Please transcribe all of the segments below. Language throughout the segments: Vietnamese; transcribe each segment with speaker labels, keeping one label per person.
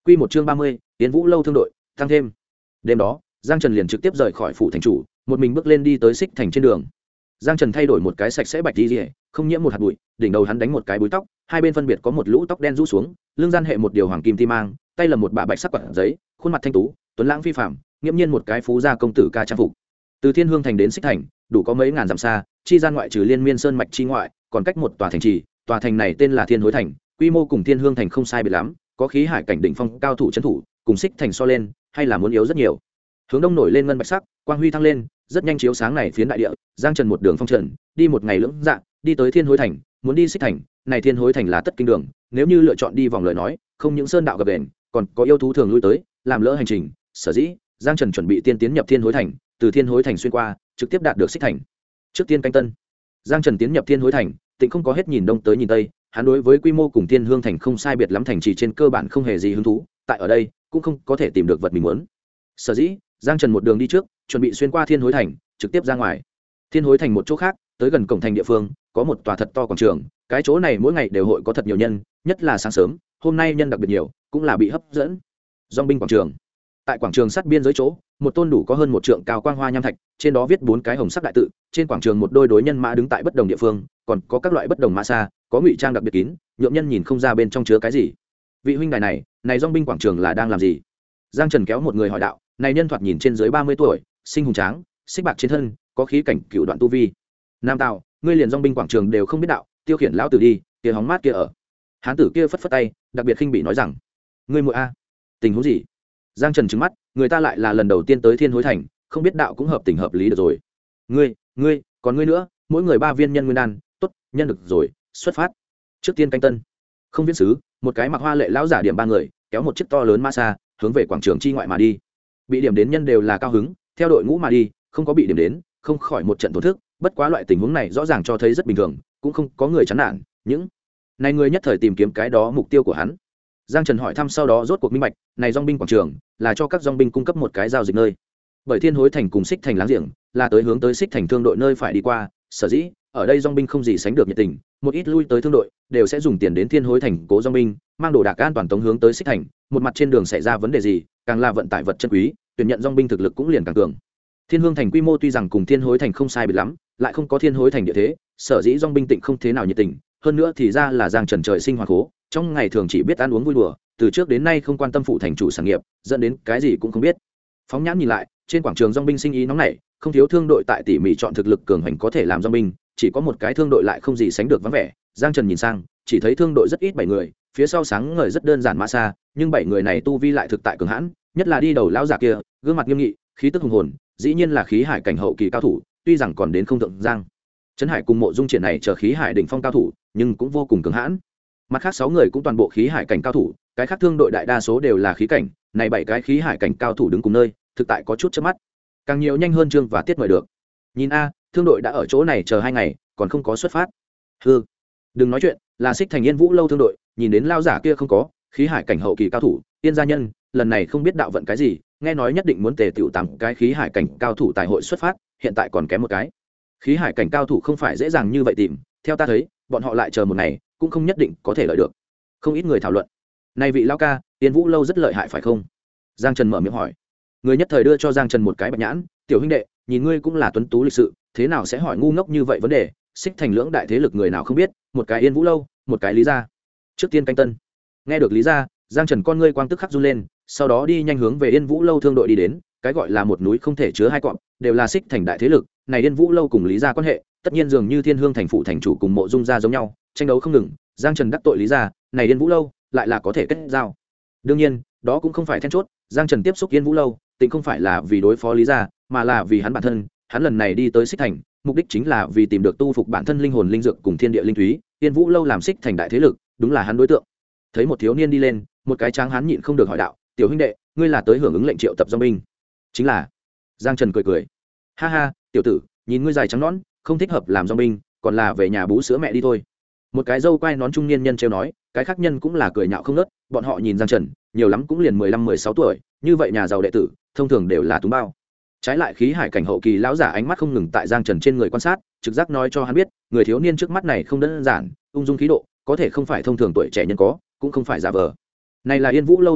Speaker 1: Quy một chương 30, Yến Vũ lâu thương đội, tăng thêm. Đêm đó, Giang Trần liền trực tiếp rời khỏi phủ thành chủ, một mình bước lên đi tới Xích Thành trên đường. Giang Trần thay đổi một cái sạch sẽ bạch y, không nhiễm một hạt bụi, đỉnh đầu hắn đánh một cái búi tóc, hai bên phân biệt có một lũ tóc đen rũ xuống, lưng gian hệ một điều hoàng kim ti mang, tay lầm một bả bạch sắc quạt giấy, khuôn mặt thanh tú, tuấn lãng phi phàm, nghiễm nhiên một cái phú gia công tử ca trang phục. Từ Thiên Hương thành đến Xích Thành, đủ có mấy ngàn dặm xa, chi gian ngoại trừ Liên Miên Sơn mạch chi ngoại, còn cách một tòa thành trì, tòa thành này tên là Thiên Hối thành, quy mô cùng Thiên Hương thành không sai biệt lắm, có khí hải cảnh đỉnh phong cao thủ trấn thủ, cùng Xích Thành so lên, hay là muốn yếu rất nhiều. Hướng đông nổi lên ngân bạch sắc, quang huy thăng lên, rất nhanh chiếu sáng này phiến đại địa. Giang Trần một đường phong trần, đi một ngày lưỡng dạ, đi tới Thiên Hối thành, muốn đi Xích Thành, này Thiên Hối thành là tất kinh đường, nếu như lựa chọn đi vòng lời nói, không những sơn đạo gặp bền, còn có yêu thú thường lui tới, làm lỡ hành trình. Sở dĩ, Giang Trần chuẩn bị tiên tiến nhập Thiên Hối thành, từ Thiên Hối thành xuyên qua, trực tiếp đạt được Xích Thành. Trước tiên canh tân, Giang Trần tiến nhập Thiên Hối thành, tịnh không có hết nhìn đông tới nhìn tây, hắn đối với quy mô cùng Thiên Hương thành không sai biệt lắm thành trì trên cơ bản không hề gì hứng thú, tại ở đây cũng không có thể tìm được vật mình muốn. Sở dĩ, Giang Trần một đường đi trước, chuẩn bị xuyên qua Thiên Hối thành, trực tiếp ra ngoài. Thiên Hối thành một chỗ khác, tới gần cổng thành địa phương, có một tòa thật to quảng trường, cái chỗ này mỗi ngày đều hội có thật nhiều nhân, nhất là sáng sớm, hôm nay nhân đặc biệt nhiều, cũng là bị hấp dẫn. Dòng binh quảng trường. Tại quảng trường sát biên giới chỗ, một tôn đủ có hơn một trượng cao quang hoa nham thạch, trên đó viết 4 cái hồng sắc đại tự, trên quảng trường một đôi đối nhân mã đứng tại bất đồng địa phương, còn có các loại bất đồng mã xa, có ngụy trang đặc biệt kín, nhượng nhân nhìn không ra bên trong chứa cái gì. Vị huynh đài này dòng binh quảng trường là đang làm gì? Giang Trần kéo một người hỏi đạo, này nhân thoạt nhìn trên dưới 30 tuổi, sinh hùng tráng, xích bạc trên thân, có khí cảnh cựu đoạn tu vi. Nam Tạo, ngươi liền dòng binh quảng trường đều không biết đạo, tiêu khiển lão tử đi, kia hóng mát kia ở. Hán tử kia phất phất tay, đặc biệt khinh bị nói rằng, ngươi muội a, tình huống gì? Giang Trần trừng mắt, người ta lại là lần đầu tiên tới Thiên Hối thành, không biết đạo cũng hợp tình hợp lý được rồi. Ngươi, còn ngươi nữa, mỗi người 3 viên nhân nguyên đan, tốt, nhân được rồi, xuất phát. Trước tiên canh tân. Không viễn sứ, một cái mặc hoa lệ lão giả điểm 3 người, kéo một chiếc to lớn ma xa, hướng về quảng trường chi ngoại mà đi. Bị điểm đến nhân đều là cao hứng, theo đội ngũ mà đi, không có bị điểm đến, không khỏi một trận tổn thức, bất quá loại tình huống này rõ ràng cho thấy rất bình thường, cũng không có người chán nản, những này người nhất thời tìm kiếm cái đó mục tiêu của hắn. Giang Trần hỏi thăm sau đó rốt cuộc minh bạch, này dòng binh quảng trường là cho các dòng binh cung cấp một cái giao dịch nơi. Bởi Thiên Hối thành cùng Xích Thành láng giềng, là tới hướng tới Xích Thành thương đội nơi phải đi qua, sở dĩ ở đây dòng binh không gì sánh được nhiệt tình, một ít lui tới thương đội đều sẽ dùng tiền đến Thiên Hối thành cố dòng binh, mang đồ đạc an toàn tống hướng tới Xích Thành, một mặt trên đường xảy ra vấn đề gì, càng là vận tải vật chân quý, tuyển nhận dòng binh thực lực cũng liền càng cường. Thiên Hương thành quy mô tuy rằng cùng Thiên Hối thành không sai biệt lắm, lại không có Thiên Hối thành địa thế, sở dĩ dòng binh tịnh không thế nào nhiệt tình, hơn nữa thì ra là Giang Trần trời sinh hoạt cố, trong ngày thường chỉ biết ăn uống vui đùa, từ trước đến nay không quan tâm phụ thành chủ sản nghiệp, dẫn đến cái gì cũng không biết. Phóng nhãn nhìn lại, trên quảng trường dòng binh sinh ý nóng nảy, không thiếu thương đội tại tỉ mỉ chọn thực lực cường hành có thể làm dòng binh, chỉ có một cái thương đội lại không gì sánh được vắng vẻ. Giang Trần nhìn sang, chỉ thấy thương đội rất ít 7 người, phía sau sáng ngời rất đơn giản mã xa, nhưng 7 người này tu vi lại thực tại cường hãn, nhất là đi đầu lão giả kia, gương mặt nghiêm nghị, khí tức hùng hồn, dĩ nhiên là khí hải cảnh hậu kỳ cao thủ, tuy rằng còn đến không thượng Giang Trấn Hải cùng Mộ Dung Triển này chờ khí hải đỉnh phong cao thủ, nhưng cũng vô cùng cường hãn. Mặt khác 6 người cũng toàn bộ khí hải cảnh cao thủ, cái khác thương đội đại đa số đều là khí cảnh, này 7 cái khí hải cảnh cao thủ đứng cùng nơi, thực tại có chút chớp mắt. Càng nhiều nhanh hơn Trương và Tiết mời được. Nhìn a, thương đội đã ở chỗ này chờ 2 ngày, còn không có xuất phát. Hừ, đừng nói chuyện, là Xích Thành Yên Vũ lâu thương đội, nhìn đến lao giả kia không có, khí hải cảnh hậu kỳ cao thủ, Tiên gia nhân, lần này không biết đạo vận cái gì, nghe nói nhất định muốn tề tiểu 8 cái khí hải cảnh cao thủ tại hội xuất phát, hiện tại còn kém một cái. Khí hải cảnh cao thủ không phải dễ dàng như vậy tìm, theo ta thấy, bọn họ lại chờ một ngày, cũng không nhất định có thể lợi được. Không ít người thảo luận. Này vị lão ca, Tiên Vũ lâu rất lợi hại phải không? Giang Trần mở miệng hỏi. Người nhất thời đưa cho Giang Trần một cái bạch nhãn, tiểu huynh đệ, nhìn ngươi cũng là tuấn tú lịch sự, thế nào sẽ hỏi ngu ngốc như vậy vấn đề? Xích Thành lưỡng đại thế lực người nào không biết, một cái Yên Vũ lâu, một cái Lý gia. Trước tiên canh tân. Nghe được Lý gia, Giang Trần con ngươi quang tức khắc run lên, sau đó đi nhanh hướng về Yên Vũ lâu thương đội đi đến, cái gọi là một núi không thể chứa hai cọp, đều là Xích Thành đại thế lực, này Yên Vũ lâu cùng Lý gia quan hệ, tất nhiên dường như Thiên Hương thành phụ thành chủ cùng Mộ Dung gia giống nhau, tranh đấu không ngừng. Giang Trần đắc tội Lý gia, này Yên Vũ lâu lại là có thể kết giao. Đương nhiên, đó cũng không phải then chốt, Giang Trần tiếp xúc Yên Vũ lâu, tính không phải là vì đối phó Lý gia, mà là vì hắn bản thân, hắn lần này đi tới Xích Thành, mục đích chính là vì tìm được tu phục bản thân linh hồn linh dược cùng thiên địa linh thúy. Yên Vũ lâu làm Xích Thành đại thế lực, đúng là hắn đối tượng. Thấy một thiếu niên đi lên, một cái tráng hán nhịn không được hỏi đạo, tiểu huynh đệ, ngươi là tới hưởng ứng lệnh triệu tập dòng binh? Chính là. Giang Trần cười cười, ha ha, tiểu tử, nhìn ngươi dài trắng nõn, không thích hợp làm dòng binh, còn là về nhà bú sữa mẹ đi thôi. Một cái dâu quai nón trung niên nhân trêu nói, cái khác nhân cũng là cười nhạo không ngớt, bọn họ nhìn Giang Trần, nhiều lắm cũng liền 15-16 tuổi, như vậy nhà giàu đệ tử, thông thường đều là túng bao. Trái lại khí hải cảnh hậu kỳ lão giả ánh mắt không ngừng tại Giang Trần trên người quan sát, trực giác nói cho hắn biết, người thiếu niên trước mắt này không đơn giản, ung dung khí độ, có thể không phải thông thường tuổi trẻ nhân có, cũng không phải giả vờ. Này là Yên Vũ lâu thương đội,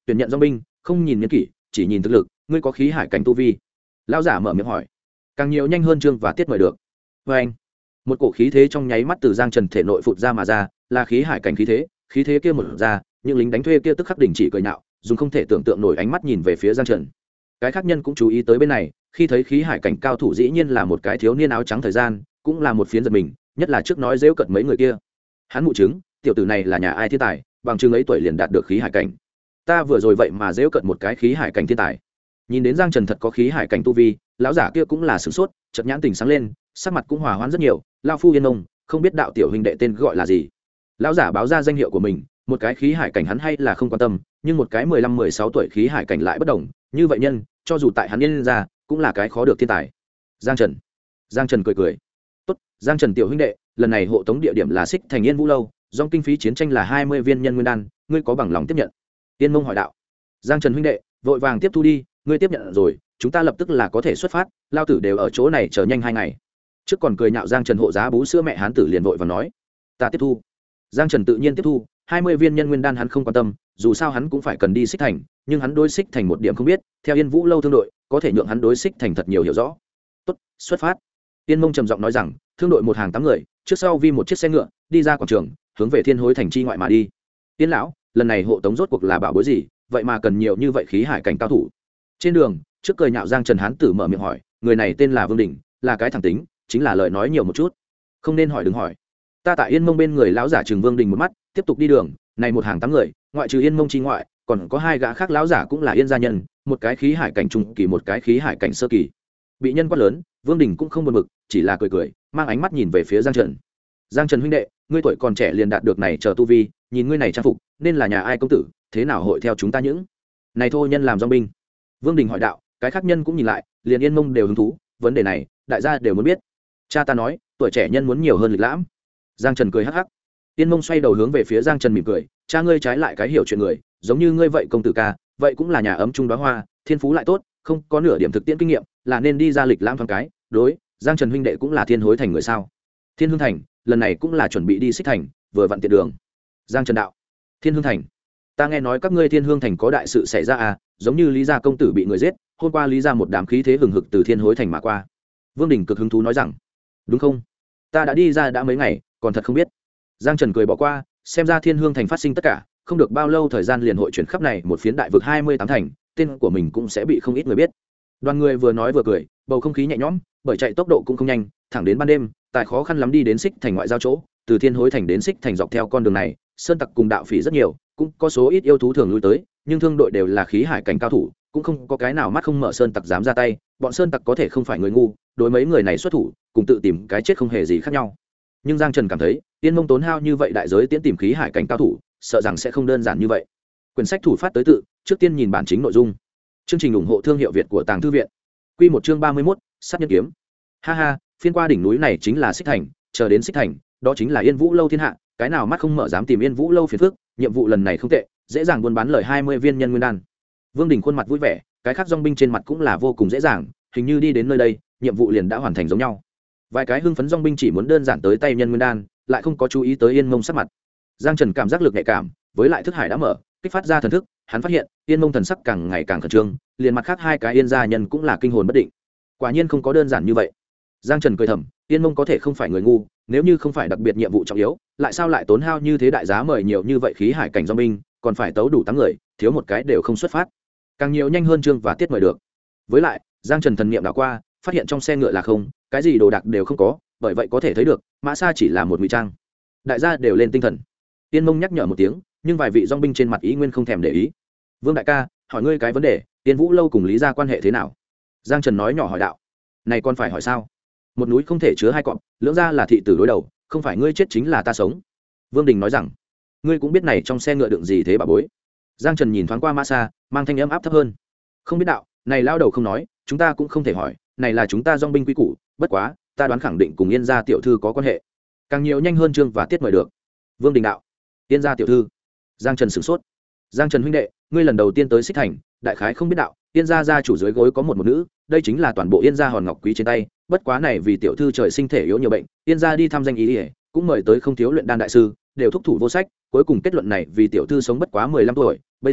Speaker 1: tuyển nhận dong binh không nhìn niên kỷ chỉ nhìn thực lực, ngươi có khí hải cảnh tu vi? Lão giả mở miệng hỏi. Càng nhiều nhanh hơn chương và tiết mời được. Vê anh, một cổ khí thế trong nháy mắt từ Giang Trần thể nội phụt ra mà ra, là khí hải cảnh khí thế kia một ra, những lính đánh thuê kia tức khắc đình chỉ cười nhạo, dùng không thể tưởng tượng nổi ánh mắt nhìn về phía Giang Trần. Cái khác nhân cũng chú ý tới bên này, khi thấy khí hải cảnh cao thủ dĩ nhiên là một cái thiếu niên áo trắng thời gian, cũng là một phiến giật mình, nhất là trước nói giễu cợt mấy người kia. Hắn mụ chứng, tiểu tử này là nhà ai thiên tài, bằng chứng ấy tuổi liền đạt được khí hải cảnh. Ta vừa rồi vậy mà giễu cợt một cái khí hải cảnh thiên tài. Nhìn đến Giang Trần thật có khí hải cảnh tu vi, lão giả kia cũng là sửng sốt, chợt nhãn tình sáng lên, sắc mặt cũng hòa hoãn rất nhiều. Lão phu yên ông, không biết đạo tiểu huynh đệ tên gọi là gì? Lão giả báo ra danh hiệu của mình, một cái khí hải cảnh hắn hay là không quan tâm, nhưng một cái 15-16 tuổi khí hải cảnh lại bất đồng, như vậy nhân, cho dù tại hắn yên ra, cũng là cái khó được thiên tài. Giang Trần. Giang Trần cười cười. Tốt, Giang Trần tiểu huynh đệ, lần này hộ tống địa điểm là Xích Thành Yên Vũ lâu, dòng kinh phí chiến tranh là 20 viên nhân nguyên đan, ngươi có bằng lòng tiếp nhận? Tiên Mông hỏi đạo. Giang Trần huynh đệ, vội vàng tiếp thu đi, ngươi tiếp nhận rồi, chúng ta lập tức là có thể xuất phát, lao tử đều ở chỗ này chờ nhanh 2 ngày. Trước còn cười nhạo Giang Trần hộ giá bú sữa mẹ hán tử liền vội và nói, ta tiếp thu. Giang Trần tự nhiên tiếp thu, 20 viên nhân nguyên đan hắn không quan tâm, dù sao hắn cũng phải cần đi Xích Thành, nhưng hắn đối Xích Thành một điểm không biết, theo Yên Vũ lâu thương đội, có thể nhượng hắn đối Xích Thành thật nhiều hiểu rõ. Tốt, xuất phát. Tiên Mông trầm giọng nói rằng, thương đội một hàng 8 người, trước sau vi một chiếc xe ngựa, đi ra quảng trường, hướng về Thiên Hối thành chi ngoại mà đi. Tiên lão, lần này hộ tống rốt cuộc là bảo bối gì, vậy mà cần nhiều như vậy khí hải cảnh cao thủ? Trên đường, trước cười nhạo Giang Trần hán tử mở miệng hỏi, người này tên là Vương Đình, là cái thẳng tính, chính là lời nói nhiều một chút. Không nên hỏi đừng hỏi. Ta tại Yên Mông bên người lão giả Trừng Vương Đình một mắt, tiếp tục đi đường, này một hàng 8 người, ngoại trừ Yên Mông chi ngoại, còn có 2 gã khác lão giả cũng là Yên gia nhân, một cái khí hải cảnh trung kỳ, một cái khí hải cảnh sơ kỳ. Bị nhân quát lớn, Vương Đình cũng không buồn bực, chỉ là cười cười, mang ánh mắt nhìn về phía Giang Trần. Giang Trần huynh đệ, ngươi tuổi còn trẻ liền đạt được này chờ tu vi, nhìn ngươi này trang phục, nên là nhà ai công tử, thế nào hội theo chúng ta những này thô nhân làm dòng binh? Vương Đình hỏi đạo, cái khác nhân cũng nhìn lại, liền Yên Mông đều hứng thú, vấn đề này, đại gia đều muốn biết. Cha ta nói, tuổi trẻ nhân muốn nhiều hơn lịch lãm. Giang Trần cười hắc hắc. Yên Mông xoay đầu hướng về phía Giang Trần mỉm cười, cha ngươi trái lại cái hiểu chuyện người, giống như ngươi vậy công tử ca, vậy cũng là nhà ấm trung đóa hoa, thiên phú lại tốt, không có nửa điểm thực tiễn kinh nghiệm, là nên đi ra lịch lãm thoáng cái. Đối, Giang Trần huynh đệ cũng là Thiên Hối thành người sao? Thiên Hương thành, lần này cũng là chuẩn bị đi Xích Thành, vừa vặn tiện đường. Giang Trần đạo, Thiên Hương thành, ta nghe nói các ngươi Thiên Hương thành có đại sự xảy ra à, giống như Lý gia công tử bị người giết, hôm qua Lý gia một đám khí thế hừng hực từ Thiên Hối thành mà qua. Vương Đình cực hứng thú nói rằng, đúng không? Ta đã đi ra đã mấy ngày, còn thật không biết. Giang Trần cười bỏ qua, xem ra Thiên Hương thành phát sinh tất cả, không được bao lâu thời gian liền hội chuyển khắp này một phiến đại vực 28 thành, tên của mình cũng sẽ bị không ít người biết. Đoàn người vừa nói vừa cười, bầu không khí nhẹ nhõm, bởi chạy tốc độ cũng không nhanh, thẳng đến ban đêm, tại khó khăn lắm đi đến Xích Thành ngoại giao chỗ, từ Thiên Hối thành đến Xích Thành dọc theo con đường này, sơn tặc cùng đạo phỉ rất nhiều, cũng có số ít yêu thú thường lui tới, nhưng thương đội đều là khí hải cảnh cao thủ, cũng không có cái nào mắt không mở sơn tặc dám ra tay, bọn sơn tặc có thể không phải người ngu, đối mấy người này xuất thủ, cùng tự tìm cái chết không hề gì khác nhau. Nhưng Giang Trần cảm thấy, Yên Mông tốn hao như vậy đại giới tiến tìm khí hải cảnh cao thủ, sợ rằng sẽ không đơn giản như vậy. Quyển sách thủ phát tới tự, trước tiên nhìn bản chính nội dung. Chương trình ủng hộ thương hiệu Việt của Tàng Thư viện. Quy một chương 31, sát nhân kiếm. Ha ha, phiên qua đỉnh núi này chính là Xích Thành, chờ đến Xích Thành, đó chính là Yên Vũ lâu thiên hạ, cái nào mắt không mở dám tìm Yên Vũ lâu phiền phức, nhiệm vụ lần này không tệ, dễ dàng buôn bán lời 20 viên nhân nguyên đan. Vương Đình khuôn mặt vui vẻ, cái khác dòng binh trên mặt cũng là vô cùng dễ dàng, hình như đi đến nơi đây, nhiệm vụ liền đã hoàn thành giống nhau. Vài cái hưng phấn dòng binh chỉ muốn đơn giản tới tay nhân nguyên đan, lại không có chú ý tới Yên Mông sắc mặt. Giang Trần cảm giác lực nhạy cảm, với lại thức hải đã mở, kích phát ra thần thức, hắn phát hiện Yên Mông thần sắc càng ngày càng khẩn trương, liền mặt khác 2 cái Yên gia nhân cũng là kinh hồn bất định. Quả nhiên không có đơn giản như vậy. Giang Trần cười thầm, Yên Mông có thể không phải người ngu, nếu như không phải đặc biệt nhiệm vụ trọng yếu, lại sao lại tốn hao như thế đại giá mời nhiều như vậy khí hải cảnh dòng binh, còn phải tấu đủ 8 người, thiếu một cái đều không xuất phát. Càng nhiều nhanh hơn chương và tiết mời được. Với lại, Giang Trần thần niệm đảo qua, phát hiện trong xe ngựa là không, cái gì đồ đạc đều không có, bởi vậy có thể thấy được, Mã Sa chỉ là một ngụy trang. Đại gia đều lên tinh thần. Yên Mông nhắc nhở một tiếng, nhưng vài vị dòng binh trên mặt ý nguyên không thèm để ý. Vương đại ca, hỏi ngươi cái vấn đề, Yên Vũ lâu cùng Lý gia quan hệ thế nào? Giang Trần nói nhỏ hỏi đạo. Này còn phải hỏi sao? Một núi không thể chứa 2 cọp, lưỡng gia là thị tử đối đầu, không phải ngươi chết chính là ta sống. Vương Đình nói rằng, ngươi cũng biết này trong xe ngựa đựng gì thế bà bối. Giang Trần nhìn thoáng qua Mã Sa, mang thanh âm áp thấp hơn. Không biết đạo, này lao đầu không nói, chúng ta cũng không thể hỏi, này là chúng ta dòng binh quy củ, bất quá, ta đoán khẳng định cùng Yên gia tiểu thư có quan hệ. Càng nhiều nhanh hơn chương và tiết mời được. Vương Đình đạo, Yên gia tiểu thư. Giang Trần sửng sốt. Giang Trần huynh đệ, ngươi lần đầu tiên tới Xích Thành, đại khái không biết đạo, Yên gia gia chủ dưới gối có một nữ, đây chính là toàn bộ Yên gia hòn ngọc quý trên tay, bất quá này vì tiểu thư trời sinh thể yếu nhiều bệnh, Yên gia đi thăm danh ý ỉa, cũng mời tới không thiếu luyện đan đại sư, đều thúc thủ vô sách, cuối cùng kết luận này vì tiểu thư sống bất quá 15 tuổi, bây giờ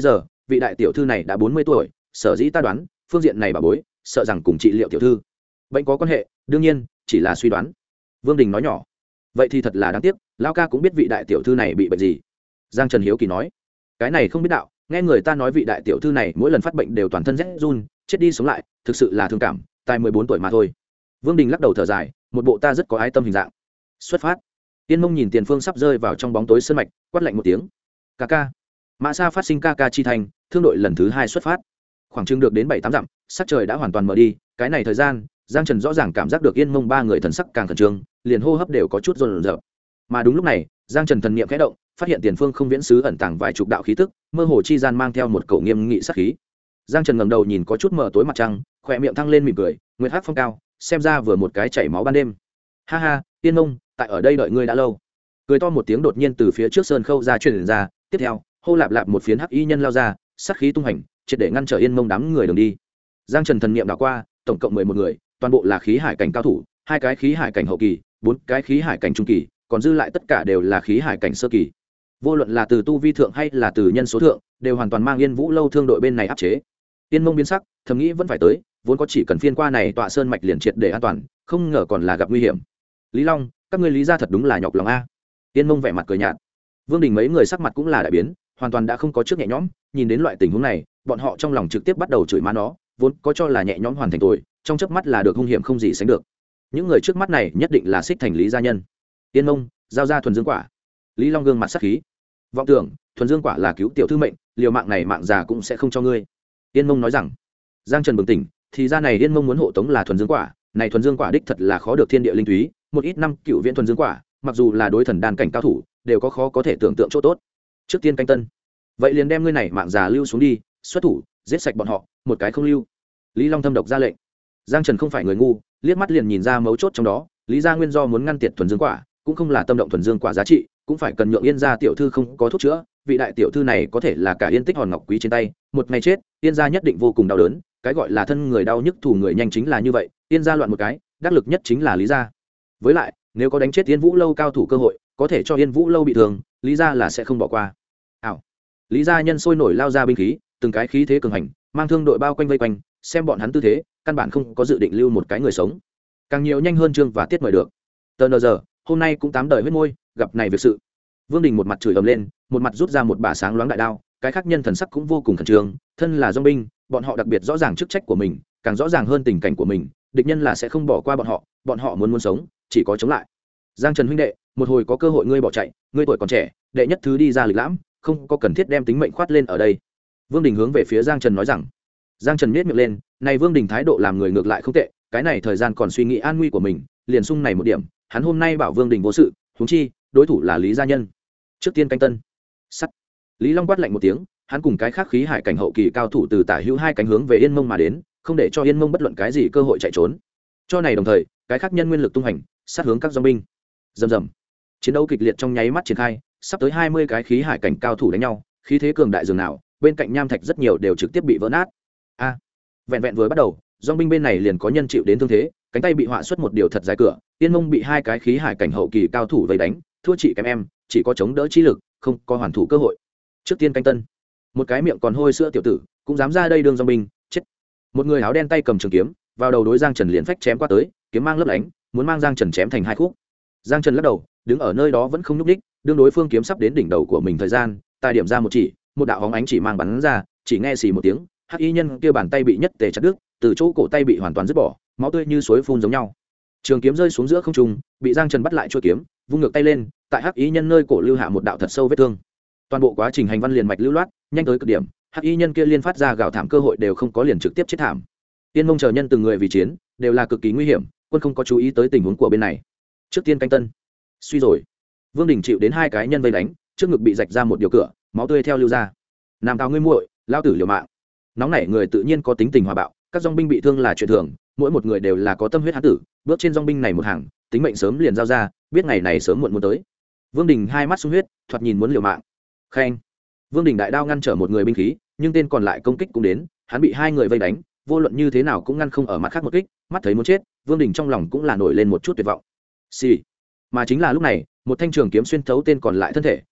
Speaker 1: vị đại tiểu thư này đã 40 tuổi, sở dĩ ta đoán phương diện này bà bối sợ rằng cùng trị liệu tiểu thư bệnh có quan hệ, đương nhiên chỉ là suy đoán. Vương Đình nói nhỏ. Vậy thì thật là đáng tiếc, lão ca cũng biết vị đại tiểu thư này bị bệnh gì. Giang Trần hiếu kỳ nói. Cái này không biết đạo, nghe người ta nói vị đại tiểu thư này mỗi lần phát bệnh đều toàn thân rét run, chết đi sống lại, thực sự là thương cảm, tài 14 tuổi mà thôi. Vương Đình lắc đầu thở dài, một bộ ta rất có ái tâm hình dạng. Xuất phát. Tiên Mông nhìn Tiền Phương sắp rơi vào trong bóng tối sơn mạch, quát lạnh một tiếng. Ca ca. Mã Sa phát sinh ca ca chi thành, thương đội lần thứ 2 xuất phát. Khoảng chừng được đến 7-8 dặm, sắc trời đã hoàn toàn mờ đi, cái này thời gian, Giang Trần rõ ràng cảm giác được Yên Mông ba người thần sắc càng khẩn trương, liền hô hấp đều có chút run rợn. Mà đúng lúc này, Giang Trần thần niệm khẽ động, phát hiện Tiền Phương không viễn sứ ẩn tàng vài chục đạo khí tức, mơ hồ chi gian mang theo một cổ nghiêm nghị sát khí. Giang Trần ngẩng đầu nhìn có chút mờ tối mặt trăng, khóe miệng thăng lên mỉm cười, nguyệt hắc phong cao, xem ra vừa một cái chảy máu ban đêm. Ha ha, Tiên Mông, tại ở đây đợi ngươi đã lâu. Cười to một tiếng đột nhiên từ phía trước sơn khâu ra truyền ra, tiếp theo, hô lạp lạp một phiến hắc y nhân lao ra, sát khí tung hành, triệt để ngăn trở Yên Mông đám người đường đi. Giang Trần thần niệm đảo qua, tổng cộng 11 người, toàn bộ là khí hải cảnh cao thủ, 2 cái khí hải cảnh hậu kỳ, 4 cái khí hải cảnh trung kỳ, còn dư lại tất cả đều là khí hải cảnh sơ kỳ. Vô luận là từ tu vi thượng hay là từ nhân số thượng, đều hoàn toàn mang Yên Vũ lâu thương đội bên này áp chế. Yên Mông biến sắc, thầm nghĩ vẫn phải tới, vốn có chỉ cần phiên qua này tọa sơn mạch liền triệt để an toàn, không ngờ còn là gặp nguy hiểm. Lý Long, các ngươi Lý gia thật đúng là nhọc lòng a. Yên Mông vẻ mặt cười nhạt. Vương Đình mấy người sắc mặt cũng là đại biến, hoàn toàn đã không có trước nhẹ nhõm, nhìn đến loại tình huống này, bọn họ trong lòng trực tiếp bắt đầu chửi má nó, vốn có cho là nhẹ nhõm hoàn thành tội, trong chớp mắt là được hung hiểm không gì sánh được. Những người trước mắt này nhất định là xích thành Lý gia nhân. Yên Mông, giao ra thuần dương quả. Lý Long gương mặt sắc khí. Vọng tưởng, thuần dương quả là cứu tiểu thư mệnh, liều mạng này mạng già cũng sẽ không cho ngươi. Yên Mông nói rằng. Giang Trần bừng tỉnh, thì ra này Yên Mông muốn hộ tống là thuần dương quả, này thuần dương quả đích thật là khó được thiên địa linh túy, một ít năm cựu viễn thuần dương quả, mặc dù là đối thần đan cảnh cao thủ, đều có khó có thể tưởng tượng chỗ tốt. Trước tiên canh tân, vậy liền đem ngươi này mạng già lưu xuống đi, xuất thủ, giết sạch bọn họ, một cái không lưu. Lý Long thâm độc ra lệnh. Giang Trần không phải người ngu, liếc mắt liền nhìn ra mấu chốt trong đó, Lý gia nguyên do muốn ngăn tiệt thuần dương quả, cũng không là tâm động thuần dương quả giá trị, cũng phải cần nhượng Yên gia tiểu thư không có thuốc chữa, vị đại tiểu thư này có thể là cả Yên Tích hòn ngọc quý trên tay, một ngày chết, Yên gia nhất định vô cùng đau đớn, cái gọi là thân người đau nhức thủ người nhanh chính là như vậy, Yên gia loạn một cái, đắc lực nhất chính là Lý gia. Với lại, nếu có đánh chết Yên Vũ lâu cao thủ cơ hội, có thể cho Yên Vũ lâu bị thương, Lý gia là sẽ không bỏ qua. Ảo. Lý gia nhân sôi nổi lao ra binh khí, từng cái khí thế cường hành, mang thương đội bao quanh vây quanh, xem bọn hắn tư thế, căn bản không có dự định lưu một cái người sống. Càng nhiều nhanh hơn Trương và Tiết mời được. Tờ giờ, hôm nay cũng 8 đời huyết môi, gặp này việc sự. Vương Đình một mặt chửi ầm lên, một mặt rút ra một bả sáng loáng đại đao, cái khác nhân thần sắc cũng vô cùng khẩn trương, thân là dòng binh, bọn họ đặc biệt rõ ràng chức trách của mình, càng rõ ràng hơn tình cảnh của mình, địch nhân là sẽ không bỏ qua bọn họ muốn sống, chỉ có chống lại. Giang Trần huynh đệ, một hồi có cơ hội ngươi bỏ chạy, ngươi tuổi còn trẻ, đệ nhất thứ đi ra lịch lãm, không có cần thiết đem tính mệnh khoát lên ở đây. Vương Đình hướng về phía Giang Trần nói rằng. Giang Trần nhếch miệng lên, này Vương Đình thái độ làm người ngược lại không tệ, cái này thời gian còn suy nghĩ an nguy của mình, liền sung này một điểm, hắn hôm nay bảo Vương Đình vô sự, huống chi, đối thủ là Lý gia nhân. Trước tiên canh tân. Sắt. Lý Long quát lạnh một tiếng, hắn cùng cái khác khí hải cảnh hậu kỳ cao thủ từ tả hữu hai cánh hướng về Yên Mông mà đến, không để cho Yên Mông bất luận cái gì cơ hội chạy trốn. Cho này đồng thời, cái khác nhân nguyên lực tung hành, sát hướng các dòng binh. Rầm rầm. Chiến đấu kịch liệt trong nháy mắt triển khai, sắp tới 20 cái khí hải cảnh cao thủ đánh nhau, khí thế cường đại dường nào, bên cạnh nham thạch rất nhiều đều trực tiếp bị vỡ nát. A. Vẹn vẹn vừa bắt đầu, dòng binh bên này liền có nhân chịu đến thương thế, cánh tay bị họa xuất một điều thật dài cửa, Yên Mông bị 2 cái khí hải cảnh hậu kỳ cao thủ vây đánh, thua chị kém em, chỉ có chống đỡ chi lực, không có hoàn thủ cơ hội. Trước tiên canh tân, một cái miệng còn hôi sữa tiểu tử cũng dám ra đây đương dòng binh, chết. Một người áo đen tay cầm trường kiếm, vào đầu đối Giang Trần liền phách chém qua tới, kiếm mang lấp lánh, muốn mang Giang Trần chém thành 2 khúc. Giang Trần lắc đầu, đứng ở nơi đó vẫn không nhúc nhích, đương đối phương kiếm sắp đến đỉnh đầu của mình thời gian, tài điểm ra một chỉ, một đạo bóng ánh chỉ mang bắn ra, chỉ nghe xì một tiếng, hắc y nhân kia bàn tay bị nhất tề chặt đứt, từ chỗ cổ tay bị hoàn toàn dứt bỏ, máu tươi như suối phun giống nhau. Trường kiếm rơi xuống giữa không trung, bị Giang Trần bắt lại chuôi kiếm, vung ngược tay lên, tại hắc y nhân nơi cổ lưu hạ một đạo thật sâu vết thương. Toàn bộ quá trình hành văn liền mạch lưu loát, nhanh tới cực điểm, hắc y nhân kia liên phát ra gào thảm cơ hội đều không có, liền trực tiếp chết thảm. Tiên Mông chờ nhân từng người vì chiến, đều là cực kỳ nguy hiểm, quân không có chú ý tới tình huống của bên này. Trước tiên canh tân. Suy rồi. Vương Đình chịu đến 2 cái nhân vây đánh, trước ngực bị rạch ra một điều cửa, máu tươi theo lưu ra. Nam Tào ngươi muội, lao tử liều mạng. Nóng nảy người tự nhiên có tính tình hòa bạo, các dòng binh bị thương là chuyện thường, mỗi một người đều là có tâm huyết hán tử, bước trên dòng binh này một hàng, tính mệnh sớm liền giao ra, biết ngày này sớm muộn muốn tới. Vương Đình 2 mắt sung huyết, thoạt nhìn muốn liều mạng. Khen. Vương Đình đại đao ngăn trở một người binh khí, nhưng tên còn lại công kích cũng đến, hắn bị 2 người vây đánh, vô luận như thế nào cũng ngăn không ở mặt khác một kích, mắt thấy muốn chết, Vương Đình trong lòng cũng là nổi lên một chút tuyệt vọng. Xì. Mà chính là lúc này, một thanh trường kiếm xuyên thấu tên còn lại thân thể,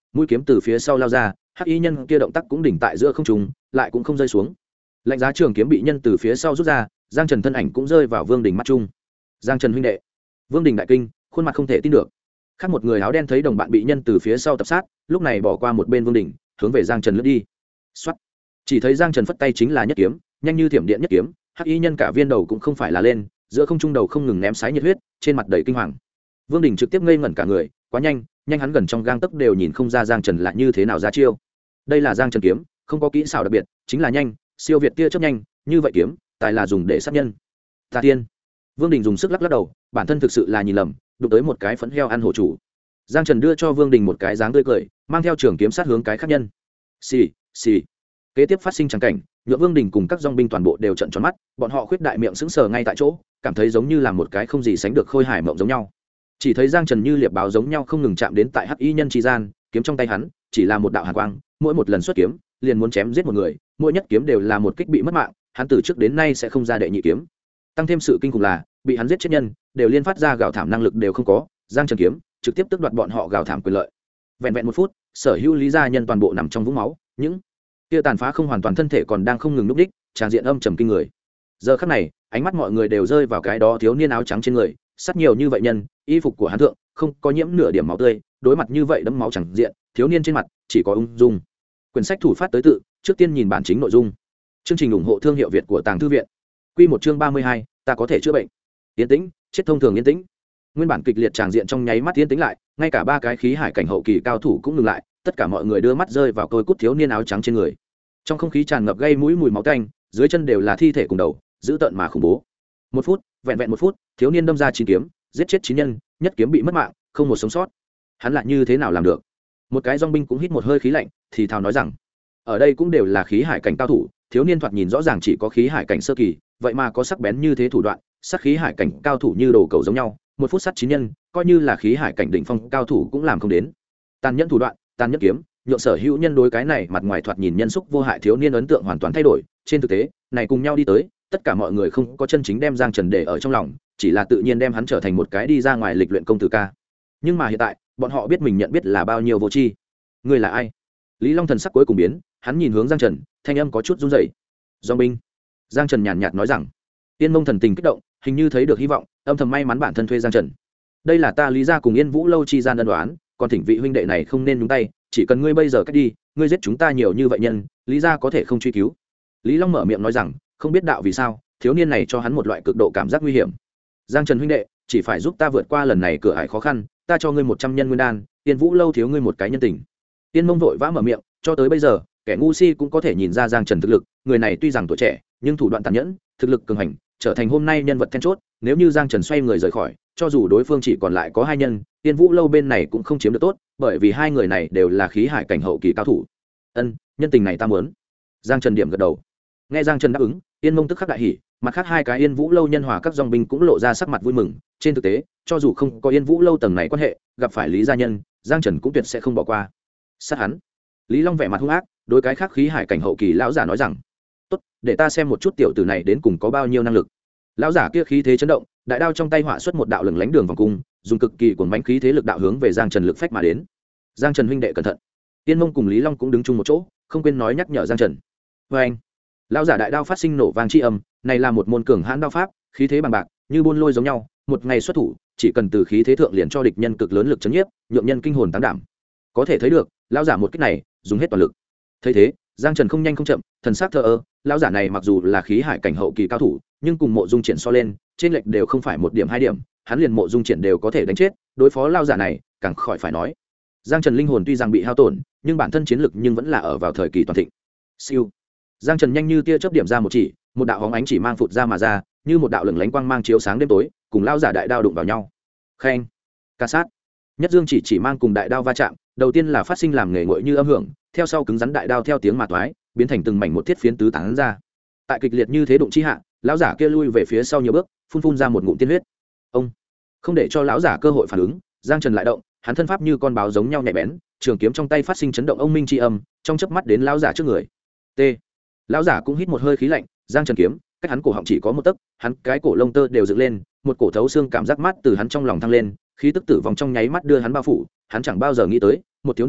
Speaker 1: mũi kiếm từ phía sau lao ra, hắc y nhân kia động tác cũng đỉnh tại giữa không trung, lại cũng không rơi xuống. Lạnh giá trường kiếm bị nhân từ phía sau rút ra, Giang Trần thân ảnh cũng rơi vào Vương Đình mắt chung. Giang Trần huynh đệ. Vương Đình đại kinh, khuôn mặt không thể tin được. Khác một người áo đen thấy đồng bạn bị nhân từ phía sau tập sát, lúc này bỏ qua một bên Vương Đình, hướng về Giang Trần lướt đi. Soát. Chỉ thấy Giang Trần phất tay chính là nhất kiếm, nhanh như thiểm điện nhất kiếm, hắc y nhân cả viên đầu cũng không phải là lên, giữa không trung đầu không ngừng ném sái nhiệt huyết, trên mặt đầy kinh hoàng. Vương Đình trực tiếp ngây ngẩn cả người, quá nhanh, nhanh hắn gần trong gang tấc đều nhìn không ra Giang Trần là như thế nào ra chiêu. Đây là Giang Trần kiếm, không có kỹ xảo đặc biệt, chính là nhanh, siêu việt tia chớp nhanh, như vậy kiếm, tài là dùng để sát nhân. Ta tiên. Vương Đình dùng sức lắc lắc đầu, bản thân thực sự là nhìn lầm, đụng tới một cái phấn heo ăn hổ chủ. Giang Trần đưa cho Vương Đình một cái dáng tươi cười, mang theo trường kiếm sát hướng cái khác nhân. Xì, xì. Kế tiếp phát sinh trắng cảnh, nhượng Vương Đình cùng các dòng binh toàn bộ đều trợn tròn mắt, bọn họ khuyết đại miệng sững sờ ngay tại chỗ, cảm thấy giống như là một cái không gì sánh được khôi hài mộng giống nhau. Chỉ thấy Giang Trần như liệp báo giống nhau không ngừng chạm đến tại hắc y nhân chi gian, kiếm trong tay hắn chỉ là một đạo hàn quang, mỗi một lần xuất kiếm liền muốn chém giết một người, mỗi nhất kiếm đều là một kích bị mất mạng, hắn từ trước đến nay sẽ không ra đệ nhị kiếm. Tăng thêm sự kinh khủng là, bị hắn giết chết nhân đều liên phát ra gào thảm năng lực đều không có, Giang Trần kiếm trực tiếp tước đoạt bọn họ gào thảm quyền lợi. Vẹn vẹn một phút, sở hữu lý gia nhân toàn bộ nằm trong vũng máu, những kia tàn phá không hoàn toàn thân thể còn đang không ngừng núp đích, tràn diện âm trầm kinh người. Giờ khắc này, ánh mắt mọi người đều rơi vào cái đó thiếu niên áo trắng trên người, sát nhiều như vậy nhân, y phục của hắn thượng không có nhiễm nửa điểm máu tươi, đối mặt như vậy đẫm máu chẳng diện, thiếu niên trên mặt chỉ có ung dung. Quyển sách thủ phát tới tự, trước tiên nhìn bản chính nội dung. Chương trình ủng hộ thương hiệu Việt của Tàng Thư viện. Quy một chương 32, ta có thể chữa bệnh. Yên tĩnh, chết thông thường yên tĩnh. Nguyên bản kịch liệt tràng diện trong nháy mắt yên tĩnh lại, ngay cả ba cái khí hải cảnh hậu kỳ cao thủ cũng ngừng lại, tất cả mọi người đưa mắt rơi vào côi cút thiếu niên áo trắng trên người. Trong không khí tràn ngập gây mũi mùi máu tanh, dưới chân đều là thi thể cùng đầu, dữ tợn mà khủng bố. Một phút, vẹn vẹn một phút, thiếu niên đâm ra 9 kiếm, giết chết 9 nhân, nhất kiếm bị mất mạng, không một sống sót. Hắn lại như thế nào làm được? Một cái dòng binh cũng hít một hơi khí lạnh, thì thào nói rằng, ở đây cũng đều là khí hải cảnh cao thủ, thiếu niên thoạt nhìn rõ ràng chỉ có khí hải cảnh sơ kỳ, vậy mà có sắc bén như thế thủ đoạn, sát khí hải cảnh cao thủ như đồ cầu giống nhau, một phút sát 9 nhân, coi như là khí hải cảnh đỉnh phong cao thủ cũng làm không đến. Tàn nhẫn thủ đoạn, tàn nhẫn kiếm, nhượng sở hữu nhân đối cái này mặt ngoài thoạt nhìn nhân xúc vô hại thiếu niên ấn tượng hoàn toàn thay đổi, trên thực tế, này cùng nhau đi tới, tất cả mọi người không có chân chính đem Giang Trần để ở trong lòng, chỉ là tự nhiên đem hắn trở thành một cái đi ra ngoài lịch luyện công tử ca. Nhưng mà hiện tại, bọn họ biết mình nhận biết là bao nhiêu vô tri. Ngươi là ai? Lý Long thần sắc cuối cùng biến, hắn nhìn hướng Giang Trần, thanh âm có chút run rẩy. Dòng binh. Giang Trần nhàn nhạt nói rằng. Tiên Mông thần tình kích động, hình như thấy được hy vọng, âm thầm may mắn bản thân thuê Giang Trần. Đây là ta Lý gia cùng Yên Vũ lâu chi gian ân đoán, còn thỉnh vị huynh đệ này không nên nhúng tay, chỉ cần ngươi bây giờ cách đi, ngươi giết chúng ta nhiều như vậy nhân, Lý gia có thể không truy cứu. Lý Long mở miệng nói rằng, không biết đạo vì sao, thiếu niên này cho hắn một loại cực độ cảm giác nguy hiểm. Giang Trần huynh đệ, chỉ phải giúp ta vượt qua lần này cửa ải khó khăn, ta cho ngươi 100 nhân nguyên đan, Yên Vũ lâu thiếu ngươi một cái nhân tình. Tiên Mông vội vã mở miệng, cho tới bây giờ, kẻ ngu si cũng có thể nhìn ra Giang Trần thực lực, người này tuy rằng tuổi trẻ, nhưng thủ đoạn tàn nhẫn, thực lực cường hành, trở thành hôm nay nhân vật then chốt, nếu như Giang Trần xoay người rời khỏi, cho dù đối phương chỉ còn lại có 2 nhân, Tiên Vũ lâu bên này cũng không chiếm được tốt, bởi vì 2 người này đều là khí hải cảnh hậu kỳ cao thủ. Ân, nhân tình này ta muốn. Giang Trần điểm gật đầu. Nghe Giang Trần đáp ứng, Yên Mông tức khắc đại hỉ, mặt khác 2 cái Yên Vũ lâu nhân hòa các dòng binh cũng lộ ra sắc mặt vui mừng, trên thực tế, cho dù không có Yên Vũ lâu tầng này quan hệ, gặp phải Lý gia nhân, Giang Trần cũng tuyệt sẽ không bỏ qua. Sát hắn. Lý Long vẻ mặt hung ác, đối cái khác khí hải cảnh hậu kỳ lão giả nói rằng, tốt, để ta xem một chút tiểu tử này đến cùng có bao nhiêu năng lực. Lão giả kia khí thế chấn động, đại đao trong tay họa xuất một đạo lửng lánh đường vòng cung, dùng cực kỳ cuồng mãnh khí thế lực đạo hướng về Giang Trần lực phách mà đến. Giang Trần huynh đệ cẩn thận. Tiên Mông cùng Lý Long cũng đứng chung một chỗ, không quên nói nhắc nhở Giang Trần. Và anh, lão giả đại đao phát sinh nổ vang chi âm, này là một môn cường hãn đao pháp, khí thế bằng bạc, như buôn lôi giống nhau, một ngày xuất thủ, chỉ cần từ khí thế thượng liền cho địch nhân cực lớn lực chấn nhiếp, nhượng nhân kinh hồn táng đảm. Có thể thấy được, lão giả một kích này, dùng hết toàn lực. Thấy thế, Giang Trần không nhanh không chậm, thần sắc thờ ơ, lão giả này mặc dù là khí hải cảnh hậu kỳ cao thủ, nhưng cùng Mộ Dung Triển so lên, trên lệch đều không phải 1 điểm 2 điểm, hắn liền Mộ Dung Triển đều có thể đánh chết, đối phó lão giả này, càng khỏi phải nói. Giang Trần linh hồn tuy rằng bị hao tổn, nhưng bản thân chiến lực nhưng vẫn là ở vào thời kỳ toàn thịnh. Siêu. Giang Trần nhanh như tia chớp điểm ra một chỉ, một đạo hóng ánh chỉ mang phụt ra mà ra, như một đạo lửng lánh quang mang chiếu sáng đêm tối, cùng lão giả đại đao đụng vào nhau. Khen. Ca sát. Nhất Dương chỉ mang cùng đại đao va chạm, đầu tiên là phát sinh làm nghề nguội như âm hưởng, theo sau cứng rắn đại đao theo tiếng mà toái, biến thành từng mảnh một thiết phiến tứ tán ra. Tại kịch liệt như thế đụng chi hạ, lão giả kia lui về phía sau nhiều bước, phun ra một ngụm tiên huyết. Ông không để cho lão giả cơ hội phản ứng, Giang Trần lại động, hắn thân pháp như con báo giống nhau nhạy bén, trường kiếm trong tay phát sinh chấn động ông minh chi âm, trong chớp mắt đến lão giả trước người. T. Lão giả cũng hít một hơi khí lạnh, Giang Trần kiếm, cách hắn cổ họng chỉ có 1 tấc, hắn cái cổ lông tơ đều dựng lên, một cổ thấu xương cảm giác mát từ hắn trong lòng thăng lên, khí tức tử vong trong nháy mắt đưa hắn bao phủ, hắn chẳng bao giờ nghĩ tới, một thiếu niên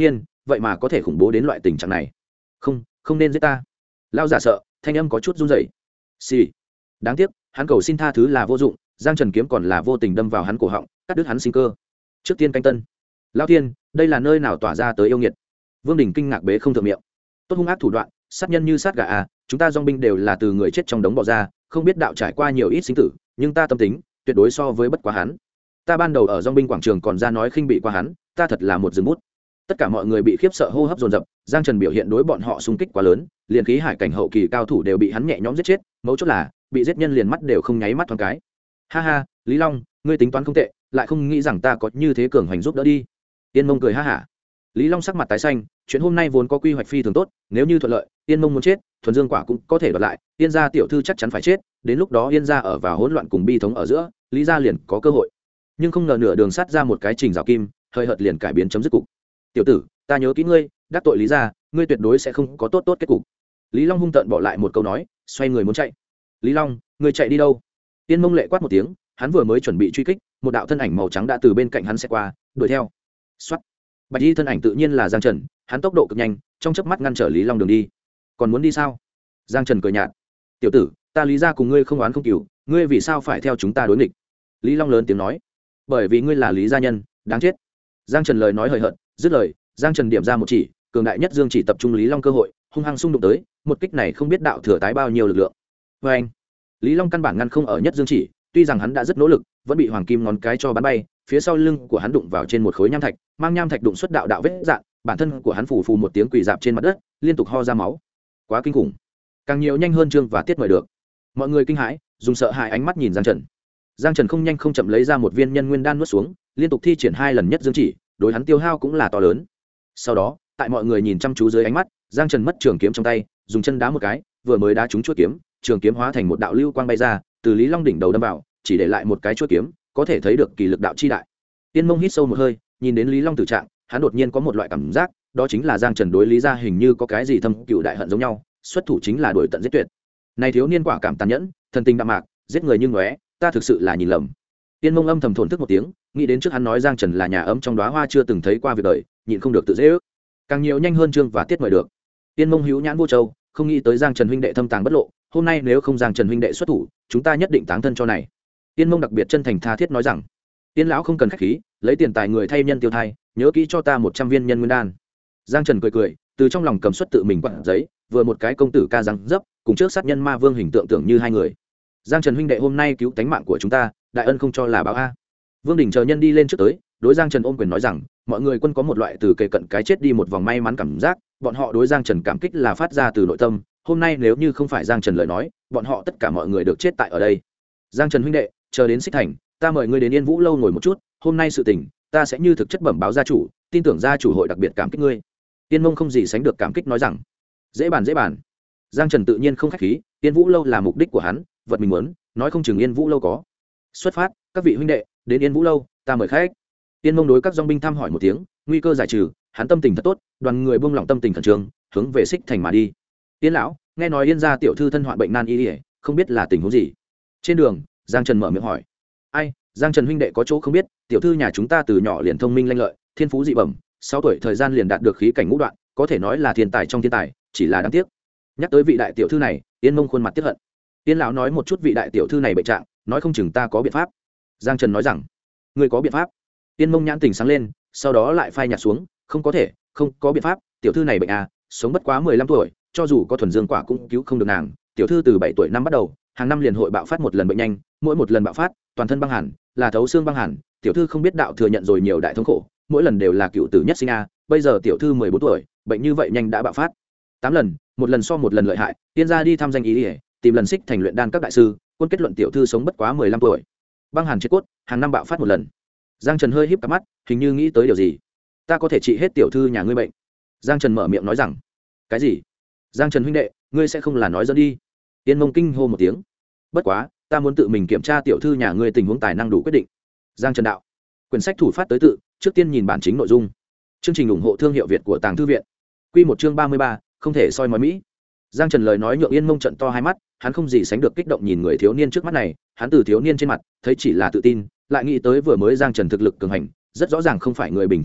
Speaker 1: vậy mà có thể khủng bố đến loại tình trạng này. Không nên giết ta. Lao giả sợ, thanh âm có chút run rẩy. Xì. Đáng tiếc, hắn cầu xin tha thứ là vô dụng, Giang Trần kiếm còn là vô tình đâm vào hắn cổ họng, cắt đứt hắn sinh cơ. Trước tiên canh tân. Lao tiên, đây là nơi nào tỏa ra tới yêu nghiệt? Vương Đình kinh ngạc bế không thượng miệng. Tốt hung ác thủ đoạn, sát nhân như sát gà à, chúng ta dòng binh đều là từ người chết trong đống bỏ ra, không biết đạo trải qua nhiều ít sinh tử, nhưng ta tâm tính tuyệt đối so với bất quá hắn. Ta ban đầu ở dòng binh quảng trường còn ra nói khinh bị qua hắn, ta thật là một rừng bút. Tất cả mọi người bị khiếp sợ hô hấp dồn dập, Giang Trần biểu hiện đối bọn họ xung kích quá lớn, liền khí hải cảnh hậu kỳ cao thủ đều bị hắn nhẹ nhõm giết chết, mấu chốt là bị giết nhân liền mắt đều không nháy mắt thoáng cái. Ha ha, Lý Long, ngươi tính toán không tệ, lại không nghĩ rằng ta có như thế cường hành giúp đỡ đi. Tiên Mông cười ha hả. Lý Long sắc mặt tái xanh, chuyện hôm nay vốn có quy hoạch phi thường tốt, nếu như thuận lợi, Tiên Mông muốn chết, thuần dương quả cũng có thể đoạt lại, Yên gia tiểu thư chắc chắn phải chết, đến lúc đó Yên gia ở vào hỗn loạn cùng bi thống ở giữa, Lý gia liền có cơ hội. Nhưng không ngờ nửa đường sát ra một cái trình rào kim, hơi hợt liền cải biến chấm dứt cục. Tiểu tử, ta nhớ kỹ ngươi, đắc tội Lý gia, ngươi tuyệt đối sẽ không có tốt kết cục. Lý Long hung tợn bỏ lại một câu nói, xoay người muốn chạy. Lý Long, ngươi chạy đi đâu? Tiên Mông lệ quát một tiếng, hắn vừa mới chuẩn bị truy kích, một đạo thân ảnh màu trắng đã từ bên cạnh hắn sẽ qua, đuổi theo. Soát. Bạch y thân ảnh tự nhiên là Giang Trần, hắn tốc độ cực nhanh, trong chớp mắt ngăn trở Lý Long đường đi. Còn muốn đi sao? Giang Trần cười nhạt. Tiểu tử, ta Lý gia cùng ngươi không oán không cừu, ngươi vì sao phải theo chúng ta đối nghịch? Lý Long lớn tiếng nói. Bởi vì ngươi là Lý gia nhân, đáng chết. Giang Trần lời nói hời hợt, dứt lời, Giang Trần điểm ra một chỉ, cường đại nhất dương chỉ tập trung Lý Long cơ hội, hung hăng xung đụng tới, một kích này không biết đạo thừa tái bao nhiêu lực lượng. Và anh, Lý Long căn bản ngăn không ở nhất dương chỉ, tuy rằng hắn đã rất nỗ lực, vẫn bị hoàng kim ngón cái cho bắn bay, phía sau lưng của hắn đụng vào trên một khối nham thạch, mang nham thạch đụng xuất đạo đạo vết dạn, bản thân của hắn phù phù một tiếng quỳ dạp trên mặt đất, liên tục ho ra máu. Quá kinh khủng. Càng nhiều nhanh hơn chương và tiết mời được. Mọi người kinh hãi, dùng sợ hãi ánh mắt nhìn Giang Trần. Giang Trần không nhanh không chậm lấy ra một viên nhân nguyên đan nuốt xuống, liên tục thi triển 2 lần nhất dương chỉ, đối hắn tiêu hao cũng là to lớn. Sau đó, tại mọi người nhìn chăm chú dưới ánh mắt, Giang Trần mất trường kiếm trong tay, dùng chân đá một cái, vừa mới đá trúng chuôi kiếm, trường kiếm hóa thành một đạo lưu quang bay ra, từ Lý Long đỉnh đầu đâm vào, chỉ để lại một cái chuôi kiếm, có thể thấy được kỳ lực đạo chi đại. Tiên Mông hít sâu một hơi, nhìn đến Lý Long tử trạng, hắn đột nhiên có một loại cảm giác, đó chính là Giang Trần đối Lý gia hình như có cái gì thâm cựu đại hận giống nhau, xuất thủ chính là đuổi tận giết tuyệt. Này thiếu niên quả cảm tàn nhẫn, thần tình đạm mạc, giết người như ngóe, ta thực sự là nhìn lầm. Tiên Mông âm thầm thổn thức một tiếng, nghĩ đến trước hắn nói Giang Trần là nhà ấm trong đóa hoa chưa từng thấy qua việc đời, nhịn không được tự dễ ước. Càng nhiều nhanh hơn chương và tiết mời được. Tiên Mông hữu nhãn vô châu, không nghĩ tới Giang Trần huynh đệ thâm tàng bất lộ, hôm nay nếu không Giang Trần huynh đệ xuất thủ, chúng ta nhất định táng thân cho này. Tiên Mông đặc biệt chân thành tha thiết nói rằng, Tiên lão không cần khách khí, lấy tiền tài người thay nhân tiêu thai, nhớ kỹ cho ta 100 viên nhân nguyên đan. Giang Trần cười cười, từ trong lòng cầm xuất tự mình quặn giấy, vừa một cái công tử ca răng dấp, cùng trước sát nhân ma vương hình tượng tưởng như hai người. Giang Trần huynh đệ hôm nay cứu tánh mạng của chúng ta, đại ân không cho là báo a. Vương Đình chờ nhân đi lên trước tới, đối Giang Trần ôm quyền nói rằng, mọi người quân có một loại từ kề cận cái chết đi một vòng may mắn cảm giác, bọn họ đối Giang Trần cảm kích là phát ra từ nội tâm, hôm nay nếu như không phải Giang Trần lời nói, bọn họ tất cả mọi người được chết tại ở đây. Giang Trần huynh đệ, chờ đến Xích Thành, ta mời ngươi đến Yên Vũ lâu ngồi một chút, hôm nay sự tình, ta sẽ như thực chất bẩm báo gia chủ, tin tưởng gia chủ hội đặc biệt cảm kích ngươi. Tiên Mông không gì sánh được cảm kích nói rằng, dễ bàn dễ bàn. Giang Trần tự nhiên không khách khí, Yên Vũ lâu là mục đích của hắn, vật mình muốn, nói không chừng Yên Vũ lâu có. Xuất phát, các vị huynh đệ, đến Yên Vũ lâu, ta mời khách. Tiên Mông đối các dòng binh thăm hỏi một tiếng, nguy cơ giải trừ, hắn tâm tình thật tốt, đoàn người buông lỏng tâm tình khẩn trương, hướng về Xích Thành mà đi. Tiên lão, nghe nói Yên gia tiểu thư thân hoạn bệnh nan y, không biết là tình huống gì. Trên đường, Giang Trần mở miệng hỏi. Ai, Giang Trần huynh đệ có chỗ không biết, tiểu thư nhà chúng ta từ nhỏ liền thông minh lanh lợi, thiên phú dị bẩm, 6 tuổi thời gian liền đạt được khí cảnh ngũ đoạn, có thể nói là thiên tài trong thiên tài, chỉ là đáng tiếc. Nhắc tới vị đại tiểu thư này, Yên Mông khuôn mặt tiếc hận. Tiên lão nói một chút vị đại tiểu thư này bệnh trạng, nói không chừng ta có biện pháp. Giang Trần nói rằng, ngươi có biện pháp? Tiên Mông nhãn tình sáng lên, sau đó lại phai nhạt xuống, không có thể, không có biện pháp, tiểu thư này bệnh à, sống bất quá 15 tuổi, cho dù có thuần dương quả cũng cứu không được nàng. Tiểu thư từ 7 tuổi năm bắt đầu, hàng năm liền hội bạo phát một lần bệnh nhanh, mỗi một lần bạo phát, toàn thân băng hàn, là thấu xương băng hàn. Tiểu thư không biết đạo thừa nhận rồi nhiều đại thống khổ, mỗi lần đều là cựu tử nhất sinh a. Bây giờ tiểu thư 14 tuổi, bệnh như vậy nhanh đã bạo phát 8 lần, một lần so một lần lợi hại. Tiên gia đi thăm danh ý ỉa, tìm lần Xích Thành luyện đan các đại sư, quân kết luận tiểu thư sống bất quá 15 tuổi, băng hàn chết cốt, hàng năm bạo phát một lần. Giang Trần hơi híp cặp mắt, hình như nghĩ tới điều gì. Ta có thể trị hết tiểu thư nhà ngươi bệnh. Giang Trần mở miệng nói rằng, cái gì? Giang Trần huynh đệ, ngươi sẽ không là nói dẫn đi? Tiên Mông kinh hô một tiếng. Bất quá, ta muốn tự mình kiểm tra tiểu thư nhà ngươi tình huống tài năng đủ quyết định. Giang Trần đạo. Quyển sách thủ phát tới tự, trước tiên nhìn bản chính nội dung. Chương trình ủng hộ thương hiệu Việt của Tàng Thư viện. Quy một chương 33, không thể soi mói mỹ. Giang Trần lời nói nhượng Yên Mông trận to hai mắt, hắn không gì sánh được kích động nhìn người thiếu niên trước mắt này, hắn từ thiếu niên trên mặt thấy chỉ là tự tin, lại nghĩ tới vừa mới Giang Trần thực lực cường hành, rất rõ ràng không phải người bình thường a,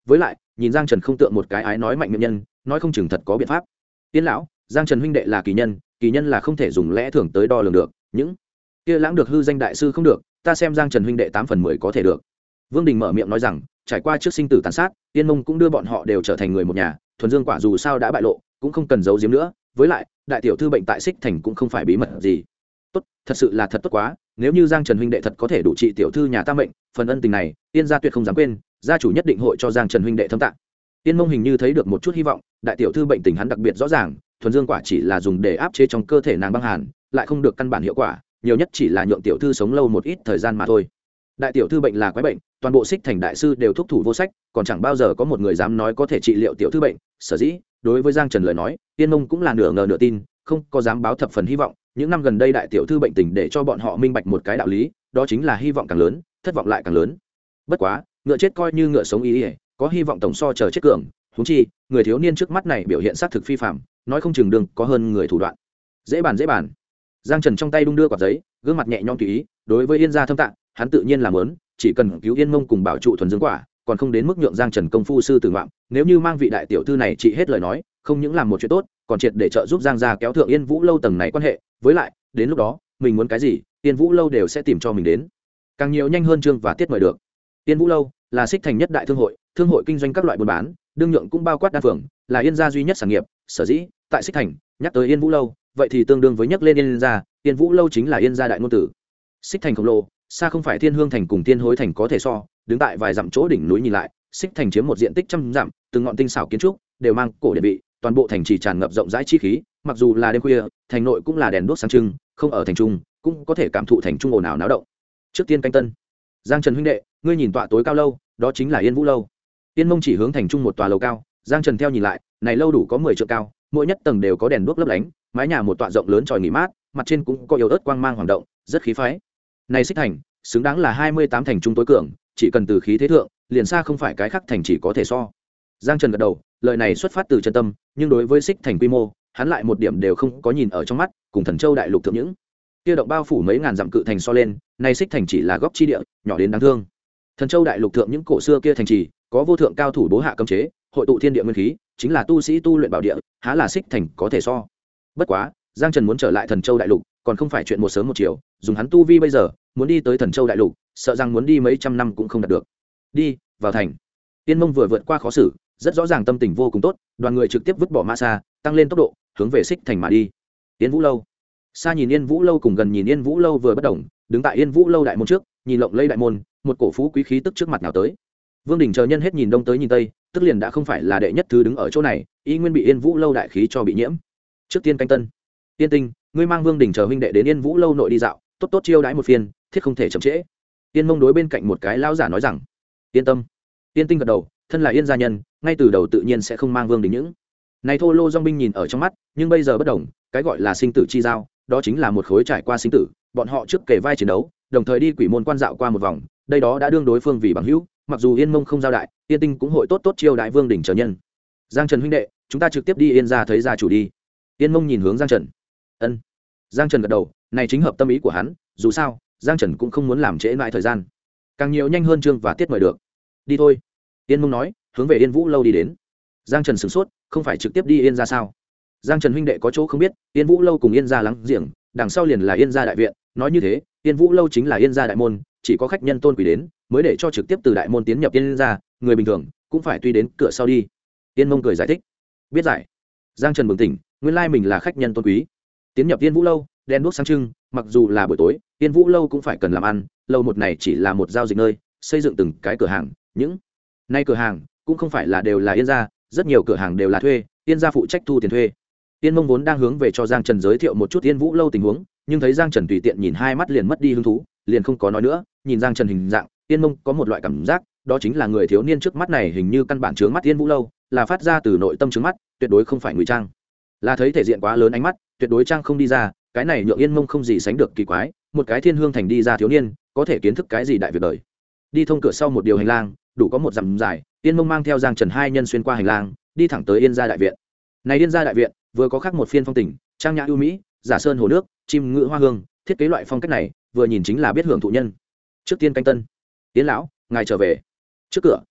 Speaker 1: với lại nhìn giang trần không tượng một cái ái nói mạnh miệng nhân, nói không chừng thật có biện pháp. Yên lão, giang trần huynh đệ là kỳ nhân là không thể dùng lẽ thường tới đo lường được, những kia lãng được hư danh đại sư không được, ta xem giang trần huynh đệ 8/10 có thể được. Vương Đình mở miệng nói rằng, trải qua trước sinh tử tàn sát, Yên Mông cũng đưa bọn họ đều trở thành người một nhà, thuần dương quả dù sao đã bại lộ, cũng không cần giấu giếm nữa, với lại đại tiểu thư bệnh tại Xích Thành cũng không phải bí mật gì. Tốt, thật sự là thật tốt quá, nếu như giang trần huynh đệ thật có thể đủ trị tiểu thư nhà ta mệnh, phần ân tình này Yên gia tuyệt không dám quên, gia chủ nhất định hội cho giang trần huynh đệ thâm tạng. Yên Mông hình như thấy được một chút hy vọng, đại tiểu thư bệnh tình hắn đặc biệt rõ ràng, thuần dương quả chỉ là dùng để áp chế trong cơ thể nàng băng hàn, lại không được căn bản hiệu quả, nhiều nhất chỉ là nhượng tiểu thư sống lâu một ít thời gian mà thôi. Đại tiểu thư bệnh là quái bệnh, toàn bộ Xích Thành đại sư đều thúc thủ vô sách, còn chẳng bao giờ có một người dám nói có thể trị liệu tiểu thư bệnh. Sở dĩ đối với giang trần lời nói, Yên Mông cũng là nửa ngờ nửa tin, không có dám báo thập phần hy vọng. Những năm gần đây đại tiểu thư bệnh tình để cho bọn họ minh bạch một cái đạo lý, đó chính là hy vọng càng lớn, thất vọng lại càng lớn. Bất quá ngựa chết coi như ngựa sống ý, có hy vọng tổng so chờ chết cường. Huống chi người thiếu niên trước mắt này biểu hiện xác thực phi phạm, nói không chừng đường có hơn người thủ đoạn. Dễ bàn. Giang trần trong tay đung đưa quạt giấy, gương mặt nhẹ nhõm tùy ý. Đối với Yên gia thâm tạng, hắn tự nhiên làm lớn, chỉ cần cứu Yên Mông cùng bảo trụ thuần dương quả, còn không đến mức nhượng giang trần công phu sư tử ngoạm. Nếu như mang vị đại tiểu thư này trị hết lời nói, không những làm một chuyện tốt, còn triệt để trợ giúp giang gia kéo thượng Yên Vũ lâu tầng này quan hệ. Với lại đến lúc đó mình muốn cái gì, Yên Vũ lâu đều sẽ tìm cho mình đến. Càng nhiều nhanh hơn chương và tiết mời được. Yên Vũ lâu là Xích Thành nhất đại thương hội kinh doanh các loại buôn bán, đương nhượng cũng bao quát đan phường, là Yên gia duy nhất sản nghiệp. Sở dĩ tại Xích Thành nhắc tới Yên Vũ lâu, vậy thì tương đương với nhắc lên Yên gia. Yên Vũ lâu chính là Yên gia đại ngôn tử. Xích Thành khổng lồ, xa không phải Thiên Hương Thành cùng Tiên Hối Thành có thể so. Đứng tại vài dặm chỗ đỉnh núi nhìn lại, Xích Thành chiếm một diện tích trăm dặm, từng ngọn tinh xảo kiến trúc đều mang cổ địa vị, toàn bộ thành trì tràn ngập rộng rãi chi khí. Mặc dù là đêm khuya, thành nội cũng là đèn đuốc sáng trưng, không ở thành trung cũng có thể cảm thụ thành trung ồn ào náo động. Trước tiên canh tân, giang trần huynh đệ, ngươi nhìn tọa tối cao lâu, đó chính là Yên Vũ lâu. Yên Mông chỉ hướng thành trung một tòa lầu cao, giang trần theo nhìn lại, này lâu đủ có 10 trượng cao, mỗi nhất tầng đều có đèn đuốc lấp lánh, mái nhà một tọa rộng lớn tròi nghỉ mát, mặt trên cũng có yếu ớt quang mang hoàng động, rất khí phái. Này Xích Thành xứng đáng là 28 thành trung tối cường, chỉ cần từ khí thế thượng, liền xa không phải cái khác thành chỉ có thể so. Giang Trần gật đầu, lời này xuất phát từ chân tâm, nhưng đối với Xích Thành quy mô, hắn lại một điểm đều không có nhìn ở trong mắt, cùng Thần Châu đại lục thượng những kia động bao phủ mấy ngàn dặm cự thành so lên, này Xích Thành chỉ là góc chi địa, nhỏ đến đáng thương. Thần Châu đại lục thượng những cổ xưa kia thành trì, có vô thượng cao thủ bố hạ cấm chế, hội tụ thiên địa nguyên khí, chính là tu sĩ tu luyện bảo địa, há là Xích Thành có thể so. Bất quá, Giang Trần muốn trở lại Thần Châu đại lục, còn không phải chuyện một sớm một chiều, dùng hắn tu vi bây giờ, muốn đi tới Thần Châu đại lục, sợ rằng muốn đi mấy trăm năm cũng không đạt được. Đi vào thành. Tiên Mông vừa vượt qua khó xử, rất rõ ràng tâm tình vô cùng tốt, đoàn người trực tiếp vứt bỏ ma xa, tăng lên tốc độ, hướng về Xích Thành mà đi. Yên Vũ lâu. Xa nhìn Yên Vũ lâu cùng gần nhìn Yên Vũ lâu vừa bất động, đứng tại Yên Vũ lâu đại môn trước, nhìn lộng lẫy đại môn, một cổ phú quý khí tức trước mặt nào tới. Vương Đình chờ nhân hết nhìn đông tới nhìn tây, tức liền đã không phải là đệ nhất thứ đứng ở chỗ này, y nguyên bị Yên Vũ lâu đại khí cho bị nhiễm. Trước tiên canh tân. Tiên Tinh, ngươi mang Vương Đình chờ huynh đệ đến Yên Vũ lâu nội đi dạo, tốt tốt chiêu đãi một phiên, thiết không thể chậm trễ. Tiên Mông đối bên cạnh một cái lão giả nói rằng, yên tâm. Tiên Tinh gật đầu, thân là Yên gia nhân, ngay từ đầu tự nhiên sẽ không mang Vương Đình những này thô lô dong binh nhìn ở trong mắt, nhưng bây giờ bất đồng, cái gọi là sinh tử chi giao, đó chính là một khối trải qua sinh tử, bọn họ trước kể vai chiến đấu, đồng thời đi quỷ môn quan dạo qua một vòng, đây đó đã đương đối phương vì bằng hữu, mặc dù Yên Mông không giao đại, Tiên Tinh cũng hội tốt tốt chiêu đãi Vương Đình chờ nhân. Giang Trần huynh đệ, chúng ta trực tiếp đi Yên gia thấy gia chủ đi. Yên Mông nhìn hướng Giang Trần. Ân. Giang Trần gật đầu, này chính hợp tâm ý của hắn, dù sao, Giang Trần cũng không muốn làm trễ lại thời gian. Càng nhiều nhanh hơn chương và tiết mời được. Đi thôi. Yên Mông nói, hướng về Yên Vũ lâu đi đến. Giang Trần sửng sốt, không phải trực tiếp đi Yên gia sao? Giang Trần huynh đệ có chỗ không biết, Yên Vũ lâu cùng Yên gia láng giềng, đằng sau liền là Yên gia đại viện, nói như thế, Yên Vũ lâu chính là Yên gia đại môn, chỉ có khách nhân tôn quý đến, mới để cho trực tiếp từ đại môn tiến nhập Yên gia, người bình thường cũng phải tuy đến cửa sau đi. Yên Mông cười giải thích. Biết giải. Giang Trần bừng tỉnh, nguyên lai mình là khách nhân tôn quý. Tiến nhập Yên Vũ lâu, đèn đuốc sáng trưng, mặc dù là buổi tối, Yên Vũ lâu cũng phải cần làm ăn, lâu một này chỉ là một giao dịch nơi, xây dựng từng cái cửa hàng, những nay cửa hàng cũng không phải là đều là Yên gia, rất nhiều cửa hàng đều là thuê, Yên gia phụ trách thu tiền thuê. Yên Mông vốn đang hướng về cho Giang Trần giới thiệu một chút Yên Vũ lâu tình huống, nhưng thấy Giang Trần tùy tiện nhìn hai mắt liền mất đi hứng thú, liền không có nói nữa. Nhìn Giang Trần hình dạng, Yên Mông có một loại cảm giác, đó chính là người thiếu niên trước mắt này hình như căn bản chướng mắt Yên Vũ lâu, là phát ra từ nội tâm chướng mắt, tuyệt đối không phải ngụy trang. Là thấy thể diện quá lớn ánh mắt, tuyệt đối trang không đi ra, cái này nhượng Yên Mông không gì sánh được kỳ quái, một cái Thiên Hương thành đi ra thiếu niên, có thể kiến thức cái gì đại việc đời. Đi thông cửa sau một điều hành lang, đủ có một dặm dài, Yên Mông mang theo Giang Trần hai nhân xuyên qua hành lang, đi thẳng tới Yên gia đại viện. Này Yên gia đại viện, vừa có khác một phiên phong tình, trang nhã ưu mỹ, giả sơn hồ nước, chim ngựa hoa hương, thiết kế loại phong cách này, vừa nhìn chính là biết hưởng thụ nhân. Trước tiên canh tân. Tiến lão, ngài trở về. Trước cửa,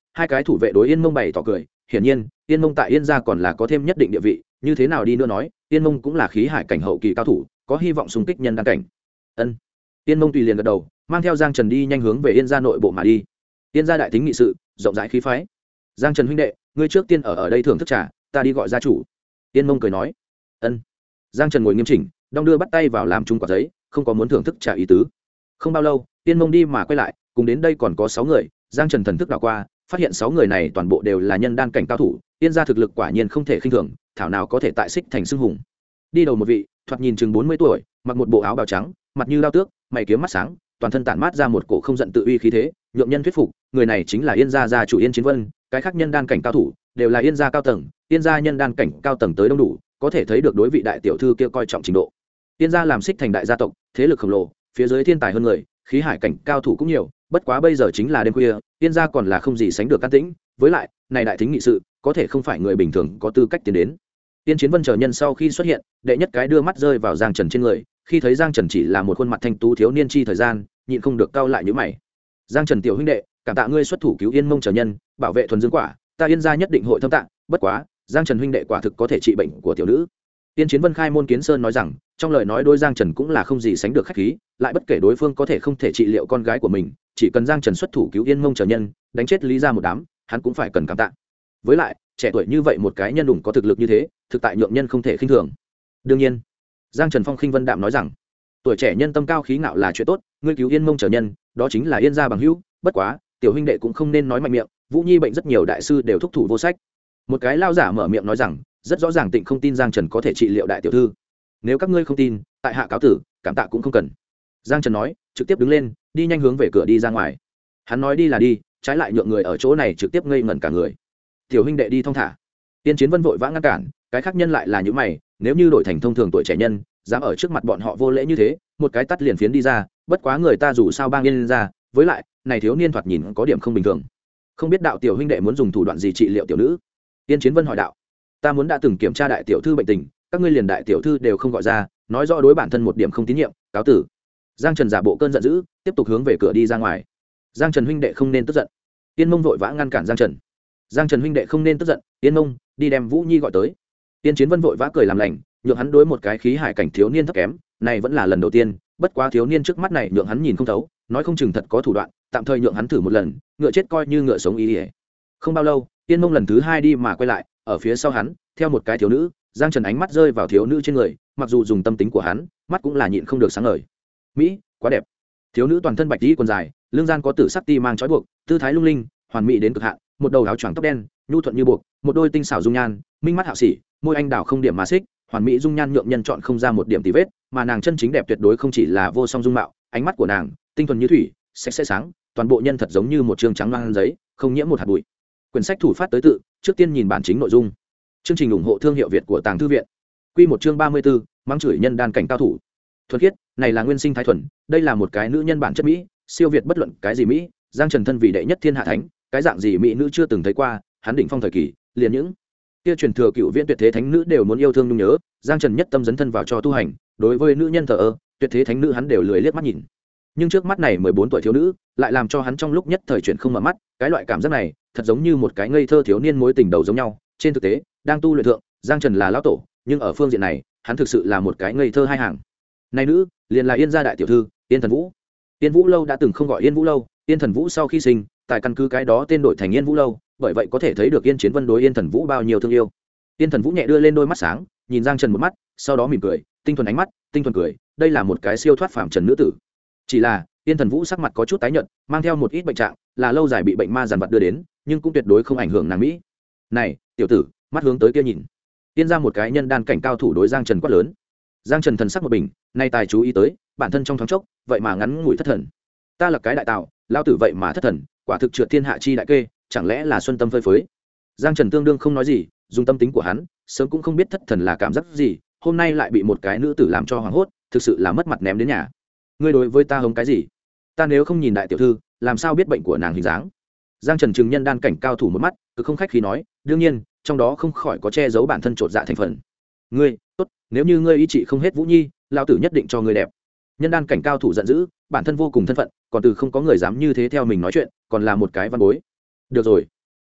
Speaker 1: hai cái thủ vệ đối Yên Mông bày tỏ cười, hiển nhiên Yên Mông tại Yên gia còn là có thêm nhất định địa vị, như thế nào đi nữa nói Yên Mông cũng là khí hải cảnh hậu kỳ cao thủ, có hy vọng xung kích nhân đan cảnh. Ân. Yên Mông tùy liền gật đầu, mang theo Giang Trần đi nhanh hướng về Yên gia nội bộ mà đi. Yên gia đại tính nghị sự, rộng rãi khí phái. Giang Trần huynh đệ, ngươi trước tiên ở đây thưởng thức trà, ta đi gọi gia chủ. Yên Mông cười nói. Ân. Giang Trần ngồi nghiêm chỉnh, đong đưa bắt tay vào làm chung quả giấy, không có muốn thưởng thức trà ý tứ. Không bao lâu, Yên Mông đi mà quay lại, cùng đến đây còn có 6 người. Giang Trần thần thức đảo qua, phát hiện 6 người này toàn bộ đều là nhân đan cảnh cao thủ, Yên gia thực lực quả nhiên không thể khinh thường, thảo nào có thể tại Xích Thành xưng hùng. Đi đầu một vị, thoạt nhìn chừng 40 tuổi, mặc một bộ áo bào trắng, mặt như lao tước, mày kiếm mắt sáng, toàn thân tản mát ra một cổ không giận tự uy khí thế, nhượng nhân thuyết phục, người này chính là Yên gia gia chủ Yên Chiến Vân, cái khác nhân đan cảnh cao thủ đều là Yên gia cao tầng, Yên gia nhân đan cảnh cao tầng tới đông đủ, có thể thấy được đối vị đại tiểu thư kia coi trọng trình độ. Yên gia làm Xích Thành đại gia tộc, thế lực khổng lồ, phía dưới thiên tài hơn người, khí hải cảnh cao thủ cũng nhiều, bất quá bây giờ chính là đêm khuya, Yên gia còn là không gì sánh được can tĩnh, với lại, này đại thính nghị sự, có thể không phải người bình thường có tư cách tiến đến. Yên Chiến Vân chờ nhân sau khi xuất hiện, đệ nhất cái đưa mắt rơi vào Giang Trần trên người, khi thấy Giang Trần chỉ là một khuôn mặt thanh tú thiếu niên chi thời gian, nhịn không được cau lại nhíu mày. Giang Trần tiểu huynh đệ, cảm tạ ngươi xuất thủ cứu Yên Mông chờ nhân, bảo vệ thuần dương quả, ta Yên gia nhất định hội thâm tạ, bất quá, Giang Trần huynh đệ quả thực có thể trị bệnh của tiểu nữ. Yên Chiến Vân khai môn kiến sơn nói rằng, trong lời nói đôi Giang Trần cũng là không gì sánh được khách khí, lại bất kể đối phương có thể không thể trị liệu con gái của mình, chỉ cần Giang Trần xuất thủ cứu Yên Mông chờ nhân, đánh chết Lý gia một đám, hắn cũng phải cần cảm tạ. Với lại, trẻ tuổi như vậy một cái nhân đủng có thực lực như thế, thực tại nhượng nhân không thể khinh thường. Đương nhiên, Giang Trần phong khinh vân đạm nói rằng, tuổi trẻ nhân tâm cao khí ngạo là chuyện tốt, ngươi cứu Yên Mông chờ nhân, đó chính là Yên gia bằng hữu, bất quá, tiểu huynh đệ cũng không nên nói mạnh miệng, Vũ Nhi bệnh rất nhiều đại sư đều thúc thủ vô sách. Một cái lao giả mở miệng nói rằng, rất rõ ràng Tịnh không tin Giang Trần có thể trị liệu đại tiểu thư. Nếu các ngươi không tin, tại hạ cáo tử, cảm tạ cũng không cần. Giang Trần nói, trực tiếp đứng lên, đi nhanh hướng về cửa đi ra ngoài. Hắn nói đi là đi, trái lại nhượng người ở chỗ này trực tiếp ngây ngẩn cả người. Tiểu huynh đệ đi thong thả. Tiên Chiến Vân vội vã ngăn cản, cái khác nhân lại là những mày, nếu như đổi thành thông thường tuổi trẻ nhân, dám ở trước mặt bọn họ vô lễ như thế, một cái tắt liền phiến đi ra, bất quá người ta dù sao bang yên ra, với lại, này thiếu niên thoạt nhìn có điểm không bình thường. Không biết đạo tiểu huynh đệ muốn dùng thủ đoạn gì trị liệu tiểu nữ? Tiên Chiến Vân hỏi đạo. Ta muốn đã từng kiểm tra đại tiểu thư bệnh tình, các ngươi liền đại tiểu thư đều không gọi ra, nói rõ đối bản thân một điểm không tín nhiệm, cáo tử. Giang Trần giả bộ cơn giận dữ, tiếp tục hướng về cửa đi ra ngoài. Giang Trần huynh đệ không nên tức giận. Tiên Mông vội vã ngăn cản Giang Trần. Giang Trần huynh đệ không nên tức giận, Tiên Mông, đi đem Vũ Nhi gọi tới. Tiên Chiến Vân vội vã cười làm lành, nhượng hắn đối một cái khí hải cảnh thiếu niên thấp kém, này vẫn là lần đầu tiên, bất quá thiếu niên trước mắt này nhượng hắn nhìn không thấu, nói không chừng thật có thủ đoạn, tạm thời nhượng hắn thử một lần, ngựa chết coi như ngựa sống ý ỉa. Không bao lâu, Tiên Mông lần thứ 2 đi mà quay lại, ở phía sau hắn, theo một cái thiếu nữ. Giang Trần ánh mắt rơi vào thiếu nữ trên người, mặc dù dùng tâm tính của hắn, mắt cũng là nhịn không được sáng ngời. Mỹ, quá đẹp. Thiếu nữ toàn thân bạch tí quần dài, lưng gian có tử sắc ti mang trói buộc, tư thái lung linh, hoàn mỹ đến cực hạn, một đầu áo choàng tóc đen, nhu thuận như buộc, một đôi tinh xảo dung nhan, minh mắt hạo sĩ, môi anh đào không điểm mà xích, hoàn mỹ dung nhan nhượng nhân chọn không ra một điểm tì vết, mà nàng chân chính đẹp tuyệt đối không chỉ là vô song dung mạo, ánh mắt của nàng, tinh thuần như thủy, sạch sẽ sáng, toàn bộ nhân thật giống như một trương trắng loang giấy, không nhiễm một hạt bụi. Quyển sách thủ phát tới tự, trước tiên nhìn bản chính nội dung. Chương trình ủng hộ thương hiệu Việt của Tàng Thư viện. Quy một chương 34, mắng chửi nhân đan cảnh cao thủ. Thuần khiết, này là nguyên sinh thái thuần, đây là một cái nữ nhân bản chất mỹ, siêu việt bất luận cái gì mỹ, Giang Trần thân vì đệ nhất thiên hạ thánh, cái dạng gì mỹ nữ chưa từng thấy qua, hắn đỉnh phong thời kỳ, liền những kia truyền thừa cựu viễn tuyệt thế thánh nữ đều muốn yêu thương nhung nhớ, Giang Trần nhất tâm dấn thân vào cho tu hành, đối với nữ nhân thờ ơ, tuyệt thế thánh nữ hắn đều lười liếc mắt nhìn. Nhưng trước mắt này 14 tuổi thiếu nữ, lại làm cho hắn trong lúc nhất thời chuyển không mở mắt, cái loại cảm giác này, thật giống như một cái ngây thơ thiếu niên mối tình đầu giống nhau, trên thực tế, đang tu luyện thượng, Giang Trần là lão tổ, nhưng ở phương diện này, hắn thực sự là một cái ngây thơ hai hàng. Này nữ, liền là Yên gia đại tiểu thư, Yên Thần Vũ. Yên Vũ lâu đã từng không gọi Yên Vũ lâu, Yên Thần Vũ sau khi sinh, tại căn cứ cái đó tên đổi thành Yên Vũ lâu, bởi vậy có thể thấy được Yên Chiến Vân đối Yên Thần Vũ bao nhiêu thương yêu. Yên Thần Vũ nhẹ đưa lên đôi mắt sáng, nhìn Giang Trần một mắt, sau đó mỉm cười, tinh thuần ánh mắt, tinh thuần cười, đây là một cái siêu thoát phàm trần nữ tử. Chỉ là, Yên Thần Vũ sắc mặt có chút tái nhợt, mang theo một ít bệnh trạng, là lâu dài bị bệnh ma dằn vặt đưa đến, nhưng cũng tuyệt đối không ảnh hưởng nàng mỹ. Này, tiểu tử, mắt hướng tới kia nhìn. Tiên ra một cái nhân đan cảnh cao thủ đối Giang Trần quát lớn. Giang Trần thần sắc một bình, nay tài chú ý tới, bản thân trong thoáng chốc, vậy mà ngắn ngủi thất thần. Ta là cái đại tạo, lao tử vậy mà thất thần, quả thực trượt thiên hạ chi đại kê, chẳng lẽ là xuân tâm phơi phới. Giang Trần tương đương không nói gì, dùng tâm tính của hắn, sớm cũng không biết thất thần là cảm giác gì, hôm nay lại bị một cái nữ tử làm cho hoảng hốt, thực sự là mất mặt ném đến nhà. Ngươi đối với ta hống cái gì? Ta nếu không nhìn đại tiểu thư, làm sao biết bệnh của nàng hình dáng? Giang Trần trừng nhân đan cảnh cao thủ một mắt, cứ không khách khí nói, đương nhiên, trong đó không khỏi có che giấu bản thân trột dạ thành phần. Ngươi, tốt, nếu như ngươi ý trị không hết Vũ Nhi, lão tử nhất định cho ngươi đẹp. Nhân đan cảnh cao thủ giận dữ, bản thân vô cùng thân phận, còn từ không có người dám như thế theo mình nói chuyện, còn là một cái văn bối. Được rồi,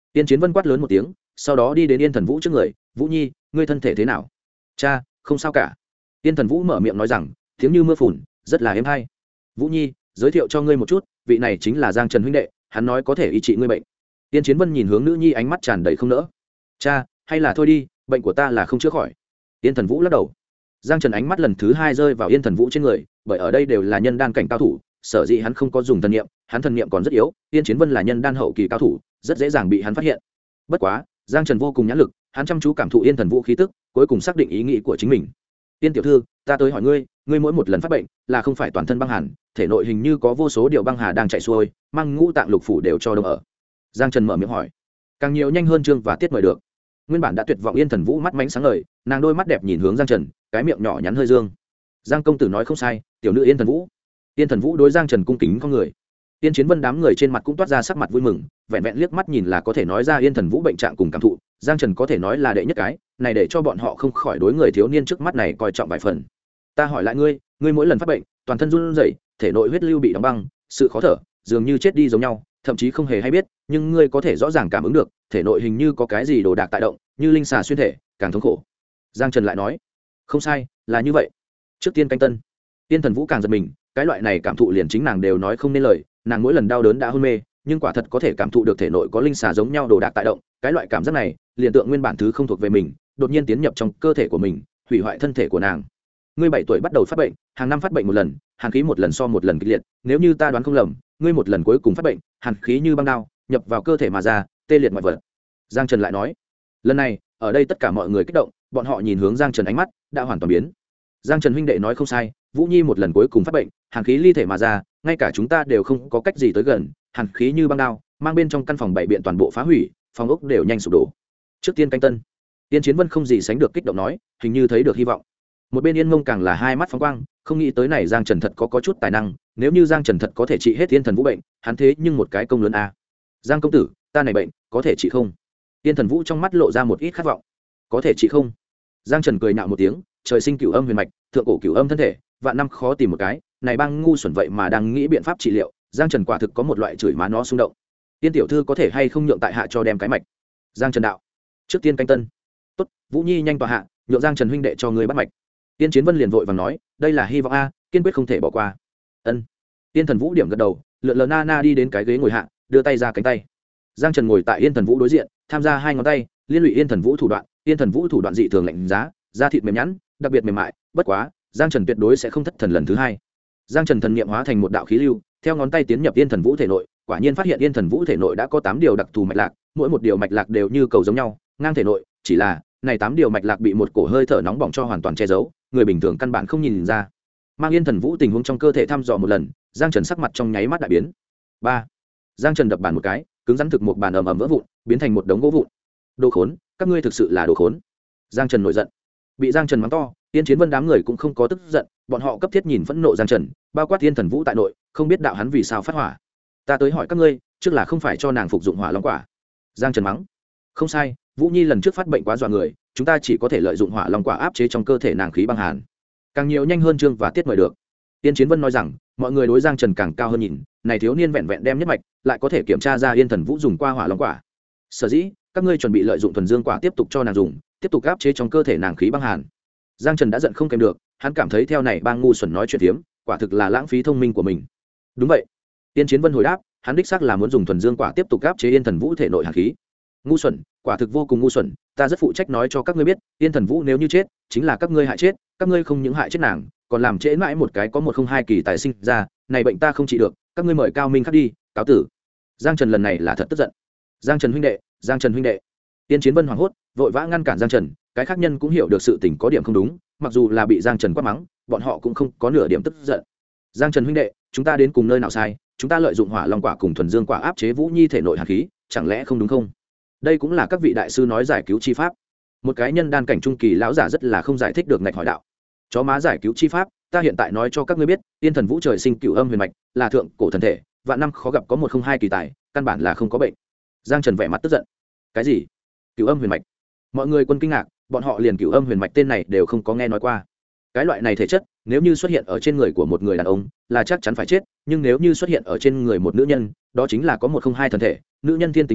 Speaker 1: Yên Chiến Vân quát lớn một tiếng, sau đó đi đến Yên Thần Vũ trước người. Vũ Nhi, ngươi thân thể thế nào? Cha, không sao cả. Yên Thần Vũ mở miệng nói rằng, tiếng như mưa phùn, rất là êm hay. Vũ Nhi, giới thiệu cho ngươi một chút, vị này chính là Giang Trần huynh đệ, hắn nói có thể y trị ngươi bệnh. Yên Chiến Vân nhìn hướng nữ nhi ánh mắt tràn đầy không nỡ. Cha, hay là thôi đi, bệnh của ta là không chữa khỏi. Yên Thần Vũ lắc đầu. Giang Trần ánh mắt lần thứ hai rơi vào Yên Thần Vũ trên người, bởi ở đây đều là nhân đan cảnh cao thủ, sở dĩ hắn không có dùng thần niệm, hắn thần niệm còn rất yếu. Yên Chiến Vân là nhân đan hậu kỳ cao thủ, rất dễ dàng bị hắn phát hiện. Bất quá, Giang Trần vô cùng nhãn lực, hắn chăm chú cảm thụ Yên Thần Vũ khí tức, cuối cùng xác định ý nghĩ của chính mình. Yên tiểu thư, ta tới hỏi ngươi, ngươi mỗi một lần phát bệnh là không phải toàn thân băng hàn, thể nội hình như có vô số điều băng hà đang chạy xuôi, mang ngũ tạng lục phủ đều cho đông ở. Giang Trần mở miệng hỏi. Càng nhiều nhanh hơn Trương và Tiết mời được. Nguyên bản đã tuyệt vọng Yên Thần Vũ mắt mánh sáng ngời, nàng đôi mắt đẹp nhìn hướng Giang Trần, cái miệng nhỏ nhắn hơi dương. Giang công tử nói không sai, tiểu nữ Yên Thần Vũ. Yên Thần Vũ đối Giang Trần cung kính con người. Yên Chiến Vân đám người trên mặt cũng toát ra sắc mặt vui mừng, vẹn vẹn liếc mắt nhìn là có thể nói ra Yên Thần Vũ bệnh trạng cùng cảm thụ, Giang Trần có thể nói là đệ nhất cái, này để cho bọn họ không khỏi đối người thiếu niên trước mắt này coi trọng vài phần. Ta hỏi lại ngươi, ngươi mỗi lần phát bệnh, toàn thân run rẩy, thể nội huyết lưu bị đóng băng, sự khó thở, dường như chết đi giống nhau, thậm chí không hề hay biết, nhưng ngươi có thể rõ ràng cảm ứng được, thể nội hình như có cái gì đồ đạc tại động, như linh xà xuyên thể, càng thống khổ. Giang Trần lại nói, không sai, là như vậy. Trước tiên canh tân, Yên Thần Vũ càng giật mình, cái loại này cảm thụ liền chính nàng đều nói không nên lời, nàng mỗi lần đau đớn đã hôn mê, nhưng quả thật có thể cảm thụ được thể nội có linh xà giống nhau đồ đạc tại động, cái loại cảm giác này, liền tượng nguyên bản thứ không thuộc về mình, đột nhiên tiến nhập trong cơ thể của mình, hủy hoại thân thể của nàng. Ngươi 7 tuổi bắt đầu phát bệnh, hàng năm phát bệnh một lần, hàn khí một lần so một lần kịch liệt, nếu như ta đoán không lầm, ngươi một lần cuối cùng phát bệnh, hàn khí như băng đao, nhập vào cơ thể mà ra, tê liệt mọi vật. Giang Trần lại nói, lần này, ở đây tất cả mọi người kích động, bọn họ nhìn hướng Giang Trần ánh mắt đã hoàn toàn biến. Giang Trần huynh đệ nói không sai, Vũ Nhi một lần cuối cùng phát bệnh, hàn khí ly thể mà ra, ngay cả chúng ta đều không có cách gì tới gần, hàn khí như băng đao, mang bên trong căn phòng bảy biện toàn bộ phá hủy, phòng ốc đều nhanh sụp đổ. Trước tiên canh tân, Tiên Chiến Vân không gì sánh được kích động nói, hình như thấy được hy vọng. Một bên Yên Mông càng là hai mắt phóng quang, không nghĩ tới này Giang Trần thật có chút tài năng, nếu như Giang Trần thật có thể trị hết Tiên Thần Vũ bệnh, hắn thế nhưng một cái công lớn a. Giang công tử, ta này bệnh có thể trị không? Tiên Thần Vũ trong mắt lộ ra một ít khát vọng. Có thể trị không? Giang Trần cười nhạo một tiếng, trời sinh cửu âm huyền mạch, thượng cổ cửu âm thân thể, vạn năm khó tìm một cái, này bang ngu xuẩn vậy mà đang nghĩ biện pháp trị liệu, Giang Trần quả thực có một loại chửi má nó xung động. Tiên tiểu thư có thể hay không nhượng tại hạ cho đem cái mạch? Giang Trần đạo. Trước tiên canh tân. Tốt, Vũ Nhi nhanh tọa hạ, nhượng Giang Trần huynh đệ cho người bắt mạch. Tiên Chiến Vân liền vội vàng nói, đây là hy vọng a, kiên quyết không thể bỏ qua. Ân. Tiên Thần Vũ điểm gật đầu, lượn lờ na na đi đến cái ghế ngồi hạ, đưa tay ra cánh tay. Giang Trần ngồi tại Yên Thần Vũ đối diện, tham gia hai ngón tay, liên lụy Yên Thần Vũ thủ đoạn, Yên Thần Vũ thủ đoạn dị thường lạnh giá, da thịt mềm nhẵn, đặc biệt mềm mại, bất quá, Giang Trần tuyệt đối sẽ không thất thần lần thứ hai. Giang Trần thần niệm hóa thành một đạo khí lưu, theo ngón tay tiến nhập Yên Thần Vũ thể nội, quả nhiên phát hiện Yên Thần Vũ thể nội đã có 8 điều đặc thù mạch lạc, mỗi một điều mạch lạc đều như cầu giống nhau, ngang thể nội, chỉ là, này 8 điều mạch lạc bị một cổ hơi thở nóng bỏng cho hoàn toàn che giấu, người bình thường căn bản không nhìn ra. Mang Yên Thần Vũ tình huống trong cơ thể thăm dò một lần, Giang Trần sắc mặt trong nháy mắt đại biến. 3. Giang Trần đập bàn một cái, cứng rắn thực một bàn ầm ầm vỡ vụn, biến thành một đống gỗ vụn. Đồ khốn, các ngươi thực sự là đồ khốn. Giang Trần nổi giận. Bị Giang Trần mắng to, Tiên Chiến Vân đám người cũng không có tức giận, bọn họ cấp thiết nhìn phẫn nộ Giang Trần, bao quát Tiên Thần Vũ tại nội, không biết đạo hắn vì sao phát hỏa. Ta tới hỏi các ngươi, trước là không phải cho nàng phục dụng hỏa long quả? Giang Trần mắng. Không sai, Vũ Nhi lần trước phát bệnh quá dọa người, chúng ta chỉ có thể lợi dụng hỏa long quả áp chế trong cơ thể nàng khí băng hàn. Càng nhiều nhanh hơn Trương và Tiết mời được. Tiên Chiến Vân nói rằng, mọi người đối Giang Trần càng cao hơn nhìn, này thiếu niên vẹn vẹn đem nhất mạch, lại có thể kiểm tra ra Yên Thần Vũ dùng qua hỏa long quả. Sở dĩ, các ngươi chuẩn bị lợi dụng thuần dương quả tiếp tục cho nàng dùng, tiếp tục áp chế trong cơ thể nàng khí băng hàn. Giang Trần đã giận không kèm được, hắn cảm thấy theo này bang ngu xuẩn nói chuyện phiếm, quả thực là lãng phí thông minh của mình. Đúng vậy. Tiên Chiến Vân hồi đáp, hắn đích xác là muốn dùng thuần dương quả tiếp tục áp chế Yên Thần Vũ thể nội hàn khí. Ngu xuẩn, quả thực vô cùng ngu xuẩn, ta rất phụ trách nói cho các ngươi biết, Yên Thần Vũ nếu như chết, chính là các ngươi hại chết, các ngươi không những hại chết nàng, còn làm trễ mãi một cái có 102 kỳ tài sinh ra, này bệnh ta không trị được, các ngươi mời Cao Minh Khắc đi, cáo tử. Giang Trần lần này là thật tức giận. Giang Trần huynh đệ, Giang Trần huynh đệ. Tiên Chiến Vân hoảng hốt, vội vã ngăn cản Giang Trần, cái khác nhân cũng hiểu được sự tình có điểm không đúng, mặc dù là bị Giang Trần quát mắng, bọn họ cũng không có nửa điểm tức giận. Giang Trần huynh đệ, chúng ta đến cùng nơi nào sai, chúng ta lợi dụng hỏa long quả cùng thuần dương quả áp chế Vũ Nhi thể nội hàn khí, chẳng lẽ không đúng không? Đây cũng là các vị đại sư nói giải cứu chi pháp. Một cái nhân đan cảnh trung kỳ lão giả rất là không giải thích được ngạch hỏi đạo. Chó má giải cứu chi pháp, ta hiện tại nói cho các ngươi biết, Tiên Thần Vũ trời sinh cửu âm huyền mạch, là thượng cổ thần thể, vạn năm khó gặp có 102 kỳ tài, căn bản là không có bệnh. Giang Trần vẻ mặt tức giận. Cái gì? Cửu âm huyền mạch? Mọi người quân kinh ngạc, bọn họ liền cửu âm huyền mạch tên này đều không có nghe nói qua. Cái loại này thể chất, nếu như xuất hiện ở trên người của một người đàn ông, là chắc chắn phải chết, nhưng nếu như xuất hiện ở trên người một nữ nhân, đó chính là có 102 thần thể, nữ nhân thiên tính âm,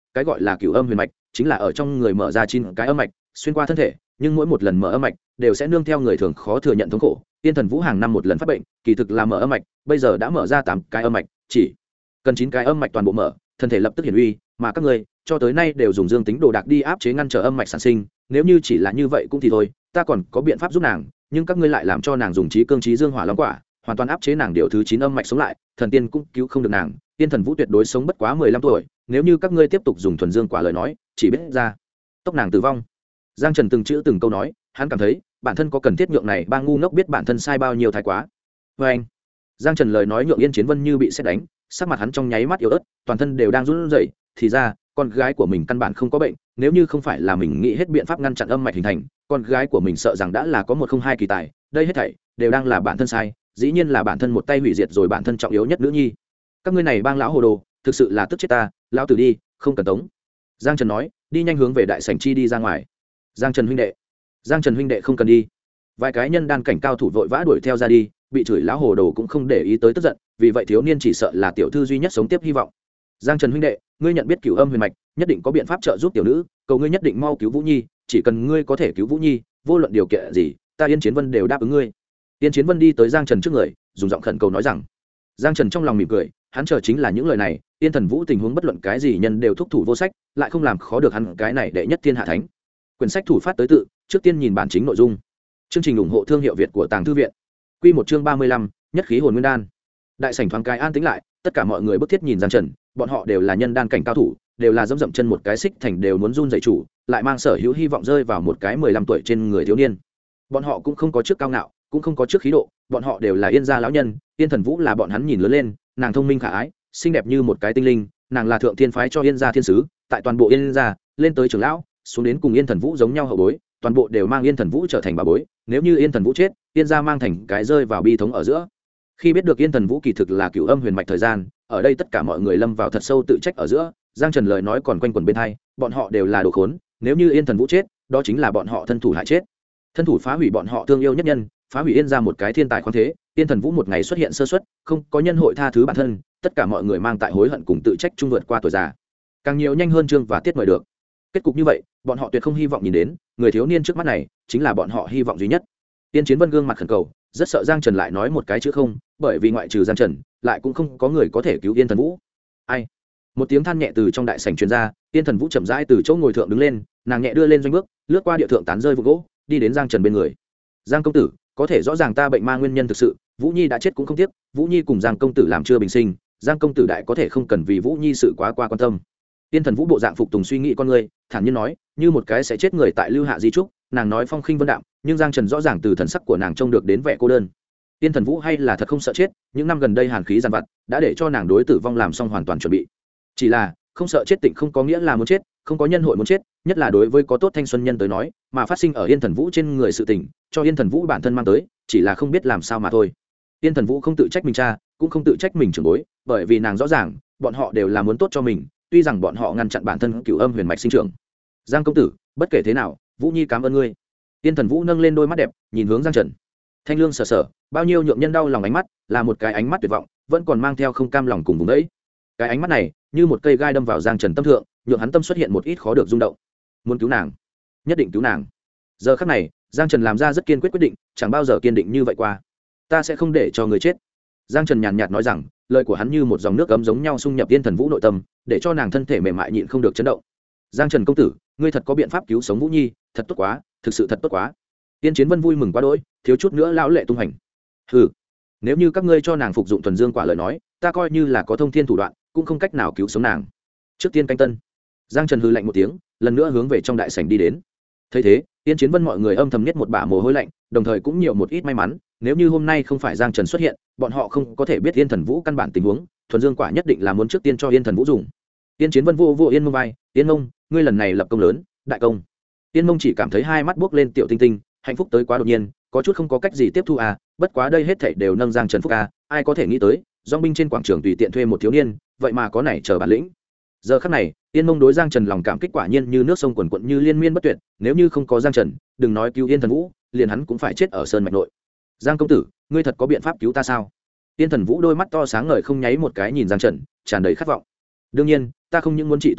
Speaker 1: cái gọi là cửu âm huyền mạch chính là ở trong người mở ra 9 cái âm mạch xuyên qua thân thể, nhưng mỗi một lần mở âm mạch đều sẽ nương theo người thường khó thừa nhận thống khổ. Tiên Thần Vũ hàng năm một lần phát bệnh, kỳ thực là mở âm mạch, bây giờ đã mở ra 8 cái âm mạch, chỉ cần 9 cái âm mạch toàn bộ mở, thân thể lập tức hiển uy, mà các ngươi cho tới nay đều dùng dương tính đồ đạc đi áp chế ngăn trở âm mạch sản sinh, nếu như chỉ là như vậy cũng thì thôi, ta còn có biện pháp giúp nàng, nhưng các ngươi lại làm cho nàng dùng trí cương trí dương hỏa long quả, hoàn toàn áp chế nàng điều thứ 9 âm mạch sống lại, thần tiên cũng cứu không được nàng. Tiên Thần Vũ tuyệt đối sống bất quá 15 tuổi, nếu như các ngươi tiếp tục dùng thuần dương quả lời nói, chỉ biết ra tốc nàng tử vong. Giang Trần từng chữ từng câu nói, hắn cảm thấy bản thân có cần thiết nhượng này ba ngu ngốc biết bản thân sai bao nhiêu thái quá. Và anh, Giang Trần lời nói nhượng Yên Chiến Vân như bị sét đánh, sắc mặt hắn trong nháy mắt yếu ớt, toàn thân đều đang run rẩy, thì ra con gái của mình căn bản không có bệnh, nếu như không phải là mình nghĩ hết biện pháp ngăn chặn âm mạch hình thành, con gái của mình sợ rằng đã là có 102 kỳ tài, đây hết thảy đều đang là bản thân sai, dĩ nhiên là bản thân một tay hủy diệt rồi bản thân trọng yếu nhất nữ nhi. Các ngươi này bang lão hồ đồ, thực sự là tức chết ta, lão tử đi, không cần tống. Giang Trần nói, đi nhanh hướng về đại sảnh chi đi ra ngoài. Giang Trần huynh đệ không cần đi. Vài cái nhân đan cảnh cao thủ vội vã đuổi theo ra đi, bị chửi lão hồ đồ cũng không để ý tới tức giận, vì vậy thiếu niên chỉ sợ là tiểu thư duy nhất sống tiếp hy vọng. Giang Trần huynh đệ, ngươi nhận biết cửu âm huyền mạch, nhất định có biện pháp trợ giúp tiểu nữ, cầu ngươi nhất định mau cứu Vũ Nhi, chỉ cần ngươi có thể cứu Vũ Nhi, vô luận điều kiện gì, ta Yên Chiến Vân đều đáp ứng ngươi. Yên Chiến Vân đi tới Giang Trần trước người, dùng giọng khẩn cầu nói rằng. Giang Trần trong lòng mỉm cười, hắn chờ chính là những lời này, Yên Thần Vũ tình huống bất luận cái gì nhân đều thúc thủ vô sách, lại không làm khó được hắn cái này đệ nhất thiên hạ thánh. Quyển sách thủ phát tới tự, trước tiên nhìn bản chính nội dung. Chương trình ủng hộ thương hiệu Việt của Tàng Thư viện. Quy một chương 35, nhất khí hồn nguyên đan. Đại sảnh thoáng cái an tĩnh lại, tất cả mọi người bức thiết nhìn Giang Trần, bọn họ đều là nhân đan cảnh cao thủ, đều là dẫm chân một cái xích thành đều muốn run rẩy chủ, lại mang sở hữu hy vọng rơi vào một cái 15 tuổi trên người thiếu niên. Bọn họ cũng không có trước cao ngạo, cũng không có trước khí độ, bọn họ đều là Yên gia lão nhân, Yên Thần Vũ là bọn hắn nhìn lớn lên, nàng thông minh khả ái, xinh đẹp như một cái tinh linh, nàng là thượng thiên phái cho Yên gia thiên sứ, tại toàn bộ Yên gia, lên tới trưởng lão, xuống đến cùng Yên Thần Vũ giống nhau hậu bối, toàn bộ đều mang Yên Thần Vũ trở thành bà bối, nếu như Yên Thần Vũ chết, Yên gia mang thành cái rơi vào bi thống ở giữa. Khi biết được Yên Thần Vũ kỳ thực là cửu âm huyền mạch thời gian, ở đây tất cả mọi người lâm vào thật sâu tự trách ở giữa, Giang Trần lời nói còn quanh quẩn bên tai, bọn họ đều là đồ khốn, nếu như Yên Thần Vũ chết, đó chính là bọn họ thân thủ hại chết. Thân thủ phá hủy bọn họ thương yêu nhất nhân, phá hủy Yên gia một cái thiên tài khoáng thế, Yên Thần Vũ một ngày xuất hiện sơ suất, không có nhân hội tha thứ bản thân, tất cả mọi người mang tại hối hận cùng tự trách chung vượt qua tuổi già. Càng nhiều nhanh hơn chương và tiết mời được. Kết cục như vậy, bọn họ tuyệt không hy vọng nhìn đến, người thiếu niên trước mắt này chính là bọn họ hy vọng duy nhất. Tiên Chiến Vân gương mặt khẩn cầu, rất sợ Giang Trần lại nói một cái chữ không, bởi vì ngoại trừ Giang Trần, lại cũng không có người có thể cứu Yên Thần Vũ. Ai? Một tiếng than nhẹ từ trong đại sảnh truyền ra, Yên Thần Vũ chậm rãi từ chỗ ngồi thượng đứng lên, nàng nhẹ đưa lên doanh bước, lướt qua địa thượng tán rơi vụ gỗ, đi đến Giang Trần bên người. Giang công tử, có thể rõ ràng ta bệnh ma nguyên nhân thực sự, Vũ Nhi đã chết cũng không tiếc, Vũ Nhi cùng Giang công tử làm chưa bình sinh, Giang công tử đại có thể không cần vì Vũ Nhi sự quá qua quan tâm. Tiên Thần Vũ bộ dạng phục tùng suy nghĩ con người, thản nhiên nói, như một cái sẽ chết người tại lưu hạ di trúc, nàng nói phong khinh vân đạm, nhưng Giang Trần rõ ràng từ thần sắc của nàng trông được đến vẻ cô đơn. Tiên Thần Vũ hay là thật không sợ chết, những năm gần đây hàn khí giàn vặt đã để cho nàng đối tử vong làm xong hoàn toàn chuẩn bị. Chỉ là không sợ chết tịnh không có nghĩa là muốn chết, không có nhân hội muốn chết, nhất là đối với có tốt thanh xuân nhân tới nói, mà phát sinh ở Yên Thần Vũ trên người sự tình, cho Yên Thần Vũ bản thân mang tới, chỉ là không biết làm sao mà thôi. Yên Thần Vũ không tự trách mình cha, cũng không tự trách mình trưởng bối, bởi vì nàng rõ ràng, bọn họ đều là muốn tốt cho mình, tuy rằng bọn họ ngăn chặn bản thân cửu âm huyền mạch sinh trưởng. Giang công tử, bất kể thế nào, Vũ Nhi cảm ơn ngươi. Yên Thần Vũ nâng lên đôi mắt đẹp, nhìn hướng Giang Trần. Thanh lương sở sở, bao nhiêu nhượng nhân đau lòng ánh mắt, là một cái ánh mắt tuyệt vọng, vẫn còn mang theo không cam lòng cùng vùng đấy. Cái ánh mắt này, như một cây gai đâm vào Giang Trần tâm thượng, nhượng hắn tâm xuất hiện một ít khó được rung động. Muốn cứu nàng, nhất định cứu nàng. Giờ khắc này, Giang Trần làm ra rất kiên quyết quyết định, chẳng bao giờ kiên định như vậy qua. Ta sẽ không để cho người chết. Giang Trần nhàn nhạt nói rằng, lời của hắn như một dòng nước ấm giống nhau xung nhập Yên Thần Vũ nội tâm, để cho nàng thân thể mềm mại nhịn không được chấn động. Giang Trần công tử, ngươi thật có biện pháp cứu sống Vũ Nhi, thật tốt quá, thực sự thật tốt quá. Tiên Chiến Vân vui mừng quá đỗi, thiếu chút nữa lão lệ tung hành. Hừ, nếu như các ngươi cho nàng phục dụng thuần dương quả lời nói, ta coi như là có thông thiên thủ đoạn, cũng không cách nào cứu sống nàng. Trước tiên canh tân. Giang Trần hừ lạnh một tiếng, lần nữa hướng về trong đại sảnh đi đến. Thấy thế, Tiên Chiến Vân mọi người âm thầm nhét một bả mồ hôi lạnh, đồng thời cũng nhiều một ít may mắn, nếu như hôm nay không phải Giang Trần xuất hiện, bọn họ không có thể biết Yên Thần Vũ căn bản tình huống, thuần dương quả nhất định là muốn trước tiên cho Yên Thần Vũ dùng. Tiên Chiến Vân vô vô Yên Mông vai, Yên Mông, ngươi lần này lập công lớn, đại công. Yên Mông chỉ cảm thấy hai mắt buốc lên tiểu tinh tinh, hạnh phúc tới quá đột nhiên, có chút không có cách gì tiếp thu à, bất quá đây hết thảy đều nâng Giang Trần phúc à, ai có thể nghĩ tới, dòng binh trên quảng trường tùy tiện thuê một thiếu niên, vậy mà có này chờ bản lĩnh. Giờ khắc này, Yên Mông đối Giang Trần lòng cảm kích quả nhiên như nước sông quần quận như liên miên bất tuyệt, nếu như không có Giang Trần, đừng nói cứu Yên Thần Vũ, liền hắn cũng phải chết ở sơn mạch nội. Giang công tử, ngươi thật có biện pháp cứu ta sao? Yên Thần Vũ đôi mắt to sáng ngời không nháy một cái nhìn Giang Trần, tràn đầy khát vọng. Đương nhiên, ta không những muốn trị tốt ngươi,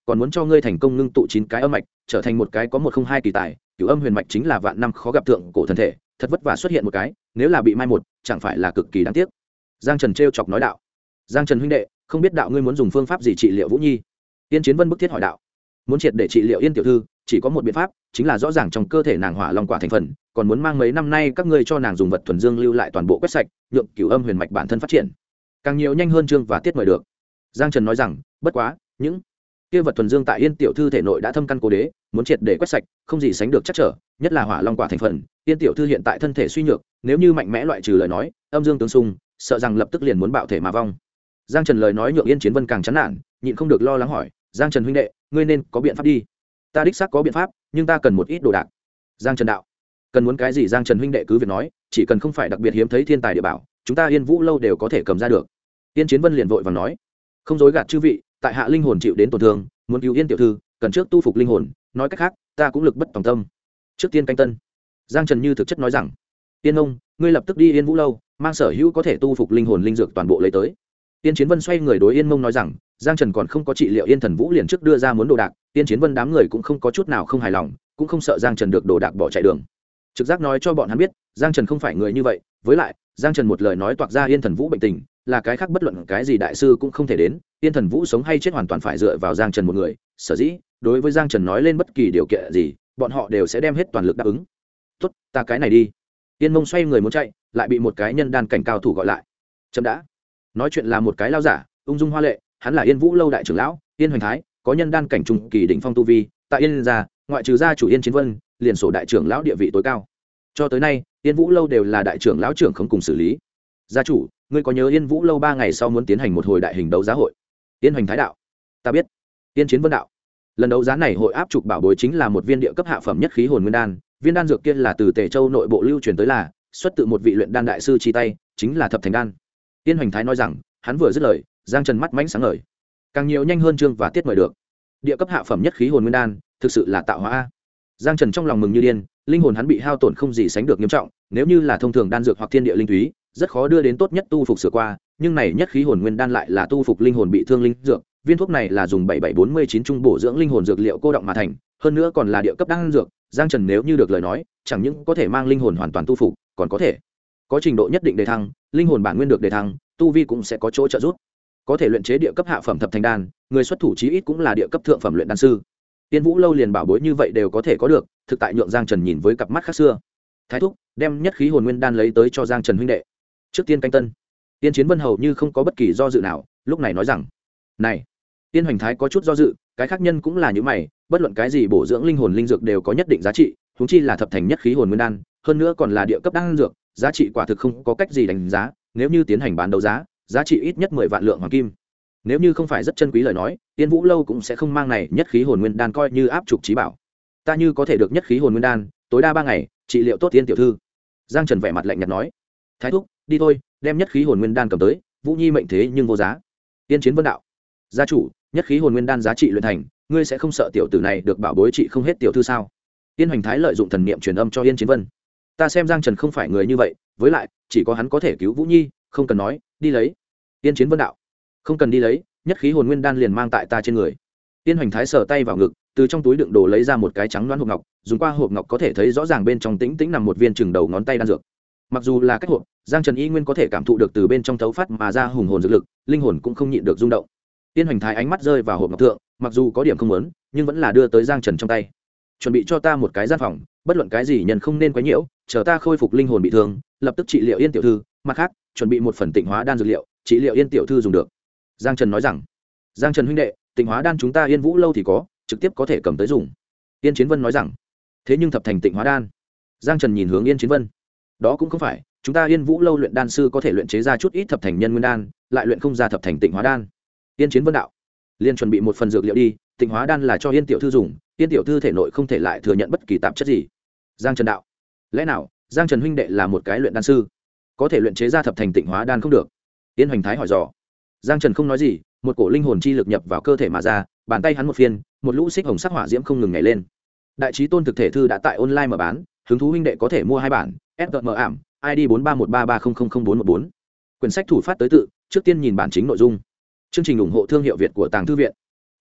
Speaker 1: còn muốn cho ngươi thành công ngưng tụ 9 cái âm mạch trở thành một cái có 102 kỳ tài. Cửu âm huyền mạch chính là vạn năm khó gặp thượng cổ thân thể, thật vất vả xuất hiện một cái, nếu là bị mai một chẳng phải là cực kỳ đáng tiếc. Giang Trần trêu chọc nói đạo. Giang Trần huynh đệ, không biết đạo ngươi muốn dùng phương pháp gì trị liệu Vũ Nhi? Yên Chiến Vân bức thiết hỏi đạo. Muốn triệt để trị liệu Yên tiểu thư, chỉ có một biện pháp, chính là rõ ràng trong cơ thể nàng hỏa long quả thành phần, còn muốn mang mấy năm nay các ngươi cho nàng dùng vật thuần dương lưu lại toàn bộ quét sạch, nhượng Cửu âm huyền mạch bản thân phát triển càng nhiều nhanh hơn chương và tiết mời được. Giang Trần nói rằng, bất quá, những kia vật thuần dương tại Yên tiểu thư thể nội đã thâm căn cố đế, muốn triệt để quét sạch, không gì sánh được chắc trở, nhất là hỏa long quả thành phần, Yên tiểu thư hiện tại thân thể suy nhược, nếu như mạnh mẽ loại trừ lời nói, âm dương tương xung, sợ rằng lập tức liền muốn bạo thể mà vong. Giang Trần lời nói nhượng Yên Chiến Vân càng chán nản, nhịn không được lo lắng hỏi, Giang Trần huynh đệ, ngươi nên có biện pháp đi. Ta đích xác có biện pháp, nhưng ta cần một ít đồ đạc. Giang Trần đạo, cần muốn cái gì? Giang Trần huynh đệ cứ việc nói, chỉ cần không phải đặc biệt hiếm thấy thiên tài địa bảo, chúng ta Yên Vũ lâu đều có thể cầm ra được. Yên Chiến Vân liền vội vàng nói, không dối gạt chư vị, tại hạ linh hồn chịu đến tổn thương, muốn cứu Yên tiểu thư, cần trước tu phục linh hồn, nói cách khác, ta cũng lực bất tòng tâm. Trước tiên canh tân. Giang Trần như thực chất nói rằng, Yên ông, ngươi lập tức đi Yên Vũ lâu, mang sở hữu có thể tu phục linh hồn linh dược toàn bộ lấy tới. Yên Chiến Vân xoay người đối Yên Mông nói rằng, Giang Trần còn không có trị liệu Yên Thần Vũ liền trước đưa ra muốn đồ đạc, Yên Chiến Vân đám người cũng không có chút nào không hài lòng, cũng không sợ Giang Trần được đồ đạc bỏ chạy đường. Trực giác nói cho bọn hắn biết, Giang Trần không phải người như vậy, với lại, Giang Trần một lời nói toạc ra Yên Thần Vũ bệnh tình, là cái khác bất luận cái gì đại sư cũng không thể đến, Yên Thần Vũ sống hay chết hoàn toàn phải dựa vào Giang Trần một người, sở dĩ, đối với Giang Trần nói lên bất kỳ điều kiện gì, bọn họ đều sẽ đem hết toàn lực đáp ứng. Tốt, ta cái này đi. Yên Mông xoay người muốn chạy, lại bị một cái nhân đan cảnh cao thủ gọi lại. Chấm đã. Nói chuyện là một cái lao giả, ung dung hoa lệ, hắn là Yên Vũ lâu đại trưởng lão, Yên Hoành Thái, có nhân đan cảnh trung kỳ đỉnh phong tu vi, tại Yên gia, ngoại trừ gia chủ Yên Chiến Vân, liền sổ đại trưởng lão địa vị tối cao. Cho tới nay, Yên Vũ lâu đều là đại trưởng lão trưởng không cùng xử lý. Gia chủ, ngươi có nhớ Yên Vũ lâu 3 ngày sau muốn tiến hành một hồi đại hình đấu giá hội? Yên Hoành Thái đạo, ta biết. Yên Chiến Vân đạo, lần đấu giá này hội áp trục bảo bối chính là một viên địa cấp hạ phẩm nhất khí hồn nguyên đan, viên đan dược kia là từ Tề Châu nội bộ lưu truyền tới, là xuất tự một vị luyện đan đại sư chi tay, chính là thập thành đan. Yên Hoành Thái nói rằng, hắn vừa dứt lời, Giang Trần mắt mãnh sáng ngời, càng nhiều nhanh hơn chương và tiết mời được. Địa cấp hạ phẩm nhất khí hồn nguyên đan, thực sự là tạo hóa a. Giang Trần trong lòng mừng như điên, linh hồn hắn bị hao tổn không gì sánh được nghiêm trọng, nếu như là thông thường đan dược hoặc thiên địa linh túy, rất khó đưa đến tốt nhất tu phục sửa qua, nhưng này nhất khí hồn nguyên đan lại là tu phục linh hồn bị thương linh dược, viên thuốc này là dùng 7749 trung bổ dưỡng linh hồn dược liệu cô động mà thành, hơn nữa còn là địa cấp đan dược, Giang Trần nếu như được lời nói, chẳng những có thể mang linh hồn hoàn toàn tu phục, còn có thể có trình độ nhất định đề thăng, linh hồn bản nguyên được đề thăng, tu vi cũng sẽ có chỗ trợ giúp. Có thể luyện chế địa cấp hạ phẩm thập thành đan, người xuất thủ chí ít cũng là địa cấp thượng phẩm luyện đan sư. Tiên Vũ lâu liền bảo bối như vậy đều có thể có được, thực tại nhượng Giang Trần nhìn với cặp mắt khác xưa. Thái thúc, đem nhất khí hồn nguyên đan lấy tới cho Giang Trần huynh đệ. Trước tiên canh tân. Tiên Chiến Vân hầu như không có bất kỳ do dự nào, lúc này nói rằng: "Này." Tiên Hoành Thái có chút do dự, cái khác nhân cũng là như mày, bất luận cái gì bổ dưỡng linh hồn linh dược đều có nhất định giá trị, huống chi là thập thành nhất khí hồn nguyên đan, hơn nữa còn là địa cấp đan dược, giá trị quả thực không có cách gì đánh giá, nếu như tiến hành bán đấu giá, giá trị ít nhất 10 vạn lượng hoàng kim. Nếu như không phải rất chân quý lời nói, Tiên Vũ lâu cũng sẽ không mang này nhất khí hồn nguyên đan coi như áp trục trí bảo. Ta như có thể được nhất khí hồn nguyên đan, tối đa 3 ngày, trị liệu tốt Tiên tiểu thư. Giang Trần vẻ mặt lạnh nhạt nói: "Thái thúc, đi thôi, đem nhất khí hồn nguyên đan cầm tới, Vũ Nhi mệnh thế nhưng vô giá." Tiên Chiến Vân đạo: "Gia chủ, nhất khí hồn nguyên đan giá trị luyện thành, ngươi sẽ không sợ tiểu tử này được bảo bối trị không hết tiểu thư sao?" Tiên Hoành Thái lợi dụng thần niệm truyền âm cho Yên Chiến Vân: "Ta xem Giang Trần không phải người như vậy, với lại, chỉ có hắn có thể cứu Vũ Nhi, không cần nói, đi lấy." Tiên Chiến Vân đạo: "Không cần đi lấy, nhất khí hồn nguyên đan liền mang tại ta trên người." Tiên Hoành Thái sờ tay vào ngực, từ trong túi đựng đồ lấy ra một cái trắng loáng hộp ngọc, dùng qua hộp ngọc có thể thấy rõ ràng bên trong tĩnh tĩnh nằm một viên chừng đầu ngón tay đan dược. Mặc dù là cách hộp, Giang Trần y nguyên có thể cảm thụ được từ bên trong thấu phát mà ra hùng hồn dược lực, linh hồn cũng không nhịn được rung động. Tiên Hoành Thái ánh mắt rơi vào hộp ngọc thượng, mặc dù có điểm không muốn, nhưng vẫn là đưa tới Giang Trần trong tay. "Chuẩn bị cho ta một cái gian phòng, bất luận cái gì nhân không nên quấy nhiễu, chờ ta khôi phục linh hồn bị thương, lập tức trị liệu Yên tiểu thư, mặt khác, chuẩn bị một phần tịnh hóa đan dược liệu, trị liệu Yên tiểu thư dùng được." Giang Trần nói rằng: "Giang Trần huynh đệ, tịnh hóa đan chúng ta Yên Vũ lâu thì có, trực tiếp có thể cầm tới dùng." Yên Chiến Vân nói rằng: "Thế nhưng thập thành tịnh hóa đan?" Giang Trần nhìn hướng Yên Chiến Vân: "Đó cũng không phải, chúng ta Yên Vũ lâu luyện đan sư có thể luyện chế ra chút ít thập thành nhân nguyên đan, lại luyện không ra thập thành tịnh hóa đan." Yên Chiến Vân đạo: "Liên chuẩn bị một phần dược liệu đi, tịnh hóa đan là cho Yên tiểu thư dùng, Yên tiểu thư thể nội không thể lại thừa nhận bất kỳ tạp chất gì." Giang Trần đạo: "Lẽ nào Giang Trần huynh đệ là một cái luyện đan sư, có thể luyện chế ra thập thành tịnh hóa đan không được?" Yên Hoành Thái hỏi dò. Giang Trần không nói gì, một cổ linh hồn chi lực nhập vào cơ thể mà ra, bàn tay hắn một phiên, một lũ xích hồng sắc hỏa diễm không ngừng nhảy lên. Đại Chí Tôn thực thể thư đã tại online mở bán, hứng thú huynh đệ có thể mua 2 bản, SGM ảm, ID 431330000414. Quyển sách thủ phát tới tự, trước tiên nhìn bản chính nội dung. Chương trình ủng hộ thương hiệu Việt của Tàng Thư viện.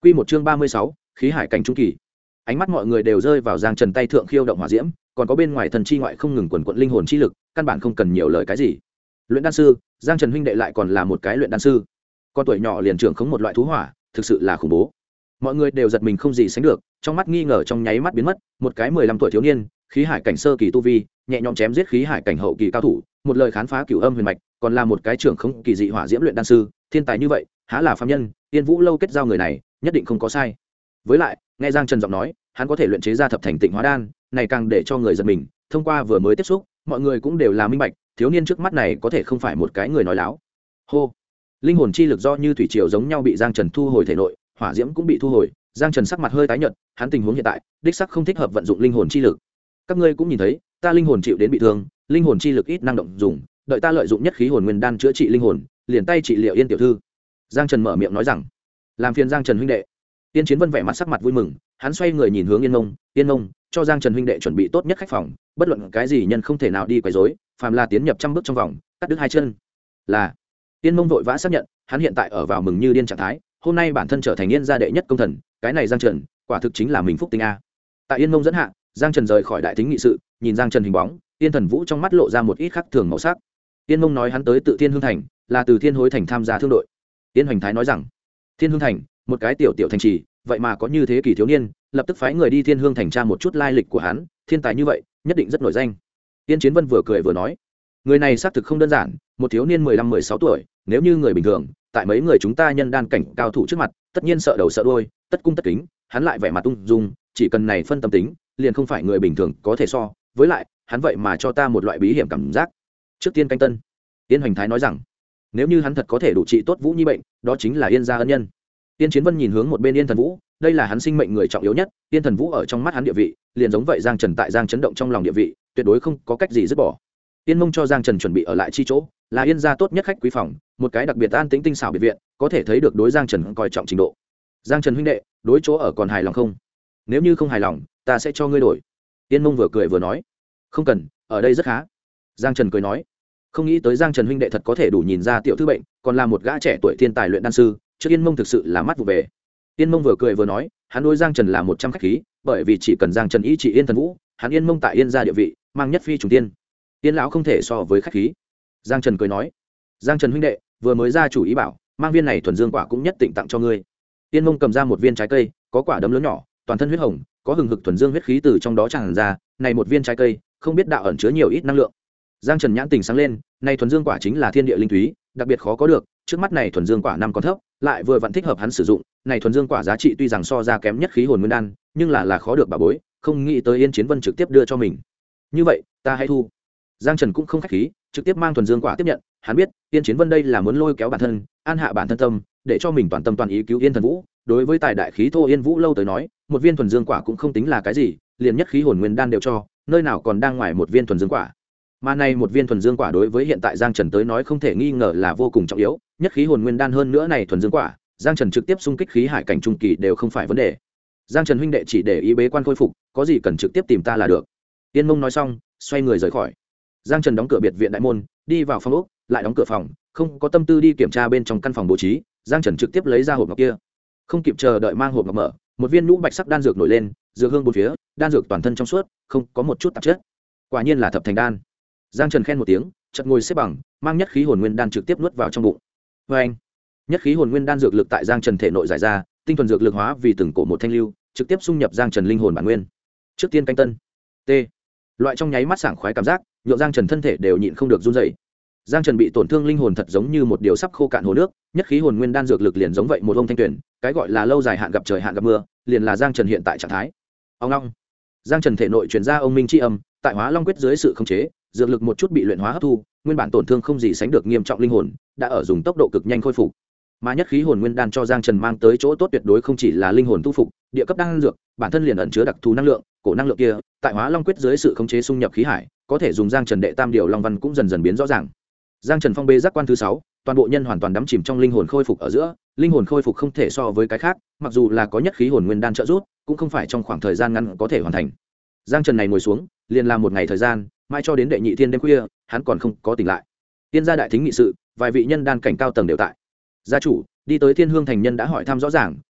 Speaker 1: Quy một chương 36, khí hải cảnh trung kỳ. Ánh mắt mọi người đều rơi vào Giang Trần tay thượng khiêu động hỏa diễm, còn có bên ngoài thần chi ngoại không ngừng quần quật linh hồn chi lực, căn bản không cần nhiều lời cái gì. Luyện đan sư, Giang Trần huynh đệ lại còn là một cái luyện đan sư. Con tuổi nhỏ liền trưởng khống một loại thú hỏa, thực sự là khủng bố. Mọi người đều giật mình không gì sánh được, trong mắt nghi ngờ trong nháy mắt biến mất, một cái 15 tuổi thiếu niên, khí hải cảnh sơ kỳ tu vi, nhẹ nhõm chém giết khí hải cảnh hậu kỳ cao thủ, một lời khám phá cửu âm huyền mạch, còn là một cái trưởng khống kỳ dị hỏa diễm luyện đan sư, thiên tài như vậy, há là phàm nhân, Tiên Vũ lâu kết giao người này, nhất định không có sai. Với lại, nghe Giang Trần giọng nói, hắn có thể luyện chế ra thập thành tịnh hóa đan, này càng để cho người giật mình, thông qua vừa mới tiếp xúc, mọi người cũng đều là minh bạch, thiếu niên trước mắt này có thể không phải một cái người nói láo. Hô. Linh hồn chi lực do như thủy triều giống nhau bị Giang Trần thu hồi thể nội, hỏa diễm cũng bị thu hồi, Giang Trần sắc mặt hơi tái nhợt, hắn tình huống hiện tại, đích sắc không thích hợp vận dụng linh hồn chi lực. Các ngươi cũng nhìn thấy, ta linh hồn chịu đến bị thương, linh hồn chi lực ít năng động dùng, đợi ta lợi dụng nhất khí hồn nguyên đan chữa trị linh hồn, liền tay trị liệu Yên tiểu thư. Giang Trần mở miệng nói rằng, làm phiền Giang Trần huynh đệ. Tiên Chiến Vân vẻ mặt sắc mặt vui mừng, hắn xoay người nhìn hướng Yên Mông, cho Giang Trần huynh đệ chuẩn bị tốt nhất khách phòng, bất luận cái gì nhân không thể nào đi quấy rối, phàm là tiến nhập trăm bước trong vòng, cắt đứt hai chân. Là. Yên Mông vội vã xác nhận, hắn hiện tại ở vào mừng như điên trạng thái, hôm nay bản thân trở thành Yên gia đệ nhất công thần, cái này Giang Trần, quả thực chính là mình phúc tinh a. Tại Yên Mông dẫn hạ, Giang Trần rời khỏi đại thính nghị sự, nhìn Giang Trần hình bóng, Yên Thần Vũ trong mắt lộ ra một ít khác thường màu sắc. Yên Mông nói hắn tới tự Thiên Hương thành, là từ Thiên Hối thành tham gia thương đội. Yên Hoành Thái nói rằng, Thiên Hương thành, một cái tiểu thành trì, vậy mà có như thế kỳ thiếu niên, lập tức phái người đi Thiên Hương thành tra một chút lai lịch của hắn, thiên tài như vậy, nhất định rất nổi danh. Tiên Chiến Vân vừa cười vừa nói, người này xác thực không đơn giản, một thiếu niên 15-16 tuổi, nếu như người bình thường, tại mấy người chúng ta nhân đan cảnh cao thủ trước mặt, tất nhiên sợ đầu sợ đuôi, tất cung tất kính, hắn lại vẻ mặt ung dung, chỉ cần này phân tâm tính, liền không phải người bình thường có thể so, với lại, hắn vậy mà cho ta một loại bí hiểm cảm giác. Trước tiên canh tân, Yên Hoành Thái nói rằng, nếu như hắn thật có thể đủ trị tốt Vũ Nhi bệnh, đó chính là Yên gia ân nhân. Tiên Chiến Vân nhìn hướng một bên Yên Thần Vũ, đây là hắn sinh mệnh người trọng yếu nhất, Yên Thần Vũ ở trong mắt hắn địa vị, liền giống vậy Giang Trần tại Giang chấn động trong lòng địa vị, tuyệt đối không có cách gì dứt bỏ. Yên Mông cho Giang Trần chuẩn bị ở lại chi chỗ, là Yên gia tốt nhất khách quý phòng, một cái đặc biệt an tĩnh tinh xảo biệt viện, có thể thấy được đối Giang Trần coi trọng trình độ. Giang Trần huynh đệ, đối chỗ ở còn hài lòng không? Nếu như không hài lòng, ta sẽ cho ngươi đổi. Yên Mông vừa cười vừa nói, không cần, ở đây rất khá. Giang Trần cười nói, không nghĩ tới Giang Trần huynh đệ thật có thể đủ nhìn ra tiểu thư bệnh, còn là một gã trẻ tuổi thiên tài luyện đan sư, trước Yên Mông thực sự là mắt vụ về. Yên Mông vừa cười vừa nói, hắn đối Giang Trần là 100 khách khí, bởi vì chỉ cần Giang Trần ý trị Yên Thần Vũ, hắn Yên Mông tại Yên gia địa vị, mang nhất phi trùng tiên. Yên lão không thể so với khách khí. Giang Trần cười nói, Giang Trần huynh đệ, vừa mới ra chủ ý bảo, mang viên này thuần dương quả cũng nhất định tặng cho ngươi. Yên Mông cầm ra một viên trái cây, có quả đấm lớn nhỏ, toàn thân huyết hồng, có hừng hực thuần dương huyết khí từ trong đó tràn ra, này một viên trái cây, không biết đạo ẩn chứa nhiều ít năng lượng. Giang Trần nhãn tình sáng lên, này thuần dương quả chính là thiên địa linh thúy, đặc biệt khó có được, trước mắt này thuần dương quả năm còn thấp, lại vừa vặn thích hợp hắn sử dụng, này thuần dương quả giá trị tuy rằng so ra kém nhất khí hồn nguyên đan, nhưng là khó được bà bối, không nghĩ tới Yên Chiến Vân trực tiếp đưa cho mình. Như vậy, ta hãy thu. Giang Trần cũng không khách khí, trực tiếp mang thuần dương quả tiếp nhận, hắn biết, Yên Chiến Vân đây là muốn lôi kéo bản thân, an hạ bản thân tâm, để cho mình toàn tâm toàn ý cứu Yên Thần Vũ. Đối với tài đại khí thô Yên Vũ lâu tới nói, một viên thuần dương quả cũng không tính là cái gì, liền nhất khí hồn nguyên đan đều cho, nơi nào còn đang ngoài một viên thuần dương quả. Mà này một viên thuần dương quả đối với hiện tại Giang Trần tới nói không thể nghi ngờ là vô cùng trọng yếu, nhất khí hồn nguyên đan hơn nữa này thuần dương quả, Giang Trần trực tiếp xung kích khí hải cảnh trung kỳ đều không phải vấn đề. Giang Trần huynh đệ chỉ để ý bế quan khôi phục, có gì cần trực tiếp tìm ta là được. Tiên Mông nói xong, xoay người rời khỏi. Giang Trần đóng cửa biệt viện đại môn, đi vào phòng ốc, lại đóng cửa phòng, không có tâm tư đi kiểm tra bên trong căn phòng bố trí, Giang Trần trực tiếp lấy ra hộp ngọc kia. Không kịp chờ đợi mang hộp ngọc mở, một viên nhũ bạch sắc đan dược nổi lên, dược hương bốn phía, đan dược toàn thân trong suốt, không có một chút tạp chất. Quả nhiên là thập thành đan. Giang Trần khen một tiếng, chợt ngồi xếp bằng, mang nhất khí hồn nguyên đan trực tiếp nuốt vào trong bụng. Oeng! Nhất khí hồn nguyên đan dược lực tại Giang Trần thể nội giải ra, tinh thuần dược lực hóa vì từng cổ một thanh lưu, trực tiếp xung nhập Giang Trần linh hồn bản nguyên. Trước tiên canh tân. T. Loại trong nháy mắt sảng khoái cảm giác, nhượng Giang Trần thân thể đều nhịn không được run rẩy. Giang Trần bị tổn thương linh hồn thật giống như một điều sắp khô cạn hồ nước, nhất khí hồn nguyên đan dược lực liền giống vậy một ông thanh tuyển, cái gọi là lâu dài hạn gặp trời hạn gặp mưa, liền là Giang Trần hiện tại trạng thái. Ông long. Giang Trần thể nội truyền ra ông minh chi âm, tại Hóa Long quyết dưới sự khống chế, dược lực một chút bị luyện hóa hấp thu, nguyên bản tổn thương không gì sánh được nghiêm trọng linh hồn, đã ở dùng tốc độ cực nhanh khôi phục. Mà nhất khí hồn nguyên đan cho Giang Trần mang tới chỗ tốt tuyệt đối không chỉ là linh hồn tu phục, địa cấp đan dược, bản thân liền ẩn chứa đặc thù năng lượng, cổ năng lượng kia, tại Hóa Long quyết dưới sự khống chế xung nhập khí hải, có thể dùng Giang Trần đệ tam điều long văn cũng dần dần biến rõ ràng. Giang Trần phong bê giác quan thứ 6, toàn bộ nhân hoàn toàn đắm chìm trong linh hồn khôi phục ở giữa, linh hồn khôi phục không thể so với cái khác, mặc dù là có nhất khí hồn nguyên đan trợ giúp, cũng không phải trong khoảng thời gian ngắn có thể hoàn thành. Giang Trần này ngồi xuống, liền làm một ngày thời gian, mai cho đến đệ nhị thiên đêm khuya, hắn còn không có tỉnh lại. Tiên gia đại thính nghị sự, vài vị nhân đan cảnh cao tầng đều tại. Gia chủ đi tới Thiên Hương thành nhân đã hỏi thăm rõ ràng,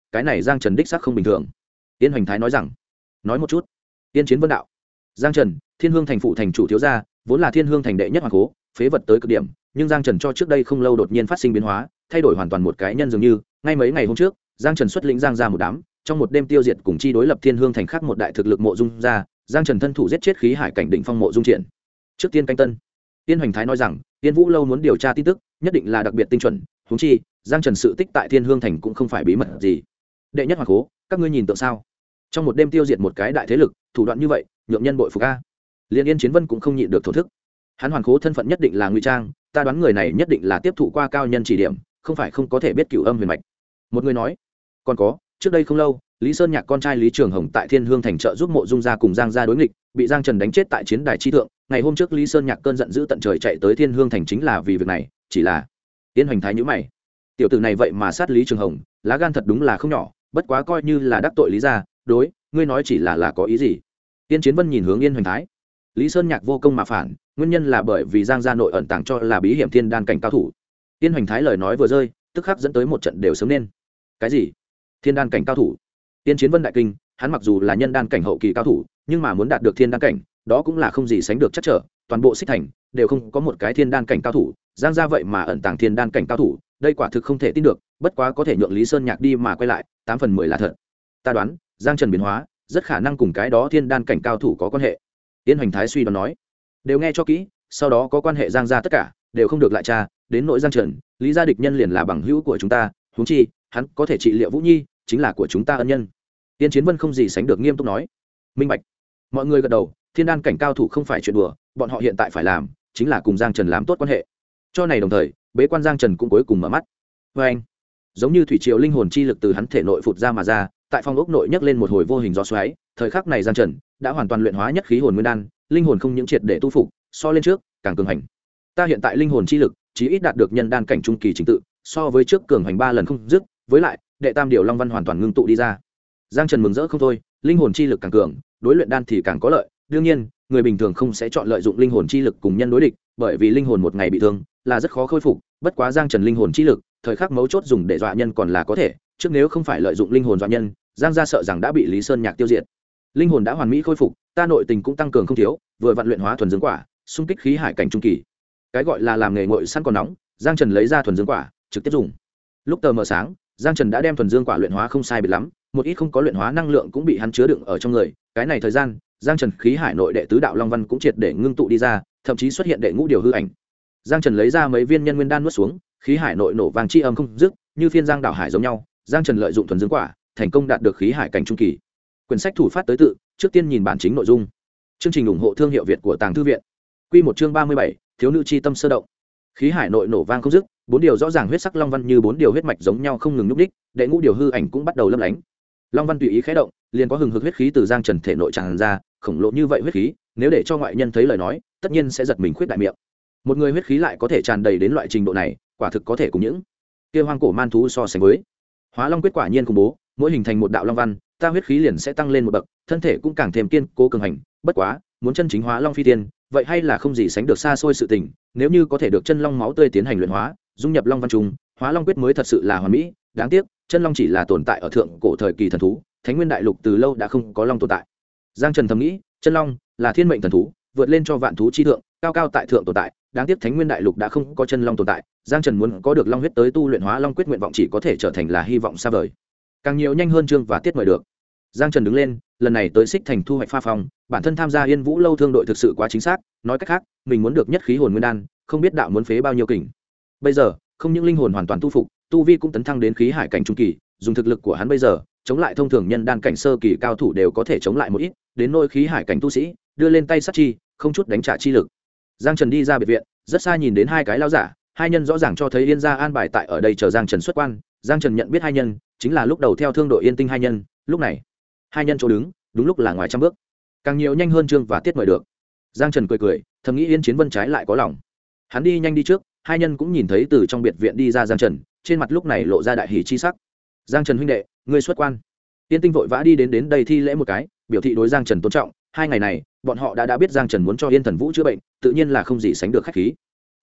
Speaker 1: cái này giang trần đích sắc không bình thường. Yên Hoành Thái nói rằng, nói một chút. Yên Chiến Vân đạo, Giang Trần, Thiên Hương thành phụ thành chủ thiếu gia, vốn là Thiên Hương thành đệ nhất hoàng cố, phế vật tới cực điểm, nhưng Giang Trần cho trước đây không lâu đột nhiên phát sinh biến hóa, thay đổi hoàn toàn một cái nhân dường như, ngay mấy ngày hôm trước, Giang Trần xuất lĩnh Giang ra một đám, trong một đêm tiêu diệt cùng chi đối lập Thiên Hương thành khác một đại thực lực Mộ Dung ra, Giang Trần thân thủ giết chết khí hải cảnh đỉnh phong Mộ Dung Triển. Trước tiên canh tân, Yên Hoành Thái nói rằng, Yên Vũ lâu muốn điều tra tin tức, nhất định là đặc biệt tinh chuẩn, huống chi, Giang Trần sự tích tại Thiên Hương thành cũng không phải bí mật gì. Đệ nhất hoàng cố, các ngươi nhìn tượng sao? Trong một đêm tiêu diệt một cái đại thế lực, thủ đoạn như vậy, nhượng nhân bội phục a. Liên Yên Chiến Vân cũng không nhịn được thổ thức. Hắn hoàn cố thân phận nhất định là ngụy trang, ta đoán người này nhất định là tiếp thụ qua cao nhân chỉ điểm, không phải không có thể biết cửu âm huyền mạch. Một người nói, còn có, trước đây không lâu, Lý Sơn Nhạc con trai Lý Trường Hồng tại Thiên Hương thành trợ giúp Mộ Dung gia cùng Giang gia đối nghịch, bị Giang Trần đánh chết tại chiến đài chi thượng. Ngày hôm trước Lý Sơn Nhạc cơn giận dữ tận trời chạy tới Thiên Hương thành chính là vì việc này, chỉ là Yên Hoành Thái nhíu mày. Tiểu tử này vậy mà sát Lý Trường Hồng, lá gan thật đúng là không nhỏ, bất quá coi như là đắc tội Lý gia, đối, ngươi nói chỉ là có ý gì? Yên Chiến Vân nhìn hướng Yên Hoành Thái. Lý Sơn Nhạc vô công mà phản, nguyên nhân là bởi vì Giang gia nội ẩn tàng cho là bí hiểm thiên đan cảnh cao thủ. Yên Hoành Thái lời nói vừa rơi, tức khắc dẫn tới một trận đều sớm nên. Cái gì? Thiên đan cảnh cao thủ? Yên Chiến Vân đại kinh, hắn mặc dù là nhân đan cảnh hậu kỳ cao thủ, nhưng mà muốn đạt được thiên đan cảnh, đó cũng là không gì sánh được chắc trở, toàn bộ Xích Thành đều không có một cái thiên đan cảnh cao thủ, Giang gia vậy mà ẩn tàng thiên đan cảnh cao thủ, đây quả thực không thể tin được, bất quá có thể nhượng Lý Sơn Nhạc đi mà quay lại, 8/10 là thật. Ta đoán, Giang Trần biến hóa, rất khả năng cùng cái đó thiên đan cảnh cao thủ có quan hệ. Yên Hoành Thái suy đoán nói, đều nghe cho kỹ, sau đó có quan hệ Giang gia tất cả đều không được lại tra, đến nội Giang Trần, Lý gia địch nhân liền là bằng hữu của chúng ta, huống chi, hắn có thể trị liệu Vũ Nhi, chính là của chúng ta ân nhân. Tiên Chiến Vân không gì sánh được nghiêm túc nói, minh bạch. Mọi người gật đầu, thiên đan cảnh cao thủ không phải chuyện đùa, bọn họ hiện tại phải làm chính là cùng Giang Trần làm tốt quan hệ. Cho này đồng thời, bế quan Giang Trần cũng cuối cùng mở mắt. Và anh, giống như thủy triều linh hồn chi lực từ hắn thể nội phụt ra mà ra, tại phong ốc nội nhấc lên một hồi vô hình gió xoáy, thời khắc này Giang Trần đã hoàn toàn luyện hóa nhất khí hồn nguyên đan, linh hồn không những triệt để tu phục, so lên trước càng cường hành. Ta hiện tại linh hồn chi lực chí ít đạt được nhân đan cảnh trung kỳ trình tự, so với trước cường hành 3 lần không dứt, với lại, đệ tam điều long văn hoàn toàn ngưng tụ đi ra. Giang Trần mừng rỡ không thôi, linh hồn chi lực càng cường, đối luyện đan thì càng có lợi, đương nhiên, người bình thường không sẽ chọn lợi dụng linh hồn chi lực cùng nhân đối địch, bởi vì linh hồn một ngày bị thương là rất khó khôi phục, bất quá Giang Trần linh hồn chi lực, thời khắc mấu chốt dùng để dọa nhân còn là có thể, trước nếu không phải lợi dụng linh hồn dọa nhân, Giang gia sợ rằng đã bị Lý Sơn Nhạc tiêu diệt. Linh hồn đã hoàn mỹ khôi phục, ta nội tình cũng tăng cường không thiếu, vừa vận luyện hóa thuần dương quả, xung kích khí hải cảnh trung kỳ. Cái gọi là làm nghề nguội săn còn nóng, Giang Trần lấy ra thuần dương quả, trực tiếp dùng. Lúc tờ mờ sáng, Giang Trần đã đem thuần dương quả luyện hóa không sai biệt lắm, một ít không có luyện hóa năng lượng cũng bị hắn chứa đựng ở trong người, cái này thời gian, Giang Trần khí hải nội đệ tứ đạo long văn cũng triệt để ngưng tụ đi ra, thậm chí xuất hiện đệ ngũ điều hư ảnh. Giang Trần lấy ra mấy viên nhân nguyên đan nuốt xuống, khí hải nội nổ vang chi âm không dứt, như phiên giang đảo hải giống nhau. Giang Trần lợi dụng thuần dương quả, thành công đạt được khí hải cảnh trung kỳ. Quyển sách thủ phát tới tự, trước tiên nhìn bản chính nội dung. Chương trình ủng hộ thương hiệu Việt của Tàng Thư viện. Quy một chương 37, thiếu nữ chi tâm sơ động. Khí hải nội nổ vang không dứt, bốn điều rõ ràng huyết sắc long văn như bốn điều huyết mạch giống nhau không ngừng nhúc đích, đệ ngũ điều hư ảnh cũng bắt đầu lấp lánh. Long văn tùy ý khẽ động, liền có hừng hực huyết khí từ Giang Trần thể nội tràn ra, khổng lồ như vậy huyết khí, nếu để cho ngoại nhân thấy lời nói, tất nhiên sẽ giật mình khuyết đại miệng. Một người huyết khí lại có thể tràn đầy đến loại trình độ này, quả thực có thể cùng những kia hoang cổ man thú so sánh với. Hóa Long quyết quả nhiên khủng bố, mỗi hình thành một đạo long văn, ta huyết khí liền sẽ tăng lên một bậc, thân thể cũng càng thêm kiên cố cường hành, bất quá, muốn chân chính hóa long phi tiên, vậy hay là không gì sánh được xa xôi sự tình, nếu như có thể được chân long máu tươi tiến hành luyện hóa, dung nhập long văn trùng, Hóa Long quyết mới thật sự là hoàn mỹ, đáng tiếc, chân long chỉ là tồn tại ở thượng cổ thời kỳ thần thú, Thánh Nguyên đại lục từ lâu đã không có long tồn tại. Giang Trần thầm nghĩ, chân long là thiên mệnh thần thú, vượt lên cho vạn thú chi thượng, cao cao tại thượng tồn tại, đáng tiếc Thánh Nguyên đại lục đã không có chân long tồn tại, Giang Trần muốn có được long huyết tới tu luyện Hóa Long quyết nguyện vọng chỉ có thể trở thành là hy vọng xa vời. Càng nhiều nhanh hơn chương và tiết mời được. Giang Trần đứng lên, lần này tới Xích Thành thu hoạch pha phong, bản thân tham gia Yên Vũ lâu thương đội thực sự quá chính xác, nói cách khác, mình muốn được nhất khí hồn nguyên đan, không biết đạo muốn phế bao nhiêu kình. Bây giờ, không những linh hồn hoàn toàn tu phục, tu vi cũng tấn thăng đến khí hải cảnh trung kỳ, dùng thực lực của hắn bây giờ, chống lại thông thường nhân đan cảnh sơ kỳ cao thủ đều có thể chống lại một ít, đến nỗi khí hải cảnh tu sĩ, đưa lên tay sát chi, không chút đánh trả chi lực. Giang Trần đi ra biệt viện, rất xa nhìn đến hai cái lão giả, hai nhân rõ ràng cho thấy Yên gia an bài tại ở đây chờ Giang Trần xuất quan. Giang Trần nhận biết hai nhân, chính là lúc đầu theo thương đội Yên Tinh hai nhân, lúc này, hai nhân chỗ đứng, đúng lúc là ngoài trăm bước. Càng nhiều nhanh hơn chương và tiết mời được. Giang Trần cười cười, thầm nghĩ Yên Chiến Vân trái lại có lòng. Hắn đi nhanh đi trước, hai nhân cũng nhìn thấy từ trong biệt viện đi ra Giang Trần, trên mặt lúc này lộ ra đại hỉ chi sắc. Giang Trần huynh đệ, ngươi xuất quan. Yên Tinh vội vã đi đến đây thi lễ một cái, biểu thị đối Giang Trần tôn trọng. Hai ngày này, bọn họ đã biết Giang Trần muốn cho Yên Thần Vũ chữa bệnh, tự nhiên là không gì sánh được khách khí.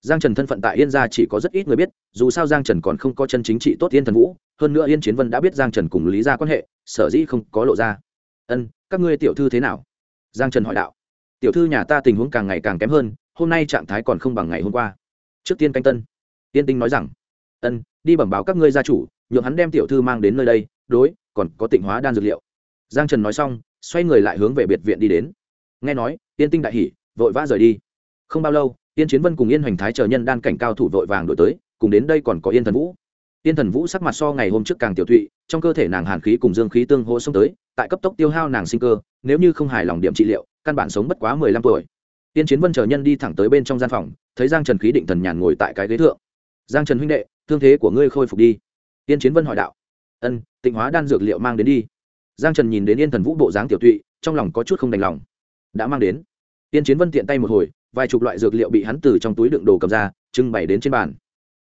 Speaker 1: Giang Trần thân phận tại Yên gia chỉ có rất ít người biết, dù sao Giang Trần còn không có chân chính trị tốt Yên Thần Vũ, hơn nữa Yên Chiến Vân đã biết Giang Trần cùng Lý gia quan hệ, sở dĩ không có lộ ra. Các ngươi tiểu thư thế nào?" Giang Trần hỏi đạo. "Tiểu thư nhà ta tình huống càng ngày càng kém hơn, hôm nay trạng thái còn không bằng ngày hôm qua." Trước tiên canh tân, Tiên Tinh nói rằng, "Đi bẩm báo các ngươi gia chủ, nhượng hắn đem tiểu thư mang đến nơi đây, đối, còn có Tịnh Hóa đan dược liệu." Giang Trần nói xong, xoay người lại hướng về biệt viện đi đến. Nghe nói, Tiên Tinh đại hỉ, vội vã rời đi. Không bao lâu, Yên Chiến Vân cùng Yên Hoành Thái chờ nhân đan cảnh cao thủ vội vàng đuổi tới, cùng đến đây còn có Yên Thần Vũ. Yên Thần Vũ sắc mặt so ngày hôm trước càng tiểu thụy, trong cơ thể nàng hàn khí cùng dương khí tương hỗ xông tới, tại cấp tốc tiêu hao nàng sinh cơ, nếu như không hài lòng điểm trị liệu, căn bản sống bất quá 15 tuổi. Yên Chiến Vân chờ nhân đi thẳng tới bên trong gian phòng, thấy Giang Trần khí định thần nhàn ngồi tại cái ghế thượng. "Giang Trần huynh đệ, thương thế của ngươi khôi phục đi?" Yên Chiến Vân hỏi đạo. Tịnh Hóa đan dược liệu mang đến đi." Giang Trần nhìn đến Yên Thần Vũ bộ dáng tiểu thụy, trong lòng có chút không đành lòng. "Đã mang đến." Yên Chiến Vân tiện tay một hồi, vài chục loại dược liệu bị hắn từ trong túi đựng đồ cầm ra, trưng bày đến trên bàn.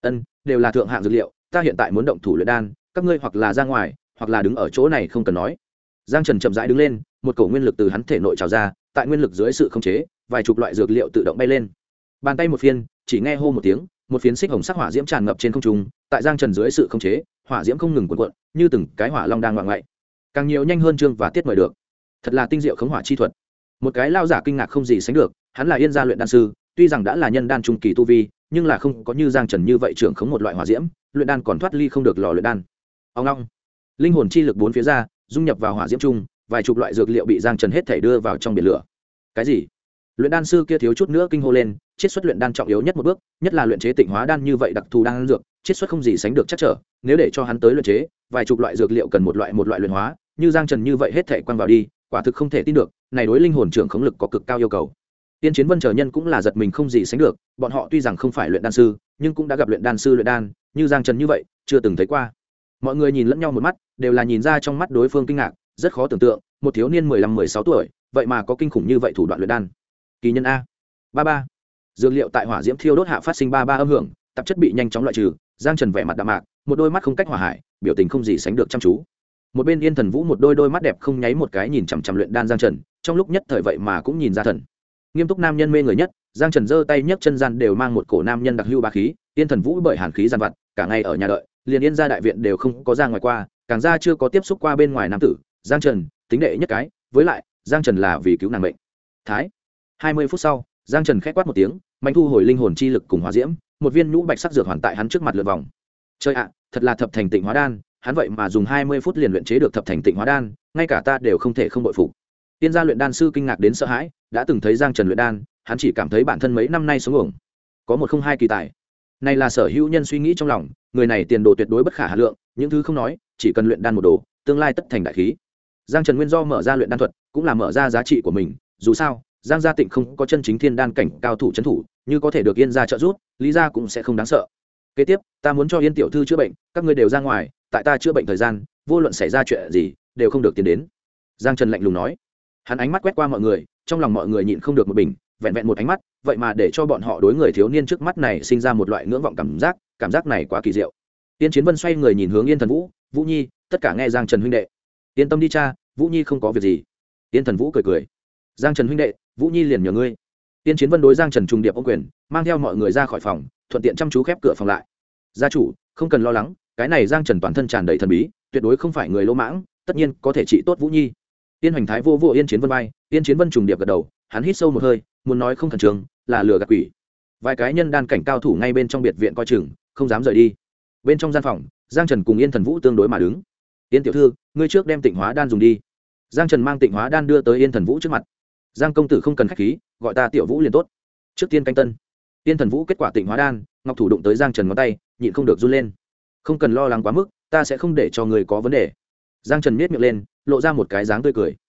Speaker 1: Đều là thượng hạng dược liệu, ta hiện tại muốn động thủ luyện đan, các ngươi hoặc là ra ngoài, hoặc là đứng ở chỗ này không cần nói." Giang Trần chậm rãi đứng lên, một cổ nguyên lực từ hắn thể nội trào ra, tại nguyên lực dưới sự khống chế, vài chục loại dược liệu tự động bay lên. Bàn tay một phiên, chỉ nghe hô một tiếng, một phiến xích hồng sắc hỏa diễm tràn ngập trên không trung, tại Giang Trần dưới sự khống chế, hỏa diễm không ngừng cuộn cuộn, như từng cái hỏa long đang ngoạn ngoại. Càng nhiều nhanh hơn chương và tiết mời được. Thật là tinh diệu khống hỏa chi thuật. Một cái lao giả kinh ngạc không gì sánh được, hắn là Yên gia luyện đan sư, tuy rằng đã là nhân đan trung kỳ tu vi, nhưng là không có như Giang Trần như vậy trưởng khống một loại hỏa diễm, luyện đan còn thoát ly không được lò luyện đan. Ông long, linh hồn chi lực bốn phía ra, dung nhập vào hỏa diễm trung, vài chục loại dược liệu bị Giang Trần hết thảy đưa vào trong biển lửa. Cái gì? Luyện đan sư kia thiếu chút nữa kinh hô lên, chiết xuất luyện đan trọng yếu nhất một bước, nhất là luyện chế Tịnh Hóa đan như vậy đặc thù đan dược, chiết xuất không gì sánh được chắc trở, nếu để cho hắn tới luyện chế, vài chục loại dược liệu cần một loại luyện hóa, như Giang Trần như vậy hết thảy quăng vào đi, quả thực không thể tin được, này đối linh hồn trưởng khống lực có cực cao yêu cầu. Tiên Chiến Vân chờ nhân cũng là giật mình không gì sánh được, bọn họ tuy rằng không phải luyện đan sư, nhưng cũng đã gặp luyện đan sư luyện đan, như Giang Trần như vậy, chưa từng thấy qua. Mọi người nhìn lẫn nhau một mắt, đều là nhìn ra trong mắt đối phương kinh ngạc, rất khó tưởng tượng, một thiếu niên 15-16 tuổi, vậy mà có kinh khủng như vậy thủ đoạn luyện đan. Kỳ nhân a. Ba ba. Dược liệu tại hỏa diễm thiêu đốt hạ phát sinh ba ba âm hưởng, tạp chất bị nhanh chóng loại trừ, Giang Trần vẻ mặt đạm mạc, một đôi mắt không cách hòa hải, biểu tình không gì sánh được chăm chú. Một bên Yên Thần Vũ một đôi mắt đẹp không nháy một cái nhìn chằm chằm luyện đan Giang Trần, trong lúc nhất thời vậy mà cũng nhìn ra thần. Nghiêm túc nam nhân mê người nhất, Giang Trần giơ tay nhấc chân gian đều mang một cổ nam nhân đặc hữu bá khí, Yên Thần Vũ bởi hàn khí gian vặt, cả ngày ở nhà đợi, liền Yên gia đại viện đều không có ra ngoài qua, càng ra chưa có tiếp xúc qua bên ngoài nam tử, Giang Trần, tính đệ nhất cái, với lại, Giang Trần là vì cứu nàng mệnh. Thái. 20 phút sau, Giang Trần khẽ quát một tiếng, mạnh thu hồi linh hồn chi lực cùng hỏa diễm, một viên nhũ bạch sắc dược hoàn tại hắn trước mặt lượn vòng. Chơi ạ, thật là thập thành Tịnh Hóa đan, hắn vậy mà dùng 20 phút liền luyện chế được thập thành Tịnh Hóa đan, ngay cả ta đều không thể không bội phục. Tiên gia luyện đan sư kinh ngạc đến sợ hãi, đã từng thấy Giang Trần luyện đan, hắn chỉ cảm thấy bản thân mấy năm nay sống ổng. Có một không hai kỳ tài. Này là sở hữu nhân suy nghĩ trong lòng, người này tiền đồ tuyệt đối bất khả hà lượng, những thứ không nói, chỉ cần luyện đan một đồ, tương lai tất thành đại khí. Giang Trần nguyên do mở ra luyện đan thuật, cũng là mở ra giá trị của mình, dù sao, Giang gia Tịnh không có chân chính thiên đan cảnh cao thủ trấn thủ, như có thể được Yên gia trợ giúp, Lý gia cũng sẽ không đáng sợ. Kế tiếp, ta muốn cho Yên tiểu thư chữa bệnh, các ngươi đều ra ngoài, tại ta chữa bệnh thời gian, vô luận xảy ra chuyện gì, đều không được tiến đến. Giang Trần lạnh lùng nói. Hắn ánh mắt quét qua mọi người, trong lòng mọi người nhịn không được một bình, vẹn vẹn một ánh mắt, vậy mà để cho bọn họ đối người thiếu niên trước mắt này sinh ra một loại ngưỡng vọng cảm giác này quá kỳ diệu. Tiên Chiến Vân xoay người nhìn hướng Yên Thần Vũ, Vũ Nhi, tất cả nghe Giang Trần huynh đệ, yên tâm đi cha, Vũ Nhi không có việc gì. Yên Thần Vũ cười cười, Giang Trần huynh đệ, Vũ Nhi liền nhờ ngươi. Tiên Chiến Vân đối Giang Trần trùng điệp ôm quyền, mang theo mọi người ra khỏi phòng, thuận tiện chăm chú khép cửa phòng lại. Gia chủ, không cần lo lắng, cái này Giang Trần toàn thân tràn đầy thần bí, tuyệt đối không phải người lỗ mãng, tất nhiên có thể trị tốt Vũ Nhi. Tiên Hoành Thái vô vô Yên Chiến Vân bay, Yên Chiến Vân trùng điệp gật đầu, hắn hít sâu một hơi, muốn nói không thần trường, là lừa gạt quỷ. Vài cái nhân đan cảnh cao thủ ngay bên trong biệt viện coi chừng, không dám rời đi. Bên trong gian phòng, Giang Trần cùng Yên Thần Vũ tương đối mà đứng. Yên tiểu thư, ngươi trước đem Tịnh Hóa đan dùng đi. Giang Trần mang Tịnh Hóa đan đưa tới Yên Thần Vũ trước mặt. Giang công tử không cần khách khí, gọi ta tiểu Vũ liền tốt. Trước tiên canh tân. Yên Thần Vũ kết quả Tịnh Hóa đan, ngọc thủ đụng tới Giang Trần ngón tay, nhịn không được run lên. Không cần lo lắng quá mức, ta sẽ không để cho người có vấn đề. Giang Trần nhếch miệng lên, lộ ra một cái dáng tươi cười.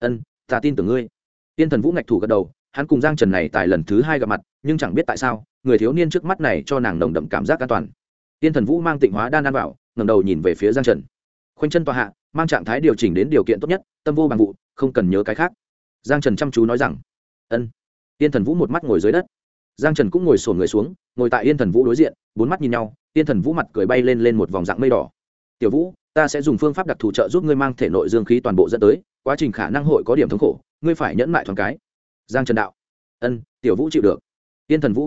Speaker 1: Ta tin tưởng ngươi. Yên Thần Vũ ngạch thủ gật đầu, hắn cùng Giang Trần này tại lần thứ 2 gặp mặt, nhưng chẳng biết tại sao, người thiếu niên trước mắt này cho nàng nồng đậm cảm giác an toàn. Yên Thần Vũ mang Tịnh Hóa đan ăn vào, ngẩng đầu nhìn về phía Giang Trần. Khoanh chân tọa hạ, mang trạng thái điều chỉnh đến điều kiện tốt nhất, tâm vô bằng vụ, không cần nhớ cái khác. Giang Trần chăm chú nói rằng, Yên Thần Vũ một mắt ngồi dưới đất. Giang Trần cũng ngồi xổm người xuống, ngồi tại Yên Thần Vũ đối diện, bốn mắt nhìn nhau, Yên Thần Vũ mặt cười bay lên một vòng dạng mây đỏ. Tiểu Vũ, ta sẽ dùng phương pháp đặc thù trợ giúp ngươi mang thể nội dương khí toàn bộ dẫn tới, quá trình khả năng hội có điểm thống khổ, ngươi phải nhẫn nại thoáng cái. Giang Trần đạo. Tiểu Vũ chịu được. Yên Thần Vũ gật đầu,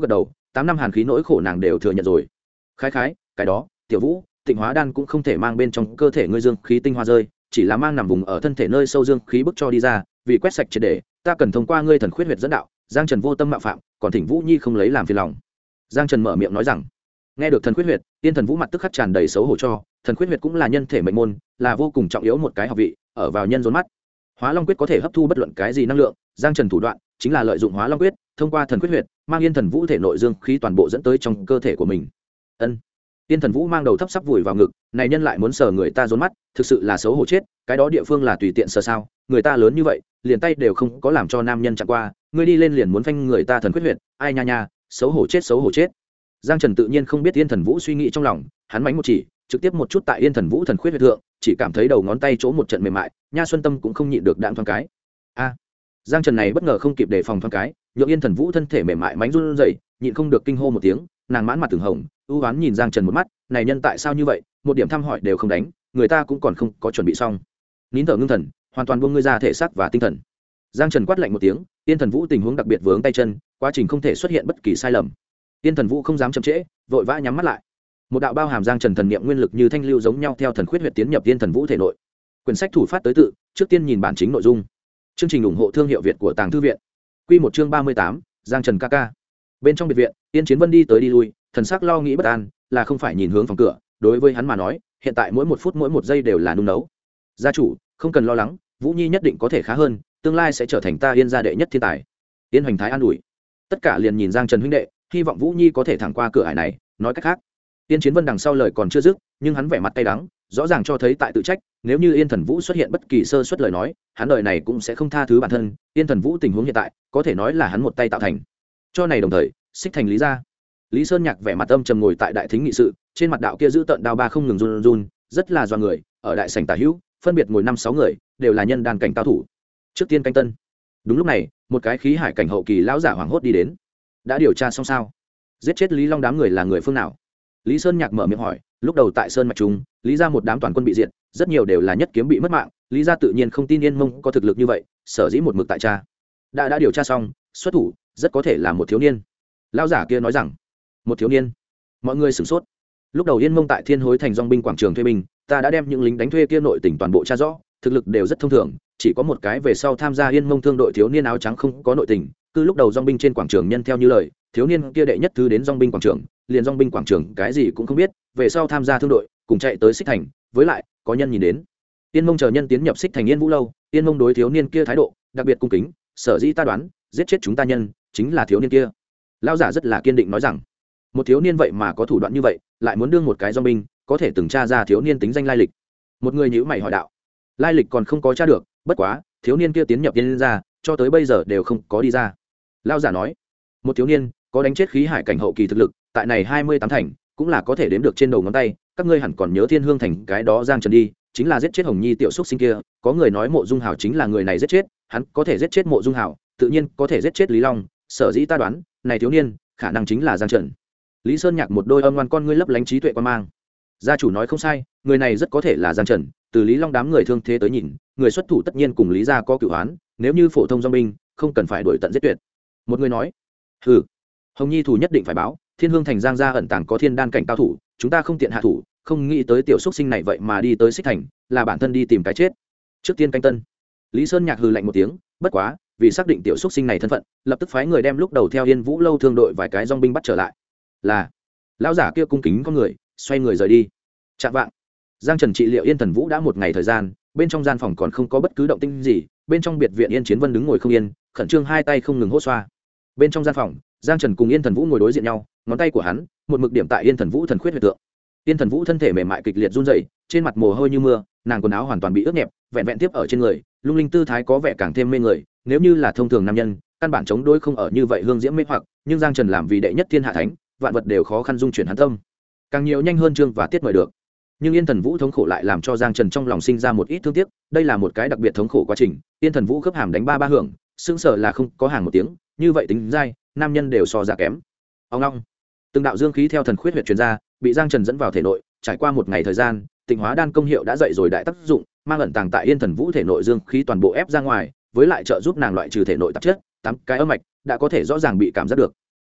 Speaker 1: 8 năm hàn khí nỗi khổ nàng đều thừa nhận rồi. Khái cái đó tiểu vũ, tịnh hóa đan cũng không thể mang bên trong cơ thể ngươi dương khí tinh hoa rơi, chỉ là mang nằm vùng ở thân thể nơi sâu dương khí bức cho đi ra, vì quét sạch triệt để, ta cần thông qua ngươi thần khuyết huyệt dẫn đạo. Giang Trần vô tâm mạo phạm, còn thỉnh Vũ Nhi không lấy làm phiền lòng. Giang Trần mở miệng nói rằng. Nghe được thần khuyết huyệt, Tiên Thần Vũ mặt tức khắc tràn đầy xấu hổ cho, thần khuyết huyệt cũng là nhân thể mệnh môn, là vô cùng trọng yếu một cái học vị, ở vào nhân rốn mắt. Hóa Long quyết có thể hấp thu bất luận cái gì năng lượng, Giang Trần thủ đoạn chính là lợi dụng Hóa Long quyết, thông qua thần khuyết huyệt, mang Yên Thần Vũ thể nội dương khí toàn bộ dẫn tới trong cơ thể của mình. Ân. Yên Thần Vũ mang đầu thấp sắp vùi vào ngực, này nhân lại muốn sờ người ta rốn mắt, thực sự là xấu hổ chết, cái đó địa phương là tùy tiện sờ sao, người ta lớn như vậy, liền tay đều không có làm cho nam nhân chạm qua, ngươi đi lên liền muốn phanh người ta thần khuyết huyệt, ai nha nha, xấu hổ chết xấu hổ chết. Giang Trần tự nhiên không biết Yên Thần Vũ suy nghĩ trong lòng, hắn mánh một chỉ, trực tiếp một chút tại Yên Thần Vũ thần khuyết huyệt thượng, chỉ cảm thấy đầu ngón tay chỗ một trận mềm mại, Nha Xuân Tâm cũng không nhịn được đạm thoáng cái. A. Giang Trần này bất ngờ không kịp đề phòng thoáng cái, nhượng Yên Thần Vũ thân thể mềm mại mánh run rẩy, nhịn không được kinh hô một tiếng, nàng mãn mặt từng hồng, ưu ám nhìn Giang Trần một mắt, này nhân tại sao như vậy, một điểm thăm hỏi đều không đánh, người ta cũng còn không có chuẩn bị xong. Nín thở ngưng thần, hoàn toàn buông ngươi ra thể xác và tinh thần. Giang Trần quát lạnh một tiếng, Yên Thần Vũ tình huống đặc biệt vướng tay chân, quá trình không thể xuất hiện bất kỳ sai lầm. Yên Thần Vũ không dám chậm trễ, vội vã nhắm mắt lại. Một đạo bao hàm Giang Trần thần niệm nguyên lực như thanh lưu giống nhau theo thần khuyết huyệt tiến nhập Yên Thần Vũ thể nội. Quyển sách thủ phát tới tự, trước tiên nhìn bản chính nội dung. Chương trình ủng hộ thương hiệu Việt của Tàng Thư viện. Quy một chương 38, Giang Trần ca ca. Bên trong biệt viện, Yên Chiến Vân đi tới đi lui, thần sắc lo nghĩ bất an, là không phải nhìn hướng phòng cửa, đối với hắn mà nói, hiện tại mỗi một phút mỗi một giây đều là nung nấu. Gia chủ, không cần lo lắng, Vũ Nhi nhất định có thể khá hơn, tương lai sẽ trở thành ta Yên gia đệ nhất thiên tài. Yên Hoành Thái an ủi. Tất cả liền nhìn Giang Trần huynh đệ, hy vọng Vũ Nhi có thể thẳng qua cửa ải này, nói cách khác. Yên Chiến Vân đằng sau lời còn chưa dứt, nhưng hắn vẻ mặt cay đắng, rõ ràng cho thấy tại tự trách, nếu như Yên Thần Vũ xuất hiện bất kỳ sơ suất lời nói, hắn đời này cũng sẽ không tha thứ bản thân. Yên Thần Vũ tình huống hiện tại, có thể nói là hắn một tay tạo thành. Cho này đồng thời, xích thành Lý gia. Lý Sơn Nhạc vẻ mặt âm trầm ngồi tại đại thính nghị sự, trên mặt đạo kia giữ tợn đao ba không ngừng run run, rất là doa người, ở đại sảnh tả hữu, phân biệt ngồi 5-6 người, đều là nhân đan cảnh cao thủ. Trước tiên canh tân. Đúng lúc này, một cái khí hải cảnh hậu kỳ lão giả hoảng hốt đi đến. Đã điều tra xong sao? Giết chết Lý Long đám người là người phương nào? Lý Sơn Nhạc mở miệng hỏi, lúc đầu tại Sơn mạch trung, Lý gia một đám toàn quân bị diệt, rất nhiều đều là nhất kiếm bị mất mạng, Lý gia tự nhiên không tin Yên Mông có thực lực như vậy, sở dĩ một mực tại tra. Đã điều tra xong, xuất thủ, rất có thể là một thiếu niên. Lão giả kia nói rằng, một thiếu niên. Mọi người sửng sốt. Lúc đầu Yên Mông tại Thiên Hối thành dòng binh quảng trường thuê binh, ta đã đem những lính đánh thuê kia nội tỉnh toàn bộ tra rõ, thực lực đều rất thông thường, chỉ có một cái về sau tham gia Yên Mông thương đội thiếu niên áo trắng không có nội tình, cứ lúc đầu dòng binh trên quảng trường nhân theo như lời, thiếu niên kia đệ nhất thứ đến dòng binh quảng trường, liền dòng binh quảng trường cái gì cũng không biết, về sau tham gia thương đội, cùng chạy tới Xích Thành, với lại có nhân nhìn đến. Yên Mông chờ nhân tiến nhập Xích Thành Yên Vũ lâu, Yên Mông đối thiếu niên kia thái độ đặc biệt cung kính, sở dĩ ta đoán, giết chết chúng ta nhân chính là thiếu niên kia. Lão giả rất là kiên định nói rằng, một thiếu niên vậy mà có thủ đoạn như vậy, lại muốn đương một cái dòng binh, có thể từng tra ra thiếu niên tính danh lai lịch. Một người nhíu mày hỏi đạo, lai lịch còn không có tra được, bất quá thiếu niên kia tiến nhập Yên gia, cho tới bây giờ đều không có đi ra. Lão giả nói, một thiếu niên có đánh chết khí hải cảnh hậu kỳ thực lực, tại này 28 thành cũng là có thể đếm được trên đầu ngón tay, các ngươi hẳn còn nhớ Thiên Hương thành cái đó Giang Trần đi, chính là giết chết Hồng Nhi tiểu xúc sinh kia, có người nói Mộ Dung Hào chính là người này giết chết, hắn có thể giết chết Mộ Dung Hào, tự nhiên có thể giết chết Lý Long, sở dĩ ta đoán, này thiếu niên khả năng chính là Giang Trần. Lý Sơn Nhạc một đôi âm ngoan con ngươi lấp lánh trí tuệ quan mang. Gia chủ nói không sai, người này rất có thể là Giang Trần, từ Lý Long đám người thương thế tới nhìn, người xuất thủ tất nhiên cùng Lý gia có cửu oán, nếu như phổ thông dòng binh, không cần phải đuổi tận giết tuyệt. Một người nói, hừ, Hồng Nhi thủ nhất định phải báo, Thiên Hương thành Giang gia ẩn tàng có thiên đan cảnh cao thủ, chúng ta không tiện hạ thủ, không nghĩ tới tiểu xúc sinh này vậy mà đi tới Xích Thành, là bản thân đi tìm cái chết. Trước tiên canh tân. Lý Sơn Nhạc hừ lạnh một tiếng, bất quá, vì xác định tiểu xúc sinh này thân phận, lập tức phái người đem lúc đầu theo Yên Vũ lâu thương đội vài cái dòng binh bắt trở lại. Là, lão giả kia cung kính con người, xoay người rời đi. Chạm vạng, Giang Trần trị liệu Yên Thần Vũ đã một ngày thời gian, bên trong gian phòng còn không có bất cứ động tĩnh gì, bên trong biệt viện Yên Chiến Vân đứng ngồi không yên, khẩn trương hai tay không ngừng hốt xoa. Bên trong gian phòng, Giang Trần cùng Yên Thần Vũ ngồi đối diện nhau, ngón tay của hắn một mực điểm tại Yên Thần Vũ thần khuyết huyệt tượng. Yên Thần Vũ thân thể mềm mại kịch liệt run rẩy, trên mặt mồ hôi như mưa, nàng quần áo hoàn toàn bị ướt nhẹp, vẹn vẹn tiếp ở trên người, lung linh tư thái có vẻ càng thêm mê người, nếu như là thông thường nam nhân, căn bản chống đối không ở như vậy hương diễm mê hoặc, nhưng Giang Trần làm vì đệ nhất thiên hạ thánh, vạn vật đều khó khăn dung chuyển hắn tâm. Càng nhiều nhanh hơn chương và tiết mời được. Nhưng Yên Thần Vũ thống khổ lại làm cho Giang Trần trong lòng sinh ra một ít thương tiếc, đây là một cái đặc biệt thống khổ quá trình. Yên Thần Vũ khớp hàm đánh ba hưởng, sững sờ là không có hàng một tiếng, như vậy tính dai, nam nhân đều so ra kém. Ông long, từng đạo dương khí theo thần khuyết huyệt truyền ra, bị Giang Trần dẫn vào thể nội, trải qua một ngày thời gian, Tịnh Hóa đan công hiệu đã dậy rồi đại tác dụng, mang ẩn tàng tại Yên Thần Vũ thể nội dương khí toàn bộ ép ra ngoài, với lại trợ giúp nàng loại trừ thể nội tạp chất, 8 cái âm mạch đã có thể rõ ràng bị cảm giác được.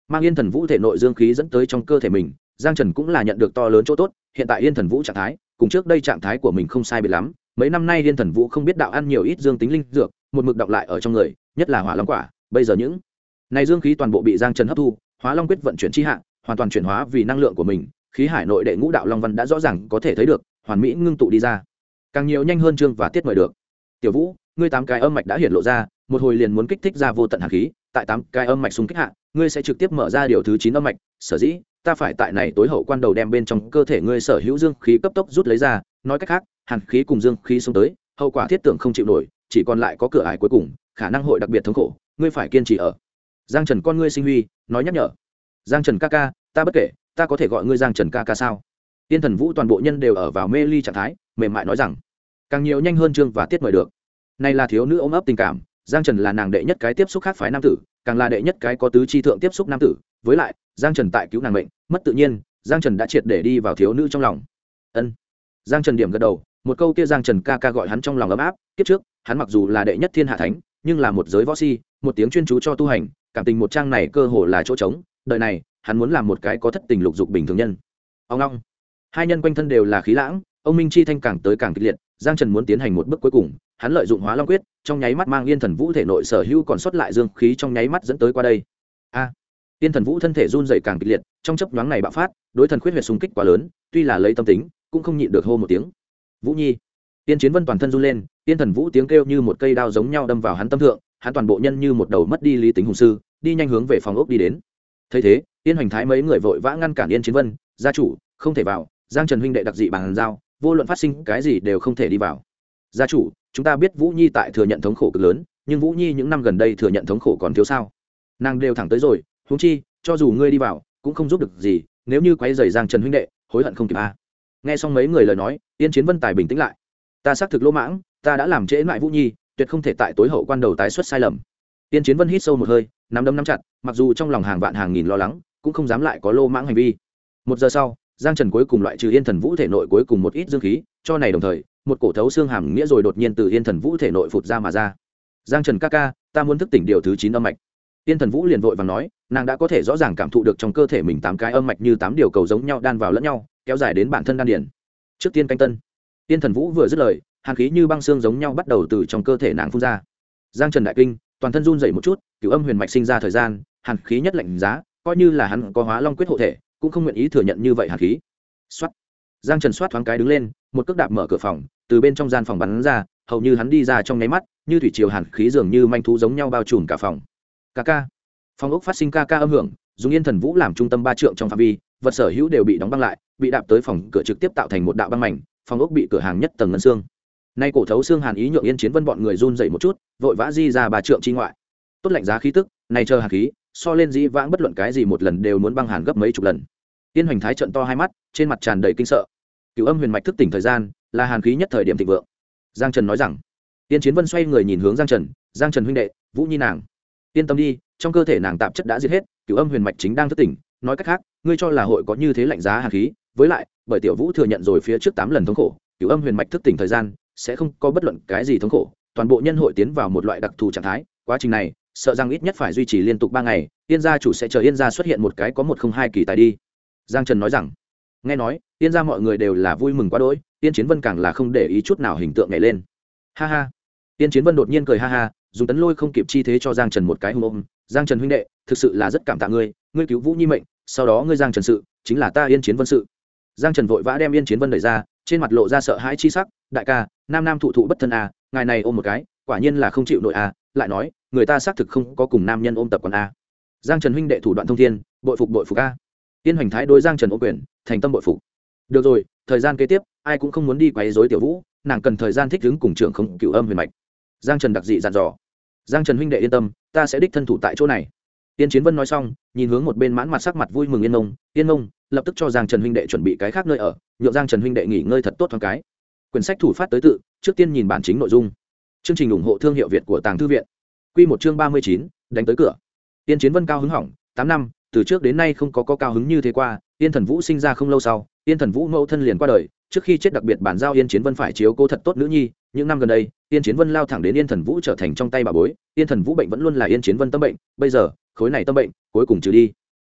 Speaker 1: mang Yên Thần Vũ thể nội dương khí dẫn tới trong cơ thể mình, Giang Trần cũng là nhận được to lớn chỗ tốt. Hiện tại Yên Thần Vũ trạng thái cùng trước đây trạng thái của mình không sai biệt lắm. Mấy năm nay Yên Thần Vũ không biết đạo ăn nhiều ít dương tính linh dược, một mực đọng lại ở trong người, nhất là Hỏa Long quả. Bây giờ những này dương khí toàn bộ bị Giang Trần hấp thu, Hóa Long quyết vận chuyển chi hạ, hoàn toàn chuyển hóa vì năng lượng của mình. Khí hải nội đệ ngũ đạo long văn đã rõ ràng có thể thấy được, hoàn mỹ ngưng tụ đi ra. Càng nhiều nhanh hơn chương và tiết mời được. Tiểu Vũ, ngươi 8 cái âm mạch đã hiện lộ ra, một hồi liền muốn kích thích ra vô tận hàn khí, tại 8 cái âm mạch xung kích hạ, ngươi sẽ trực tiếp mở ra điều thứ 9 âm mạch, sở dĩ ta phải tại này tối hậu quan đầu đem bên trong cơ thể ngươi sở hữu dương khí cấp tốc rút lấy ra, nói cách khác, hàn khí cùng dương khí xông tới, hậu quả thiết tưởng không chịu nổi, chỉ còn lại có cửa ải cuối cùng, khả năng hội đặc biệt thống khổ, ngươi phải kiên trì ở. Giang Trần con ngươi sinh huy, nói nhắc nhở. Giang Trần ca ca, ta bất kể, ta có thể gọi ngươi Giang Trần ca ca sao? Tiên Thần Vũ toàn bộ nhân đều ở vào mê ly trạng thái, mềm mại nói rằng, càng nhiều nhanh hơn chương và tiết mời được. Này là thiếu nữ ôm ấp tình cảm, Giang Trần là nàng đệ nhất cái tiếp xúc khác phái nam tử, càng là đệ nhất cái có tứ chi thượng tiếp xúc nam tử, với lại, Giang Trần tại cứu nàng mệnh, mất tự nhiên, Giang Trần đã triệt để đi vào thiếu nữ trong lòng. Ân. Giang Trần điểm gật đầu, một câu kia Giang Trần ca ca gọi hắn trong lòng ấm áp, kiếp trước, hắn mặc dù là đệ nhất thiên hạ thánh, nhưng là một giới võ si, một tiếng chuyên chú cho tu hành, cảm tình một trang này cơ hồ là chỗ trống, đời này, hắn muốn làm một cái có thất tình lục dục bình thường nhân. Ông long. Hai nhân quanh thân đều là khí lãng, ông minh chi thanh càng tới càng kịch liệt, Giang Trần muốn tiến hành một bước cuối cùng, hắn lợi dụng Hóa Long quyết, trong nháy mắt mang Yên Thần Vũ thể nội sở hữu còn sót lại dương khí trong nháy mắt dẫn tới qua đây. A. Yên Thần Vũ thân thể run rẩy càng kịch liệt, trong chớp nhoáng này bạo phát, đối thần khuyết huyệt xung kích quá lớn, tuy là lấy tâm tính, cũng không nhịn được hô một tiếng. Vũ Nhi. Tiên Chiến Vân toàn thân run lên, Yên Thần Vũ tiếng kêu như một cây đao giống nhau đâm vào hắn tâm thượng, hắn toàn bộ nhân như một đầu mất đi lý tính hùng sư, đi nhanh hướng về phòng ốc đi đến. Thấy thế, Yên Hoành Thái mấy người vội vã ngăn cản Yên Chiến Vân, gia chủ, không thể vào, Giang Trần huynh đệ đặc dị bàn giao, vô luận phát sinh cái gì đều không thể đi vào. Gia chủ, chúng ta biết Vũ Nhi tại thừa nhận thống khổ cực lớn, nhưng Vũ Nhi những năm gần đây thừa nhận thống khổ còn thiếu sao? Nàng đều thẳng tới rồi, huống chi, cho dù ngươi đi vào, cũng không giúp được gì, nếu như quấy rầy Giang Trần huynh đệ, hối hận không kịp a. Nghe xong mấy người lời nói, Yên Chiến Vân tài bình tĩnh lại. Ta xác thực lỗ mãng, ta đã làm trễ nại Vũ Nhi, tuyệt không thể tại tối hậu quan đầu tái xuất sai lầm. Yên Chiến Vân hít sâu một hơi, nắm đấm nắm chặt, mặc dù trong lòng hàng vạn hàng nghìn lo lắng, cũng không dám lại có lô mãng hành vi. Một giờ sau, Giang Trần cuối cùng loại trừ Yên Thần Vũ thể nội cuối cùng một ít dương khí, cho này đồng thời, một cổ thấu xương hàm nghĩa rồi đột nhiên từ Yên Thần Vũ thể nội phụt ra mà ra. Giang Trần ca ca, ta muốn thức tỉnh điều thứ 9 âm mạch. Yên Thần Vũ liền vội vàng nói, nàng đã có thể rõ ràng cảm thụ được trong cơ thể mình 8 cái âm mạch như 8 điều cầu giống nhau đan vào lẫn nhau, kéo dài đến bản thân đan điền. Trước tiên canh tân. Yên Thần Vũ vừa dứt lời, hàn khí như băng xương giống nhau bắt đầu từ trong cơ thể nàng phun ra. Giang Trần đại kinh, toàn thân run rẩy một chút, cửu âm huyền mạch sinh ra thời gian, hàn khí nhất lạnh giá, coi như là hắn có Hóa Long quyết hộ thể, cũng không nguyện ý thừa nhận như vậy hàn khí. Soát. Giang Trần soát thoáng cái đứng lên, một cước đạp mở cửa phòng, từ bên trong gian phòng bắn ra, hầu như hắn đi ra trong nháy mắt, như thủy triều hàn khí dường như manh thú giống nhau bao trùm cả phòng. Ca ca. Phòng ốc phát sinh ca ca âm hưởng, dùng Yên Thần Vũ làm trung tâm 3 trượng trong phạm vi, vật sở hữu đều bị đóng băng lại, bị đạp tới phòng cửa trực tiếp tạo thành một đạo băng mảnh, phòng ốc bị cửa hàng nhất tầng ngân xương. Nay cổ thấu xương hàn ý nhượng Yên Chiến Vân bọn người run dậy một chút, vội vã di ra 3 trượng chi ngoại. Tốt lạnh giá khí tức, này chờ hàn khí, so lên dĩ vãng bất luận cái gì một lần đều muốn băng hàn gấp mấy chục lần. Yên Hoành Thái trợn to hai mắt, trên mặt tràn đầy kinh sợ. Cửu âm huyền mạch thức tỉnh thời gian, là hàn khí nhất thời điểm thịnh vượng. Giang Trần nói rằng. Yên Chiến Vân xoay người nhìn hướng Giang Trần, Giang Trần huynh đệ, Vũ Nhi nàng, yên tâm đi, trong cơ thể nàng tạp chất đã diệt hết, cửu âm huyền mạch chính đang thức tỉnh, nói cách khác, ngươi cho là hội có như thế lạnh giá hàn khí, với lại, bởi tiểu Vũ thừa nhận rồi phía trước 8 lần thống khổ, cửu âm huyền mạch thức tỉnh thời gian sẽ không có bất luận cái gì thống khổ, toàn bộ nhân hội tiến vào một loại đặc thù trạng thái, quá trình này, sợ rằng ít nhất phải duy trì liên tục 3 ngày, Yên gia chủ sẽ chờ Yên gia xuất hiện một cái có 102 kỳ tài đi. Giang Trần nói rằng. Nghe nói, Yên gia mọi người đều là vui mừng quá đỗi, Yên Chiến Vân càng là không để ý chút nào hình tượng nhảy lên. Ha ha. Yên Chiến Vân đột nhiên cười ha ha, dùng tấn lôi không kịp chi thế cho Giang Trần một cái hung ôm. Giang Trần huynh đệ, thực sự là rất cảm tạ ngươi, ngươi cứu Vũ Nhi mệnh, sau đó ngươi Giang Trần sự, chính là ta Yên Chiến Vân sự. Giang Trần vội vã đem Yên Chiến Vân đẩy ra, trên mặt lộ ra sợ hãi chi sắc, đại ca, nam thụ thụ bất thân à, ngài này ôm một cái, quả nhiên là không chịu nổi à, lại nói, người ta xác thực không có cùng nam nhân ôm tập còn à. Giang Trần huynh đệ thủ đoạn thông thiên, bội phục a. Yên Hoành Thái đối Giang Trần ô quyền, thành tâm bội phục. Được rồi, thời gian kế tiếp, ai cũng không muốn đi quấy rối tiểu Vũ, nàng cần thời gian thích ứng cùng trưởng không cửu âm huyền mạch. Giang Trần đặc dị dặn dò. Giang Trần huynh đệ yên tâm, ta sẽ đích thân thủ tại chỗ này. Tiên Chiến Vân nói xong, nhìn hướng một bên mãn mặt sắc mặt vui mừng Yên Mông, lập tức cho Giang Trần huynh đệ chuẩn bị cái khác nơi ở, nhượng Giang Trần huynh đệ nghỉ ngơi thật tốt thoáng cái. Quyển sách thủ phát tới tự, trước tiên nhìn bản chính nội dung. Chương trình ủng hộ thương hiệu Việt của Tàng Thư viện. Quy một chương 39, đánh tới cửa. Tiên Chiến Vân cao hứng hỏng, 8 năm, từ trước đến nay không có cao hứng như thế qua. Yên Thần Vũ sinh ra không lâu sau, Yên Thần Vũ mẫu thân liền qua đời, trước khi chết đặc biệt bản giao Yên Chiến Vân phải chiếu cố thật tốt nữ nhi, những năm gần đây, Yên Chiến Vân lao thẳng đến Yên Thần Vũ trở thành trong tay bà bối, Yên Thần Vũ bệnh vẫn luôn là Yên Chiến Vân tâm bệnh, bây giờ, khối này tâm bệnh cuối cùng trừ đi.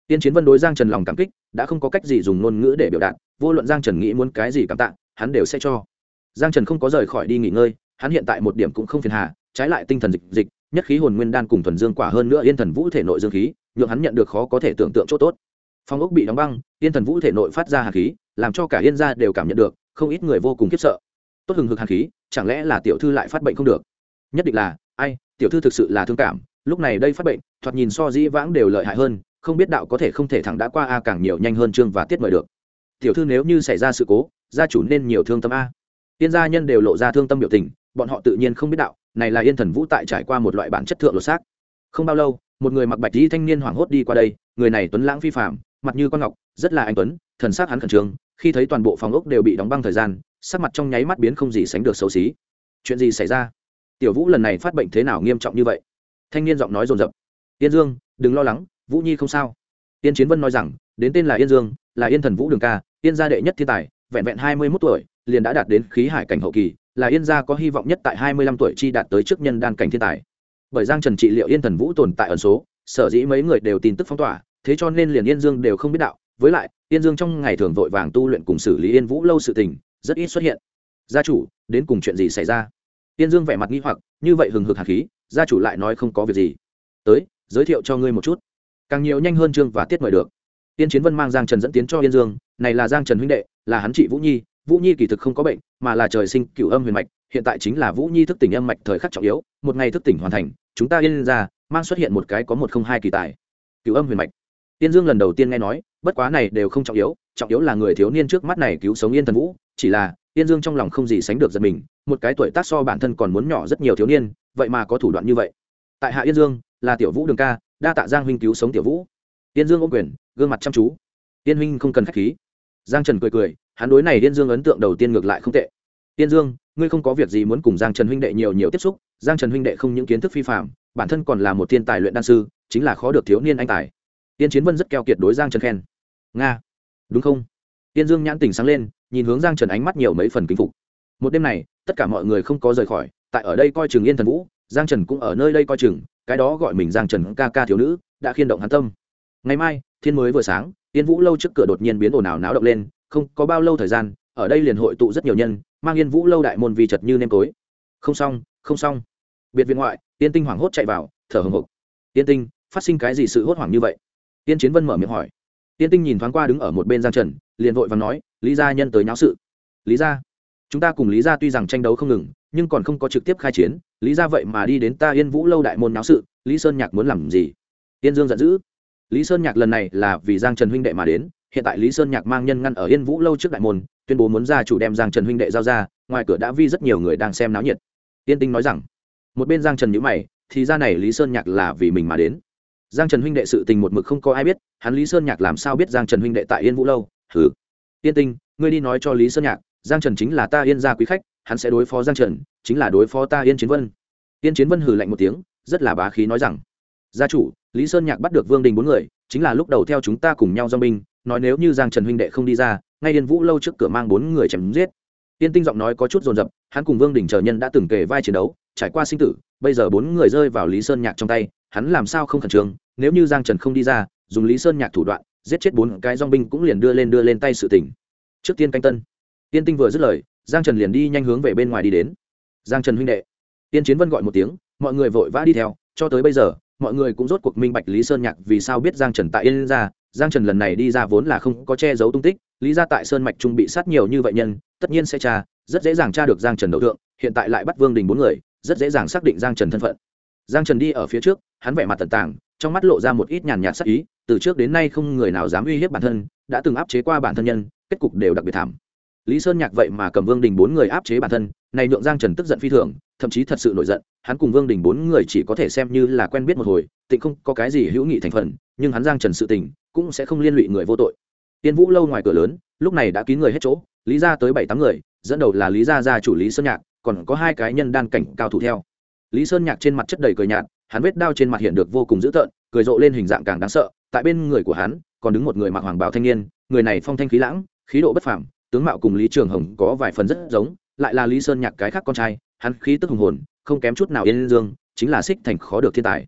Speaker 1: Tiên Chiến Vân đối Giang Trần lòng cảm kích đã không có cách gì dùng ngôn ngữ để biểu đạt, vô luận Giang Trần nghĩ muốn cái gì cảm tạ hắn đều sẽ cho. Giang Trần không có rời khỏi đi nghỉ ngơi, hắn hiện tại một điểm cũng không phiền hà, trái lại tinh thần dịch nhất khí hồn nguyên đan cùng thuần dương quả hơn nữa Yên Thần Vũ thể nội dương khí nhượng hắn nhận được khó có thể tưởng tượng chỗ tốt. Phong ốc bị đóng băng, Yên Thần Vũ thể nội phát ra hàn khí làm cho cả Yên gia đều cảm nhận được, không ít người vô cùng khiếp sợ. Tốt hừng hực hàn khí, chẳng lẽ là tiểu thư lại phát bệnh không được? Nhất định là, ai, tiểu thư thực sự là thương cảm, lúc này đây phát bệnh thoạt nhìn so dĩ vãng đều lợi hại hơn, không biết đạo có thể không thể thẳng đã qua a càng nhiều nhanh hơn Trương và Tiết mời được. Tiểu thư nếu như xảy ra sự cố, gia chủ nên nhiều thương tâm a. Tiên gia nhân đều lộ ra thương tâm biểu tình, bọn họ tự nhiên không biết đạo, này là Yên Thần Vũ tại trải qua một loại bản chất thượng lột xác. Không bao lâu, một người mặc bạch y thanh niên hoảng hốt đi qua đây, người này tuấn lãng phi phàm, mặt như con ngọc, rất là anh tuấn, thần sắc hắn khẩn trương, khi thấy toàn bộ phòng ốc đều bị đóng băng thời gian, sắc mặt trong nháy mắt biến không gì sánh được xấu xí. Chuyện gì xảy ra? Tiểu Vũ lần này phát bệnh thế nào nghiêm trọng như vậy? Thanh niên giọng nói dồn dập. Yên Dương, đừng lo lắng, Vũ Nhi không sao. Tiên Chiến Vân nói rằng, đến tên là Yên Dương, là Yên Thần Vũ đường ca, Yên gia đệ nhất thiên tài, vẹn vẹn 21 tuổi, liền đã đạt đến khí hải cảnh hậu kỳ, là Yên gia có hy vọng nhất tại 25 tuổi chi đạt tới trước nhân đan cảnh thiên tài. Bởi Giang Trần trị liệu Yên Thần Vũ tồn tại ẩn số, sở dĩ mấy người đều tin tức phong tỏa, thế cho nên liền Yên Dương đều không biết đạo, với lại, Yên Dương trong ngày thường vội vàng tu luyện cùng xử lý Yên Vũ lâu sự tình, rất ít xuất hiện. Gia chủ, đến cùng chuyện gì xảy ra? Yên Dương vẻ mặt nghi hoặc, như vậy hừng hực hàn khí, gia chủ lại nói không có việc gì. Tới, giới thiệu cho ngươi một chút. Càng nhiều nhanh hơn Trương và Tiết mời được. Tiên Chiến Vân mang Giang Trần dẫn tiến cho Yên Dương, này là Giang Trần huynh đệ, là hắn trị Vũ Nhi, Vũ Nhi kỳ thực không có bệnh, mà là trời sinh cửu âm huyền mạch, hiện tại chính là Vũ Nhi thức tỉnh âm mạch thời khắc trọng yếu, một ngày thức tỉnh hoàn thành, chúng ta Yên ra mang xuất hiện một cái có 102 kỳ tài. Cửu âm huyền mạch. Tiên Dương lần đầu tiên nghe nói, bất quá này đều không trọng yếu là người thiếu niên trước mắt này cứu sống Yên Thần Vũ, chỉ là Tiên Dương trong lòng không gì sánh được giật mình, một cái tuổi tác so bản thân còn muốn nhỏ rất nhiều thiếu niên, vậy mà có thủ đoạn như vậy. Tại hạ Yên Dương, là Tiểu Vũ đường ca, đa tạ Giang huynh cứu sống Tiểu Vũ. Yên Dương ôm quyền, gương mặt chăm chú. Yên huynh không cần khách khí. Giang Trần cười, hắn đối này Yên Dương ấn tượng đầu tiên ngược lại không tệ. Yên Dương, ngươi không có việc gì muốn cùng Giang Trần huynh đệ nhiều tiếp xúc, Giang Trần huynh đệ không những kiến thức phi phàm, bản thân còn là một thiên tài luyện đan sư, chính là khó được thiếu niên anh tài. Tiên Chiến Vân rất keo kiệt đối Giang Trần khen. Nga, đúng không? Yên Dương nhãn tỉnh sáng lên, nhìn hướng Giang Trần ánh mắt nhiều mấy phần kính phục. Một đêm này, tất cả mọi người không có rời khỏi, tại ở đây coi chừng Yên Thần Vũ, Giang Trần cũng ở nơi đây coi chừng, cái đó gọi mình Giang Trần ca ca thiếu nữ, đã khiên động hắn tâm. Ngày mai, thiên mới vừa sáng, Yên Vũ lâu trước cửa đột nhiên biến ồn ào náo động lên, không có bao lâu thời gian, ở đây liền hội tụ rất nhiều nhân, mang Yên Vũ lâu đại môn vi chật như nêm tối. Không xong. Biệt viện ngoại, Tiên Tinh hoảng hốt chạy vào, thở hổn hộc. Tiên Tinh, phát sinh cái gì sự hốt hoảng như vậy? Tiên Chiến Vân mở miệng hỏi. Tiên Tinh nhìn thoáng qua đứng ở một bên Giang Trần, liền vội vàng nói, Lý gia nhân tới nháo sự. Lý gia? Chúng ta cùng Lý gia tuy rằng tranh đấu không ngừng, nhưng còn không có trực tiếp khai chiến, Lý gia vậy mà đi đến ta Yên Vũ lâu đại môn nháo sự, Lý Sơn Nhạc muốn làm gì? Tiên Dương giận dữ. Lý Sơn Nhạc lần này là vì Giang Trần huynh đệ mà đến, hiện tại Lý Sơn Nhạc mang nhân ngăn ở Yên Vũ lâu trước đại môn, tuyên bố muốn gia chủ đem Giang Trần huynh đệ giao ra, ngoài cửa đã vi rất nhiều người đang xem náo nhiệt. Tiên Tinh nói rằng, một bên Giang Trần nhíu mày, thì ra này Lý Sơn Nhạc là vì mình mà đến. Giang Trần huynh đệ sự tình một mực không có ai biết, hắn Lý Sơn Nhạc làm sao biết Giang Trần huynh đệ tại Yên Vũ lâu? Hừ. Tiên Tinh, ngươi đi nói cho Lý Sơn Nhạc, Giang Trần chính là ta Yên gia quý khách, hắn sẽ đối phó Giang Trần, chính là đối phó ta Yên Chiến Vân. Yên Chiến Vân hừ lạnh một tiếng, rất là bá khí nói rằng, gia chủ, Lý Sơn Nhạc bắt được Vương Đình 4 người, chính là lúc đầu theo chúng ta cùng nhau dòng binh, nói nếu như Giang Trần huynh đệ không đi ra, ngay Yên Vũ lâu trước cửa mang 4 người chém giết. Tiên Tinh giọng nói có chút dồn dập, hắn cùng Vương Đình chờ nhân đã từng kề vai chiến đấu, trải qua sinh tử, bây giờ 4 người rơi vào Lý Sơn Nhạc trong tay, hắn làm sao không khẩn trương, nếu như Giang Trần không đi ra, dùng Lý Sơn Nhạc thủ đoạn, giết chết 4 cái dòng binh cũng liền đưa lên tay sự tình. Trước tiên canh tân. Tiên Tinh vừa dứt lời, Giang Trần liền đi nhanh hướng về bên ngoài đi đến. Giang Trần huynh đệ. Tiên Chiến Vân gọi một tiếng, mọi người vội vã đi theo, cho tới bây giờ, mọi người cũng rốt cuộc minh bạch Lý Sơn Nhạc vì sao biết Giang Trần tại Yên gia. Giang Trần lần này đi ra vốn là không có che giấu tung tích, Lý gia tại Sơn mạch trung bị sát nhiều như vậy nhân, tất nhiên sẽ tra, rất dễ dàng tra được Giang Trần đầu thượng, hiện tại lại bắt Vương Đình 4 người, rất dễ dàng xác định Giang Trần thân phận. Giang Trần đi ở phía trước, hắn vẻ mặt tận tàng, trong mắt lộ ra một ít nhàn nhạt sắc ý, từ trước đến nay không người nào dám uy hiếp bản thân, đã từng áp chế qua bản thân nhân, kết cục đều đặc biệt thảm. Lý Sơn Nhạc vậy mà cầm Vương Đình 4 người áp chế bản thân, này nhượng Giang Trần tức giận phi thường, thậm chí thật sự nổi giận, hắn cùng Vương Đình 4 người chỉ có thể xem như là quen biết một hồi, tịnh không có cái gì hữu nghị thành phần, nhưng hắn Giang Trần sự tình cũng sẽ không liên lụy người vô tội. Tiên Vũ lâu ngoài cửa lớn, lúc này đã kín người hết chỗ, Lý gia tới 7-8 người, dẫn đầu là Lý gia gia chủ Lý Sơn Nhạc, còn có 2 cái nhân đan cảnh cao thủ theo. Lý Sơn Nhạc trên mặt chất đầy cười nhạt, hắn vết đao trên mặt hiện được vô cùng dữ tợn, cười rộ lên hình dạng càng đáng sợ, tại bên người của hắn còn đứng một người mặc hoàng bào thanh niên, người này phong thanh khí lãng, khí độ bất phàm, tướng mạo cùng Lý Trường Hồng có vài phần rất giống, lại là Lý Sơn Nhạc cái khác con trai, hắn khí tức hùng hồn, không kém chút nào Yên Dương, chính là Xích Thành khó được thiên tài.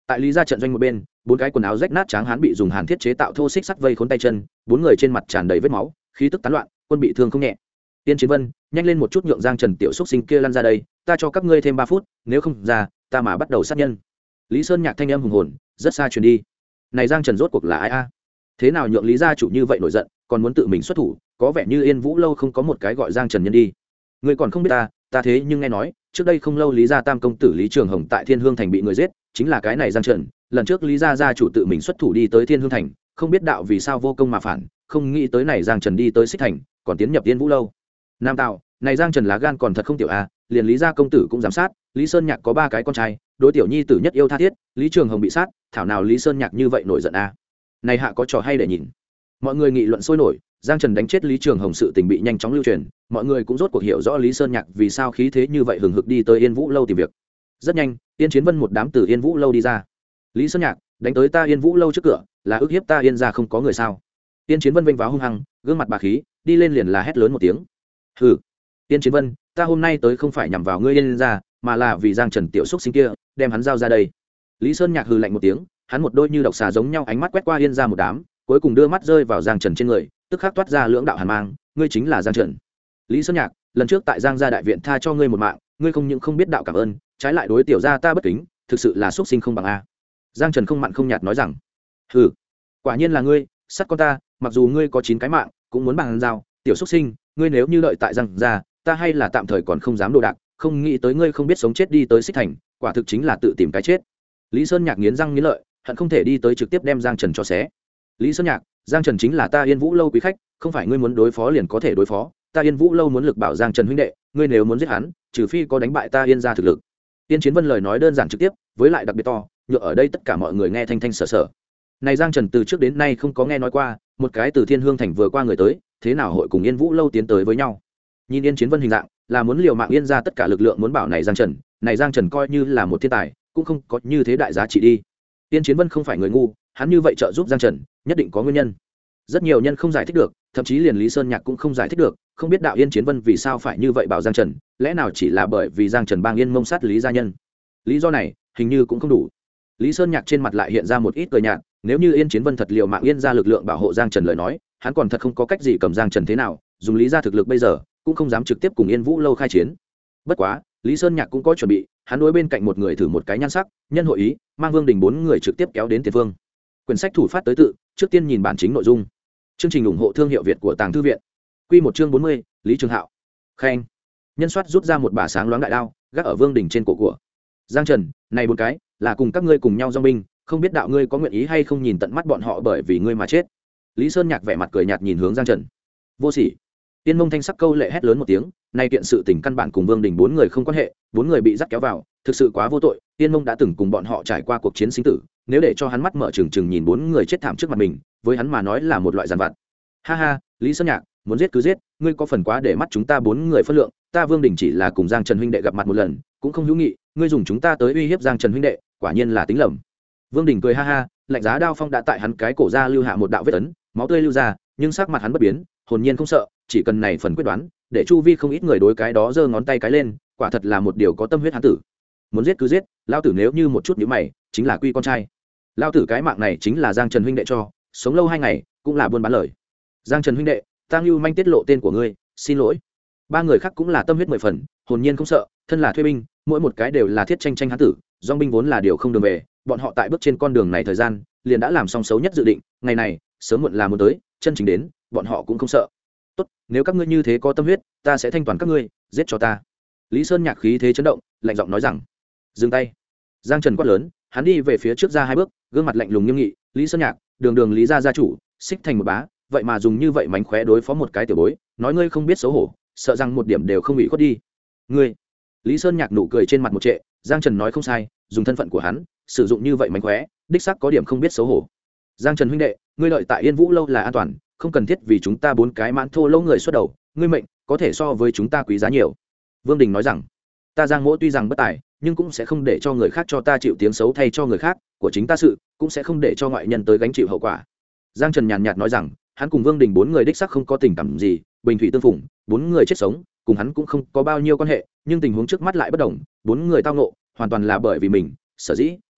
Speaker 1: tại lý gia trận doanh một bên, bốn cái quần áo rách nát tráng hán bị dùng hàn thiết chế tạo thô xích sắt vây khốn tay chân, bốn người trên mặt tràn đầy vết máu, khí tức tán loạn, quân bị thương không nhẹ. Tiên Chiến Vân, nhanh lên một chút nhượng Giang Trần tiểu xúc sinh kia lăn ra đây, ta cho các ngươi thêm 3 phút, nếu không ra, ta mà bắt đầu sát nhân. Lý Sơn Nhạc thanh âm hùng hồn, rất xa truyền đi. Này Giang Trần rốt cuộc là ai a? Thế nào nhượng Lý gia chủ như vậy nổi giận, còn muốn tự mình xuất thủ, có vẻ như Yên Vũ lâu không có một cái gọi Giang Trần nhân đi. Ngươi còn không biết ta thế nhưng nghe nói, trước đây không lâu Lý gia tam công tử Lý Trường Hồng tại Thiên Hương thành bị người giết, chính là cái này Giang Trần. Lần trước Lý gia gia chủ tự mình xuất thủ đi tới Thiên Hương thành, không biết đạo vì sao vô công mà phản, không nghĩ tới này Giang Trần đi tới Xích thành, còn tiến nhập Yên Vũ lâu. Nam tạo, này Giang Trần lá gan còn thật không tiểu a, liền Lý gia công tử cũng giám sát, Lý Sơn Nhạc có 3 cái con trai, đối tiểu nhi tử nhất yêu tha thiết, Lý Trường Hồng bị sát, thảo nào Lý Sơn Nhạc như vậy nổi giận a. Này hạ có trò hay để nhìn. Mọi người nghị luận sôi nổi, Giang Trần đánh chết Lý Trường Hồng sự tình bị nhanh chóng lưu truyền, mọi người cũng rốt cuộc hiểu rõ Lý Sơn Nhạc vì sao khí thế như vậy hừng hực đi tới Yên Vũ lâu tìm việc. Rất nhanh, Yên Chiến Vân một đám từ Yên Vũ lâu đi ra. Lý Sơn Nhạc, đánh tới ta Yên Vũ lâu trước cửa, là ức hiếp ta Yên gia không có người sao? Yên Chiến Vân vênh váo hung hăng, gương mặt bà khí, đi lên liền là hét lớn một tiếng. Hừ, Yên Chiến Vân, ta hôm nay tới không phải nhằm vào ngươi Yên gia, mà là vì Giang Trần tiểu xúc sinh kia, đem hắn giao ra đây. Lý Sơn Nhạc hừ lạnh một tiếng, hắn một đôi như độc xà giống nhau ánh mắt quét qua Yên gia một đám, cuối cùng đưa mắt rơi vào Giang Trần trên người, tức khắc toát ra lưỡng đạo hàn mang, ngươi chính là Giang Trần. Lý Sơn Nhạc, lần trước tại Giang gia đại viện tha cho ngươi một mạng, ngươi không những không biết đạo cảm ơn, trái lại đối tiểu gia ta bất kính, thực sự là xuất sinh không bằng a. Giang Trần không mặn không nhạt nói rằng, hừ, quả nhiên là ngươi, sát con ta, mặc dù ngươi có 9 cái mạng, cũng muốn bằng giao, tiểu xuất sinh, ngươi nếu như đợi tại Giang gia, ta hay là tạm thời còn không dám đồ đạc, không nghĩ tới ngươi không biết sống chết đi tới Xích thành, quả thực chính là tự tìm cái chết. Lý Sơn Nhạc nghiến răng nghiến lợi, hận không thể đi tới trực tiếp đem Giang Trần cho xé. Lý Sơn Nhạc, Giang Trần chính là ta Yên Vũ lâu quý khách, không phải ngươi muốn đối phó liền có thể đối phó, ta Yên Vũ lâu muốn lực bảo Giang Trần huynh đệ, ngươi nếu muốn giết hắn, trừ phi có đánh bại ta Yên gia thực lực. Tiên Chiến Vân lời nói đơn giản trực tiếp, với lại đặc biệt to, nhựa ở đây tất cả mọi người nghe thanh thanh sở sở. Này Giang Trần từ trước đến nay không có nghe nói qua, một cái từ Thiên Hương thành vừa qua người tới, thế nào hội cùng Yên Vũ lâu tiến tới với nhau. Nhìn Yên Chiến Vân hình dạng, là muốn liều mạng Yên gia tất cả lực lượng muốn bảo này Giang Trần coi như là một thiên tài, cũng không có như thế đại giá trị đi. Tiên Chiến Vân không phải người ngu, hắn như vậy trợ giúp Giang Trần, nhất định có nguyên nhân. Rất nhiều nhân không giải thích được, thậm chí liền Lý Sơn Nhạc cũng không giải thích được, không biết đạo Yên Chiến Vân vì sao phải như vậy bảo Giang Trần, lẽ nào chỉ là bởi vì Giang Trần bang Yên mông sát Lý gia nhân. Lý do này hình như cũng không đủ. Lý Sơn Nhạc trên mặt lại hiện ra một ít cười nhạt, nếu như Yên Chiến Vân thật liều mạng Yên ra lực lượng bảo hộ Giang Trần lời nói, hắn còn thật không có cách gì cầm Giang Trần thế nào, dùng Lý gia thực lực bây giờ, cũng không dám trực tiếp cùng Yên Vũ lâu khai chiến. Bất quá, Lý Sơn Nhạc cũng có chuẩn bị, hắn đối bên cạnh một người thử một cái nhan sắc, nhân hội ý, mang Vương Đình 4 người trực tiếp kéo đến tiền phương. Quyển sách thủ phát tới tự, trước tiên nhìn bản chính nội dung. Chương trình ủng hộ thương hiệu Việt của Tàng Thư viện. Quy một chương 40, Lý Trường Hạo. Khen. Nhân soát rút ra một bả sáng loáng đại đao, gác ở Vương Đình trên cổ của. Giang Trần, này 4 cái, là cùng các ngươi cùng nhau dòng binh, không biết đạo ngươi có nguyện ý hay không nhìn tận mắt bọn họ bởi vì ngươi mà chết. Lý Sơn Nhạc vẻ mặt cười nhạt nhìn hướng Giang Trần. Vô sỉ. Tiên Mông Thanh sắc câu lệ hét lớn một tiếng, nay kiện sự tình căn bản cùng Vương Đình 4 người không quan hệ, 4 người bị dắt kéo vào, thực sự quá vô tội, Tiên Mông đã từng cùng bọn họ trải qua cuộc chiến sinh tử, nếu để cho hắn mắt mở trừng trừng nhìn 4 người chết thảm trước mặt mình, với hắn mà nói là một loại giàn vặt. Ha ha, Lý Sơn Nhạc, muốn giết cứ giết, ngươi có phần quá để mắt chúng ta 4 người phân lượng, ta Vương Đình chỉ là cùng Giang Trần huynh đệ gặp mặt một lần, cũng không hữu nghị, ngươi dùng chúng ta tới uy hiếp Giang Trần huynh đệ, quả nhiên là tính lầm. Vương Đình cười ha ha, lạnh giá đao phong đã tại hắn cái cổ ra lưu hạ một đạo vết ấn, máu tươi lưu ra, nhưng sắc mặt hắn bất biến, hồn nhiên không sợ, chỉ cần này phần quyết đoán, để chu vi không ít người đối cái đó giơ ngón tay cái lên, quả thật là một điều có tâm huyết hắn tử. Muốn giết cứ giết, lão tử nếu như một chút nhíu mày, chính là quy con trai. Lão tử cái mạng này chính là Giang Trần huynh đệ cho, sống lâu 2 ngày, cũng là buôn bán lời. Giang Trần huynh đệ, Tang Lưu manh tiết lộ tên của ngươi, xin lỗi. 3 người khác cũng là tâm huyết 10 phần, hồn nhiên không sợ, thân là thuê binh, mỗi một cái đều là thiết tranh hắn tử, dòng binh vốn là điều không đường về, bọn họ tại bước trên con đường này thời gian, liền đã làm xong xấu nhất dự định, ngày này, sớm muộn là muốn tới, chân chính đến, bọn họ cũng không sợ. Tốt, nếu các ngươi như thế có tâm huyết, ta sẽ thanh toàn các ngươi, giết cho ta. Lý Sơn Nhạc khí thế chấn động, lạnh giọng nói rằng. Dừng tay. Giang Trần quát lớn, hắn đi về phía trước ra 2 bước, gương mặt lạnh lùng nghiêm nghị, Lý Sơn Nhạc, đường Lý gia gia chủ, Xích thành một bá, vậy mà dùng như vậy mánh khóe đối phó một cái tiểu bối, nói ngươi không biết xấu hổ, sợ rằng một điểm đều không bị khuất đi. Ngươi. Lý Sơn Nhạc nụ cười trên mặt một trệ, Giang Trần nói không sai, dùng thân phận của hắn, sử dụng như vậy mánh khóe, đích xác có điểm không biết xấu hổ. Giang Trần huynh đệ, ngươi lợi tại Yên Vũ lâu là an toàn, không cần thiết vì chúng ta 4 cái mãn thô lâu người xuất đầu, ngươi mệnh có thể so với chúng ta quý giá nhiều. Vương Đình nói rằng, ta Giang Mỗ tuy rằng bất tài, nhưng cũng sẽ không để cho người khác cho ta chịu tiếng xấu thay cho người khác, của chính ta sự, cũng sẽ không để cho ngoại nhân tới gánh chịu hậu quả. Giang Trần nhàn nhạt nói rằng, hắn cùng Vương Đình 4 người đích xác không có tình cảm gì, bình thủy tương phùng, 4 người chết sống, cùng hắn cũng không có bao nhiêu quan hệ, nhưng tình huống trước mắt lại bất đồng, 4 người tao ngộ, hoàn toàn là bởi vì mình, sở dĩ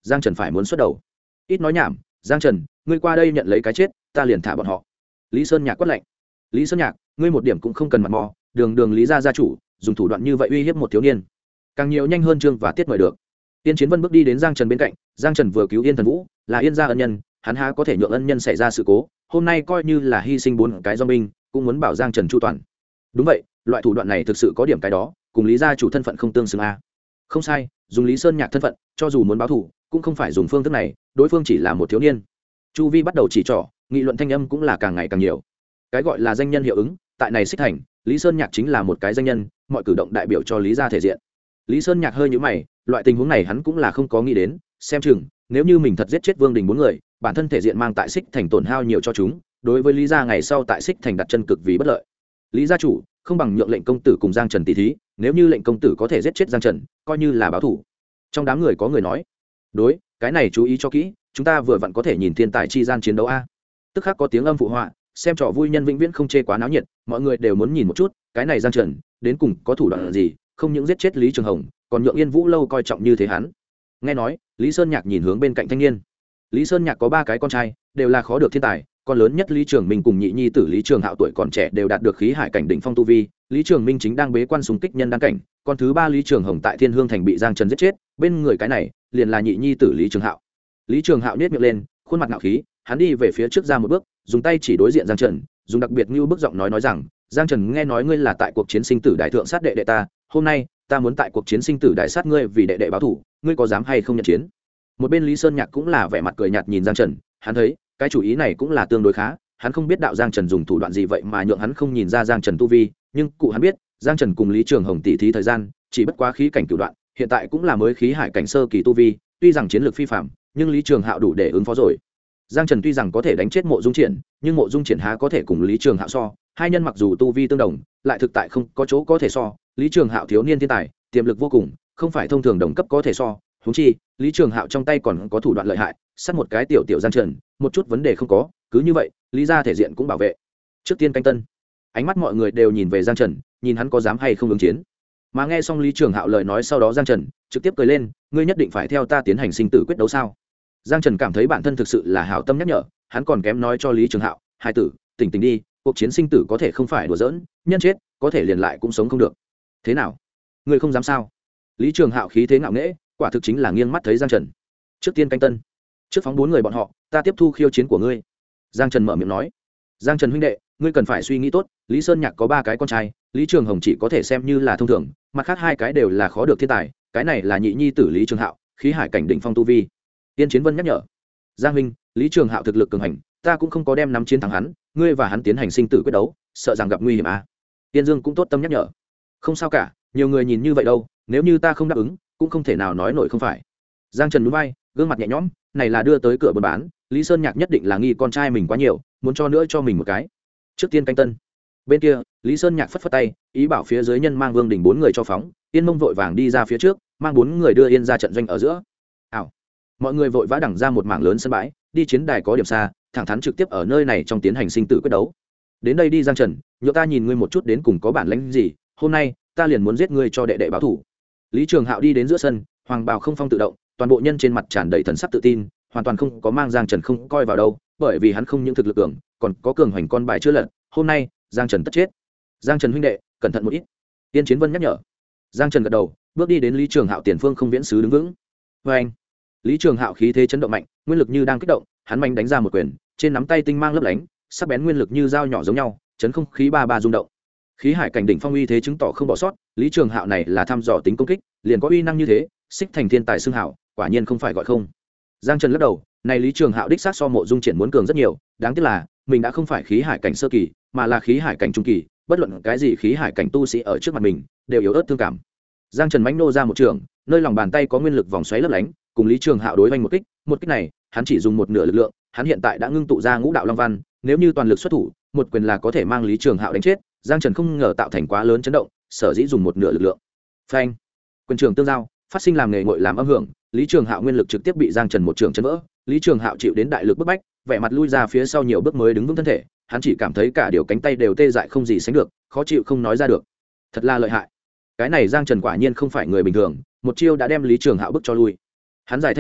Speaker 1: Giang Trần phải muốn xuất đầu. Ít nói nhảm, Giang Trần, ngươi qua đây nhận lấy cái chết, ta liền thả bọn họ. Lý Sơn Nhạc quát lạnh. Lý Sơn Nhạc, ngươi một điểm cũng không cần mặt mò, đường đường Lý gia gia chủ, dùng thủ đoạn như vậy uy hiếp một thiếu niên. Càng nhiều nhanh hơn Trương và Tiết mời được. Yên Chiến Vân bước đi đến Giang Trần bên cạnh, Giang Trần vừa cứu Yên Thần Vũ, là Yên gia ân nhân, hắn há có thể nhượng ân nhân xảy ra sự cố, hôm nay coi như là hy sinh 4 cái dòng binh, cũng muốn bảo Giang Trần chu toàn. Đúng vậy, loại thủ đoạn này thực sự có điểm cái đó, cùng Lý gia chủ thân phận không tương xứng a. Không sai, dùng Lý Sơn Nhạc thân phận, cho dù muốn báo thù, cũng không phải dùng phương thức này, đối phương chỉ là một thiếu niên. Chu vi bắt đầu chỉ trỏ, nghị luận thanh âm cũng là càng ngày càng nhiều. Cái gọi là danh nhân hiệu ứng, tại này Xích Thành, Lý Sơn Nhạc chính là một cái danh nhân, mọi cử động đại biểu cho Lý gia thể diện. Lý Sơn Nhạc hơi nhíu mày, loại tình huống này hắn cũng là không có nghĩ đến, xem chừng nếu như mình thật giết chết Vương Đình 4 người, bản thân thể diện mang tại Xích Thành tổn hao nhiều cho chúng, đối với Lý gia ngày sau tại Xích Thành đặt chân cực vì bất lợi. Lý gia chủ, không bằng nhượng lệnh công tử cùng Giang Trần tỷ thí, nếu như lệnh công tử có thể giết chết Giang Trần, coi như là báo thù. Trong đám người có người nói, đối, cái này chú ý cho kỹ, chúng ta vừa vặn có thể nhìn thiên tài chi gian chiến đấu a. Tức khắc có tiếng âm phụ họa, xem trò vui nhân vĩnh viễn không chê quá náo nhiệt, mọi người đều muốn nhìn một chút, cái này Giang Trần đến cùng có thủ đoạn gì, không những giết chết Lý Trường Hồng, còn nhượng Yên Vũ lâu coi trọng như thế hắn. Nghe nói, Lý Sơn Nhạc nhìn hướng bên cạnh thanh niên. Lý Sơn Nhạc có 3 cái con trai, đều là khó được thiên tài, con lớn nhất Lý Trường Minh cùng nhị nhi tử Lý Trường Hạo tuổi còn trẻ đều đạt được khí hải cảnh đỉnh phong tu vi, Lý Trường Minh chính đang bế quan xung kích nhân đăng cảnh, con thứ 3 Lý Trường Hồng tại Thiên Hương thành bị Giang Trần giết chết, bên người cái này liền là nhị nhi tử Lý Trường Hạo. Lý Trường Hạo nhếch miệng lên, khuôn mặt ngạo khí, hắn đi về phía trước ra một bước, dùng tay chỉ đối diện Giang Trần, dùng đặc biệt như bức giọng nói rằng, Giang Trần, nghe nói ngươi là tại cuộc chiến sinh tử đại thượng sát đệ đệ ta, hôm nay ta muốn tại cuộc chiến sinh tử đại sát ngươi vì đệ đệ báo thù, ngươi có dám hay không nhận chiến? Một bên Lý Sơn Nhạc cũng là vẻ mặt cười nhạt nhìn Giang Trần, hắn thấy cái chủ ý này cũng là tương đối khá, hắn không biết đạo Giang Trần dùng thủ đoạn gì vậy mà nhượng hắn không nhìn ra Giang Trần tu vi, nhưng cụ hắn biết Giang Trần cùng Lý Trường Hồng tỷ thí thời gian chỉ bất quá khí cảnh cửu đoạn, hiện tại cũng là mới khí hải cảnh sơ kỳ tu vi, tuy rằng chiến lược phi phàm, nhưng Lý Trường Hạo đủ để ứng phó rồi. Giang Trần tuy rằng có thể đánh chết Mộ Dung Triển, nhưng Mộ Dung Triển há có thể cùng Lý Trường Hạo so, hai nhân mặc dù tu vi tương đồng, lại thực tại không có chỗ có thể so, Lý Trường Hạo thiếu niên thiên tài, tiềm lực vô cùng, không phải thông thường đồng cấp có thể so, huống chi, Lý Trường Hạo trong tay còn có thủ đoạn lợi hại, sát một cái tiểu tiểu Giang Trần, một chút vấn đề không có, cứ như vậy, Lý gia thể diện cũng bảo vệ. Trước tiên canh tân, ánh mắt mọi người đều nhìn về Giang Trần, nhìn hắn có dám hay không ứng chiến. Mà nghe xong Lý Trường Hạo lời nói sau đó Giang Trần trực tiếp cười lên, ngươi nhất định phải theo ta tiến hành sinh tử quyết đấu sao? Giang Trần cảm thấy bản thân thực sự là hảo tâm nhắc nhở, hắn còn kém nói cho Lý Trường Hạo, hai tử, tỉnh tỉnh đi, cuộc chiến sinh tử có thể không phải đùa giỡn, nhân chết, có thể liền lại cũng sống không được. Thế nào? Ngươi không dám sao? Lý Trường Hạo khí thế ngạo nghễ, quả thực chính là nghiêng mắt thấy Giang Trần. Trước tiên canh tân, trước phóng 4 người bọn họ, ta tiếp thu khiêu chiến của ngươi. Giang Trần mở miệng nói. Giang Trần huynh đệ, ngươi cần phải suy nghĩ tốt, Lý Sơn Nhạc có 3 cái con trai, Lý Trường Hồng chỉ có thể xem như là thông thường, mặt khác 2 cái đều là khó được thiên tài, cái này là nhị nhi tử Lý Trường Hạo, khí hải cảnh đỉnh phong tu vi. Tiên Chiến Vân nhắc nhở. Giang huynh, Lý Trường Hạo thực lực cường hành, ta cũng không có đem nắm chiến thắng hắn, ngươi và hắn tiến hành sinh tử quyết đấu, sợ rằng gặp nguy hiểm à? Tiên Dương cũng tốt tâm nhắc nhở. Không sao cả, nhiều người nhìn như vậy đâu, nếu như ta không đáp ứng, cũng không thể nào nói nổi không phải. Giang Trần nhún vai, gương mặt nhẹ nhõm, này là đưa tới cửa buôn bán, Lý Sơn Nhạc nhất định là nghi con trai mình quá nhiều, muốn cho nữa cho mình một cái. Trước tiên canh tân. Bên kia, Lý Sơn Nhạc phất phất tay, ý bảo phía dưới nhân mang Vương Đình 4 người cho phóng, Yên Mông vội vàng đi ra phía trước, mang 4 người đưa Yên ra trận doanh ở giữa. Ảo. Mọi người vội vã đẳng ra một mảng lớn sân bãi, đi chiến đài có điểm xa, thẳng thắn trực tiếp ở nơi này trong tiến hành sinh tử quyết đấu. Đến đây đi Giang Trần, nhỡ ta nhìn ngươi một chút đến cùng có bản lĩnh gì, hôm nay ta liền muốn giết ngươi cho đệ đệ báo thủ. Lý Trường Hạo đi đến giữa sân, hoàng bào không phong tự động, toàn bộ nhân trên mặt tràn đầy thần sắc tự tin, hoàn toàn không có mang Giang Trần không coi vào đâu, bởi vì hắn không những thực lực cường, còn có cường hoành con bài chưa lật, hôm nay Giang Trần tất chết. Giang Trần huynh đệ, cẩn thận một ít. Tiên Chiến Vân nhắc nhở. Giang Trần gật đầu, bước đi đến Lý Trường Hạo tiền phương không viễn sứ đứng vững. Và anh, Lý Trường Hạo khí thế chấn động mạnh, nguyên lực như đang kích động, hắn mạnh đánh ra một quyền, trên nắm tay tinh mang lấp lánh, sắc bén nguyên lực như dao nhỏ giống nhau, chấn không khí ba ba rung động. Khí hải cảnh đỉnh phong uy thế chứng tỏ không bỏ sót, Lý Trường Hạo này là thăm dò tính công kích, liền có uy năng như thế, xích thành thiên tài xưng hảo, quả nhiên không phải gọi không. Giang Trần lắc đầu, này Lý Trường Hạo đích xác so Mộ Dung Triển muốn cường rất nhiều, đáng tiếc là mình đã không phải khí hải cảnh sơ kỳ, mà là khí hải cảnh trung kỳ, bất luận cái gì khí hải cảnh tu sĩ ở trước mặt mình, đều yếu ớt thương cảm. Giang Trần mãnh nô ra một trường, nơi lòng bàn tay có nguyên lực vòng xoáy lấp lánh, cùng Lý Trường Hạo đối vanh một kích này, hắn chỉ dùng một nửa lực lượng, hắn hiện tại đã ngưng tụ ra Ngũ Đạo Long Văn, nếu như toàn lực xuất thủ, một quyền là có thể mang Lý Trường Hạo đánh chết. Giang Trần không ngờ tạo thành quá lớn chấn động, sở dĩ dùng một nửa lực lượng. Phanh! Quyền trường tương giao, phát sinh làm nghề ngội làm âm hưởng, Lý Trường Hạo nguyên lực trực tiếp bị Giang Trần một trường chấn vỡ. Lý Trường Hạo chịu đến đại lực bức bách, vẻ mặt lui ra phía sau nhiều bước mới đứng vững thân thể, hắn chỉ cảm thấy cả điều cánh tay đều tê dại không gì sánh được, khó chịu không nói ra được. Thật là lợi hại. Cái này Giang Trần quả nhiên không phải người bình thường, một chiêu đã đem Lý Trường Hạo bức cho lui. Hắn giải thanh tú,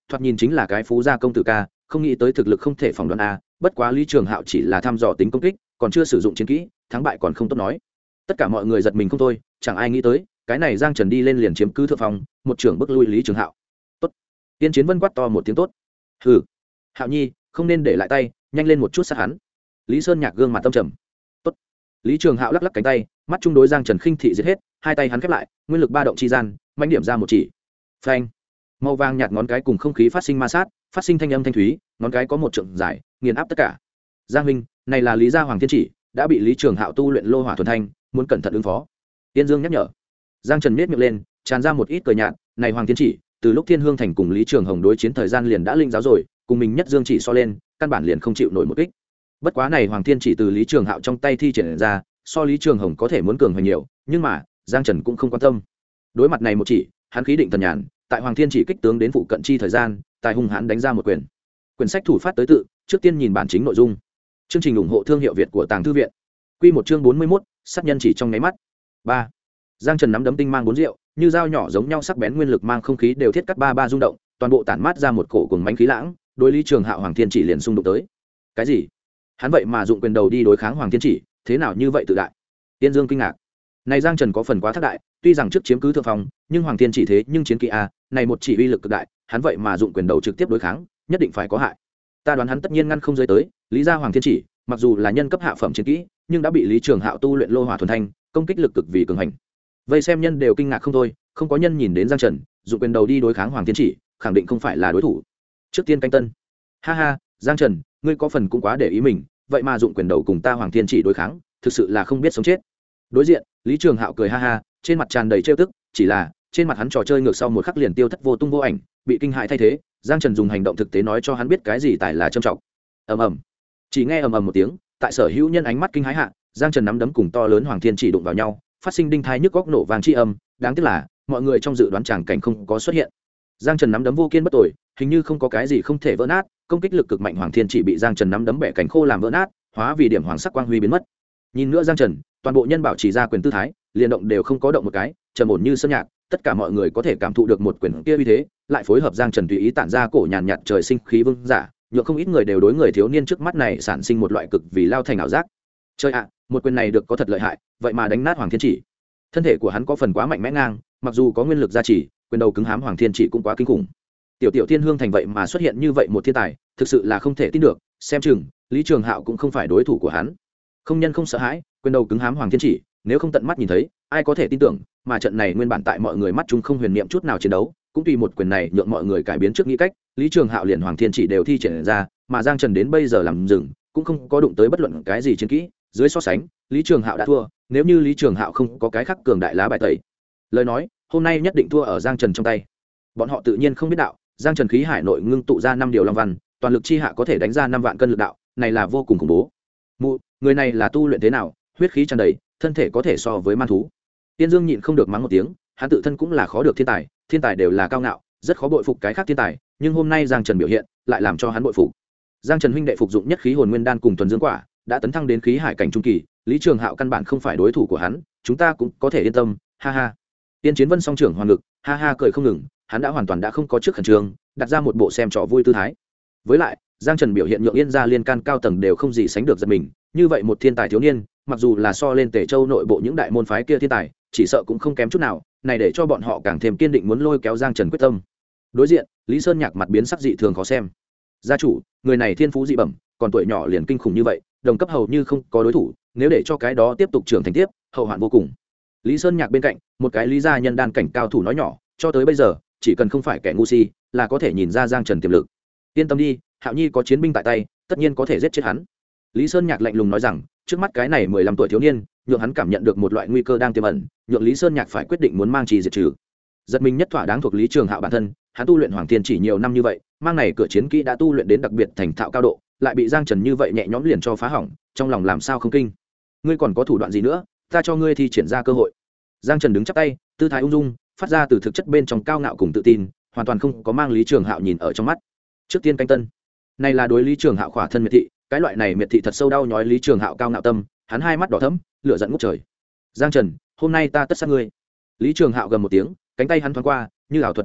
Speaker 1: thoạt nhìn chính là cái phú gia công tử ca, không nghĩ tới thực lực không thể phỏng đoán a. Bất quá Lý Trường Hạo chỉ là thăm dò tính công kích, còn chưa sử dụng chiến kỹ, thắng bại còn không tốt nói. Tất cả mọi người giật mình không thôi, chẳng ai nghĩ tới cái này Giang Trần đi lên liền chiếm cứ thượng phòng, một trưởng bức lui Lý Trường Hạo. Tốt. Tiên Chiến Vân quát to một tiếng tốt. Hừ, Hạo Nhi, không nên để lại tay, nhanh lên một chút sát hắn. Lý Sơn Nhạc gương mặt tâm trầm. Tốt. Lý Trường Hạo lắc lắc cánh tay, mắt trung đối Giang Trần khinh thị giết hết, hai tay hắn khép lại, nguyên lực ba động chi gian, mãnh điểm ra một chỉ. Phanh. Màu vàng nhạt ngón cái cùng không khí phát sinh ma sát, phát sinh thanh âm thanh thúy, ngón cái có một trượng dài, nghiền áp tất cả. Giang huynh, này là Lý gia Hoàng Thiên Chỉ, đã bị Lý Trường Hạo tu luyện lô hỏa thuần thanh, muốn cẩn thận ứng phó. Tiên Dương nhắc nhở. Giang Trần miết miệng lên, tràn ra một ít cười nhạt, này Hoàng Thiên Chỉ, từ lúc Thiên Hương Thành cùng Lý Trường Hồng đối chiến thời gian liền đã linh giáo rồi, cùng mình nhất Dương chỉ so lên, căn bản liền không chịu nổi một kích. Bất quá này Hoàng Thiên Chỉ từ Lý Trường Hạo trong tay thi triển ra, so Lý Trường Hồng có thể muốn cường hơn nhiều, nhưng mà Giang Trần cũng không quan tâm. Đối mặt này một chỉ, hắn khí định thần nhàn, tại Hoàng Thiên Chỉ kích tướng đến phụ cận chi thời gian, tài hung hãn đánh ra một quyền. Quyển sách thủ phát tới tự, trước tiên nhìn bản chính nội dung. Chương trình ủng hộ thương hiệu Việt của Tàng Thư viện. Quy một chương 41, sát nhân chỉ trong nháy mắt. 3. Giang Trần nắm đấm tinh mang bốn rượu, như dao nhỏ giống nhau sắc bén nguyên lực mang không khí đều thiết cắt ba rung động, toàn bộ tản mát ra một cổ cùng mãnh khí lãng, đối Lý Trường Hạo Hoàng Thiên Chỉ liền xung đụng tới. Cái gì? Hắn vậy mà dụng quyền đầu đi đối kháng Hoàng Thiên Chỉ, thế nào như vậy tự đại? Tiên Dương kinh ngạc. Này Giang Trần có phần quá thất đại, tuy rằng trước chiếm cứ thượng phòng, nhưng Hoàng Thiên Chỉ thế nhưng chiến kỹ a, này một chỉ uy lực cực đại, hắn vậy mà dụng quyền đầu trực tiếp đối kháng, nhất định phải có hại. Ta đoán hắn tất nhiên ngăn không rơi tới, Lý gia Hoàng Thiên Chỉ, mặc dù là nhân cấp hạ phẩm chiến kỹ, nhưng đã bị Lý Trường Hạo tu luyện lô hỏa thuần thanh, công kích lực cực vì cường hành. Vây xem nhân đều kinh ngạc không thôi, không có nhân nhìn đến Giang Trần dụng quyền đầu đi đối kháng Hoàng Thiên Chỉ, khẳng định không phải là đối thủ. Trước tiên canh tân. Ha ha, Giang Trần, ngươi có phần cũng quá để ý mình, vậy mà dụng quyền đầu cùng ta Hoàng Thiên Chỉ đối kháng, thực sự là không biết sống chết. Đối diện, Lý Trường Hạo cười ha ha, trên mặt tràn đầy trêu tức, chỉ là trên mặt hắn trò chơi ngược sau một khắc liền tiêu thất vô tung vô ảnh, bị kinh hãi thay thế. Giang Trần dùng hành động thực tế nói cho hắn biết cái gì tài là trâm trọng. Ầm ầm. Chỉ nghe ầm ầm một tiếng, tại sở hữu nhân ánh mắt kinh hãi hạ, Giang Trần nắm đấm cùng to lớn Hoàng Thiên Chỉ đụng vào nhau, phát sinh đinh thai nhức góc nổ vang chi âm. Đáng tiếc là mọi người trong dự đoán tràng cảnh không có xuất hiện. Giang Trần nắm đấm vô kiên bất tồi, hình như không có cái gì không thể vỡ nát, công kích lực cực mạnh Hoàng Thiên Chỉ bị Giang Trần nắm đấm bẻ cánh khô làm vỡ nát, hóa vì điểm hoàng sắc quang huy biến mất. Nhìn nữa Giang Trần, toàn bộ nhân bảo chỉ ra quyền tư thái, liền động đều không có động một cái, trầm ổn như sơn nhạc, tất cả mọi người có thể cảm thụ được một quyền kia uy thế, lại phối hợp Giang Trần tùy ý tản ra cổ nhàn nhạt trời sinh khí vương giả, nhượng không ít người đều đối người thiếu niên trước mắt này sản sinh một loại cực vì lao thành ảo giác. Chơi ạ, một quyền này được có thật lợi hại, vậy mà đánh nát Hoàng Thiên Chỉ. Thân thể của hắn có phần quá mạnh mẽ ngang, mặc dù có nguyên lực gia trì, quyền đầu cứng hám Hoàng Thiên Chỉ cũng quá kinh khủng. Tiểu Thiên Hương Thành vậy mà xuất hiện như vậy một thiên tài, thực sự là không thể tin được, xem chừng Lý Trường Hạo cũng không phải đối thủ của hắn. Không nhân không sợ hãi, quyền đầu cứng hám Hoàng Thiên Chỉ, nếu không tận mắt nhìn thấy, ai có thể tin tưởng, mà trận này nguyên bản tại mọi người mắt chung không huyền niệm chút nào chiến đấu, cũng tùy một quyền này nhượng mọi người cải biến trước nghĩ cách, Lý Trường Hạo liền Hoàng Thiên Chỉ đều thi triển ra, mà Giang Trần đến bây giờ làm dừng, cũng không có đụng tới bất luận cái gì chiến kỹ, dưới so sánh, Lý Trường Hạo đã thua, nếu như Lý Trường Hạo không có cái khắc cường đại lá bài tẩy. Lời nói, hôm nay nhất định thua ở Giang Trần trong tay. Bọn họ tự nhiên không biết đạo, Giang Trần khí hải nội ngưng tụ ra 5 điều long văn, toàn lực chi hạ có thể đánh ra 5 vạn cân lực đạo, này là vô cùng khủng bố. Người này là tu luyện thế nào, huyết khí tràn đầy, thân thể có thể so với man thú. Tiên Dương nhịn không được mắng một tiếng, hắn tự thân cũng là khó được thiên tài đều là cao ngạo, rất khó bội phục cái khác thiên tài, nhưng hôm nay Giang Trần biểu hiện, lại làm cho hắn bội phục. Giang Trần huynh đệ phục dụng nhất khí hồn nguyên đan cùng thuần dương quả, đã tấn thăng đến khí hải cảnh trung kỳ, Lý Trường Hạo căn bản không phải đối thủ của hắn, chúng ta cũng có thể yên tâm, ha ha. Tiên Chiến Vân song trưởng hoàn lực, ha ha cười không ngừng, hắn đã hoàn toàn đã không có trước khẩn trương, đặt ra một bộ xem trò vui tư thái. Với lại, Giang Trần biểu hiện nhượng Yên gia liên can cao tầng đều không gì sánh được giật mình, như vậy một thiên tài thiếu niên, mặc dù là so lên Tề Châu nội bộ những đại môn phái kia thiên tài, chỉ sợ cũng không kém chút nào, này để cho bọn họ càng thêm kiên định muốn lôi kéo Giang Trần quyết tâm. Đối diện, Lý Sơn Nhạc mặt biến sắc dị thường khó xem. Gia chủ, người này thiên phú dị bẩm, còn tuổi nhỏ liền kinh khủng như vậy, đồng cấp hầu như không có đối thủ, nếu để cho cái đó tiếp tục trưởng thành tiếp, hậu hoạn vô cùng. Lý Sơn Nhạc bên cạnh, một cái Lý gia nhân đan cảnh cao thủ nói nhỏ, cho tới bây giờ, chỉ cần không phải kẻ ngu si, là có thể nhìn ra Giang Trần tiềm lực. Yên tâm đi, Hạo Nhi có chiến binh tại tay, tất nhiên có thể giết chết hắn. Lý Sơn Nhạc lạnh lùng nói rằng, trước mắt cái này 15 tuổi thiếu niên, nhượng hắn cảm nhận được một loại nguy cơ đang tiềm ẩn, nhượng Lý Sơn Nhạc phải quyết định muốn mang trì diệt trừ. Giật mình nhất thỏa đáng thuộc Lý Trường Hạo bản thân, hắn tu luyện Hoàng Thiên Chỉ nhiều năm như vậy, mang này cửa chiến kỹ đã tu luyện đến đặc biệt thành thạo cao độ, lại bị Giang Trần như vậy nhẹ nhõm liền cho phá hỏng, trong lòng làm sao không kinh. Ngươi còn có thủ đoạn gì nữa, ta cho ngươi thi triển ra cơ hội. Giang Trần đứng chắp tay, tư thái ung dung, phát ra từ thực chất bên trong cao ngạo cùng tự tin, hoàn toàn không có mang Lý Trường Hạo nhìn ở trong mắt. Trước tiên canh tân, này là đối Lý Trường Hạo khỏa thân miệt thị, cái loại này miệt thị thật sâu đau nhói Lý Trường Hạo cao ngạo tâm, hắn hai mắt đỏ thẫm, lửa giận ngút trời. Giang Trần, hôm nay ta tất sát ngươi. Lý Trường Hạo gầm một tiếng, cánh tay hắn thoáng qua, như ảo thuật giống nhau,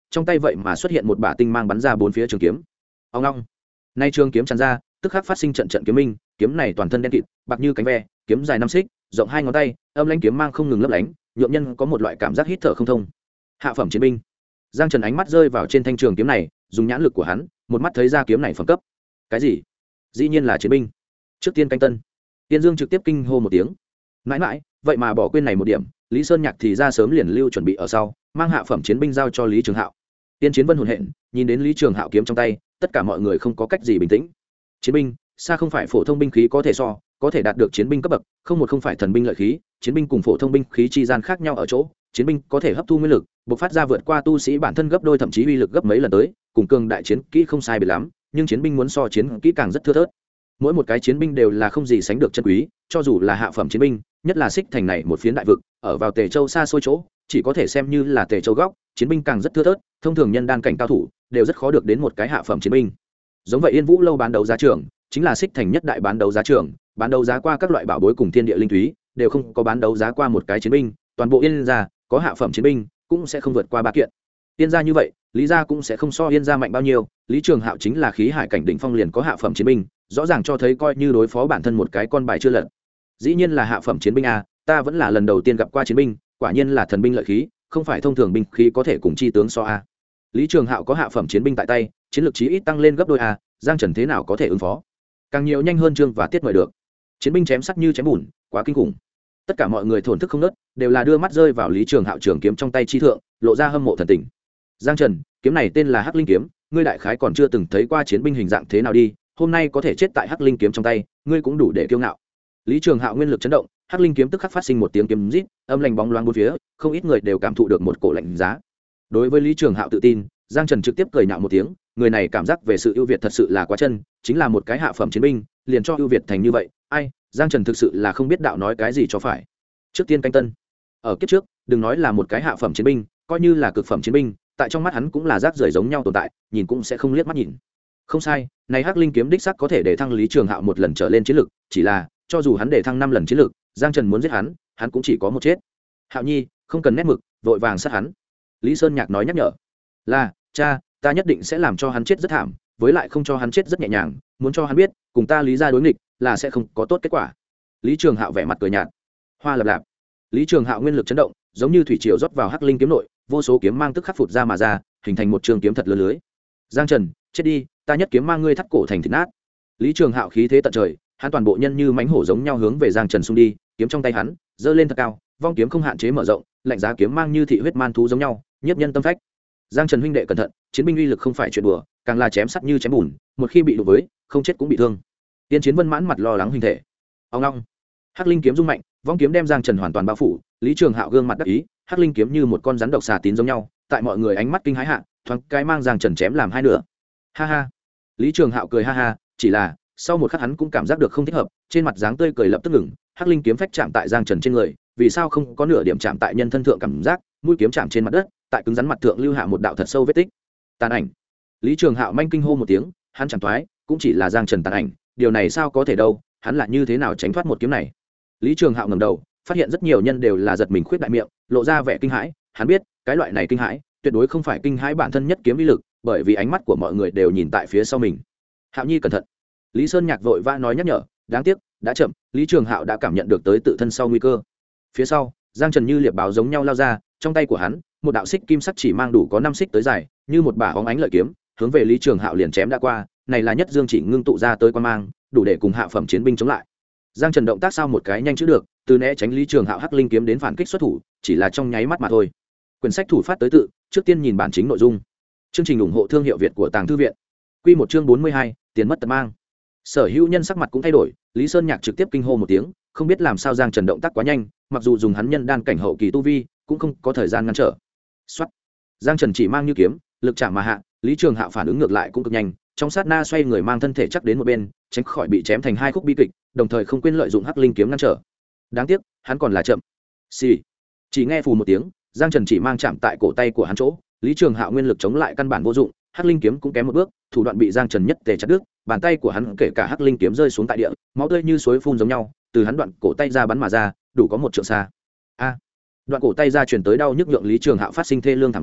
Speaker 1: trong tay vậy mà xuất hiện một bả tinh mang bắn ra bốn phía trường kiếm. Ông long, nay trường kiếm tràn ra, tức khắc phát sinh trận trận kiếm minh, kiếm này toàn thân đen kịt, bạc như cánh ve, kiếm dài 5 xích, rộng 2 ngón tay, âm lãnh kiếm mang không ngừng lấp lánh, nhượng nhân có một loại cảm giác hít thở không thông. Hạ phẩm chiến binh. Giang Trần ánh mắt rơi vào trên thanh trường kiếm này, dùng nhãn lực của hắn, một mắt thấy ra kiếm này phẩm cấp. Cái gì? Dĩ nhiên là chiến binh. Trước tiên canh tân. Tiên Dương trực tiếp kinh hô một tiếng. Mãi mãi, vậy mà bỏ quên này một điểm, Lý Sơn Nhạc thì ra sớm liền lưu chuẩn bị ở sau, mang hạ phẩm chiến binh giao cho Lý Trường Hạo. Tiên Chiến Vân hồn hện, nhìn đến Lý Trường Hạo kiếm trong tay, tất cả mọi người không có cách gì bình tĩnh. Chiến binh, xa không phải phổ thông binh khí có thể so, có thể đạt được chiến binh cấp bậc, không phải thần binh lợi khí, chiến binh cùng phổ thông binh khí chi gian khác nhau ở chỗ, chiến binh có thể hấp thu nguyên lực, bộc phát ra vượt qua tu sĩ bản thân gấp đôi thậm chí uy lực gấp mấy lần tới, cùng cường đại chiến kỹ không sai biệt lắm, nhưng chiến binh muốn so chiến kỹ càng rất thưa thớt. Mỗi một cái chiến binh đều là không gì sánh được chân quý, cho dù là hạ phẩm chiến binh, nhất là Xích Thành này một phiến đại vực, ở vào Tề Châu xa xôi chỗ, chỉ có thể xem như là Tề Châu góc, chiến binh càng rất thưa thớt, thông thường nhân đan cảnh cao thủ đều rất khó được đến một cái hạ phẩm chiến binh. Giống vậy Yên Vũ lâu bán đấu giá trường, chính là Xích Thành nhất đại bán đấu giá trường, bán đấu giá qua các loại bảo bối cùng thiên địa linh thúy, đều không có bán đấu giá qua một cái chiến binh, toàn bộ Yên gia có hạ phẩm chiến binh cũng sẽ không vượt qua 3 kiện. Yên gia như vậy, Lý gia cũng sẽ không so Yên gia mạnh bao nhiêu, Lý Trường Hạo chính là khí hải cảnh đỉnh phong liền có hạ phẩm chiến binh, rõ ràng cho thấy coi như đối phó bản thân một cái con bài chưa lật. Dĩ nhiên là hạ phẩm chiến binh a, ta vẫn là lần đầu tiên gặp qua chiến binh, quả nhiên là thần binh lợi khí, không phải thông thường binh khí có thể cùng chi tướng so a. Lý Trường Hạo có hạ phẩm chiến binh tại tay, chiến lược chí ít tăng lên gấp đôi a, Giang Trần thế nào có thể ứng phó? Càng nhiều nhanh hơn chương và tiết mời được. Chiến binh chém sắc như chém bùn, quá kinh khủng. Tất cả mọi người thổn thức không ngớt, đều là đưa mắt rơi vào Lý Trường Hạo trường kiếm trong tay chi thượng, lộ ra hâm mộ thần tình. Giang Trần, kiếm này tên là Hắc Linh kiếm, ngươi đại khái còn chưa từng thấy qua chiến binh hình dạng thế nào đi, hôm nay có thể chết tại Hắc Linh kiếm trong tay, ngươi cũng đủ để kiêu ngạo. Lý Trường Hạo nguyên lực chấn động, Hắc Linh kiếm tức khắc phát sinh một tiếng kiếm rít, âm lanh bóng loáng bốn phía, không ít người đều cảm thụ được một cổ lạnh giá. Đối với Lý Trường Hạo tự tin, Giang Trần trực tiếp cười nhạo một tiếng, người này cảm giác về sự ưu việt thật sự là quá chân, chính là một cái hạ phẩm chiến binh, liền cho ưu việt thành như vậy, ai, Giang Trần thực sự là không biết đạo nói cái gì cho phải. Trước tiên canh tân. Ở kiếp trước, đừng nói là một cái hạ phẩm chiến binh, coi như là cực phẩm chiến binh, tại trong mắt hắn cũng là rác rưởi giống nhau tồn tại, nhìn cũng sẽ không liếc mắt nhìn. Không sai, này Hắc Linh kiếm đích xác có thể để thăng Lý Trường Hạo một lần trở lên chiến lực, chỉ là, cho dù hắn để thăng 5 lần chiến lực, Giang Trần muốn giết hắn cũng chỉ có một chết. Hạo Nhi, không cần nét mực, vội vàng sát hắn. Lý Sơn Nhạc nói nhắc nhở. Là, cha, ta nhất định sẽ làm cho hắn chết rất thảm, với lại không cho hắn chết rất nhẹ nhàng, muốn cho hắn biết, cùng ta Lý gia đối nghịch, là sẽ không có tốt kết quả. Lý Trường Hạo vẻ mặt cười nhạt. Hoa lập lạp. Lý Trường Hạo nguyên lực chấn động, giống như thủy triều rót vào Hắc Linh kiếm nội, vô số kiếm mang tức khắc phụt ra mà ra, hình thành một trường kiếm thật lớn lưới. Giang Trần, chết đi, ta nhất kiếm mang ngươi thắt cổ thành thịt nát. Lý Trường Hạo khí thế tận trời, hắn toàn bộ nhân như mãnh hổ giống nhau hướng về Giang Trần xung đi, kiếm trong tay hắn giơ lên thật cao, vong kiếm không hạn chế mở rộng, lạnh giá kiếm mang như thị huyết man thú giống nhau, nhiếp nhân tâm phách. Giang Trần huynh đệ cẩn thận, chiến binh uy lực không phải chuyện đùa, càng là chém sắt như chém bùn, một khi bị đụng với, không chết cũng bị thương. Tiên Chiến Vân mãn mặt lo lắng hình thể. Ông long, Hắc Linh kiếm rung mạnh, vong kiếm đem Giang Trần hoàn toàn bao phủ, Lý Trường Hạo gương mặt đắc ý, Hắc Linh kiếm như một con rắn độc xà tín giống nhau, tại mọi người ánh mắt kinh hãi hạ, thoáng cái mang Giang Trần chém làm hai nửa. Ha ha. Lý Trường Hạo cười ha ha, chỉ là, sau một khắc hắn cũng cảm giác được không thích hợp, trên mặt dáng tươi cười lập tức ngừng, Hắc Linh kiếm phách chạm tại Giang Trần trên người, vì sao không có nửa điểm chạm tại nhân thân thượng cảm giác, mũi kiếm chạm trên mặt đất, tại cứng rắn mặt thượng lưu hạ một đạo thật sâu vết tích. Tàn ảnh. Lý Trường Hạo manh kinh hô một tiếng, hắn chẳng toái, cũng chỉ là Giang Trần tàn ảnh, điều này sao có thể đâu, hắn là như thế nào tránh thoát một kiếm này? Lý Trường Hạo ngẩng đầu, phát hiện rất nhiều nhân đều là giật mình khuyết đại miệng, lộ ra vẻ kinh hãi, hắn biết, cái loại này kinh hãi, tuyệt đối không phải kinh hãi bản thân nhất kiếm uy lực, bởi vì ánh mắt của mọi người đều nhìn tại phía sau mình. Hạo Nhi cẩn thận. Lý Sơn Nhạc vội vã nói nhắc nhở, đáng tiếc, đã chậm, Lý Trường Hạo đã cảm nhận được tới tự thân sau nguy cơ. Phía sau, Giang Trần như liệp báo giống nhau lao ra, trong tay của hắn, một đạo xích kim sắc chỉ mang đủ có 5 xích tới dài, như một bả óng ánh lợi kiếm, hướng về Lý Trường Hạo liền chém đã qua, này là nhất dương chỉ ngưng tụ ra tới quan mang, đủ để cùng hạ phẩm chiến binh chống lại. Giang Trần động tác sao một cái nhanh chữ được, từ né tránh Lý Trường Hạo Hắc Linh kiếm đến phản kích xuất thủ, chỉ là trong nháy mắt mà thôi. Quyển sách thủ phát tới tự, trước tiên nhìn bản chính nội dung. Chương trình ủng hộ thương hiệu Việt của Tàng Thư viện. Quy một chương 42, tiền mất tật mang. Sở hữu nhân sắc mặt cũng thay đổi, Lý Sơn Nhạc trực tiếp kinh hô một tiếng, không biết làm sao Giang Trần động tác quá nhanh, mặc dù dùng hắn nhân đan cảnh hậu kỳ tu vi, cũng không có thời gian ngăn trở. Soát. Giang Trần chỉ mang như kiếm, lực chạm mà hạ, Lý Trường Hạo phản ứng ngược lại cũng cực nhanh, trong sát na xoay người mang thân thể chắc đến một bên, tránh khỏi bị chém thành hai khúc bi kịch, đồng thời không quên lợi dụng Hắc Linh kiếm ngăn trở. Đáng tiếc, hắn còn là chậm. Xì. Chỉ nghe phù một tiếng, Giang Trần chỉ mang chạm tại cổ tay của hắn chỗ, Lý Trường Hạo nguyên lực chống lại căn bản vô dụng, Hắc Linh kiếm cũng kém một bước, thủ đoạn bị Giang Trần nhất tề chặt đứt, bàn tay của hắn kể cả Hắc Linh kiếm rơi xuống tại địa, máu tươi như suối phun giống nhau, từ hắn đoạn cổ tay ra bắn mà ra, đủ có một trượng xa. A. Đoạn cổ tay ra truyền tới đau nhức nhượng Lý Trường Hạo phát sinh thê lương thảm gọi,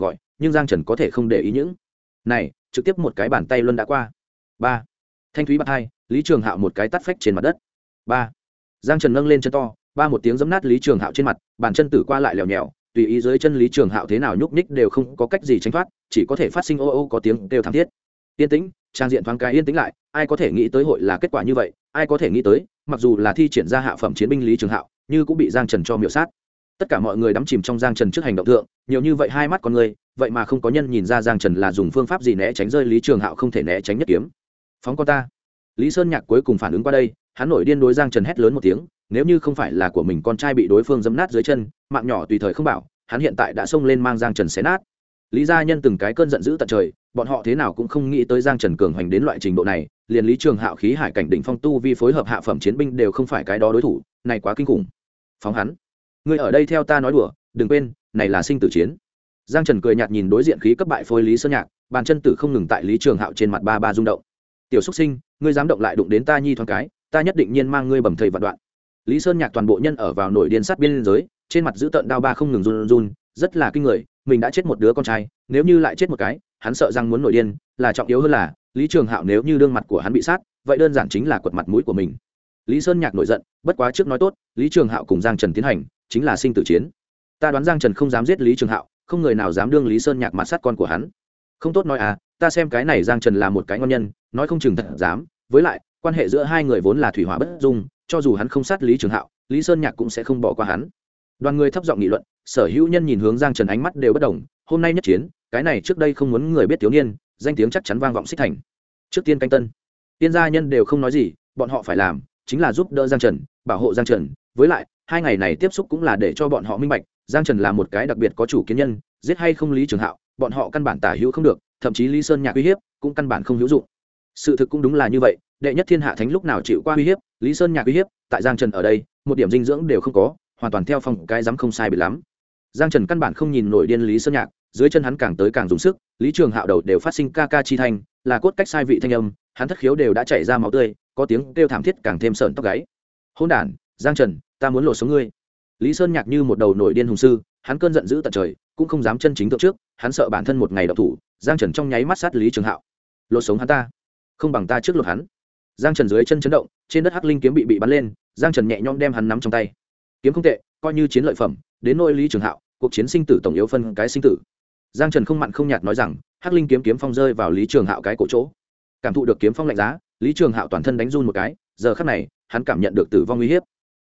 Speaker 1: nhưng giang trần có thể không để ý những này, trực tiếp một cái bàn tay luân đã qua. Ba, thanh thúy bạt hai, Lý Trường Hạo một cái tát phách trên mặt đất. Ba, giang trần nâng lên chân to, ba một tiếng giẫm nát Lý Trường Hạo trên mặt, bàn chân tử qua lại lèo nhèo, tùy ý dưới chân Lý Trường Hạo thế nào nhúc nhích đều không có cách gì tránh thoát, chỉ có thể phát sinh ô ô có tiếng kêu thảm thiết. Yên tĩnh, trang diện thoáng cái yên tĩnh lại, ai có thể nghĩ tới hội là kết quả như vậy, ai có thể nghĩ tới, mặc dù là thi triển ra hạ phẩm chiến binh Lý Trường Hạo, như cũng bị giang trần cho miểu sát. Tất cả mọi người đắm chìm trong giang trần trước hành động thượng, nhiều như vậy hai mắt con người, vậy mà không có nhân nhìn ra giang trần là dùng phương pháp gì né tránh rơi Lý Trường Hạo không thể né tránh nhất kiếm. Phóng con ta. Lý Sơn Nhạc cuối cùng phản ứng qua đây, hắn nổi điên đối giang trần hét lớn một tiếng, nếu như không phải là của mình con trai bị đối phương giẫm nát dưới chân, mạng nhỏ tùy thời không bảo, hắn hiện tại đã xông lên mang giang trần xé nát. Lý gia nhân từng cái cơn giận dữ tận trời, bọn họ thế nào cũng không nghĩ tới giang trần cường hoành đến loại trình độ này, liền Lý Trường Hạo khí hải cảnh đỉnh phong tu vi phối hợp hạ phẩm chiến binh đều không phải cái đó đối thủ, này quá kinh khủng. Phóng hắn. Ngươi ở đây theo ta nói đùa, đừng quên, này là sinh tử chiến. Giang Trần cười nhạt nhìn đối diện khí cấp bại phôi Lý Sơn Nhạc, bàn chân tử không ngừng tại Lý Trường Hạo trên mặt ba ba rung động. Tiểu Súc Sinh, ngươi dám động lại đụng đến ta nhi thoáng cái, ta nhất định nhiên mang ngươi bầm thây vạn đoạn. Lý Sơn Nhạc toàn bộ nhân ở vào nổi điên sát biên giới, trên mặt giữ tợn đao ba không ngừng run run, rất là kinh người, mình đã chết một đứa con trai, nếu như lại chết một cái, hắn sợ rằng muốn nổi điên, là trọng yếu hơn là, Lý Trường Hạo nếu như đương mặt của hắn bị sát, vậy đơn giản chính là quật mặt mũi của mình. Lý Sơn Nhạc nổi giận, bất quá trước nói tốt, Lý Trường Hạo cùng Giang Trần tiến hành, chính là sinh tử chiến. Ta đoán Giang Trần không dám giết Lý Trường Hạo, không người nào dám đương Lý Sơn Nhạc mặt sát con của hắn. Không tốt nói à, ta xem cái này Giang Trần là một cái ngon nhân, nói không chừng thật dám, với lại, quan hệ giữa hai người vốn là thủy hỏa bất dung, cho dù hắn không sát Lý Trường Hạo, Lý Sơn Nhạc cũng sẽ không bỏ qua hắn. Đoàn người thấp giọng nghị luận, sở hữu nhân nhìn hướng Giang Trần ánh mắt đều bất đồng, hôm nay nhất chiến, cái này trước đây không muốn người biết thiếu niên, danh tiếng chắc chắn vang vọng xích thành. Trước tiên canh tân, tiên gia nhân đều không nói gì, bọn họ phải làm chính là giúp đỡ Giang Trần, bảo hộ Giang Trần, với lại, hai ngày này tiếp xúc cũng là để cho bọn họ minh bạch, Giang Trần là một cái đặc biệt có chủ kiến nhân, giết hay không Lý Trường Hạo, bọn họ căn bản tả hữu không được, thậm chí Lý Sơn Nhạc uy hiếp cũng căn bản không hữu dụng. Sự thực cũng đúng là như vậy, đệ nhất thiên hạ thánh lúc nào chịu qua uy hiếp, Lý Sơn Nhạc uy hiếp, tại Giang Trần ở đây, một điểm dinh dưỡng đều không có, hoàn toàn theo phong cái dám không sai biệt lắm. Giang Trần căn bản không nhìn nổi điên Lý Sơn Nhạc, dưới chân hắn càng tới càng dùng sức, Lý Trường Hạo đầu đều phát sinh ca ca chi thanh, là cốt cách sai vị thanh âm, hắn thất khiếu đều đã chảy ra máu tươi, có tiếng kêu thảm thiết càng thêm sởn tóc gáy. Hỗn đản, Giang Trần, ta muốn lột sống ngươi. Lý Sơn Nhạc như một đầu nổi điên hùng sư, hắn cơn giận dữ tận trời, cũng không dám chân chính thượng trước, hắn sợ bản thân một ngày động thủ, Giang Trần trong nháy mắt sát Lý Trường Hạo. Lột sống hắn ta, không bằng ta trước lột hắn. Giang Trần dưới chân chấn động, trên đất hắc linh kiếm bị bắn lên, Giang Trần nhẹ nhõm đem hắn nắm trong tay. Kiếm không tệ, coi như chiến lợi phẩm, đến nỗi Lý Trường Hạo, cuộc chiến sinh tử tổng yếu phân cái sinh tử. Giang Trần không mặn không nhạt nói rằng, hắc linh kiếm phong rơi vào Lý Trường Hạo cái cổ chỗ. Cảm thụ được kiếm phong lạnh giá, Lý Trường Hạo toàn thân đánh run một cái, giờ khắc này, hắn cảm nhận được tử vong uy hiếp.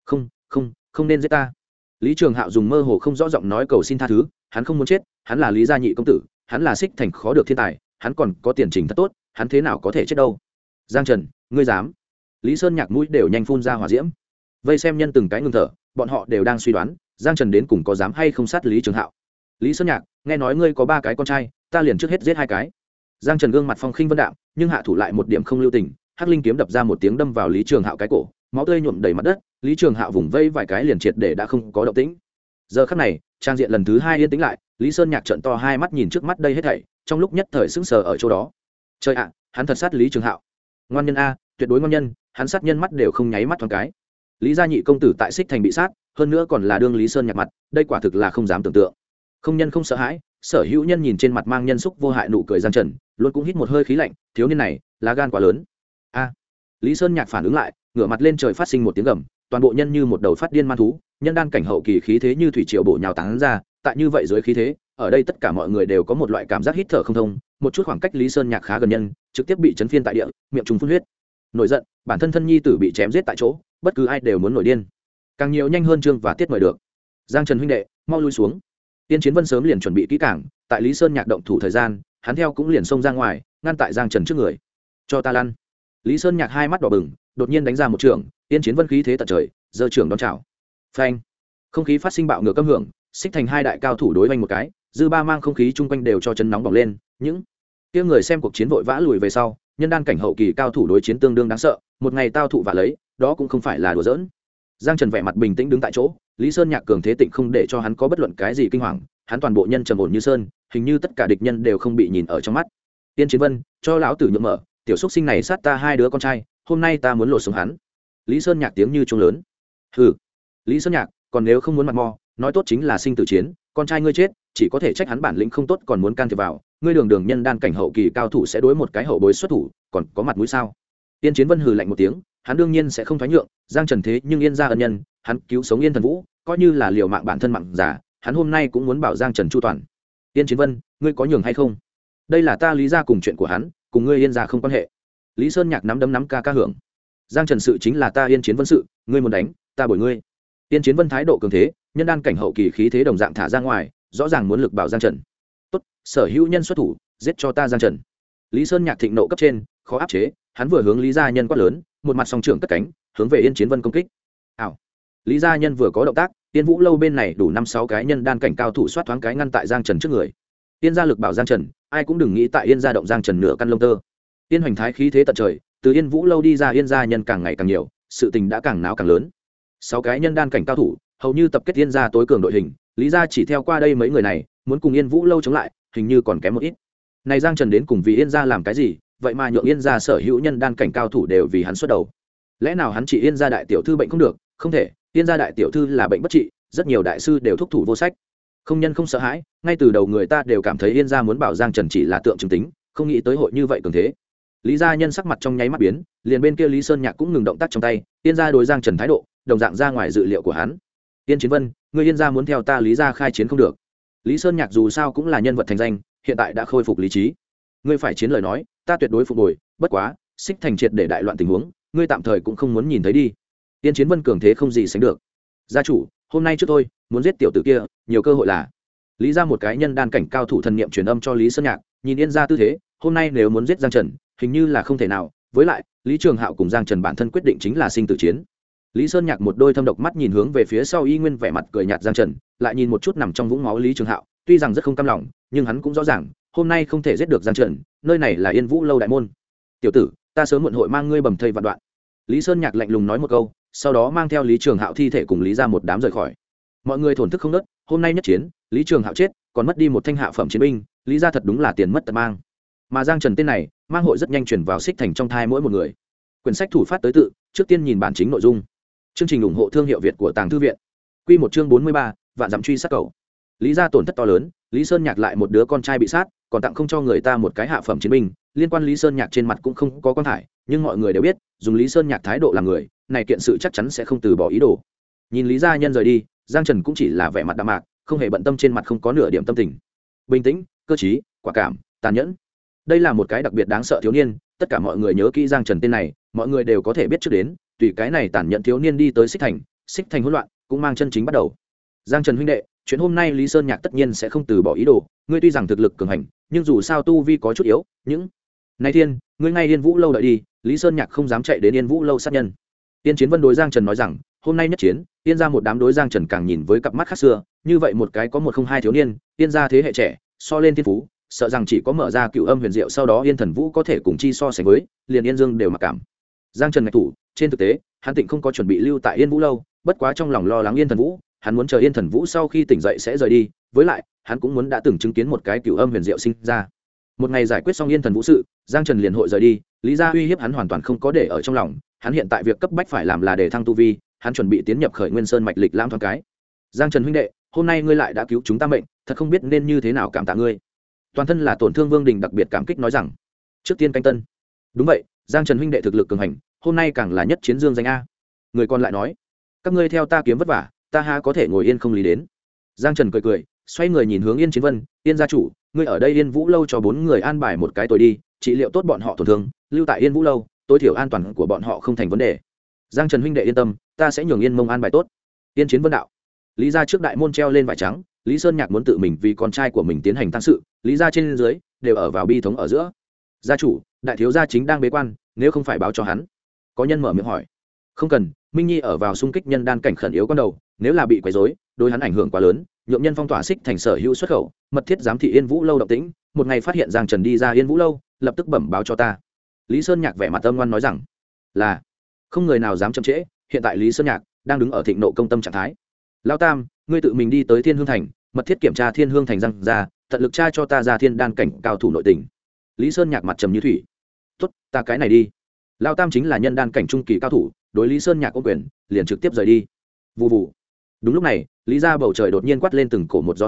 Speaker 1: Không nên giết ta. Lý Trường Hạo dùng mơ hồ không rõ giọng nói cầu xin tha thứ, hắn không muốn chết, hắn là Lý gia nhị công tử, hắn là xích thành khó được thiên tài, hắn còn có tiền trình thật tốt, hắn thế nào có thể chết đâu. Giang Trần, ngươi dám? Lý Sơn Nhạc mũi đều nhanh phun ra hỏa diễm. Vây xem nhân từng cái ngừng thở, bọn họ đều đang suy đoán, Giang Trần đến cùng có dám hay không sát Lý Trường Hạo. Lý Sơn Nhạc, nghe nói ngươi có 3 cái con trai, ta liền trước hết giết 2 cái. Giang Trần gương mặt phong khinh vân đạm, nhưng hạ thủ lại một điểm không lưu tình, hắc linh kiếm đập ra một tiếng đâm vào Lý Trường Hạo cái cổ, máu tươi nhuộm đầy mặt đất, Lý Trường Hạo vùng vây vài cái liền triệt để đã không có động tĩnh. Giờ khắc này, trang diện lần thứ 2 yên tĩnh lại, Lý Sơn Nhạc trợn to hai mắt nhìn trước mắt đây hết thảy, trong lúc nhất thời sững sờ ở chỗ đó. Trời ạ, hắn thật sát Lý Trường Hạo. Ngoan nhân a, tuyệt đối ngoan nhân, hắn sát nhân mắt đều không nháy mắt thoáng cái. Lý gia nhị công tử tại xích thành bị sát, hơn nữa còn là đương Lý Sơn Nhạc mặt, đây quả thực là không dám tưởng tượng. Không nhân không sợ hãi, sở hữu nhân nhìn trên mặt mang nhân xúc vô hại nụ cười Giang Trần, luôn cũng hít một hơi khí lạnh, thiếu niên này, lá gan quá lớn. A. Lý Sơn Nhạc phản ứng lại, ngửa mặt lên trời phát sinh một tiếng gầm, toàn bộ nhân như một đầu phát điên man thú, nhân đan cảnh hậu kỳ khí thế như thủy triều bổ nhào tán ra, tại như vậy dưới khí thế, ở đây tất cả mọi người đều có một loại cảm giác hít thở không thông, một chút khoảng cách Lý Sơn Nhạc khá gần nhân, trực tiếp bị chấn phiên tại địa, miệng trùng phun huyết. Nổi giận, bản thân thân nhi tử bị chém giết tại chỗ, bất cứ ai đều muốn nổi điên. Càng nhiều nhanh hơn Trương và Tiết mời được. Giang Trần huynh đệ, mau lui xuống. Tiên Chiến Vân sớm liền chuẩn bị kỹ càng, tại Lý Sơn Nhạc động thủ thời gian, hắn theo cũng liền xông ra ngoài, ngăn tại Giang Trần trước người. Cho ta lăn. Lý Sơn Nhạc hai mắt đỏ bừng, đột nhiên đánh ra một trường, Tiên Chiến Vân khí thế tận trời, giơ trường đón chào. Phanh. Không khí phát sinh bạo ngược âm hưởng, xích thành 2 đại cao thủ đối vanh một cái, dư ba mang không khí chung quanh đều cho chấn nóng bỏng lên, những kia người xem cuộc chiến vội vã lùi về sau, nhân đan cảnh hậu kỳ cao thủ đối chiến tương đương đáng sợ, một ngày tao thụ vạ lấy, đó cũng không phải là đùa giỡn. Giang Trần vẻ mặt bình tĩnh đứng tại chỗ, Lý Sơn Nhạc cường thế tịnh không để cho hắn có bất luận cái gì kinh hoàng, hắn toàn bộ nhân trầm ổn như sơn, hình như tất cả địch nhân đều không bị nhìn ở trong mắt. Tiên Chiến Vân, cho lão tử nhượng mở, tiểu xúc sinh này sát ta 2 đứa con trai, hôm nay ta muốn lột sống hắn. Lý Sơn Nhạc tiếng như chuông lớn. Hừ. Lý Sơn Nhạc, còn nếu không muốn mặt mò, nói tốt chính là sinh tử chiến, con trai ngươi chết, chỉ có thể trách hắn bản lĩnh không tốt còn muốn can thiệp vào. Ngươi đường đường nhân đan cảnh hậu kỳ cao thủ sẽ đối một cái hậu bối xuất thủ, còn có mặt mũi sao? Yên Chiến Vân hừ lạnh một tiếng, hắn đương nhiên sẽ không thoái nhượng. Giang Trần thế nhưng Yên gia ân nhân, hắn cứu sống Yên Thần Vũ, coi như là liều mạng bản thân mạng giả, hắn hôm nay cũng muốn bảo Giang Trần chu toàn. Yên Chiến Vân, ngươi có nhường hay không? Đây là ta Lý gia cùng chuyện của hắn, cùng ngươi Yên gia không quan hệ. Lý Sơn Nhạc nắm đấm nắm ca hưởng. Giang Trần sự chính là ta Yên Chiến Vân sự, ngươi muốn đánh, ta bồi ngươi. Yên Chiến Vân thái độ cường thế, nhân đan cảnh hậu kỳ khí thế đồng dạng thả ra ngoài, rõ ràng muốn lực bảo Giang Trần. Tốt, sở hữu nhân xuất thủ, giết cho ta Giang Trần. Lý Sơn Nhạc thịnh nộ cấp trên, khó áp chế, hắn vừa hướng Lý gia nhân quát lớn, một mặt song trưởng cất cánh, hướng về Yên Chiến Vân công kích. Ảo. Lý gia nhân vừa có động tác, Yên Vũ lâu bên này đủ 5-6 cái nhân đan cảnh cao thủ soát thoáng cái ngăn tại Giang Trần trước người. Yên gia lực bảo Giang Trần, ai cũng đừng nghĩ tại Yên gia động Giang Trần nửa căn lông tơ. Yên Hoành Thái khí thế tận trời, từ Yên Vũ lâu đi ra Yên gia nhân càng ngày càng nhiều, sự tình đã càng náo càng lớn. 6 cái nhân đan cảnh cao thủ, hầu như tập kết Yên gia tối cường đội hình, Lý gia chỉ theo qua đây mấy người này, muốn cùng Yên Vũ lâu chống lại, hình như còn kém một ít. Này Giang Trần đến cùng vì Yên gia làm cái gì, vậy mà nhượng Yên gia sở hữu nhân đan cảnh cao thủ đều vì hắn xuất đầu. Lẽ nào hắn chỉ Yên gia đại tiểu thư bệnh không được? Không thể, Yên gia đại tiểu thư là bệnh bất trị, rất nhiều đại sư đều thúc thủ vô sách. Không nhân không sợ hãi, ngay từ đầu người ta đều cảm thấy Yên gia muốn bảo Giang Trần chỉ là tượng trưng tính, không nghĩ tới hội như vậy cường thế. Lý gia nhân sắc mặt trong nháy mắt biến, liền bên kia Lý Sơn Nhạc cũng ngừng động tác trong tay, Yên gia đối Giang Trần thái độ, đồng dạng ra ngoài dự liệu của hắn. Yên Chiến Vân, người Yên gia muốn theo ta Lý gia khai chiến không được. Lý Sơn Nhạc dù sao cũng là nhân vật thành danh, hiện tại đã khôi phục lý trí. Ngươi phải chiến lời nói, ta tuyệt đối phục hồi, bất quá, Xích Thành triệt để đại loạn tình huống, ngươi tạm thời cũng không muốn nhìn thấy đi. Yên Chiến Vân cường thế không gì sánh được. Gia chủ, hôm nay trước tôi muốn giết tiểu tử kia, nhiều cơ hội là. Lý gia một cái nhân đan cảnh cao thủ thần niệm truyền âm cho Lý Sơn Nhạc, nhìn Yên gia tư thế, hôm nay nếu muốn giết Giang Trần, hình như là không thể nào, với lại, Lý Trường Hạo cùng Giang Trần bản thân quyết định chính là sinh tử chiến. Lý Sơn Nhạc một đôi thâm độc mắt nhìn hướng về phía sau y nguyên vẻ mặt cười nhạt Giang Trần, lại nhìn một chút nằm trong vũng máu Lý Trường Hạo, tuy rằng rất không cam lòng, nhưng hắn cũng rõ ràng, hôm nay không thể giết được Giang Trần, nơi này là Yên Vũ lâu đại môn. Tiểu tử, ta sớm muộn hội mang ngươi bầm thây vạn đoạn. Lý Sơn Nhạc lạnh lùng nói một câu, sau đó mang theo Lý Trường Hạo thi thể cùng Lý gia một đám rời khỏi. Mọi người thổn thức không nớt, hôm nay nhất chiến, Lý Trường Hạo chết, còn mất đi một thanh hạ phẩm chiến binh, Lý gia thật đúng là tiền mất tật mang. Mà Giang Trần tên này, mang hội rất nhanh chuyển vào Xích Thành trong thai mỗi một người. Quyển sách thủ phát tới tự, trước tiên nhìn bản chính nội dung. Chương trình ủng hộ thương hiệu Việt của Tàng Thư viện. Quy một chương 43, vạn dặm truy sát cầu. Lý gia tổn thất to lớn, Lý Sơn Nhạc lại một đứa con trai bị sát, còn tặng không cho người ta một cái hạ phẩm chiến binh, liên quan Lý Sơn Nhạc trên mặt cũng không có quan thải, nhưng mọi người đều biết, dùng Lý Sơn Nhạc thái độ làm người, này kiện sự chắc chắn sẽ không từ bỏ ý đồ. Nhìn Lý gia nhân rời đi, Giang Trần cũng chỉ là vẻ mặt đạm mạc, không hề bận tâm, trên mặt không có nửa điểm tâm tình. Bình tĩnh, cơ trí, quả cảm, tàn nhẫn. Đây là một cái đặc biệt đáng sợ thiếu niên, tất cả mọi người nhớ kỹ Giang Trần tên này, mọi người đều có thể biết trước đến, tùy cái này tàn nhẫn thiếu niên đi tới Xích Thành hỗn loạn, cũng mang chân chính bắt đầu. Giang Trần huynh đệ, chuyện hôm nay Lý Sơn Nhạc tất nhiên sẽ không từ bỏ ý đồ, ngươi tuy rằng thực lực cường hành, nhưng dù sao tu vi có chút yếu, những này thiên, ngươi ngay Yên Vũ lâu đợi đi, Lý Sơn Nhạc không dám chạy đến Yên Vũ lâu sát nhân. Yên Chiến Vân đối Giang Trần nói rằng, hôm nay nhất chiến, Yên gia một đám đối Giang Trần càng nhìn với cặp mắt khác xưa, như vậy một cái có 102 thiếu niên, Yên gia thế hệ trẻ, so lên thiên phú, sợ rằng chỉ có mở ra Cựu Âm Huyền Diệu sau đó Yên Thần Vũ có thể cùng chi so sánh với, liền Yên Dương đều mặc cảm. Giang Trần ngạch thủ, trên thực tế, hắn Tịnh không có chuẩn bị lưu tại Yên Vũ lâu, bất quá trong lòng lo lắng Yên Thần Vũ, hắn muốn chờ Yên Thần Vũ sau khi tỉnh dậy sẽ rời đi, với lại, hắn cũng muốn đã từng chứng kiến một cái Cựu Âm Huyền Diệu sinh ra. Một ngày giải quyết xong Yên Thần Vũ sự, Giang Trần liền hội rời đi, Lý gia uy hiếp hắn hoàn toàn không có để ở trong lòng, hắn hiện tại việc cấp bách phải làm là để thăng tu vi, hắn chuẩn bị tiến nhập Khởi Nguyên Sơn mạch lịch lãm thoáng cái. Giang Trần huynh đệ, hôm nay ngươi lại đã cứu chúng ta mệnh, thật không biết nên như thế nào cảm tạ ngươi. Toàn thân là tổn thương Vương Đình đặc biệt cảm kích nói rằng, trước tiên canh tân. Đúng vậy, Giang Trần huynh đệ thực lực cường hành, hôm nay càng là nhất chiến dương danh a. Người còn lại nói, các ngươi theo ta kiếm vất vả, ta ha có thể ngồi yên không lý đến. Giang Trần cười cười, xoay người nhìn hướng Yên Chiến Vân, Yên gia chủ, ngươi ở đây Yên Vũ lâu cho 4 người an bài một cái tối đi, trị liệu tốt bọn họ tổn thương, lưu tại Yên Vũ lâu, tối thiểu an toàn của bọn họ không thành vấn đề. Giang Trần huynh đệ yên tâm, ta sẽ nhường Yên Mông an bài tốt. Yên Chiến Vân đạo. Lý gia trước đại môn treo lên vải trắng, Lý Sơn Nhạc muốn tự mình vì con trai của mình tiến hành tang sự, Lý gia trên dưới đều ở vào bi thống ở giữa. Gia chủ, đại thiếu gia chính đang bế quan, nếu không phải báo cho hắn. Có nhân mở miệng hỏi. Không cần, Minh Nhi ở vào xung kích nhân đan cảnh khẩn yếu con đầu, nếu là bị quấy rối, đối hắn ảnh hưởng quá lớn, nhượng nhân phong tỏa Xích Thành sở hữu xuất khẩu, mật thiết giám thị Yên Vũ lâu động tĩnh, một ngày phát hiện Giang Trần đi ra Yên Vũ lâu, lập tức bẩm báo cho ta. Lý Sơn Nhạc vẻ mặt âm ngoan nói rằng, là không người nào dám chậm trễ, hiện tại Lý Sơn Nhạc đang đứng ở thịnh nộ công tâm trạng thái. Lão Tam, ngươi tự mình đi tới Thiên Hương Thành, mật thiết kiểm tra Thiên Hương Thành răng ra, tận lực tra cho ta ra thiên đan cảnh cao thủ nội tình. Lý Sơn Nhạc mặt trầm như thủy. Tốt, ta cái này đi. Lão Tam chính là nhân đan cảnh trung kỳ cao thủ, đối Lý Sơn Nhạc ôm quyền, liền trực tiếp rời đi. Vù vù. Đúng lúc này, Lý gia bầu trời đột nhiên quát lên từng cổ một gió xoáy,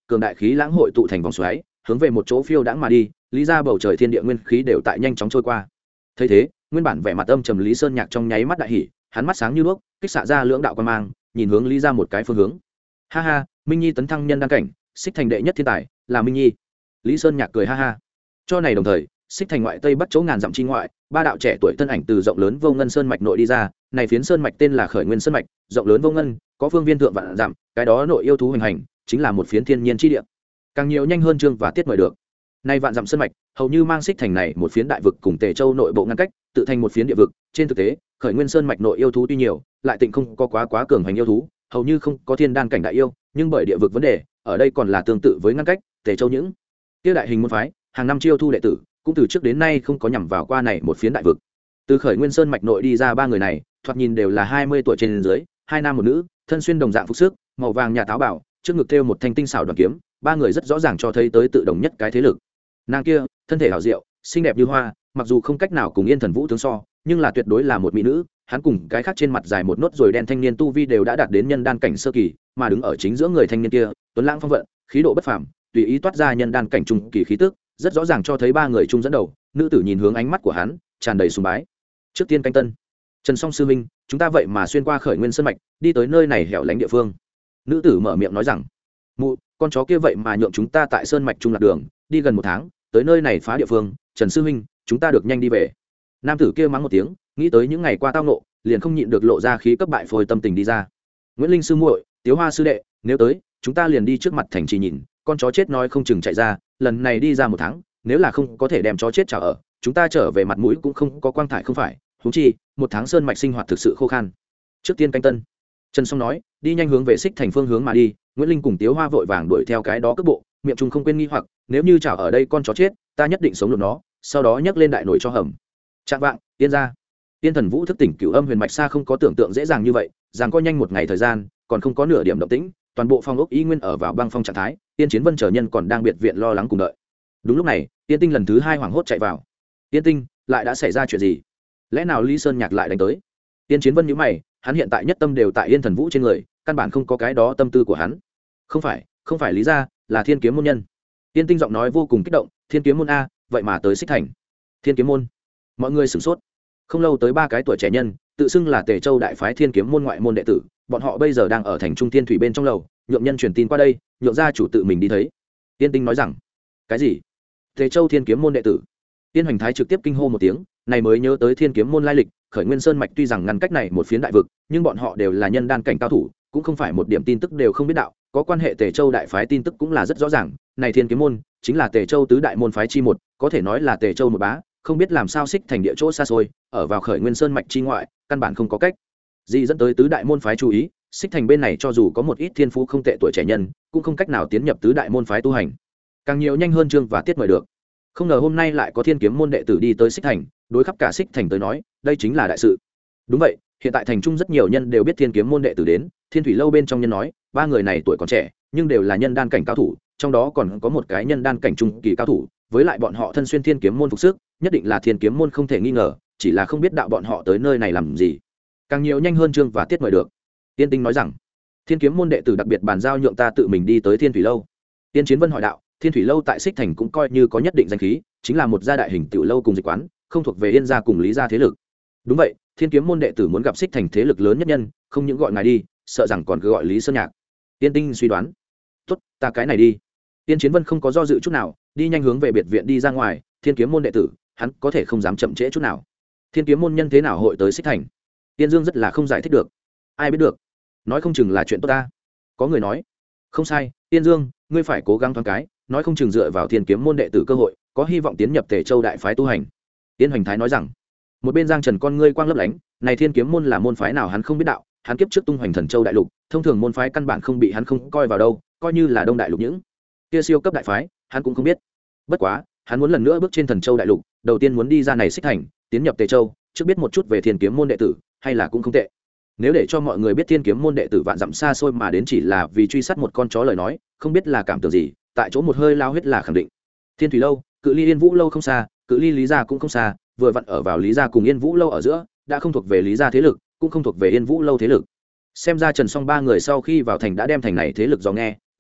Speaker 1: cường đại khí lãng hội tụ thành vòng xoáy hướng về một chỗ phiêu đãng mà đi. Lý ra bầu trời thiên địa nguyên khí đều tại nhanh chóng trôi qua. Thấy thế, nguyên bản vẻ mặt âm trầm Lý Sơn Nhạc trong nháy mắt đại hỉ, hắn mắt sáng như đuốc, kích xạ ra lưỡng đạo quan mang, nhìn hướng Lý ra một cái phương hướng. Ha ha, Minh Nhi tấn thăng nhân đan cảnh, xích thành đệ nhất thiên tài là Minh Nhi. Lý Sơn Nhạc cười ha ha. Cho này đồng thời, xích thành ngoại tây bắc chỗ ngàn dặm chi ngoại, ba đạo trẻ tuổi thân ảnh từ rộng lớn vô ngân sơn mạch nội đi ra. Này phiến sơn mạch tên là Khởi Nguyên Sơn mạch, rộng lớn vô ngân, có phương viên thượng vạn dặm, cái đó nội yêu thú hoành hành, chính là một phiến thiên nhiên chi địa. Càng nhiều nhanh hơn chương và tiết mời được. Nay vạn dặm sơn mạch, hầu như mang xích thành này một phiến đại vực cùng Tề Châu nội bộ ngăn cách, tự thành một phiến địa vực. Trên thực tế, Khởi Nguyên Sơn mạch nội yêu thú tuy nhiều, lại tịnh không có quá cường hành yêu thú, hầu như không có thiên đan cảnh đại yêu, nhưng bởi địa vực vấn đề, ở đây còn là tương tự với ngăn cách Tề Châu những kia đại hình môn phái, hàng năm chiêu thu đệ tử, cũng từ trước đến nay không có nhằm vào qua này một phiến đại vực. Từ Khởi Nguyên Sơn mạch nội đi ra ba người này, thoạt nhìn đều là 20 tuổi trên dưới, hai nam một nữ, thân xuyên đồng dạng phục sức, màu vàng nhà táo bảo, trước ngực thêu một thanh tinh xảo đoàn kiếm, ba người rất rõ ràng cho thấy tới tự đồng nhất cái thế lực. Nàng kia, thân thể hảo diệu, xinh đẹp như hoa, mặc dù không cách nào cùng Yên Thần Vũ tướng so, nhưng là tuyệt đối là một mỹ nữ. Hắn cùng cái khác trên mặt dài một nốt rồi đen thanh niên tu vi đều đã đạt đến nhân đan cảnh sơ kỳ, mà đứng ở chính giữa người thanh niên kia, tuấn lãng phong vận, khí độ bất phàm, tùy ý toát ra nhân đan cảnh trung kỳ khí tức, rất rõ ràng cho thấy ba người chung dẫn đầu. Nữ tử nhìn hướng ánh mắt của hắn, tràn đầy sùng bái. Trước tiên canh tân, Trần Song sư huynh, chúng ta vậy mà xuyên qua Khởi Nguyên Sơn mạch, đi tới nơi này hẻo lánh địa phương. Nữ tử mở miệng nói rằng, mụ, con chó kia vậy mà nhượng chúng ta tại sơn mạch trung lạc đường, đi gần một tháng, tới nơi này phá địa phương. Trần sư huynh, chúng ta được nhanh đi về. Nam tử kia mắng một tiếng, nghĩ tới những ngày qua tao nộ, liền không nhịn được lộ ra khí cấp bại phôi tâm tình đi ra. Nguyễn Linh sư muội, Tiếu Hoa sư đệ, nếu tới, chúng ta liền đi trước mặt thành trì nhìn, con chó chết nói không chừng chạy ra, lần này đi ra một tháng, nếu là không có thể đem chó chết trả ở, chúng ta trở về mặt mũi cũng không có quang thải không phải, huống chi, một tháng sơn mạch sinh hoạt thực sự khô khan. Trước tiên canh tân. Trần Song nói, đi nhanh hướng về xích thành phương hướng mà đi. Nguyễn Linh cùng Tiếu Hoa vội vàng đuổi theo cái đó cước bộ, miệng trung không quên nghi hoặc, nếu như trả ở đây con chó chết, ta nhất định sống được nó, sau đó nhấc lên đại nổi cho hầm. Trạng vạng, Tiên ra. Tiên Thần Vũ thức tỉnh Cửu Âm Huyền Mạch xa không có tưởng tượng dễ dàng như vậy, rằng có nhanh một ngày thời gian, còn không có nửa điểm động tĩnh, toàn bộ phong ốc y nguyên ở vào băng phong trạng thái. Tiên Chiến Vân chờ nhân còn đang biệt viện lo lắng cùng đợi. Đúng lúc này, Tiên Tinh lần thứ hai hoảng hốt chạy vào. Tiên Tinh, lại đã xảy ra chuyện gì? Lẽ nào Lý Sơn Nhạc lại đánh tới? Tiên Chiến Vân nhíu mày, hắn hiện tại nhất tâm đều tại Yên Thần Vũ trên người, căn bản không có cái đó tâm tư của hắn. Không phải Lý gia, là Thiên Kiếm môn nhân. Tiên Tinh giọng nói vô cùng kích động, Thiên Kiếm môn a, vậy mà tới xích thành. Thiên Kiếm môn. Mọi người sửng sốt. Không lâu tới ba cái tuổi trẻ nhân, tự xưng là Tề Châu đại phái Thiên Kiếm môn ngoại môn đệ tử, bọn họ bây giờ đang ở thành Trung Thiên Thủy bên trong lầu, nhượng nhân truyền tin qua đây, nhượng gia chủ tự mình đi thấy. Tiên Tinh nói rằng, cái gì? Tề Châu Thiên Kiếm môn đệ tử? Tiên Hoành Thái trực tiếp kinh hô một tiếng, này mới nhớ tới Thiên Kiếm môn lai lịch. Khởi Nguyên Sơn mạch tuy rằng ngăn cách này một phiến đại vực, nhưng bọn họ đều là nhân đan cảnh cao thủ, cũng không phải một điểm tin tức đều không biết đạo, có quan hệ Tề Châu đại phái tin tức cũng là rất rõ ràng. Này Thiên Kiếm môn chính là Tề Châu tứ đại môn phái chi một, có thể nói là Tề Châu một bá, không biết làm sao xích thành địa chỗ xa xôi, ở vào Khởi Nguyên Sơn mạch chi ngoại, căn bản không có cách gì dẫn tới tứ đại môn phái chú ý. Xích thành bên này cho dù có một ít thiên phú không tệ tuổi trẻ nhân, cũng không cách nào tiến nhập tứ đại môn phái tu hành. Càng nhiều nhanh hơn chương và tiết mời được. Không ngờ hôm nay lại có Thiên Kiếm môn đệ tử đi tới xích thành, đối khắp cả xích thành tới nói, đây chính là đại sự. Đúng vậy, hiện tại thành trung rất nhiều nhân đều biết Thiên Kiếm môn đệ tử đến. Thiên Thủy lâu bên trong nhân nói, ba người này tuổi còn trẻ, nhưng đều là nhân đan cảnh cao thủ, trong đó còn có một cái nhân đan cảnh trung kỳ cao thủ, với lại bọn họ thân xuyên Thiên Kiếm môn phục sức, nhất định là Thiên Kiếm môn không thể nghi ngờ, chỉ là không biết đạo bọn họ tới nơi này làm gì. Càng nhiều nhanh hơn chương và tiết mời được. Tiên Tinh nói rằng, Thiên Kiếm môn đệ tử đặc biệt bàn giao nhượng ta tự mình đi tới Thiên Thủy lâu. Tiên Chiến Vân hỏi đạo, Thiên Thủy lâu tại xích thành cũng coi như có nhất định danh khí, chính là một gia đại hình tiểu lâu cùng dịch quán, không thuộc về Yên gia cùng Lý gia thế lực. Đúng vậy, Thiên Kiếm môn đệ tử muốn gặp xích thành thế lực lớn nhất nhân, không những gọi ngài đi, sợ rằng còn cứ gọi Lý Sơn Nhạc. Tiên Tinh suy đoán, tốt, ta cái này đi. Tiên Chiến Vân không có do dự chút nào, đi nhanh hướng về biệt viện đi ra ngoài. Thiên Kiếm môn đệ tử, hắn có thể không dám chậm trễ chút nào. Thiên Kiếm môn nhân thế nào hội tới xích thành? Tiên Dương rất là không giải thích được. Ai biết được, nói không chừng là chuyện tốt ta. Có người nói, không sai, Tiên Dương, ngươi phải cố gắng thoáng cái, nói không chừng dựa vào Thiên Kiếm môn đệ tử cơ hội, có hy vọng tiến nhập Tề Châu đại phái tu hành. Tiên Hoành Thái nói rằng, một bên Giang Trần con ngươi quang lấp lánh, này Thiên Kiếm môn là môn phái nào hắn không biết đạo, hắn kiếp trước tung hoành Thần Châu đại lục, thông thường môn phái căn bản không bị hắn không coi vào đâu, coi như là Đông đại lục những kia siêu cấp đại phái, hắn cũng không biết. Bất quá, hắn muốn lần nữa bước trên Thần Châu đại lục, đầu tiên muốn đi ra này xích thành, tiến nhập Tề Châu, trước biết một chút về Thiên Kiếm môn đệ tử, hay là cũng không tệ. Nếu để cho mọi người biết Thiên Kiếm môn đệ tử vạn dặm xa xôi mà đến chỉ là vì truy sát một con chó lời nói, không biết là cảm tưởng gì, tại chỗ một hơi lao huyết là khẳng định. Thiên Thủy lâu, cự ly Yên Vũ lâu không xa, cự ly Lý gia cũng không xa, vừa vặn ở vào Lý gia cùng Yên Vũ lâu ở giữa, đã không thuộc về Lý gia thế lực, cũng không thuộc về Yên Vũ lâu thế lực. Xem ra Trần Song ba người sau khi vào thành đã đem thành này thế lực do nghe,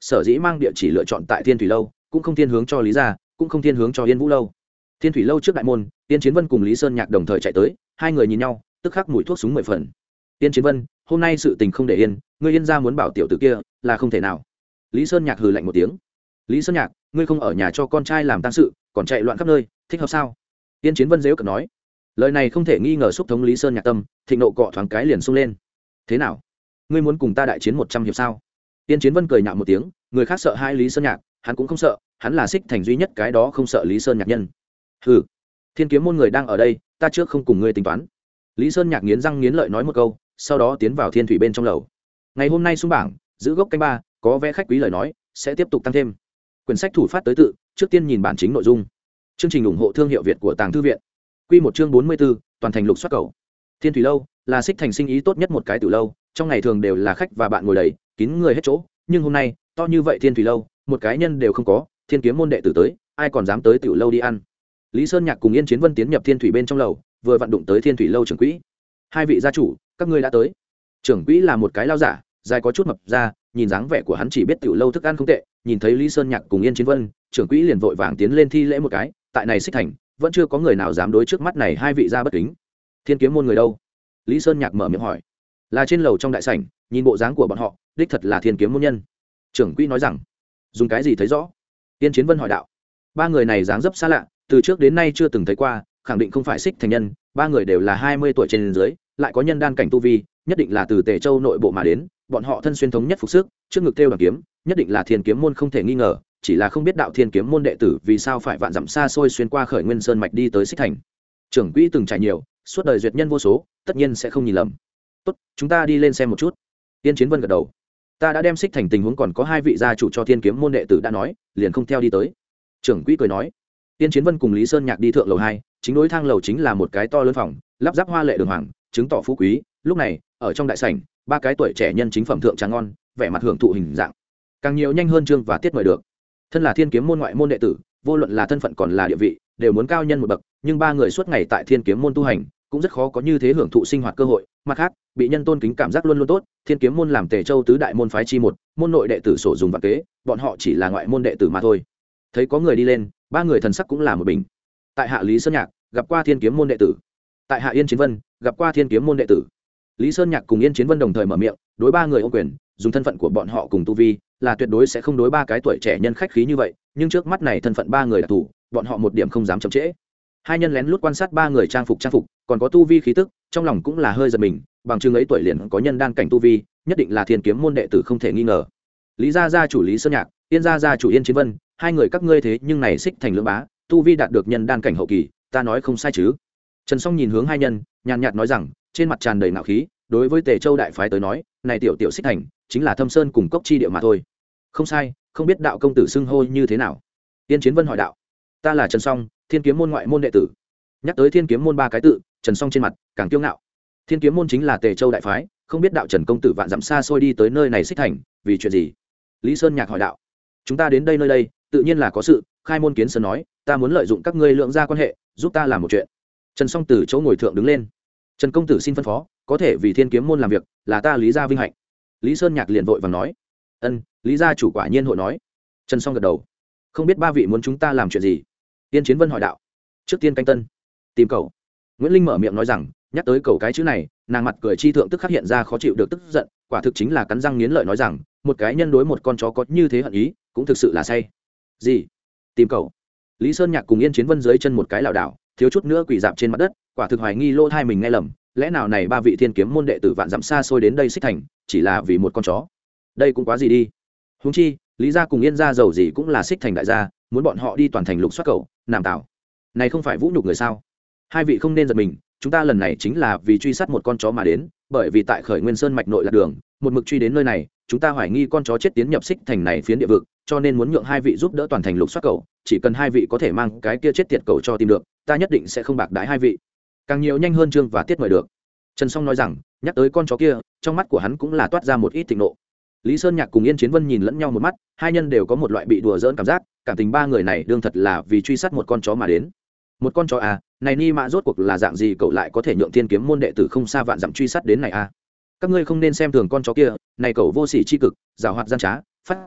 Speaker 1: sở dĩ mang địa chỉ lựa chọn tại thiên thủy lâu cũng không thiên hướng cho lý gia, cũng không thiên hướng cho yên vũ lâu. Thiên thủy lâu trước đại môn, Yên Chiến Vân cùng Lý Sơn Nhạc đồng thời chạy tới, hai người nhìn nhau tức khắc mùi thuốc súng 10 phần. Yên Chiến Vân, hôm nay sự tình không để yên, ngươi Yên gia muốn bảo tiểu tử kia là không thể nào. Lý Sơn Nhạc hừ lạnh một tiếng. Lý Sơn Nhạc, ngươi không ở nhà cho con trai làm tang sự, còn chạy loạn khắp nơi, thích hợp sao? Yên Chiến Vân giễu cợt nói. Lời này không thể nghi ngờ xúc thống Lý Sơn Nhạc tâm, thịnh nộ cọ thoáng cái liền xông lên. Thế nào? Ngươi muốn cùng ta đại chiến 100 hiệp sao? Yên Chiến Vân cười nhạo một tiếng, người khác sợ hai Lý Sơn Nhạc, hắn cũng không sợ, hắn là Xích Thành duy nhất cái đó không sợ Lý Sơn Nhạc nhân. Hừ, Thiên Kiếm môn người đang ở đây, ta trước không cùng ngươi tính toán. Lý Sơn Nhạc nghiến răng nghiến lợi nói một câu, sau đó tiến vào Thiên Thủy bên trong lầu. Ngày hôm nay xuống bảng, giữ gốc canh ba, có vé khách quý lời nói, sẽ tiếp tục tăng thêm. Quyển sách thủ phát tới tự, trước tiên nhìn bản chính nội dung. Chương trình ủng hộ thương hiệu Việt của Tàng Thư viện. Quy một chương 44, toàn thành lục soát cầu. Thiên Thủy lâu là Xích Thành sinh ý tốt nhất một cái tiểu lâu, trong ngày thường đều là khách và bạn ngồi đầy, kín người hết chỗ, nhưng hôm nay, to như vậy Thiên Thủy lâu, một cái nhân đều không có, Thiên Kiếm môn đệ tử tới, ai còn dám tới tiểu lâu đi ăn. Lý Sơn Nhạc cùng Yên Chiến Vân tiến nhập Thiên Thủy bên trong lầu, vừa vặn đụng tới Thiên Thủy lâu trưởng quỹ. Hai vị gia chủ, các ngươi đã tới. Trưởng quỹ là một cái lao giả, dài có chút mập ra, nhìn dáng vẻ của hắn chỉ biết tiểu lâu thức ăn không tệ, nhìn thấy Lý Sơn Nhạc cùng Yên Chiến Vân, trưởng quỹ liền vội vàng tiến lên thi lễ một cái, tại này Xích Thành, vẫn chưa có người nào dám đối trước mắt này hai vị gia bất kính. Thiên Kiếm môn người đâu? Lý Sơn Nhạc mở miệng hỏi. Là trên lầu trong đại sảnh, nhìn bộ dáng của bọn họ, đích thật là Thiên Kiếm môn nhân. Trưởng quỹ nói rằng. Dùng cái gì thấy rõ? Yên Chiến Vân hỏi đạo. Ba người này dáng dấp xa lạ, từ trước đến nay chưa từng thấy qua, khẳng định không phải Xích Thành nhân, ba người đều là 20 tuổi trên dưới, lại có nhân đan cảnh tu vi, nhất định là từ Tề Châu nội bộ mà đến, bọn họ thân xuyên thống nhất phục sức, trước ngực thêu đoàn kiếm, nhất định là Thiên Kiếm môn không thể nghi ngờ, chỉ là không biết đạo Thiên Kiếm môn đệ tử vì sao phải vạn dặm xa xôi xuyên qua Khởi Nguyên Sơn mạch đi tới Xích Thành. Trưởng quỹ từng trải nhiều, suốt đời duyệt nhân vô số, tất nhiên sẽ không nhìn lầm. Tốt, chúng ta đi lên xem một chút. Tiên Chiến Vân gật đầu. Ta đã đem Xích Thành tình huống còn có hai vị gia chủ cho Thiên Kiếm môn đệ tử đã nói, liền không theo đi tới. Trưởng quỹ cười nói. Tiên Chiến Vân cùng Lý Sơn Nhạc đi thượng lầu 2, chính đối thang lầu chính là một cái to lớn phòng, lắp ráp hoa lệ đường hoàng, chứng tỏ phú quý. Lúc này, ở trong đại sảnh, ba cái tuổi trẻ nhân chính phẩm thượng trà ngon, vẻ mặt hưởng thụ hình dạng. Càng nhiều nhanh hơn chương và tiết mời được. Thân là Thiên Kiếm môn ngoại môn đệ tử, vô luận là thân phận còn là địa vị, đều muốn cao nhân một bậc, nhưng ba người suốt ngày tại Thiên Kiếm môn tu hành, cũng rất khó có như thế hưởng thụ sinh hoạt cơ hội. Mặt khác, bị nhân tôn kính cảm giác luôn luôn tốt. Thiên Kiếm môn làm Tề Châu tứ đại môn phái chi một, môn nội đệ tử sổ dùng vạn kế, bọn họ chỉ là ngoại môn đệ tử mà thôi. Thấy có người đi lên, ba người thần sắc cũng là một bình. Tại hạ Lý Sơn Nhạc, gặp qua Thiên Kiếm môn đệ tử. Tại hạ Yên Chiến Vân, gặp qua Thiên Kiếm môn đệ tử. Lý Sơn Nhạc cùng Yên Chiến Vân đồng thời mở miệng, đối ba người ô quyền, dùng thân phận của bọn họ cùng tu vi, là tuyệt đối sẽ không đối ba cái tuổi trẻ nhân khách khí như vậy, nhưng trước mắt này thân phận ba người đặc thù, bọn họ một điểm không dám chậm trễ. Hai nhân lén lút quan sát ba người trang phục, còn có tu vi khí tức, trong lòng cũng là hơi giật mình, bằng chứng ấy tuổi liền có nhân đan cảnh tu vi, nhất định là Thiên Kiếm môn đệ tử không thể nghi ngờ. Lý gia gia chủ Lý Sơn Nhạc, Yên gia gia chủ Yên Chiến Vân, hai người các ngươi thế nhưng này Xích Thành lưỡng bá, tu vi đạt được nhân đan cảnh hậu kỳ, ta nói không sai chứ? Trần Song nhìn hướng hai nhân, nhàn nhạt nói rằng, trên mặt tràn đầy ngạo khí, đối với Tề Châu đại phái tới nói, này tiểu tiểu Xích Thành chính là Thâm Sơn cùng cốc chi địa mà thôi. Không sai, không biết đạo công tử xưng hô như thế nào? Tiên Chiến Vân hỏi đạo. Ta là Trần Song, Thiên Kiếm môn ngoại môn đệ tử. Nhắc tới Thiên Kiếm môn ba cái tự, Trần Song trên mặt càng kiêu ngạo. Thiên Kiếm môn chính là Tề Châu đại phái, không biết đạo Trần công tử vạn dặm xa xôi đi tới nơi này Xích Thành, vì chuyện gì? Lý Sơn Nhạc hỏi đạo. Chúng ta đến đây nơi đây, tự nhiên là có sự. Khai môn kiến sơn nói, ta muốn lợi dụng các ngươi lượng gia quan hệ, giúp ta làm một chuyện. Trần Song từ chỗ ngồi thượng đứng lên. Trần công tử xin phân phó, có thể vì Thiên Kiếm môn làm việc, là ta Lý gia vinh hạnh. Lý Sơn Nhạc liền vội vàng nói. Ân, Lý gia chủ quả nhiên hội nói. Trần Song gật đầu. Không biết ba vị muốn chúng ta làm chuyện gì? Tiên Chiến Vân hỏi đạo. Trước tiên canh tân, tìm cậu. Nguyễn Linh mở miệng nói rằng, nhắc tới cậu cái chữ này, nàng mặt cười chi thượng tức khắc hiện ra khó chịu được tức giận, quả thực chính là cắn răng nghiến lợi nói rằng, một cái nhân đối một con chó có như thế hận ý, cũng thực sự là say. Gì? Tìm cậu? Lý Sơn Nhạc cùng Yên Chiến Vân dưới chân một cái lảo đảo, thiếu chút nữa quỳ dạp trên mặt đất, quả thực hoài nghi lỗ tai mình nghe lầm, lẽ nào này ba vị Thiên Kiếm môn đệ tử vạn dặm xa xôi đến đây Xích Thành, chỉ là vì một con chó? Đây cũng quá gì đi. Huống chi, Lý gia cùng Yên gia giàu gì cũng là Xích Thành đại gia, muốn bọn họ đi toàn thành lục soát cậu, làm tạo. Này không phải vũ nhục người sao? Hai vị không nên giật mình, chúng ta lần này chính là vì truy sát một con chó mà đến, bởi vì tại Khởi Nguyên Sơn mạch nội lạc đường, một mực truy đến nơi này, chúng ta hoài nghi con chó chết tiến nhập Xích Thành này phiến địa vực, cho nên muốn nhượng hai vị giúp đỡ toàn thành lục soát cậu, chỉ cần hai vị có thể mang cái kia chết tiệt cậu cho tìm được, ta nhất định sẽ không bạc đãi hai vị. Càng nhiều nhanh hơn chương và tiết mời được. Trần Song nói rằng, nhắc tới con chó kia, trong mắt của hắn cũng là toát ra một ít thịnh nộ. Lý Sơn Nhạc cùng Yên Chiến Vân nhìn lẫn nhau một mắt, hai nhân đều có một loại bị đùa giỡn cảm giác, cảm tình ba người này đương thật là vì truy sát một con chó mà đến. Một con chó à, này ni mã rốt cuộc là dạng gì cậu lại có thể nhượng Thiên Kiếm môn đệ tử không xa vạn dặm truy sát đến này à? Các ngươi không nên xem thường con chó kia, này cậu vô sỉ chi cực, giàu hoạt gian trá, phát rộ,